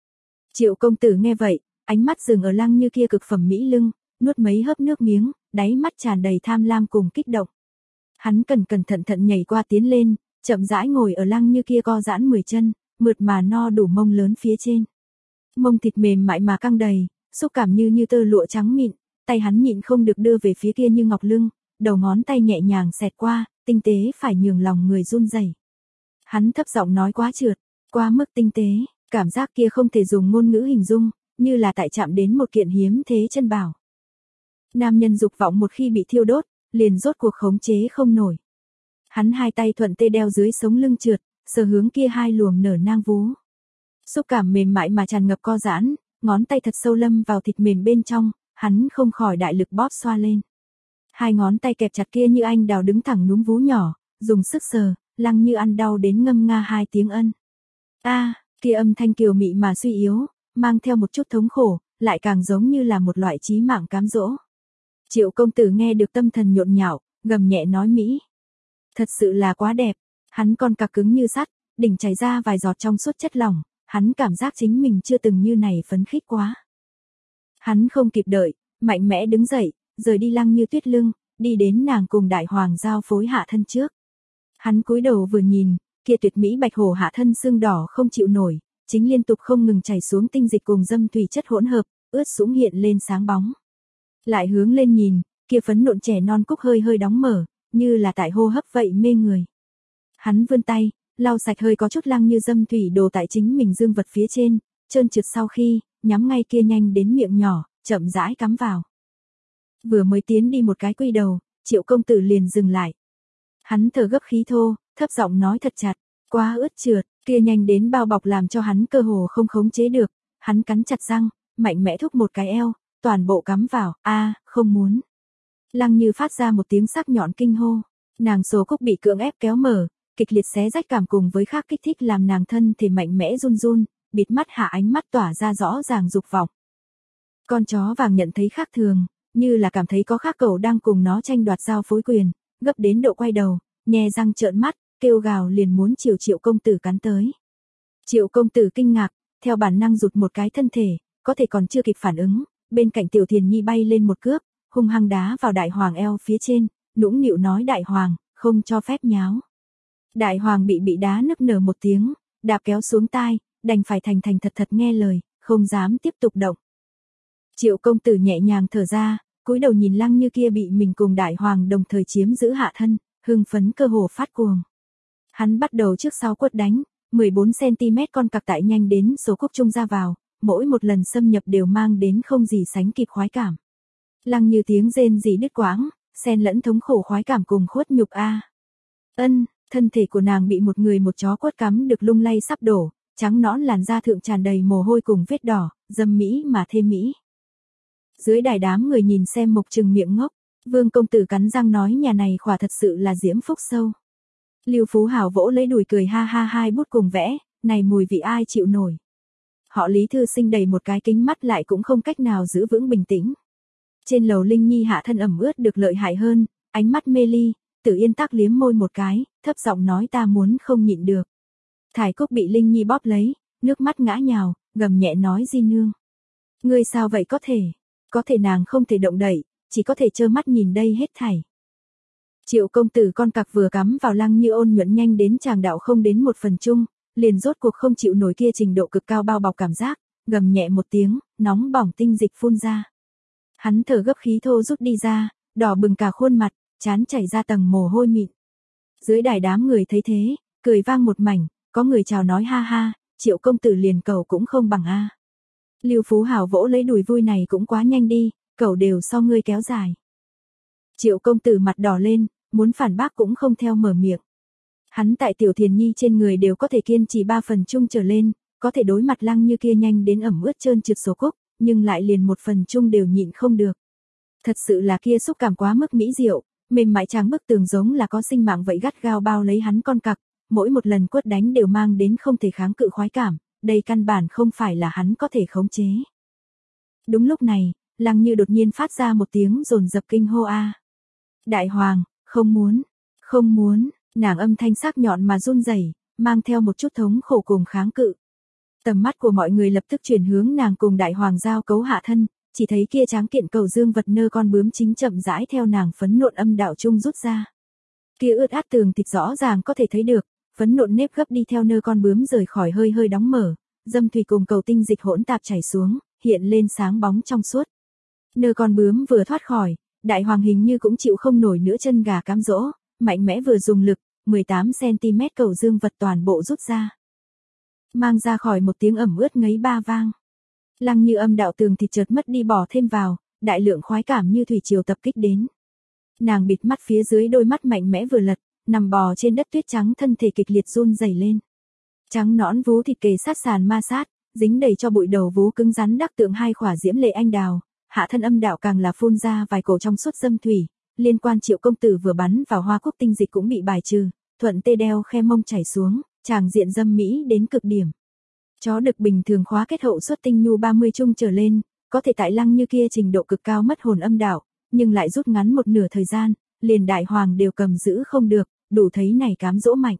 Triệu công tử nghe vậy, ánh mắt dừng ở Lăng Như kia cực phẩm mỹ lưng, nuốt mấy hớp nước miếng, đáy mắt tràn đầy tham lam cùng kích động. Hắn cẩn cẩn thận thận nhảy qua tiến lên, chậm rãi ngồi ở Lăng Như kia co giãn mười chân, mượt mà no đủ mông lớn phía trên. Mông thịt mềm mại mà căng đầy, xúc cảm như như tơ lụa trắng mịn, tay hắn nhịn không được đưa về phía kia như ngọc lưng, đầu ngón tay nhẹ nhàng xẹt qua, tinh tế phải nhường lòng người run rẩy. Hắn thấp giọng nói quá trượt, quá mức tinh tế, cảm giác kia không thể dùng ngôn ngữ hình dung, như là tại chạm đến một kiện hiếm thế chân bảo. Nam nhân dục vọng một khi bị thiêu đốt, liền rốt cuộc khống chế không nổi. Hắn hai tay thuận tê đeo dưới sống lưng trượt, sờ hướng kia hai luồng nở nang vú. Xúc cảm mềm mại mà tràn ngập co giãn, ngón tay thật sâu lâm vào thịt mềm bên trong, hắn không khỏi đại lực bóp xoa lên. Hai ngón tay kẹp chặt kia như anh đào đứng thẳng núm vú nhỏ, dùng sức sờ, Lăng Như ăn đau đến ngâm nga hai tiếng ân. A, à, kia âm thanh kiều mị mà suy yếu, mang theo một chút thống khổ, lại càng giống như là một loại chí mạng cám dỗ. Triệu công tử nghe được tâm thần nhộn nhạo, gầm nhẹ nói Mỹ. Thật sự là quá đẹp, hắn con cặc cứng như sắt, đỉnh chảy ra vài giọt trong suốt chất lỏng, hắn cảm giác chính mình chưa từng như này phấn khích quá. Hắn không kịp đợi, mạnh mẽ đứng dậy, rời đi Lăng Như tuyết lưng, đi đến nàng cùng đại hoàng giao phối hạ thân trước. Hắn cúi đầu vừa nhìn, kia tuyệt mỹ bạch hổ hạ thân xương đỏ không chịu nổi, chính liên tục không ngừng chảy xuống tinh dịch cùng dâm thủy chất hỗn hợp, ướt sũng hiện lên sáng bóng. Lại hướng lên nhìn, kia phấn nộn trẻ non cúc hơi hơi đóng mở, như là tại hô hấp vậy mê người. Hắn vươn tay, lau sạch hơi có chút Lăng Như dâm thủy đồ tại chính mình dương vật phía trên, trơn trượt sau khi, nhắm ngay kia nhanh đến miệng nhỏ, chậm rãi cắm vào. Vừa mới tiến đi một cái quy đầu, Triệu công tử liền dừng lại. Hắn thở gấp khí thô, thấp giọng nói thật chặt, quá ướt trượt, kia nhanh đến bao bọc làm cho hắn cơ hồ không khống chế được, hắn cắn chặt răng, mạnh mẽ thúc một cái eo, toàn bộ cắm vào, a, à, không muốn. Lăng Như phát ra một tiếng sắc nhọn kinh hô, nàng số cúc bị cưỡng ép kéo mở, kịch liệt xé rách cảm cùng với khác kích thích làm nàng thân thể mạnh mẽ run run, bịt mắt hạ ánh mắt tỏa ra rõ ràng dục vọng. Con chó vàng nhận thấy khác thường, như là cảm thấy có khác cẩu đang cùng nó tranh đoạt giao phối quyền, gấp đến độ quay đầu, nhe răng trợn mắt, kêu gào liền muốn chiều Triệu công tử cắn tới. Triệu công tử kinh ngạc, theo bản năng rụt một cái thân thể, có thể còn chưa kịp phản ứng, bên cạnh Tiểu Thiền Nhi bay lên một cước, hung hăng đá vào đại hoàng eo phía trên, nũng nịu nói đại hoàng, không cho phép nháo. Đại hoàng bị bị đá nức nở một tiếng, đạp kéo xuống tai, đành phải thành thành thật thật nghe lời, không dám tiếp tục động. Triệu công tử nhẹ nhàng thở ra, cúi đầu nhìn Lăng Như kia bị mình cùng đại hoàng đồng thời chiếm giữ hạ thân, hưng phấn cơ hồ phát cuồng. Hắn bắt đầu trước sau quất đánh, mười bốn xăng ti mét con cặc tại nhanh đến số cúc trung ra vào, mỗi một lần xâm nhập đều mang đến không gì sánh kịp khoái cảm. Lăng Như tiếng rên rỉ đứt quãng, xen lẫn thống khổ khoái cảm cùng khuất nhục a. Ân, thân thể của nàng bị một người một chó quất cắm được lung lay sắp đổ, trắng nõn làn da thượng tràn đầy mồ hôi cùng vết đỏ, dâm mỹ mà thêm mỹ. Dưới đài đám người nhìn xem mộc trừng miệng ngốc, Vương công tử cắn răng nói nhà này khỏa thật sự là diễm phúc sâu. Lưu Phú Hảo vỗ lấy đùi cười ha ha hai bút cùng vẽ, này mùi vị ai chịu nổi. Họ Lý thư sinh đầy một cái kính mắt lại cũng không cách nào giữ vững bình tĩnh. Trên lầu Linh Nhi hạ thân ẩm ướt được lợi hại hơn, ánh mắt mê ly, Tử Yên tắc liếm môi một cái, thấp giọng nói ta muốn không nhịn được. Thải Cúc bị Linh Nhi bóp lấy, nước mắt ngã nhào, gầm nhẹ nói Di nương. Ngươi sao vậy có thể? Có thể nàng không thể động đậy, chỉ có thể trơ mắt nhìn đây hết thảy. Triệu công tử con cặc vừa cắm vào Lăng Như ôn nhuận nhanh đến tràng đạo không đến một phần chung, liền rốt cuộc không chịu nổi kia trình độ cực cao bao bọc cảm giác, gầm nhẹ một tiếng, nóng bỏng tinh dịch phun ra. Hắn thở gấp khí thô rút đi ra, đỏ bừng cả khuôn mặt, trán chảy ra tầng mồ hôi mịn. Dưới đài đám người thấy thế, cười vang một mảnh, có người chào nói ha ha, Triệu công tử liền cầu cũng không bằng a. Lưu Phú Hào vỗ lấy đùi vui này cũng quá nhanh đi, cầu đều so ngươi kéo dài. Triệu công tử mặt đỏ lên, muốn phản bác cũng không theo mở miệng. Hắn tại Tiểu Thiền Nhi trên người đều có thể kiên trì ba phần chung trở lên, có thể đối mặt Lăng Như kia nhanh đến ẩm ướt trơn trượt số cúc, nhưng lại liền một phần chung đều nhịn không được. Thật sự là kia xúc cảm quá mức mỹ diệu, mềm mại trắng bức tường giống là có sinh mạng vậy gắt gao bao lấy hắn con cặc, mỗi một lần quất đánh đều mang đến không thể kháng cự khoái cảm, đây căn bản không phải là hắn có thể khống chế. Đúng lúc này, Lăng Như đột nhiên phát ra một tiếng dồn dập kinh hô a. Đại hoàng, không muốn, không muốn, nàng âm thanh sắc nhọn mà run rẩy, mang theo một chút thống khổ cùng kháng cự. Tầm mắt của mọi người lập tức chuyển hướng nàng cùng đại hoàng giao cấu hạ thân, chỉ thấy kia tráng kiện cầu dương vật nơ con bướm chính chậm rãi theo nàng phấn nộn âm đạo trung rút ra. Kia ướt át tường thịt rõ ràng có thể thấy được, phấn nộn nếp gấp đi theo nơ con bướm rời khỏi hơi hơi đóng mở, dâm thủy cùng cầu tinh dịch hỗn tạp chảy xuống, hiện lên sáng bóng trong suốt. Nơ con bướm vừa thoát khỏi, đại hoàng hình như cũng chịu không nổi nữa chân gà cám dỗ, mạnh mẽ vừa dùng lực, mười tám xăng ti mét cầu dương vật toàn bộ rút ra. Mang ra khỏi một tiếng ẩm ướt ngấy ba vang. Lăng Như âm đạo tường thịt chợt mất đi bỏ thêm vào, đại lượng khoái cảm như thủy triều tập kích đến. Nàng bịt mắt phía dưới đôi mắt mạnh mẽ vừa lật, nằm bò trên đất tuyết trắng thân thể kịch liệt run rẩy lên. Trắng nõn vú thịt kề sát sàn ma sát, dính đầy cho bụi đầu vú cứng rắn đắc tượng hai khỏa diễm lệ anh đào, hạ thân âm đạo càng là phun ra vài cổ trong suốt dâm thủy, liên quan Triệu công tử vừa bắn vào hoa cúc tinh dịch cũng bị bài trừ, thuận tê đeo khe mông chảy xuống, tràng diện dâm mỹ đến cực điểm. Chó đực bình thường khóa kết hậu xuất tinh nhu ba mươi chung trở lên, có thể tại Lăng Như kia trình độ cực cao mất hồn âm đạo, nhưng lại rút ngắn một nửa thời gian, liền đại hoàng đều cầm giữ không được, đủ thấy này cám dỗ mạnh.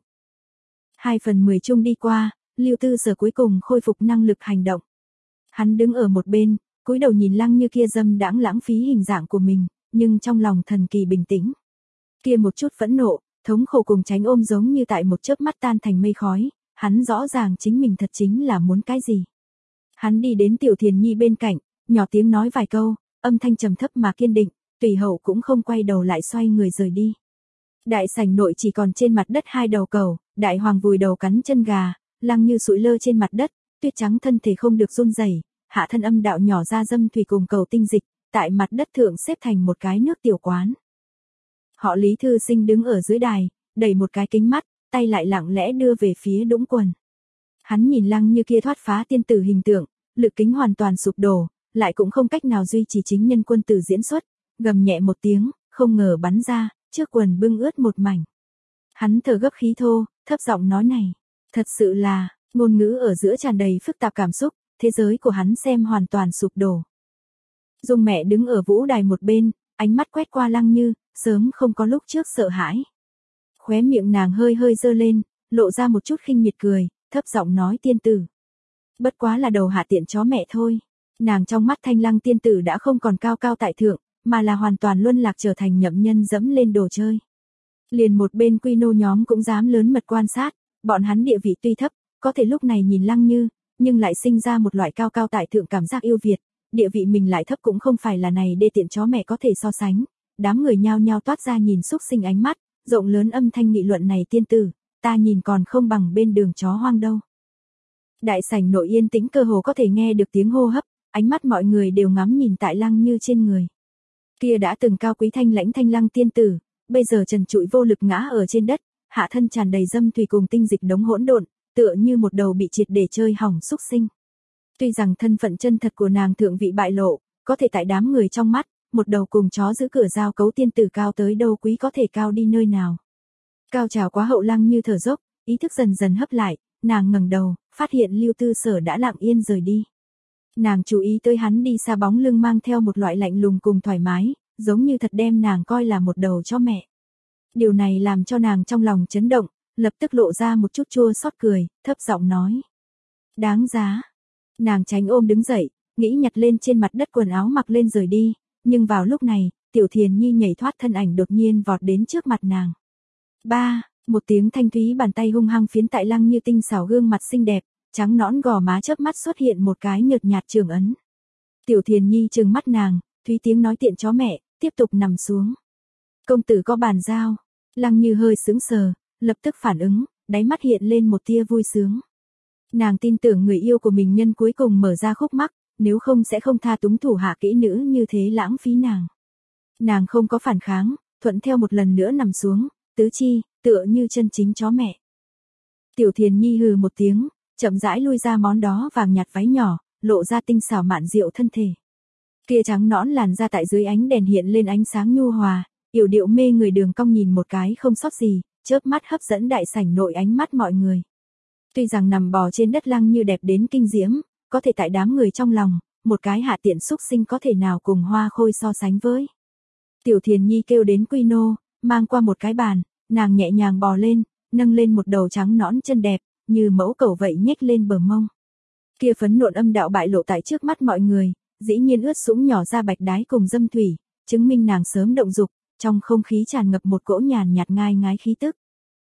Hai phần mười chung đi qua, Lưu Tư Sở cuối cùng khôi phục năng lực hành động. Hắn đứng ở một bên, cúi đầu nhìn Lăng Như kia dâm đãng lãng phí hình dạng của mình, nhưng trong lòng thần kỳ bình tĩnh. Kia một chút phẫn nộ, thống khổ cùng tránh ôm giống như tại một chớp mắt tan thành mây khói, hắn rõ ràng chính mình thật chính là muốn cái gì. Hắn đi đến Tiểu Thiền Nhi bên cạnh, nhỏ tiếng nói vài câu, âm thanh trầm thấp mà kiên định, tùy hậu cũng không quay đầu lại xoay người rời đi. Đại sảnh nội chỉ còn trên mặt đất hai đầu cầu, đại hoàng vùi đầu cắn chân gà, Lăng Như sụi lơ trên mặt đất, tuyết trắng thân thể không được run rẩy, hạ thân âm đạo nhỏ ra dâm thủy cùng cầu tinh dịch, tại mặt đất thượng xếp thành một cái nước tiểu quán. Họ Lý thư sinh đứng ở dưới đài, đẩy một cái kính mắt, tay lại lặng lẽ đưa về phía đũng quần. Hắn nhìn Lăng Như kia thoát phá tiên tử hình tượng, lực kính hoàn toàn sụp đổ, lại cũng không cách nào duy trì chính nhân quân tử diễn xuất, gầm nhẹ một tiếng, không ngờ bắn ra, trước quần bưng ướt một mảnh. Hắn thở gấp khí thô, thấp giọng nói này, thật sự là, ngôn ngữ ở giữa tràn đầy phức tạp cảm xúc, thế giới của hắn xem hoàn toàn sụp đổ. Dung mẹ đứng ở vũ đài một bên, ánh mắt quét qua Lăng Như, sớm không có lúc trước sợ hãi. Khóe miệng nàng hơi hơi dơ lên, lộ ra một chút khinh miệt cười, thấp giọng nói tiên tử. Bất quá là đầu hạ tiện chó mẹ thôi. Nàng trong mắt Thanh Lăng tiên tử đã không còn cao cao tại thượng, mà là hoàn toàn luân lạc trở thành nhậm nhân dẫm lên đồ chơi. Liền một bên quy nô nhóm cũng dám lớn mật quan sát, bọn hắn địa vị tuy thấp, có thể lúc này nhìn Lăng Như, nhưng lại sinh ra một loại cao cao tại thượng cảm giác yêu Việt, địa vị mình lại thấp cũng không phải là này đê tiện chó mẹ có thể so sánh. Đám người nhao nhao toát ra nhìn xúc sinh ánh mắt, rộng lớn âm thanh nghị luận này tiên tử, ta nhìn còn không bằng bên đường chó hoang đâu. Đại sảnh nội yên tĩnh cơ hồ có thể nghe được tiếng hô hấp, ánh mắt mọi người đều ngắm nhìn tại Lăng Như trên người. Kia đã từng cao quý thanh lãnh Thanh Lăng tiên tử, bây giờ trần trụi vô lực ngã ở trên đất, hạ thân tràn đầy dâm thủy cùng tinh dịch đống hỗn độn, tựa như một đầu bị triệt để chơi hỏng xúc sinh. Tuy rằng thân phận chân thật của nàng thượng vị bại lộ, có thể tại đám người trong mắt, một đầu cùng chó giữ cửa giao cấu tiên tử cao tới đâu quý có thể cao đi nơi nào. Cao trào quá hậu Lăng Như thở dốc, ý thức dần dần hấp lại, nàng ngẩng đầu, phát hiện Lưu Tư Sở đã lặng yên rời đi. Nàng chú ý tới hắn đi xa bóng lưng mang theo một loại lạnh lùng cùng thoải mái, giống như thật đem nàng coi là một đầu chó mẹ. Điều này làm cho nàng trong lòng chấn động, lập tức lộ ra một chút chua xót cười, thấp giọng nói. Đáng giá. Nàng tránh ôm đứng dậy, nghĩ nhặt lên trên mặt đất quần áo mặc lên rời đi, nhưng vào lúc này, Tiểu Thiền Nhi nhảy thoát thân ảnh đột nhiên vọt đến trước mặt nàng. Ba, một tiếng thanh thúy bàn tay hung hăng phiến tại Lăng Như tinh xảo gương mặt xinh đẹp, trắng nõn gò má chớp mắt xuất hiện một cái nhợt nhạt trường ấn. Tiểu Thiền Nhi trừng mắt nàng, thúy tiếng nói tiện chó mẹ, tiếp tục nằm xuống. Công tử có bàn giao. Lăng Như hơi sững sờ, lập tức phản ứng, đáy mắt hiện lên một tia vui sướng. Nàng tin tưởng người yêu của mình nhân cuối cùng mở ra khúc mắc, nếu không sẽ không tha túng thủ hạ kỹ nữ như thế lãng phí nàng. Nàng không có phản kháng, thuận theo một lần nữa nằm xuống, tứ chi, tựa như chân chính chó mẹ. Tiểu Thiền Nhi hừ một tiếng, chậm rãi lui ra món đó vàng nhạt váy nhỏ, lộ ra tinh xảo mạn diệu thân thể. Kia trắng nõn làn da tại dưới ánh đèn hiện lên ánh sáng nhu hòa, yểu điệu mê người đường cong nhìn một cái không sót gì, chớp mắt hấp dẫn đại sảnh nội ánh mắt mọi người. Tuy rằng nằm bò trên đất Lăng Như đẹp đến kinh diễm, có thể tại đám người trong lòng, một cái hạ tiện xúc sinh có thể nào cùng Hoa Khôi so sánh với. Tiểu Thiền Nhi kêu đến Quy Nô, mang qua một cái bàn, nàng nhẹ nhàng bò lên, nâng lên một đầu trắng nõn chân đẹp, như mẫu cẩu vậy nhếch lên bờ mông. Kia phấn nộn âm đạo bại lộ tại trước mắt mọi người, dĩ nhiên ướt sũng nhỏ ra bạch đái cùng dâm thủy, chứng minh nàng sớm động dục, trong không khí tràn ngập một cỗ nhàn nhạt ngai ngái khí tức.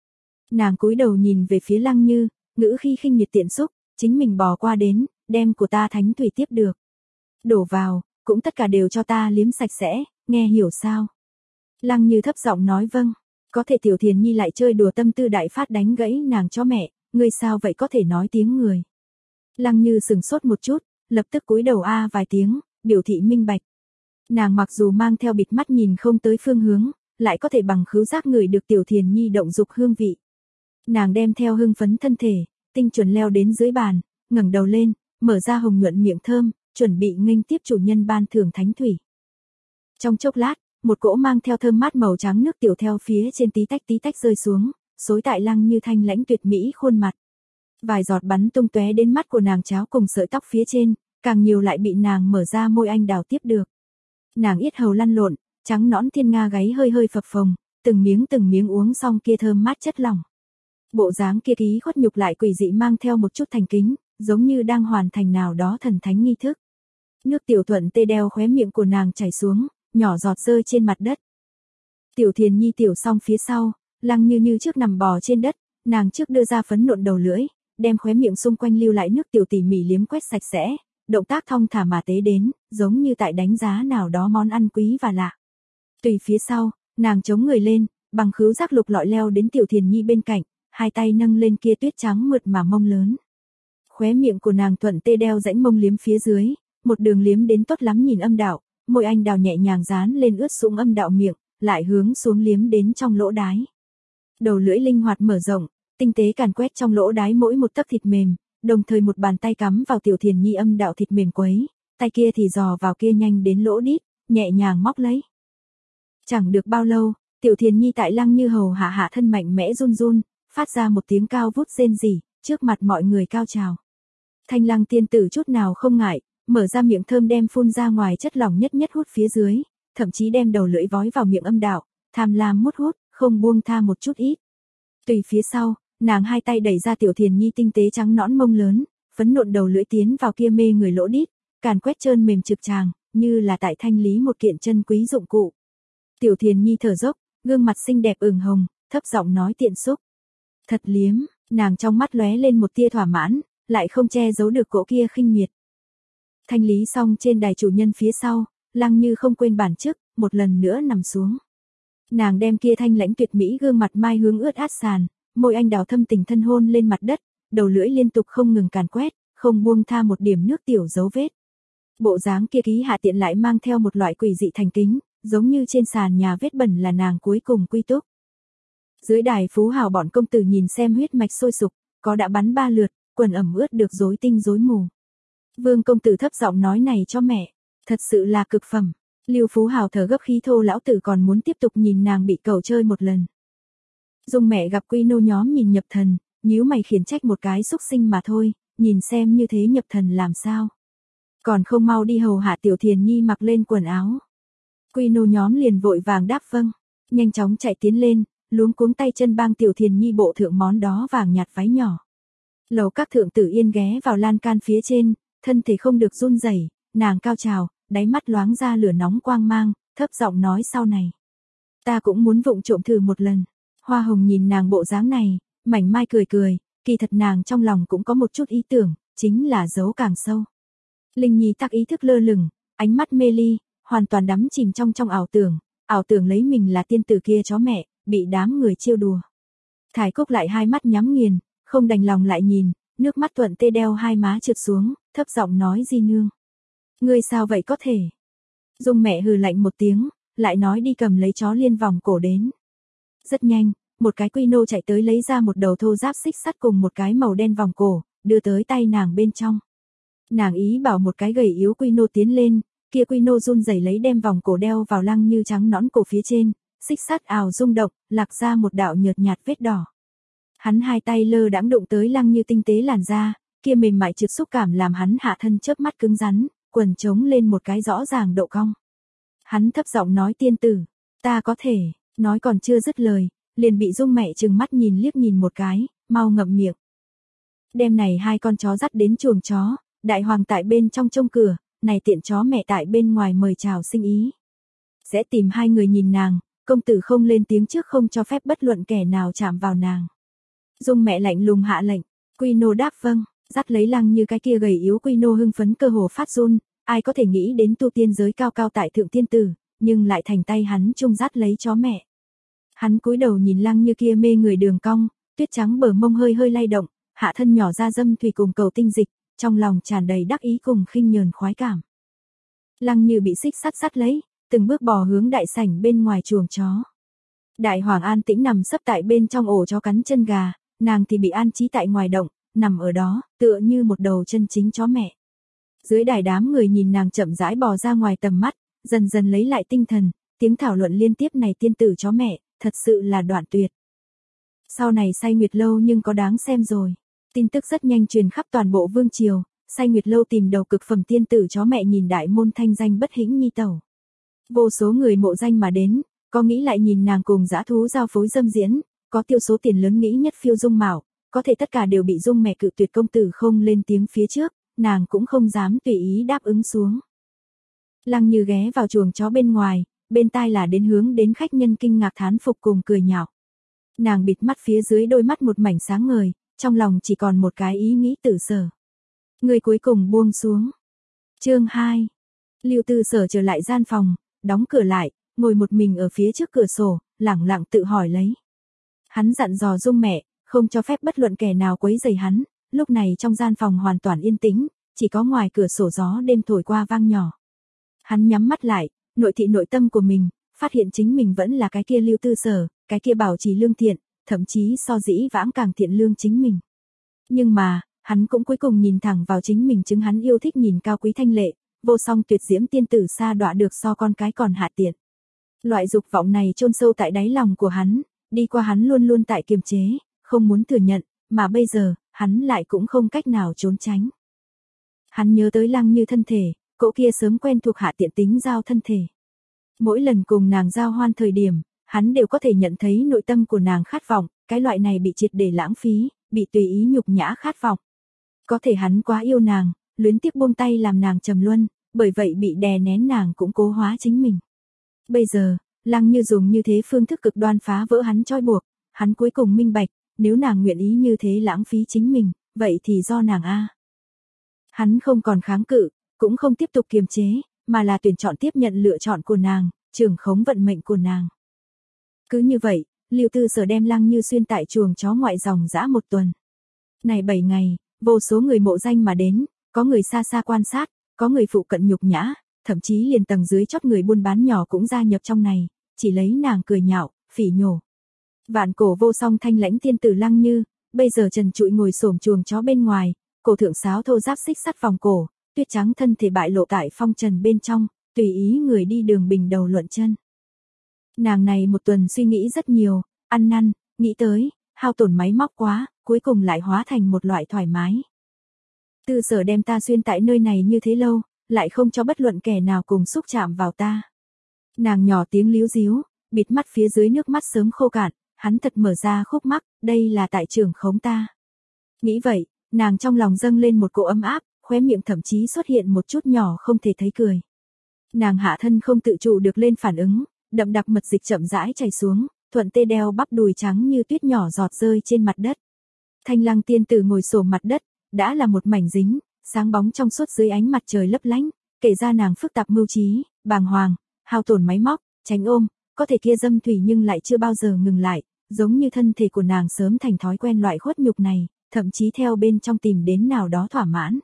Nàng cúi đầu nhìn về phía Lăng Như, ngữ khi khinh miệt tiện xúc, chính mình bò qua đến, đem của ta thánh thủy tiếp được. Đổ vào, cũng tất cả đều cho ta liếm sạch sẽ, nghe hiểu sao? Lăng Như thấp giọng nói vâng, có thể Tiểu Thiền Nhi lại chơi đùa tâm tư đại phát đánh gãy nàng cho mẹ, ngươi sao vậy có thể nói tiếng người. Lăng Như sừng sốt một chút, lập tức cúi đầu a vài tiếng, biểu thị minh bạch. Nàng mặc dù mang theo bịt mắt nhìn không tới phương hướng, lại có thể bằng khứu giác ngửi được Tiểu Thiền Nhi động dục hương vị. Nàng đem theo hưng phấn thân thể, tinh chuẩn leo đến dưới bàn, ngẩng đầu lên, mở ra hồng nhuận miệng thơm, chuẩn bị nghênh tiếp chủ nhân ban thưởng thánh thủy. Trong chốc lát, một cỗ mang theo thơm mát màu trắng nước tiểu theo phía trên tí tách tí tách rơi xuống, xối tại Lăng Như thanh lãnh tuyệt mỹ khuôn mặt. Vài giọt bắn tung tóe đến mắt của nàng cháo cùng sợi tóc phía trên, càng nhiều lại bị nàng mở ra môi anh đào tiếp được. Nàng yết hầu lăn lộn, trắng nõn thiên nga gáy hơi hơi phập phồng, từng miếng từng miếng uống xong kia thơm mát chất lỏng. Bộ dáng kia ký khuất nhục lại quỷ dị mang theo một chút thành kính, giống như đang hoàn thành nào đó thần thánh nghi thức. Nước tiểu thuận tê đeo khóe miệng của nàng chảy xuống, nhỏ giọt rơi trên mặt đất. Tiểu Thiền Nhi tiểu xong phía sau, Lăng Như như trước nằm bò trên đất, nàng trước đưa ra phấn nộn đầu lưỡi, đem khóe miệng xung quanh lưu lại nước tiểu tỉ mỉ liếm quét sạch sẽ, động tác thong thả mà tế đến, giống như tại đánh giá nào đó món ăn quý và lạ. Tùy phía sau, nàng chống người lên, bằng khứu giác lục lọi leo đến Tiểu Thiền Nhi bên cạnh, hai tay nâng lên kia tuyết trắng mượt mà mông lớn. Khóe miệng của nàng thuận tê đeo rãnh mông liếm phía dưới, một đường liếm đến tốt lắm nhìn âm đạo, môi anh đào nhẹ nhàng dán lên ướt sũng âm đạo miệng, lại hướng xuống liếm đến trong lỗ đái. Đầu lưỡi linh hoạt mở rộng, tinh tế càn quét trong lỗ đái mỗi một tấc thịt mềm, đồng thời một bàn tay cắm vào Tiểu Thiền Nhi âm đạo thịt mềm quấy, tay kia thì dò vào kia nhanh đến lỗ đít, nhẹ nhàng móc lấy. Chẳng được bao lâu, Tiểu Thiền Nhi tại Lăng Như hầu hạ hạ thân mạnh mẽ run run, phát ra một tiếng cao vút rên rỉ, trước mặt mọi người cao trào. Thanh Lăng tiên tử chút nào không ngại, mở ra miệng thơm đem phun ra ngoài chất lỏng nhất nhất hút phía dưới, thậm chí đem đầu lưỡi vói vào miệng âm đạo, tham lam mút hút, không buông tha một chút ít. Tùy phía sau, nàng hai tay đẩy ra Tiểu Thiền Nhi tinh tế trắng nõn mông lớn, phấn nộn đầu lưỡi tiến vào kia mê người lỗ đít, càn quét trơn mềm trực tràng, như là tại thanh lý một kiện chân quý dụng cụ. Tiểu Thiền Nhi thở dốc, gương mặt xinh đẹp ửng hồng, thấp giọng nói tiện xúc. Thật liếm, nàng trong mắt lóe lên một tia thỏa mãn, lại không che giấu được cỗ kia khinh miệt. Thanh lý xong trên đài chủ nhân phía sau, Lăng Như không quên bản chức, một lần nữa nằm xuống. Nàng đem kia thanh lãnh tuyệt mỹ gương mặt mai hướng ướt át sàn, môi anh đào thâm tình thân hôn lên mặt đất, đầu lưỡi liên tục không ngừng càn quét, không buông tha một điểm nước tiểu dấu vết. Bộ dáng kia ký hạ tiện lại mang theo một loại quỷ dị thành kính, giống như trên sàn nhà vết bẩn là nàng cuối cùng quy túc. Dưới đài phú hào bọn công tử nhìn xem huyết mạch sôi sục, có đã bắn ba lượt, quần ẩm ướt được rối tinh rối mù. Vương công tử thấp giọng nói này cho mẹ, thật sự là cực phẩm. Lưu Phú Hào thở gấp khí thô lão tử còn muốn tiếp tục nhìn nàng bị cầu chơi một lần. Dung mẹ gặp Quy Nô nhóm nhìn nhập thần, nhíu mày khiển trách một cái xúc sinh mà thôi, nhìn xem như thế nhập thần làm sao. Còn không mau đi hầu hạ Tiểu Thiền Nhi mặc lên quần áo. Quy nô nhóm liền vội vàng đáp vâng, nhanh chóng chạy tiến lên, luống cuống tay chân bang Tiểu Thiền Nhi bộ thượng món đó vàng nhạt váy nhỏ. Lầu các thượng tử Yên ghé vào lan can phía trên, thân thể không được run rẩy, nàng cao trào, đáy mắt loáng ra lửa nóng quang mang, thấp giọng nói sau này. Ta cũng muốn vụng trộm thử một lần. Hoa Hồng nhìn nàng bộ dáng này, mảnh mai cười cười, kỳ thật nàng trong lòng cũng có một chút ý tưởng, chính là giấu càng sâu. Linh Nhi tắc ý thức lơ lửng, ánh mắt mê ly, hoàn toàn đắm chìm trong trong ảo tưởng, ảo tưởng lấy mình là tiên tử kia chó mẹ, bị đám người trêu đùa. Thải Cúc lại hai mắt nhắm nghiền, không đành lòng lại nhìn, nước mắt thuận tê đeo hai má trượt xuống, thấp giọng nói Di nương. Ngươi sao vậy có thể? Dung mẹ hừ lạnh một tiếng, lại nói đi cầm lấy chó liên vòng cổ đến. Rất nhanh, một cái quy nô chạy tới lấy ra một đầu thô giáp xích sắt cùng một cái màu đen vòng cổ, đưa tới tay nàng bên trong. Nàng ý bảo một cái gầy yếu quy nô tiến lên, kia quy nô run rẩy lấy đem vòng cổ đeo vào Lăng Như trắng nõn cổ phía trên, xích sắt ào rung động, lạc ra một đạo nhợt nhạt vết đỏ. Hắn hai tay lơ đãng đụng tới Lăng Như tinh tế làn da, kia mềm mại trượt xúc cảm làm hắn hạ thân chớp mắt cứng rắn, quần trống lên một cái rõ ràng độ cong. Hắn thấp giọng nói tiên tử, ta có thể, nói còn chưa dứt lời, liền bị Dung mẹ trừng mắt nhìn liếc nhìn một cái, mau ngậm miệng. Đêm này hai con chó dắt đến chuồng chó, đại hoàng tại bên trong trông cửa, này tiện chó mẹ tại bên ngoài mời chào sinh ý. Sẽ tìm hai người nhìn nàng, công tử không lên tiếng trước không cho phép bất luận kẻ nào chạm vào nàng. Dung mẹ lạnh lùng hạ lệnh, Quy nô đáp vâng, dắt lấy Lăng Như cái kia gầy yếu Quy nô hưng phấn cơ hồ phát run, ai có thể nghĩ đến tu tiên giới cao cao tại thượng tiên tử, nhưng lại thành tay hắn chung dắt lấy chó mẹ. Hắn cúi đầu nhìn Lăng Như kia mê người đường cong, tuyết trắng bờ mông hơi hơi lay động, hạ thân nhỏ ra dâm thủy cùng cầu tinh dịch, trong lòng tràn đầy đắc ý cùng khinh nhờn khoái cảm. Lăng Như bị xích sắt sắt lấy, từng bước bò hướng đại sảnh bên ngoài chuồng chó. Đại Hoàng an tĩnh nằm sấp tại bên trong ổ chó cắn chân gà, nàng thì bị an trí tại ngoài động, nằm ở đó, tựa như một đầu chân chính chó mẹ. Dưới đài đám người nhìn nàng chậm rãi bò ra ngoài tầm mắt, dần dần lấy lại tinh thần, tiếng thảo luận liên tiếp này tiên tử chó mẹ, thật sự là đoạn tuyệt. Sau này Say Nguyệt Lâu nhưng có đáng xem rồi. Tin tức rất nhanh truyền khắp toàn bộ vương triều, Say Nguyệt Lâu tìm đầu cực phẩm tiên tử chó mẹ nhìn đại môn thanh danh bất hĩnh nhi tẩu. Vô số người mộ danh mà đến, có nghĩ lại nhìn nàng cùng dã thú giao phối dâm diễn, có tiêu số tiền lớn nghĩ nhất phiêu Dung mạo, có thể tất cả đều bị Dung mẹ cự tuyệt công tử không lên tiếng phía trước, nàng cũng không dám tùy ý đáp ứng xuống. Lăng Như ghé vào chuồng chó bên ngoài, bên tai là đến hướng đến khách nhân kinh ngạc thán phục cùng cười nhạo. Nàng bịt mắt phía dưới đôi mắt một mảnh sáng ngời, trong lòng chỉ còn một cái ý nghĩ Tử Sở. Người cuối cùng buông xuống. Chương hai. Lưu Tư Sở trở lại gian phòng, đóng cửa lại, ngồi một mình ở phía trước cửa sổ, lẳng lặng tự hỏi lấy. Hắn dặn dò Dung mẹ, không cho phép bất luận kẻ nào quấy rầy hắn, lúc này trong gian phòng hoàn toàn yên tĩnh, chỉ có ngoài cửa sổ gió đêm thổi qua vang nhỏ. Hắn nhắm mắt lại, nội thị nội tâm của mình, phát hiện chính mình vẫn là cái kia Lưu Tư Sở, cái kia bảo trì lương thiện, thậm chí so dĩ vãng càng thiện lương chính mình. Nhưng mà, hắn cũng cuối cùng nhìn thẳng vào chính mình chứng hắn yêu thích nhìn cao quý thanh lệ, vô song tuyệt diễm tiên tử xa đọa được so con cái còn hạ tiện. Loại dục vọng này chôn sâu tại đáy lòng của hắn, đi qua hắn luôn luôn tại kiềm chế, không muốn thừa nhận, mà bây giờ, hắn lại cũng không cách nào trốn tránh. Hắn nhớ tới Lăng Như thân thể, cỗ kia sớm quen thuộc hạ tiện tính giao thân thể. Mỗi lần cùng nàng giao hoan thời điểm, hắn đều có thể nhận thấy nội tâm của nàng khát vọng, cái loại này bị triệt để lãng phí, bị tùy ý nhục nhã khát vọng. Có thể hắn quá yêu nàng, luyến tiếc buông tay làm nàng trầm luân, bởi vậy bị đè nén nàng cũng cố hóa chính mình. Bây giờ, Lăng Như dùng như thế phương thức cực đoan phá vỡ hắn trói buộc, hắn cuối cùng minh bạch, nếu nàng nguyện ý như thế lãng phí chính mình, vậy thì do nàng a. Hắn không còn kháng cự, cũng không tiếp tục kiềm chế, mà là tuyển chọn tiếp nhận lựa chọn của nàng, trường khống vận mệnh của nàng. Cứ như vậy, Lưu Tư Sở đem Lăng Như xuyên tại chuồng chó ngoại dòng dã một tuần. Này bảy ngày, vô số người mộ danh mà đến, có người xa xa quan sát, có người phụ cận nhục nhã, thậm chí liền tầng dưới chót người buôn bán nhỏ cũng gia nhập trong này, chỉ lấy nàng cười nhạo, phỉ nhổ. Vạn cổ vô song thanh lãnh tiên tử Lăng Như, bây giờ trần trụi ngồi xổm chuồng chó bên ngoài, cổ thượng sáo thô giáp xích sắt vòng cổ, tuyết trắng thân thể bại lộ tại phong trần bên trong, tùy ý người đi đường bình đầu luận chân. Nàng này một tuần suy nghĩ rất nhiều, ăn năn, nghĩ tới, hao tổn máy móc quá, cuối cùng lại hóa thành một loại thoải mái. Tư Sở đem ta xuyên tại nơi này như thế lâu, lại không cho bất luận kẻ nào cùng xúc chạm vào ta. Nàng nhỏ tiếng líu díu, bịt mắt phía dưới nước mắt sớm khô cạn, hắn thật mở ra khúc mắc, đây là tại trưởng khống ta. Nghĩ vậy, nàng trong lòng dâng lên một cỗ ấm áp, khóe miệng thậm chí xuất hiện một chút nhỏ không thể thấy cười. Nàng hạ thân không tự chủ được lên phản ứng, đậm đặc mật dịch chậm rãi chảy xuống, thuận tê đeo bắp đùi trắng như tuyết nhỏ giọt rơi trên mặt đất. Thanh Lăng tiên tử ngồi xổm mặt đất, đã là một mảnh dính, sáng bóng trong suốt dưới ánh mặt trời lấp lánh, kể ra nàng phức tạp mưu trí, bàng hoàng, hao tổn máy móc, tránh ôm, có thể kia dâm thủy nhưng lại chưa bao giờ ngừng lại, giống như thân thể của nàng sớm thành thói quen loại khuất nhục này, thậm chí theo bên trong tìm đến nào đó thỏa mãn.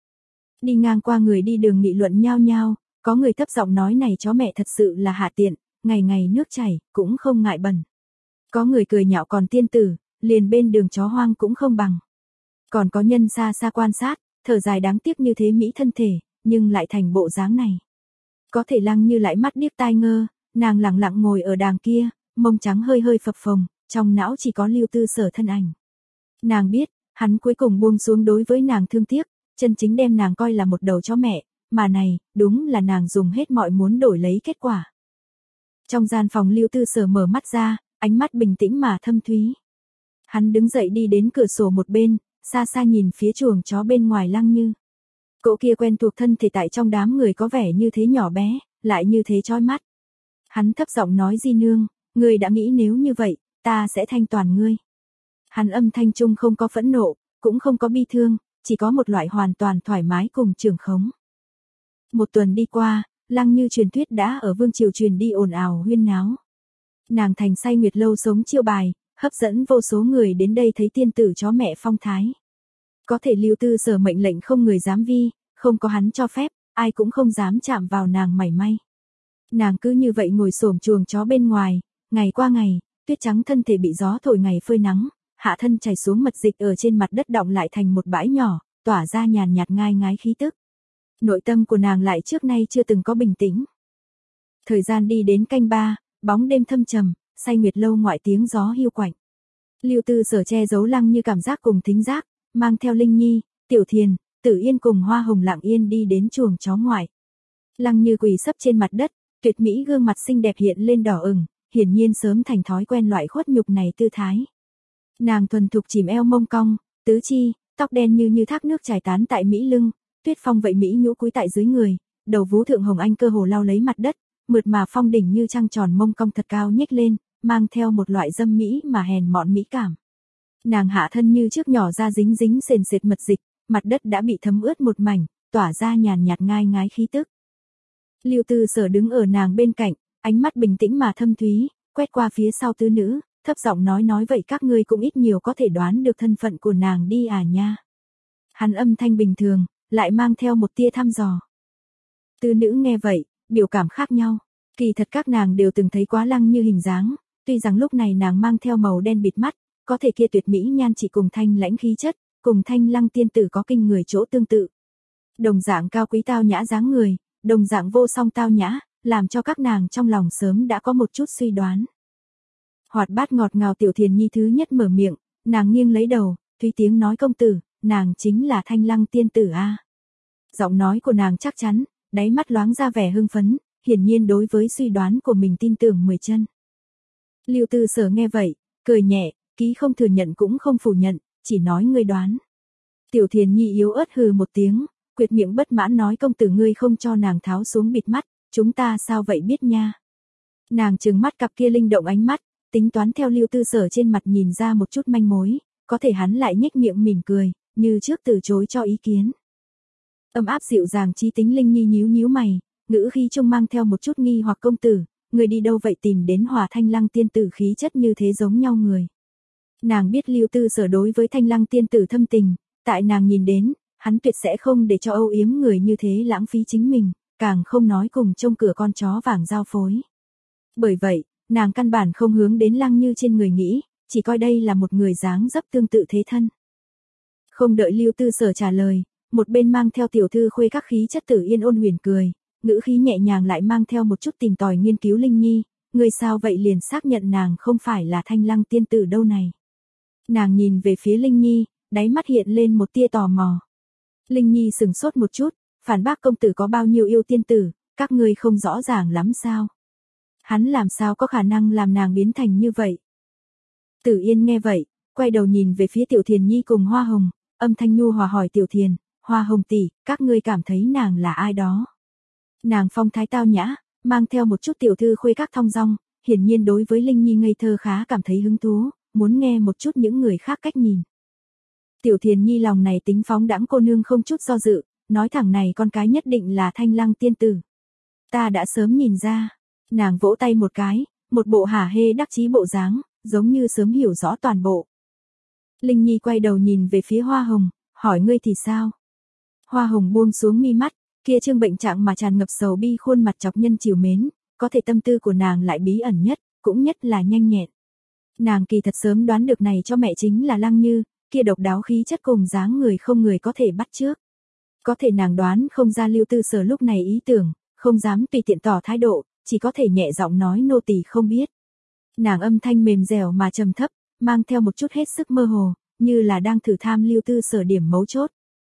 Đi ngang qua người đi đường nghị luận nhao nhao, có người thấp giọng nói này chó mẹ thật sự là hạ tiện, ngày ngày nước chảy, cũng không ngại bẩn. Có người cười nhạo còn tiên tử, liền bên đường chó hoang cũng không bằng. Còn có nhân xa xa quan sát, thở dài đáng tiếc như thế mỹ thân thể, nhưng lại thành bộ dáng này. Có thể Lăng Như lại mắt điếc tai ngơ, nàng lặng lặng ngồi ở đàng kia, mông trắng hơi hơi phập phồng, trong não chỉ có Lưu Tư Sở thân ảnh. Nàng biết, hắn cuối cùng buông xuống đối với nàng thương tiếc, chân chính đem nàng coi là một đầu chó mẹ, mà này, đúng là nàng dùng hết mọi muốn đổi lấy kết quả. Trong gian phòng Lưu Tư Sở mở mắt ra, ánh mắt bình tĩnh mà thâm thúy. Hắn đứng dậy đi đến cửa sổ một bên, xa xa nhìn phía chuồng chó bên ngoài Lăng Như. Cỗ kia quen thuộc thân thể tại trong đám người có vẻ như thế nhỏ bé, lại như thế chói mắt. Hắn thấp giọng nói Di nương, ngươi đã nghĩ nếu như vậy, ta sẽ thanh toàn ngươi. Hắn âm thanh trung không có phẫn nộ, cũng không có bi thương, chỉ có một loại hoàn toàn thoải mái cùng trường khống. Một tuần đi qua, Lăng Như truyền thuyết đã ở vương triều truyền đi ồn ào huyên náo. Nàng thành say nguyệt lâu sống chiêu bài, hấp dẫn vô số người đến đây thấy tiên tử chó mẹ phong thái. Có thể Lưu Tư Sở mệnh lệnh không người dám vi, không có hắn cho phép, ai cũng không dám chạm vào nàng mảy may. Nàng cứ như vậy ngồi xổm chuồng chó bên ngoài, ngày qua ngày, tuyết trắng thân thể bị gió thổi ngày phơi nắng, hạ thân chảy xuống mật dịch ở trên mặt đất đọng lại thành một bãi nhỏ, tỏa ra nhàn nhạt ngai ngái khí tức. Nội tâm của nàng lại trước nay chưa từng có bình tĩnh. Thời gian đi đến canh ba, bóng đêm thâm trầm, say nguyệt lâu ngoại tiếng gió hiu quạnh. Lưu Tư Sở che giấu Lăng Như cảm giác cùng thính giác, mang theo Linh Nhi, Tiểu Thiền, Tử Yên cùng Hoa Hồng lặng yên đi đến chuồng chó ngoại. Lăng Như quỳ sấp trên mặt đất, tuyệt mỹ gương mặt xinh đẹp hiện lên đỏ ửng, hiển nhiên sớm thành thói quen loại khuất nhục này tư thái. Nàng thuần thục chìm eo mông cong, tứ chi, tóc đen như như thác nước trải tán tại mỹ lưng, tuyết phong vậy mỹ nhũ cúi tại dưới người, đầu vú thượng hồng anh cơ hồ lao lấy mặt đất, mượt mà phong đỉnh như trăng tròn mông cong thật cao nhếch lên, mang theo một loại dâm mỹ mà hèn mọn mỹ cảm. Nàng hạ thân như trước nhỏ ra dính dính sền sệt mật dịch, mặt đất đã bị thấm ướt một mảnh, tỏa ra nhàn nhạt ngai ngái khí tức. Lưu Tư Sở đứng ở nàng bên cạnh, ánh mắt bình tĩnh mà thâm thúy, quét qua phía sau tứ nữ, thấp giọng nói nói vậy các ngươi cũng ít nhiều có thể đoán được thân phận của nàng đi à nha. Hắn âm thanh bình thường, lại mang theo một tia thăm dò. Tứ nữ nghe vậy, biểu cảm khác nhau, kỳ thật các nàng đều từng thấy quá Lăng Như hình dáng, tuy rằng lúc này nàng mang theo màu đen bịt mắt, có thể kia tuyệt mỹ nhan chỉ cùng Thanh lãnh khí chất, cùng Thanh Lăng tiên tử có kinh người chỗ tương tự. Đồng dạng cao quý tao nhã dáng người, đồng dạng vô song tao nhã, làm cho các nàng trong lòng sớm đã có một chút suy đoán. Hoạt bát ngọt ngào Tiểu Thiền Nhi thứ nhất mở miệng, nàng nghiêng lấy đầu, thúy tiếng nói công tử, nàng chính là Thanh Lăng tiên tử a. Giọng nói của nàng chắc chắn, đáy mắt loáng ra vẻ hưng phấn, hiển nhiên đối với suy đoán của mình tin tưởng mười chân. Lưu Tư Sở nghe vậy, cười nhẹ, ký không thừa nhận cũng không phủ nhận, chỉ nói ngươi đoán. Tiểu Thiền Nhi yếu ớt hừ một tiếng, quyệt miệng bất mãn nói công tử ngươi không cho nàng tháo xuống bịt mắt, chúng ta sao vậy biết nha. Nàng trừng mắt cặp kia linh động ánh mắt, tính toán theo Lưu Tư Sở trên mặt nhìn ra một chút manh mối, có thể hắn lại nhếch miệng mỉm cười, như trước từ chối cho ý kiến. Âm áp dịu dàng trí tính Linh Nhi nhíu nhíu mày, ngữ khí trung mang theo một chút nghi hoặc công tử, người đi đâu vậy tìm đến Hòa Thanh Lăng tiên tử khí chất như thế giống nhau người. Nàng biết Lưu Tư Sở đối với Thanh Lăng tiên tử thâm tình, tại nàng nhìn đến, hắn tuyệt sẽ không để cho âu yếm người như thế lãng phí chính mình, càng không nói cùng trông cửa con chó vàng giao phối. Bởi vậy, nàng căn bản không hướng đến Lăng Như trên người nghĩ, chỉ coi đây là một người dáng dấp tương tự thế thân. Không đợi Lưu Tư Sở trả lời, một bên mang theo tiểu thư khuê các khí chất Tử Yên ôn huyền cười, ngữ khí nhẹ nhàng lại mang theo một chút tìm tòi nghiên cứu Linh Nhi, người sao vậy liền xác nhận nàng không phải là Thanh Lăng tiên tử đâu này. Nàng nhìn về phía Linh Nhi, đáy mắt hiện lên một tia tò mò. Linh Nhi sừng sốt một chút, phản bác công tử có bao nhiêu yêu tiên tử, các ngươi không rõ ràng lắm sao? Hắn làm sao có khả năng làm nàng biến thành như vậy? Tử Yên nghe vậy, quay đầu nhìn về phía Tiểu Thiền Nhi cùng Hoa Hồng, âm thanh nhu hòa hỏi Tiểu Thiền, Hoa Hồng tỷ, các ngươi cảm thấy nàng là ai đó? Nàng phong thái tao nhã, mang theo một chút tiểu thư khuê các thong dong, hiển nhiên đối với Linh Nhi ngây thơ khá cảm thấy hứng thú, muốn nghe một chút những người khác cách nhìn. Tiểu Thiền Nhi lòng này tính phóng đãng cô nương không chút do dự, nói thẳng này con cái nhất định là Thanh Lăng tiên tử. Ta đã sớm nhìn ra, nàng vỗ tay một cái, một bộ hả hê đắc chí bộ dáng, giống như sớm hiểu rõ toàn bộ. Linh Nhi quay đầu nhìn về phía Hoa Hồng, hỏi ngươi thì sao? Hoa Hồng buông xuống mi mắt, kia trương bệnh trạng mà tràn ngập sầu bi khuôn mặt chọc nhân chiều mến, có thể tâm tư của nàng lại bí ẩn nhất, cũng nhất là nhanh nhẹn. Nàng kỳ thật sớm đoán được này cho mẹ chính là Lăng Như, kia độc đáo khí chất cùng dáng người không người có thể bắt chước. Có thể nàng đoán không ra Lưu Tư Sở lúc này ý tưởng, không dám tùy tiện tỏ thái độ, chỉ có thể nhẹ giọng nói nô tỳ không biết. Nàng âm thanh mềm dẻo mà trầm thấp, mang theo một chút hết sức mơ hồ, như là đang thử tham Lưu Tư Sở điểm mấu chốt.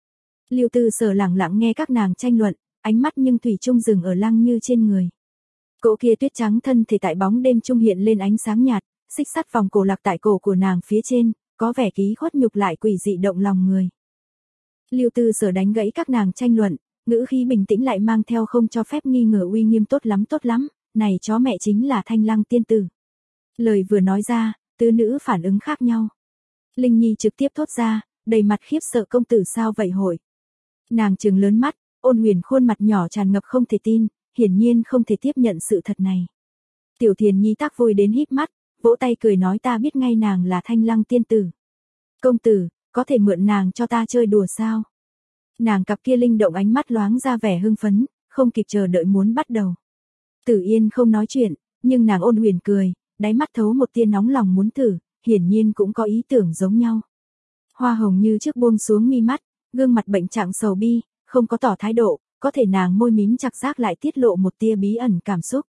Lưu Tư Sở lặng lặng nghe các nàng tranh luận, ánh mắt nhưng thủy chung dừng ở Lăng Như trên người. Cỗ kia tuyết trắng thân thể tại bóng đêm trung hiện lên ánh sáng nhạt, xích sắt vòng cổ lạc tại cổ của nàng phía trên, có vẻ ký khuất nhục lại quỷ dị động lòng người. Lưu Tư Sở đánh gãy các nàng tranh luận, ngữ khí bình tĩnh lại mang theo không cho phép nghi ngờ uy nghiêm tốt lắm tốt lắm, này chó mẹ chính là Thanh Lăng tiên tử. Lời vừa nói ra, tứ nữ phản ứng khác nhau. Linh Nhi trực tiếp thốt ra, đầy mặt khiếp sợ công tử sao vậy hội. Nàng trừng lớn mắt, Ôn Huyền khuôn mặt nhỏ tràn ngập không thể tin, hiển nhiên không thể tiếp nhận sự thật này. Tiểu Thiền Nhi tác vui đến híp mắt, vỗ tay cười nói ta biết ngay nàng là Thanh Lăng tiên tử. Công tử, có thể mượn nàng cho ta chơi đùa sao? Nàng cặp kia linh động ánh mắt loáng ra vẻ hưng phấn, không kịp chờ đợi muốn bắt đầu. Tử Yên không nói chuyện, nhưng nàng Ôn Huyền cười, đáy mắt thấu một tia nóng lòng muốn thử, hiển nhiên cũng có ý tưởng giống nhau. Hoa Hồng như trước buông xuống mi mắt, gương mặt bệnh trạng sầu bi, không có tỏ thái độ, có thể nàng môi mím chặt rác lại tiết lộ một tia bí ẩn cảm xúc.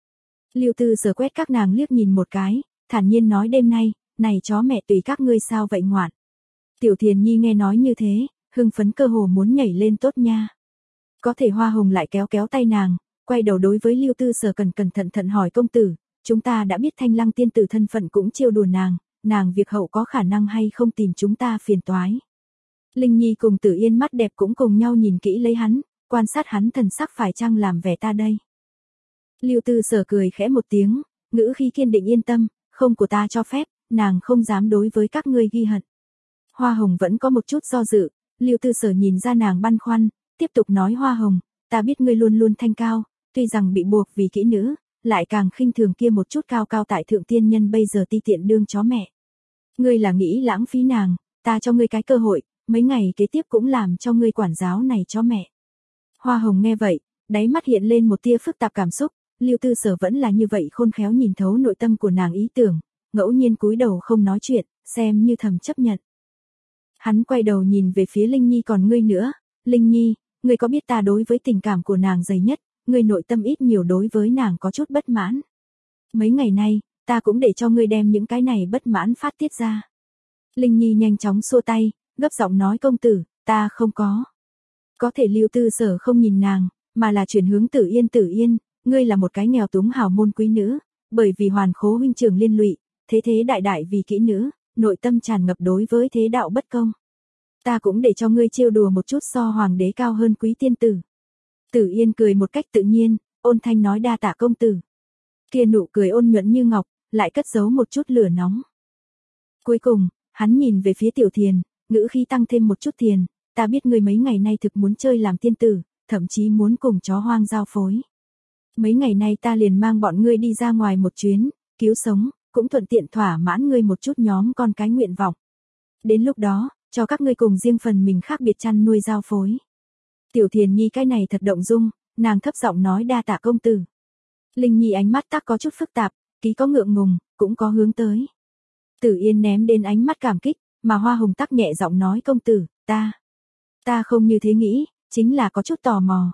Lưu Tư Sở quét các nàng liếc nhìn một cái, thản nhiên nói đêm nay, này chó mẹ tùy các ngươi sao vậy ngoạn. Tiểu Thiền Nhi nghe nói như thế, hưng phấn cơ hồ muốn nhảy lên tốt nha. Có thể Hoa Hồng lại kéo kéo tay nàng, quay đầu đối với Lưu Tư Sở cẩn cẩn thận thận hỏi công tử, chúng ta đã biết Thanh Lăng tiên tử thân phận cũng trêu đùa nàng, nàng việc hậu có khả năng hay không tìm chúng ta phiền toái. Linh Nhi cùng Tử Yên mắt đẹp cũng cùng nhau nhìn kỹ lấy hắn, quan sát hắn thần sắc phải chăng làm vẻ ta đây. Lưu Tư Sở cười khẽ một tiếng, ngữ khí kiên định yên tâm, không của ta cho phép, nàng không dám đối với các ngươi ghi hận. Hoa Hồng vẫn có một chút do dự, Lưu Tư Sở nhìn ra nàng băn khoăn, tiếp tục nói Hoa Hồng, ta biết ngươi luôn luôn thanh cao, tuy rằng bị buộc vì kỹ nữ, lại càng khinh thường kia một chút cao cao tại thượng tiên nhân bây giờ ti tiện đương chó mẹ. Ngươi là nghĩ lãng phí nàng, ta cho ngươi cái cơ hội, mấy ngày kế tiếp cũng làm cho ngươi quản giáo này chó mẹ. Hoa Hồng nghe vậy, đáy mắt hiện lên một tia phức tạp cảm xúc, Lưu Tư Sở vẫn là như vậy khôn khéo nhìn thấu nội tâm của nàng ý tưởng, ngẫu nhiên cúi đầu không nói chuyện, xem như thầm chấp nhận. Hắn quay đầu nhìn về phía Linh Nhi còn ngươi nữa, Linh Nhi, ngươi có biết ta đối với tình cảm của nàng dày nhất, ngươi nội tâm ít nhiều đối với nàng có chút bất mãn. Mấy ngày nay, ta cũng để cho ngươi đem những cái này bất mãn phát tiết ra. Linh Nhi nhanh chóng xua tay, gấp giọng nói công tử, ta không có. Có thể Lưu Tư Sở không nhìn nàng, mà là chuyển hướng Tử Yên Tử Yên, ngươi là một cái nghèo túng hào môn quý nữ, bởi vì hoàn khố huynh trường liên lụy, thế thế đại đại vì kỹ nữ, nội tâm tràn ngập đối với thế đạo bất công. Ta cũng để cho ngươi trêu đùa một chút so hoàng đế cao hơn quý tiên tử. Tử Yên cười một cách tự nhiên, ôn thanh nói đa tạ công tử. Kia nụ cười ôn nhuận như ngọc, lại cất giấu một chút lửa nóng. Cuối cùng, hắn nhìn về phía Tiểu Thiền, ngữ khí tăng thêm một chút thiền, ta biết ngươi mấy ngày nay thực muốn chơi làm tiên tử, thậm chí muốn cùng chó hoang giao phối. Mấy ngày nay ta liền mang bọn ngươi đi ra ngoài một chuyến, cứu sống, cũng thuận tiện thỏa mãn ngươi một chút nhóm con cái nguyện vọng. Đến lúc đó, cho các ngươi cùng riêng phần mình khác biệt chăn nuôi giao phối. Tiểu Thiền Nhi cái này thật động dung, nàng thấp giọng nói đa tạ công tử. Linh Nhi ánh mắt tắc có chút phức tạp, ký có ngượng ngùng, cũng có hướng tới. Tử Yên ném đến ánh mắt cảm kích, mà Hoa Hồng tắc nhẹ giọng nói công tử, ta, ta không như thế nghĩ, chính là có chút tò mò.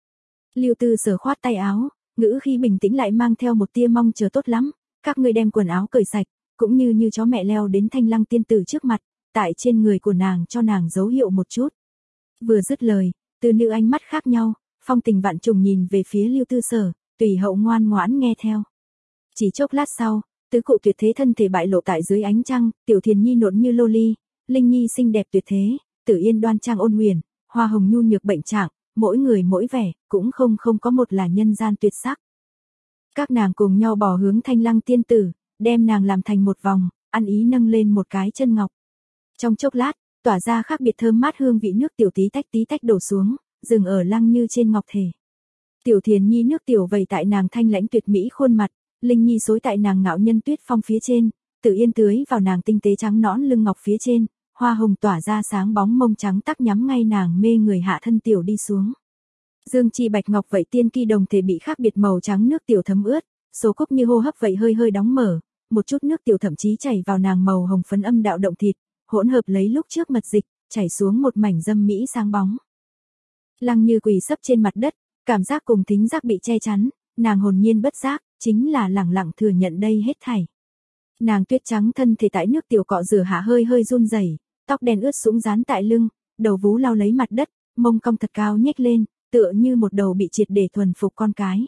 Lưu Tư Sở khoát tay áo, ngữ khi bình tĩnh lại mang theo một tia mong chờ tốt lắm, các ngươi đem quần áo cởi sạch, cũng như như chó mẹ leo đến Thanh Lăng tiên tử trước mặt, tại trên người của nàng cho nàng dấu hiệu một chút. Vừa dứt lời, Từ nữ ánh mắt khác nhau, phong tình vạn trùng nhìn về phía Lưu Tư Sở, tùy hậu ngoan ngoãn nghe theo. Chỉ chốc lát sau, tứ cụ tuyệt thế thân thể bại lộ tại dưới ánh trăng, Tiểu Thiền Nhi nộn như lô ly, Linh Nhi xinh đẹp tuyệt thế, Tử Yên đoan trang ôn huyền, Hoa Hồng nhu nhược bệnh trạng, mỗi người mỗi vẻ, cũng không không có một là nhân gian tuyệt sắc. Các nàng cùng nhau bỏ hướng Thanh Lăng tiên tử, đem nàng làm thành một vòng, ăn ý nâng lên một cái chân ngọc. Trong chốc lát, tỏa ra khác biệt thơm mát hương vị nước tiểu tí tách tí tách đổ xuống, dừng ở Lăng Như trên ngọc thể. Tiểu Thiền Nhi nước tiểu vẩy tại nàng thanh lãnh tuyệt mỹ khuôn mặt, Linh Nhi xối tại nàng ngạo nhân tuyết phong phía trên, Tử Yên tưới vào nàng tinh tế trắng nõn lưng ngọc phía trên, Hoa Hồng tỏa ra sáng bóng mông trắng tắc nhắm ngay nàng mê người hạ thân tiểu đi xuống. Dương chi bạch ngọc vậy tiên kỳ đồng thể bị khác biệt màu trắng nước tiểu thấm ướt, số cúc như hô hấp vậy hơi hơi đóng mở, một chút nước tiểu thậm chí chảy vào nàng màu hồng phấn âm đạo động thịt, hỗn hợp lấy lúc trước mật dịch, chảy xuống một mảnh dâm mỹ sáng bóng. Lăng Như quỳ sấp trên mặt đất, cảm giác cùng thính giác bị che chắn, nàng hồn nhiên bất giác, chính là lẳng lặng thừa nhận đây hết thảy. Nàng tuyết trắng thân thể tại nước tiểu cọ rửa hạ hơi hơi run rẩy, tóc đen ướt sũng dán tại lưng, đầu vú lau lấy mặt đất, mông cong thật cao nhếch lên, tựa như một đầu bị triệt để thuần phục con cái.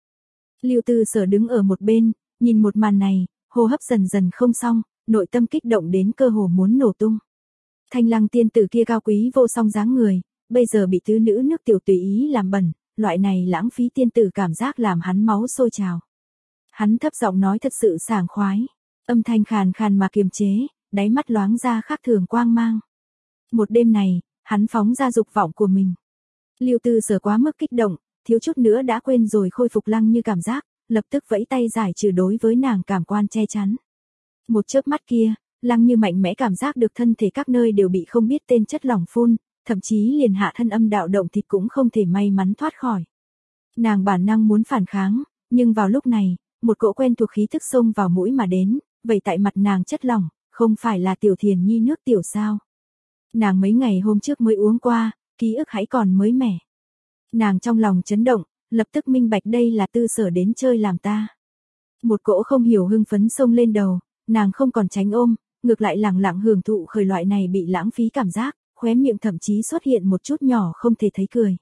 Lưu Tư Sở đứng ở một bên, nhìn một màn này, hô hấp dần dần không xong, nội tâm kích động đến cơ hồ muốn nổ tung. Thanh Lăng tiên tử kia cao quý vô song dáng người, bây giờ bị tứ nữ nước tiểu tùy ý làm bẩn, loại này lãng phí tiên tử cảm giác làm hắn máu sôi trào. Hắn thấp giọng nói thật sự sảng khoái, âm thanh khàn khàn mà kiềm chế, đáy mắt loáng ra khác thường quang mang. Một đêm này, hắn phóng ra dục vọng của mình. Lưu Tư Sở quá mức kích động, thiếu chút nữa đã quên rồi khôi phục Lăng Như cảm giác, lập tức vẫy tay giải trừ đối với nàng cảm quan che chắn. Một chớp mắt kia, Lăng Như mạnh mẽ cảm giác được thân thể các nơi đều bị không biết tên chất lỏng phun, thậm chí liền hạ thân âm đạo động thịt cũng không thể may mắn thoát khỏi. Nàng bản năng muốn phản kháng, nhưng vào lúc này, một cỗ quen thuộc khí thức xông vào mũi mà đến, vậy tại mặt nàng chất lỏng, không phải là Tiểu Thiền Nhi nước tiểu sao? Nàng mấy ngày hôm trước mới uống qua, ký ức hãy còn mới mẻ. Nàng trong lòng chấn động, lập tức minh bạch đây là Tư Sở đến chơi làm ta. Một cỗ không hiểu hưng phấn xông lên đầu, nàng không còn tránh ôm, ngược lại lẳng lặng hưởng thụ khởi loại này bị lãng phí cảm giác, khóe miệng thậm chí xuất hiện một chút nhỏ không thể thấy cười.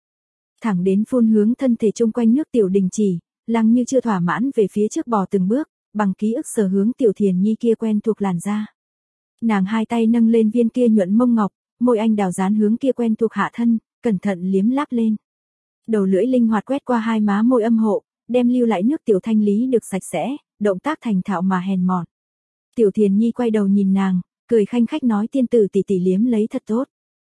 Thẳng đến phun hướng thân thể chung quanh nước tiểu đình chỉ, Lăng Như chưa thỏa mãn về phía trước bò từng bước, bằng ký ức sở hướng Tiểu Thiền Nhi kia quen thuộc làn da. Nàng hai tay nâng lên viên kia nhuận mông ngọc, môi anh đào dán hướng kia quen thuộc hạ thân, cẩn thận liếm láp lên. Đầu lưỡi linh hoạt quét qua hai má môi âm hộ, đem lưu lại nước tiểu thanh lý được sạch sẽ, động tác thành thạo mà hèn mọn. Tiểu Thiền Nhi quay đầu nhìn nàng, cười khanh khách nói tiên tử tỷ tỷ liếm lấy thật tốt.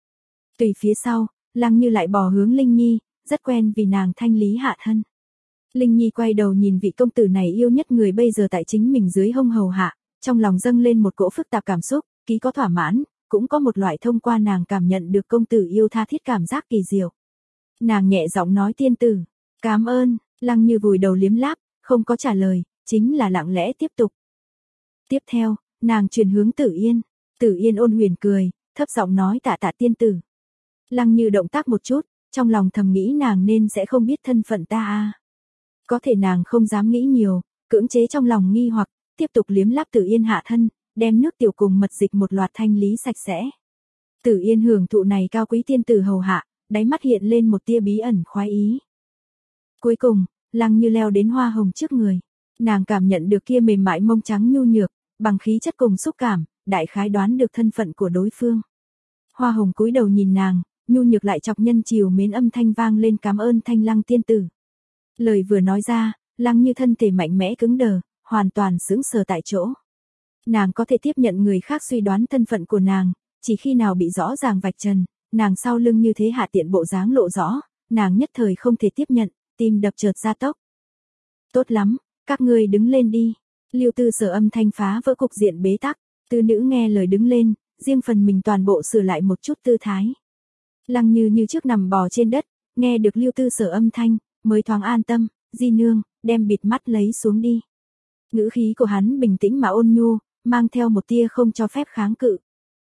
Tùy phía sau, Lăng Như lại bò hướng Linh Nhi, rất quen vì nàng thanh lý hạ thân. Linh Nhi quay đầu nhìn vị công tử này yêu nhất người bây giờ tại chính mình dưới hông hầu hạ, trong lòng dâng lên một cỗ phức tạp cảm xúc, ký có thỏa mãn, cũng có một loại thông qua nàng cảm nhận được công tử yêu tha thiết cảm giác kỳ diệu. Nàng nhẹ giọng nói tiên tử, cảm ơn, Lăng Như vùi đầu liếm láp, không có trả lời, chính là lặng lẽ tiếp tục. Tiếp theo, nàng chuyển hướng Tử Yên, Tử Yên ôn huyền cười, thấp giọng nói tạ tạ tiên tử. Lăng Như động tác một chút, trong lòng thầm nghĩ nàng nên sẽ không biết thân phận ta a. Có thể nàng không dám nghĩ nhiều, cưỡng chế trong lòng nghi hoặc, tiếp tục liếm láp Tử Yên hạ thân, đem nước tiểu cùng mật dịch một loạt thanh lý sạch sẽ. Tử Yên hưởng thụ này cao quý tiên tử hầu hạ, đáy mắt hiện lên một tia bí ẩn khoái ý. Cuối cùng, Lăng Như leo đến Hoa Hồng trước người, nàng cảm nhận được kia mềm mại mông trắng nhu nhược, bằng khí chất cùng xúc cảm, đại khái đoán được thân phận của đối phương. Hoa Hồng cúi đầu nhìn nàng, nhu nhược lại chọc nhân chiều mến âm thanh vang lên cảm ơn Thanh Lăng tiên tử. Lời vừa nói ra, Lăng Như thân thể mạnh mẽ cứng đờ, hoàn toàn sững sờ tại chỗ. Nàng có thể tiếp nhận người khác suy đoán thân phận của nàng, chỉ khi nào bị rõ ràng vạch trần, nàng sau lưng như thế hạ tiện bộ dáng lộ rõ, nàng nhất thời không thể tiếp nhận, tim đập chợt gia tốc. Tốt lắm, các ngươi đứng lên đi. Lưu Tư Sở âm thanh phá vỡ cục diện bế tắc, tư nữ nghe lời đứng lên, riêng phần mình toàn bộ sửa lại một chút tư thái. Lăng Như như trước nằm bò trên đất, nghe được Lưu Tư Sở âm thanh, mới thoáng an tâm, di nương, đem bịt mắt lấy xuống đi. Ngữ khí của hắn bình tĩnh mà ôn nhu, mang theo một tia không cho phép kháng cự.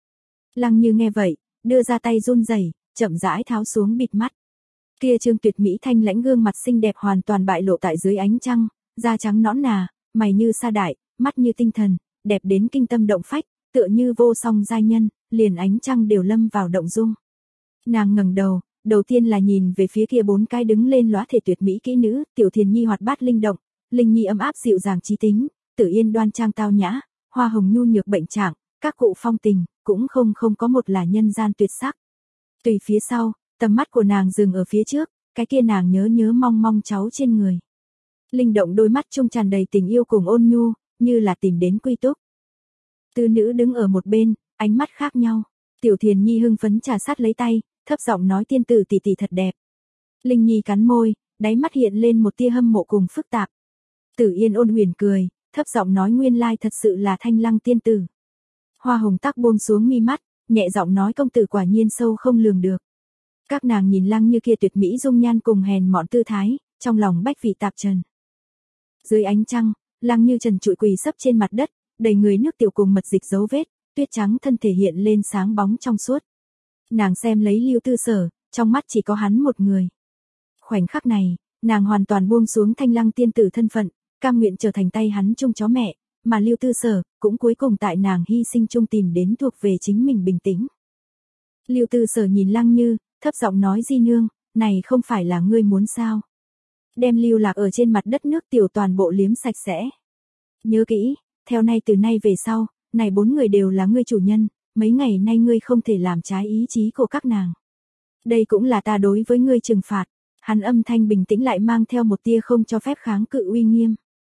Lăng Như nghe vậy, đưa ra tay run rẩy, chậm rãi tháo xuống bịt mắt. Kia trương tuyệt mỹ thanh lãnh gương mặt xinh đẹp hoàn toàn bại lộ tại dưới ánh trăng, da trắng nõn nà, mày như sa đại, mắt như tinh thần, đẹp đến kinh tâm động phách, tựa như vô song giai nhân, liền ánh trăng đều lâm vào động dung. Nàng ngẩng đầu, đầu tiên là nhìn về phía kia bốn cái đứng lên lóa thể tuyệt mỹ kỹ nữ, Tiểu Thiền Nhi hoạt bát linh động, Linh Nhi ấm áp dịu dàng trí tính, Tử Yên đoan trang tao nhã, Hoa Hồng nhu nhược bệnh trạng, các cụ phong tình, cũng không không có một là nhân gian tuyệt sắc. Tùy phía sau, tầm mắt của nàng dừng ở phía trước, cái kia nàng nhớ nhớ mong mong cháu trên người. Linh động đôi mắt trung tràn đầy tình yêu cùng ôn nhu, như là tìm đến quy túc. Tư nữ đứng ở một bên, ánh mắt khác nhau. Tiểu Thiền Nhi hưng phấn trà sát lấy tay, thấp giọng nói tiên tử tỷ tỷ thật đẹp. Linh Nhi cắn môi, đáy mắt hiện lên một tia hâm mộ cùng phức tạp. Tử Yên ôn huyền cười, thấp giọng nói nguyên lai thật sự là Thanh Lăng tiên tử. Hoa Hồng tắc buông xuống mi mắt, nhẹ giọng nói công tử quả nhiên sâu không lường được. Các nàng nhìn Lăng Như kia tuyệt mỹ dung nhan cùng hèn mọn tư thái, trong lòng bách vị tạp trần. Dưới ánh trăng, Lăng Như trần trụi quỳ sấp trên mặt đất, đầy người nước tiểu cùng mật dịch dấu vết, tuyết trắng thân thể hiện lên sáng bóng trong suốt. Nàng xem lấy Lưu Tư Sở, trong mắt chỉ có hắn một người. Khoảnh khắc này, nàng hoàn toàn buông xuống Thanh Lăng tiên tử thân phận, cam nguyện trở thành tay hắn chung chó mẹ, mà Lưu Tư Sở cũng cuối cùng tại nàng hy sinh chung tìm đến thuộc về chính mình bình tĩnh. Lưu Tư Sở nhìn Lăng Như, thấp giọng nói di nương, này không phải là ngươi muốn sao? Đem lưu lạc ở trên mặt đất nước tiểu toàn bộ liếm sạch sẽ. Nhớ kỹ, theo nay từ nay về sau, này bốn người đều là ngươi chủ nhân, mấy ngày nay ngươi không thể làm trái ý chí của các nàng. Đây cũng là ta đối với ngươi trừng phạt. Hắn âm thanh bình tĩnh lại mang theo một tia không cho phép kháng cự uy nghiêm.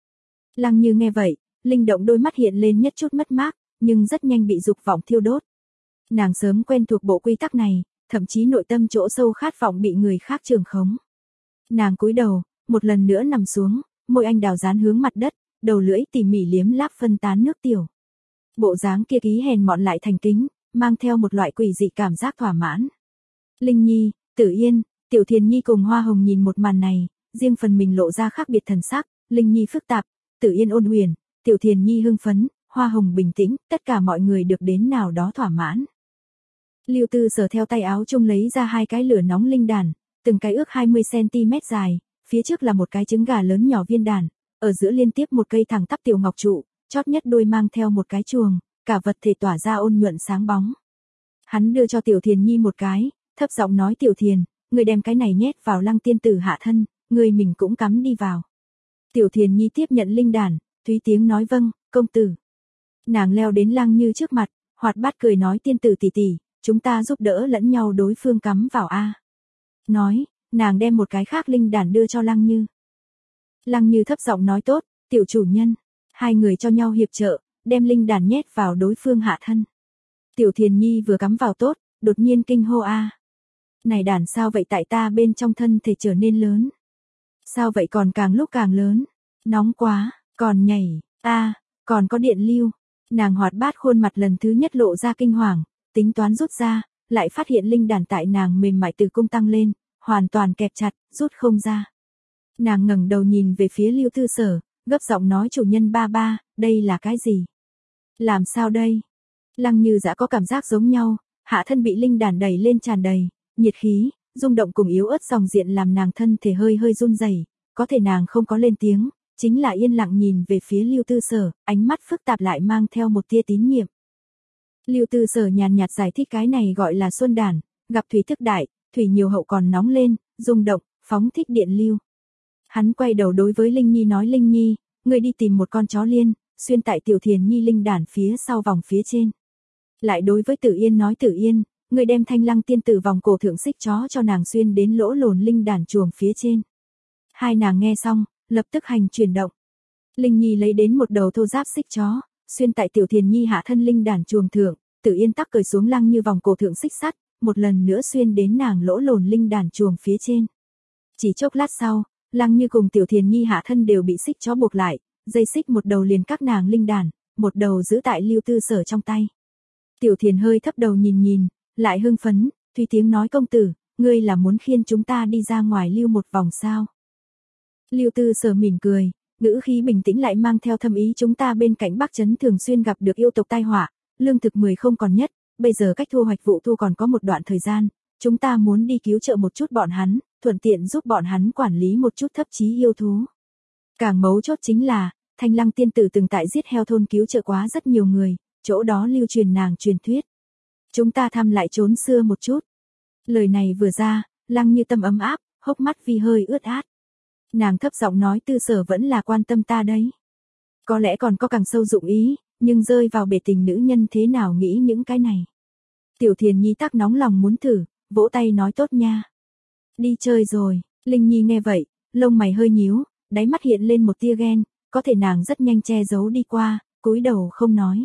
Lăng Như nghe vậy, linh động đôi mắt hiện lên nhất chút mất mát, nhưng rất nhanh bị dục vọng thiêu đốt. Nàng sớm quen thuộc bộ quy tắc này, thậm chí nội tâm chỗ sâu khát vọng bị người khác trường khống. Nàng cúi đầu, một lần nữa nằm xuống, môi anh đào dán hướng mặt đất, đầu lưỡi tỉ mỉ liếm láp phân tán nước tiểu. Bộ dáng kia ký hèn mọn lại thành kính, mang theo một loại quỷ dị cảm giác thỏa mãn. Linh Nhi, Tử Yên, Tiểu Thiền Nhi cùng Hoa Hồng nhìn một màn này, riêng phần mình lộ ra khác biệt thần sắc, Linh Nhi phức tạp, Tử Yên ôn huyền, Tiểu Thiền Nhi hưng phấn, Hoa Hồng bình tĩnh, tất cả mọi người được đến nào đó thỏa mãn. Lưu Tư Sở theo tay áo chung lấy ra hai cái lửa nóng linh đàn, từng cái ước hai mươi xăng ti mét dài, phía trước là một cái trứng gà lớn nhỏ viên đàn, ở giữa liên tiếp một cây thẳng tắp tiểu ngọc trụ, chót nhất đôi mang theo một cái chuồng, cả vật thể tỏa ra ôn nhuận sáng bóng. Hắn đưa cho Tiểu Thiền Nhi một cái, thấp giọng nói Tiểu Thiền, người đem cái này nhét vào Lăng tiên tử hạ thân, người mình cũng cắm đi vào. Tiểu Thiền Nhi tiếp nhận linh đàn, thúy tiếng nói vâng, công tử. Nàng leo đến Lăng Như trước mặt, hoạt bát cười nói tiên tử tỷ tỷ, chúng ta giúp đỡ lẫn nhau đối phương cắm vào a. Nói, nàng đem một cái khác linh đàn đưa cho Lăng Như. Lăng Như thấp giọng nói tốt, tiểu chủ nhân. Hai người cho nhau hiệp trợ, đem linh đàn nhét vào đối phương hạ thân. Tiểu Thiền Nhi vừa cắm vào tốt, đột nhiên kinh hô a. Này đàn sao vậy tại ta bên trong thân thể trở nên lớn. Sao vậy còn càng lúc càng lớn. Nóng quá, còn nhảy, a, còn có điện lưu. Nàng hoạt bát khuôn mặt lần thứ nhất lộ ra kinh hoàng, tính toán rút ra, lại phát hiện linh đàn tại nàng mềm mại từ cung tăng lên, hoàn toàn kẹp chặt, rút không ra. Nàng ngẩng đầu nhìn về phía Lưu Tư Sở, gấp giọng nói chủ nhân ba ba, đây là cái gì? Làm sao đây? Lăng Như đã có cảm giác giống nhau, hạ thân bị linh đàn đẩy lên tràn đầy, nhiệt khí, rung động cùng yếu ớt dòng diện làm nàng thân thể hơi hơi run rẩy, có thể nàng không có lên tiếng, chính là yên lặng nhìn về phía Lưu Tư Sở, ánh mắt phức tạp lại mang theo một tia tín nhiệm. Lưu Tư Sở nhàn nhạt giải thích cái này gọi là xuân đàn, gặp thủy thức đại, thủy nhiều hậu còn nóng lên, rung động, phóng thích điện lưu. Hắn quay đầu đối với Linh Nhi nói Linh Nhi, ngươi đi tìm một con chó liên, xuyên tại Tiểu Thiền Nhi linh đàn phía sau vòng phía trên. Lại đối với Tử Yên nói Tử Yên, ngươi đem Thanh Lăng tiên tử vòng cổ thượng xích chó cho nàng xuyên đến lỗ lồn linh đàn chuồng phía trên. Hai nàng nghe xong, lập tức hành chuyển động. Linh Nhi lấy đến một đầu thô giáp xích chó, xuyên tại Tiểu Thiền Nhi hạ thân linh đàn chuồng thượng, Tử Yên tắc cởi xuống Lăng Như vòng cổ thượng xích sắt, một lần nữa xuyên đến nàng lỗ lồn linh đàn chuồng phía trên. Chỉ chốc lát sau, Lăng Như cùng Tiểu Thiền Nhi hạ thân đều bị xích chó buộc lại, dây xích một đầu liền các nàng linh đàn, một đầu giữ tại Lưu Tư Sở trong tay. Tiểu Thiền hơi thấp đầu nhìn nhìn, lại hưng phấn, Thúy tiếng nói công tử, ngươi là muốn khiên chúng ta đi ra ngoài lưu một vòng sao? Lưu Tư Sở mỉm cười, ngữ khí bình tĩnh lại mang theo thâm ý chúng ta bên cạnh Bắc Trấn thường xuyên gặp được yêu tộc tai họa, lương thực mười không còn nhất, bây giờ cách thu hoạch vụ thu còn có một đoạn thời gian, chúng ta muốn đi cứu trợ một chút bọn hắn, thuận tiện giúp bọn hắn quản lý một chút thấp chí yêu thú. Càng mấu chốt chính là, Thanh Lăng tiên tử từng tại giết heo thôn cứu trợ quá rất nhiều người, chỗ đó lưu truyền nàng truyền thuyết. Chúng ta thăm lại trốn xưa một chút. Lời này vừa ra, Lăng Như Tâm ấm áp, hốc mắt vì hơi ướt át. Nàng thấp giọng nói Tư Sở vẫn là quan tâm ta đấy. Có lẽ còn có càng sâu dụng ý, nhưng rơi vào bể tình nữ nhân thế nào nghĩ những cái này. Tiểu Thiền Nhi tắc nóng lòng muốn thử, vỗ tay nói tốt nha. Đi chơi rồi, Linh Nhi nghe vậy, lông mày hơi nhíu, đáy mắt hiện lên một tia ghen, có thể nàng rất nhanh che giấu đi qua, cúi đầu không nói.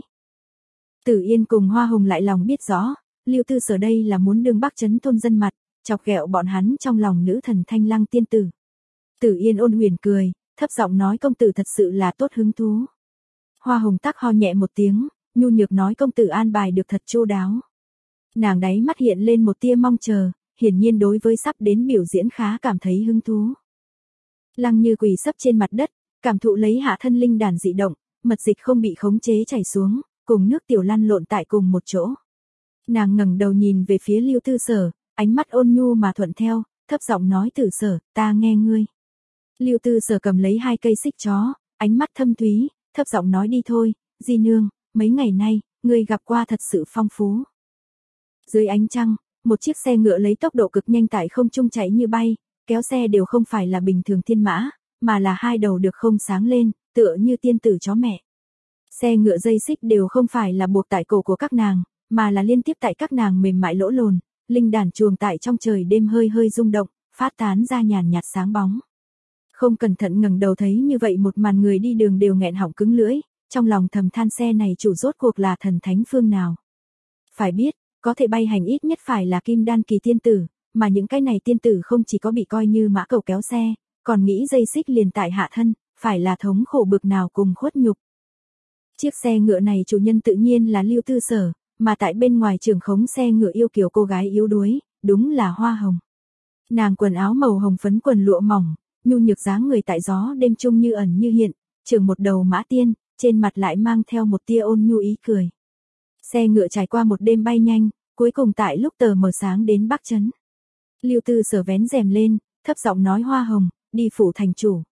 Tử Yên cùng Hoa Hồng lại lòng biết rõ, Lưu Tư Sở đây là muốn đương Bắc Trấn thôn dân mặt, chọc ghẹo bọn hắn trong lòng nữ thần Thanh Lăng tiên tử. Tử Yên ôn huyền cười, thấp giọng nói công tử thật sự là tốt hứng thú. Hoa Hồng tắc ho nhẹ một tiếng, nhu nhược nói công tử an bài được thật chu đáo. Nàng đáy mắt hiện lên một tia mong chờ, hiển nhiên đối với sắp đến biểu diễn khá cảm thấy hứng thú. Lăng Như quỳ sấp trên mặt đất, cảm thụ lấy hạ thân linh đàn dị động, mật dịch không bị khống chế chảy xuống, cùng nước tiểu lăn lộn tại cùng một chỗ. Nàng ngẩng đầu nhìn về phía Lưu Tư Sở, ánh mắt ôn nhu mà thuận theo, thấp giọng nói Tử Sở, ta nghe ngươi. Lưu Tư Sở cầm lấy hai cây xích chó, ánh mắt thâm thúy, thấp giọng nói đi thôi, di nương, mấy ngày nay, ngươi gặp qua thật sự phong phú. Dưới ánh trăng, một chiếc xe ngựa lấy tốc độ cực nhanh tại không trung chạy như bay, kéo xe đều không phải là bình thường thiên mã, mà là hai đầu được không sáng lên, tựa như tiên tử chó mẹ. Xe ngựa dây xích đều không phải là buộc tại cổ của các nàng, mà là liên tiếp tại các nàng mềm mại lỗ lồn, linh đàn chuồng tại trong trời đêm hơi hơi rung động, phát tán ra nhàn nhạt sáng bóng. Không cẩn thận ngẩng đầu thấy như vậy một màn người đi đường đều nghẹn họng cứng lưỡi, trong lòng thầm than xe này chủ rốt cuộc là thần thánh phương nào. Phải biết, có thể bay hành ít nhất phải là kim đan kỳ tiên tử, mà những cái này tiên tử không chỉ có bị coi như mã cầu kéo xe, còn nghĩ dây xích liền tại hạ thân, phải là thống khổ bực nào cùng khuất nhục. Chiếc xe ngựa này chủ nhân tự nhiên là Lưu Tư Sở, mà tại bên ngoài trường khống xe ngựa yêu kiều cô gái yếu đuối, đúng là Hoa Hồng. Nàng quần áo màu hồng phấn quần lụa mỏng, nhu nhược dáng người tại gió đêm trung như ẩn như hiện, trường một đầu mã tiên, trên mặt lại mang theo một tia ôn nhu ý cười. Xe ngựa trải qua một đêm bay nhanh, cuối cùng tại lúc tờ mờ sáng đến Bắc Trấn. Lưu Tư Sở vén rèm lên, thấp giọng nói Hoa Hồng, đi phủ thành chủ.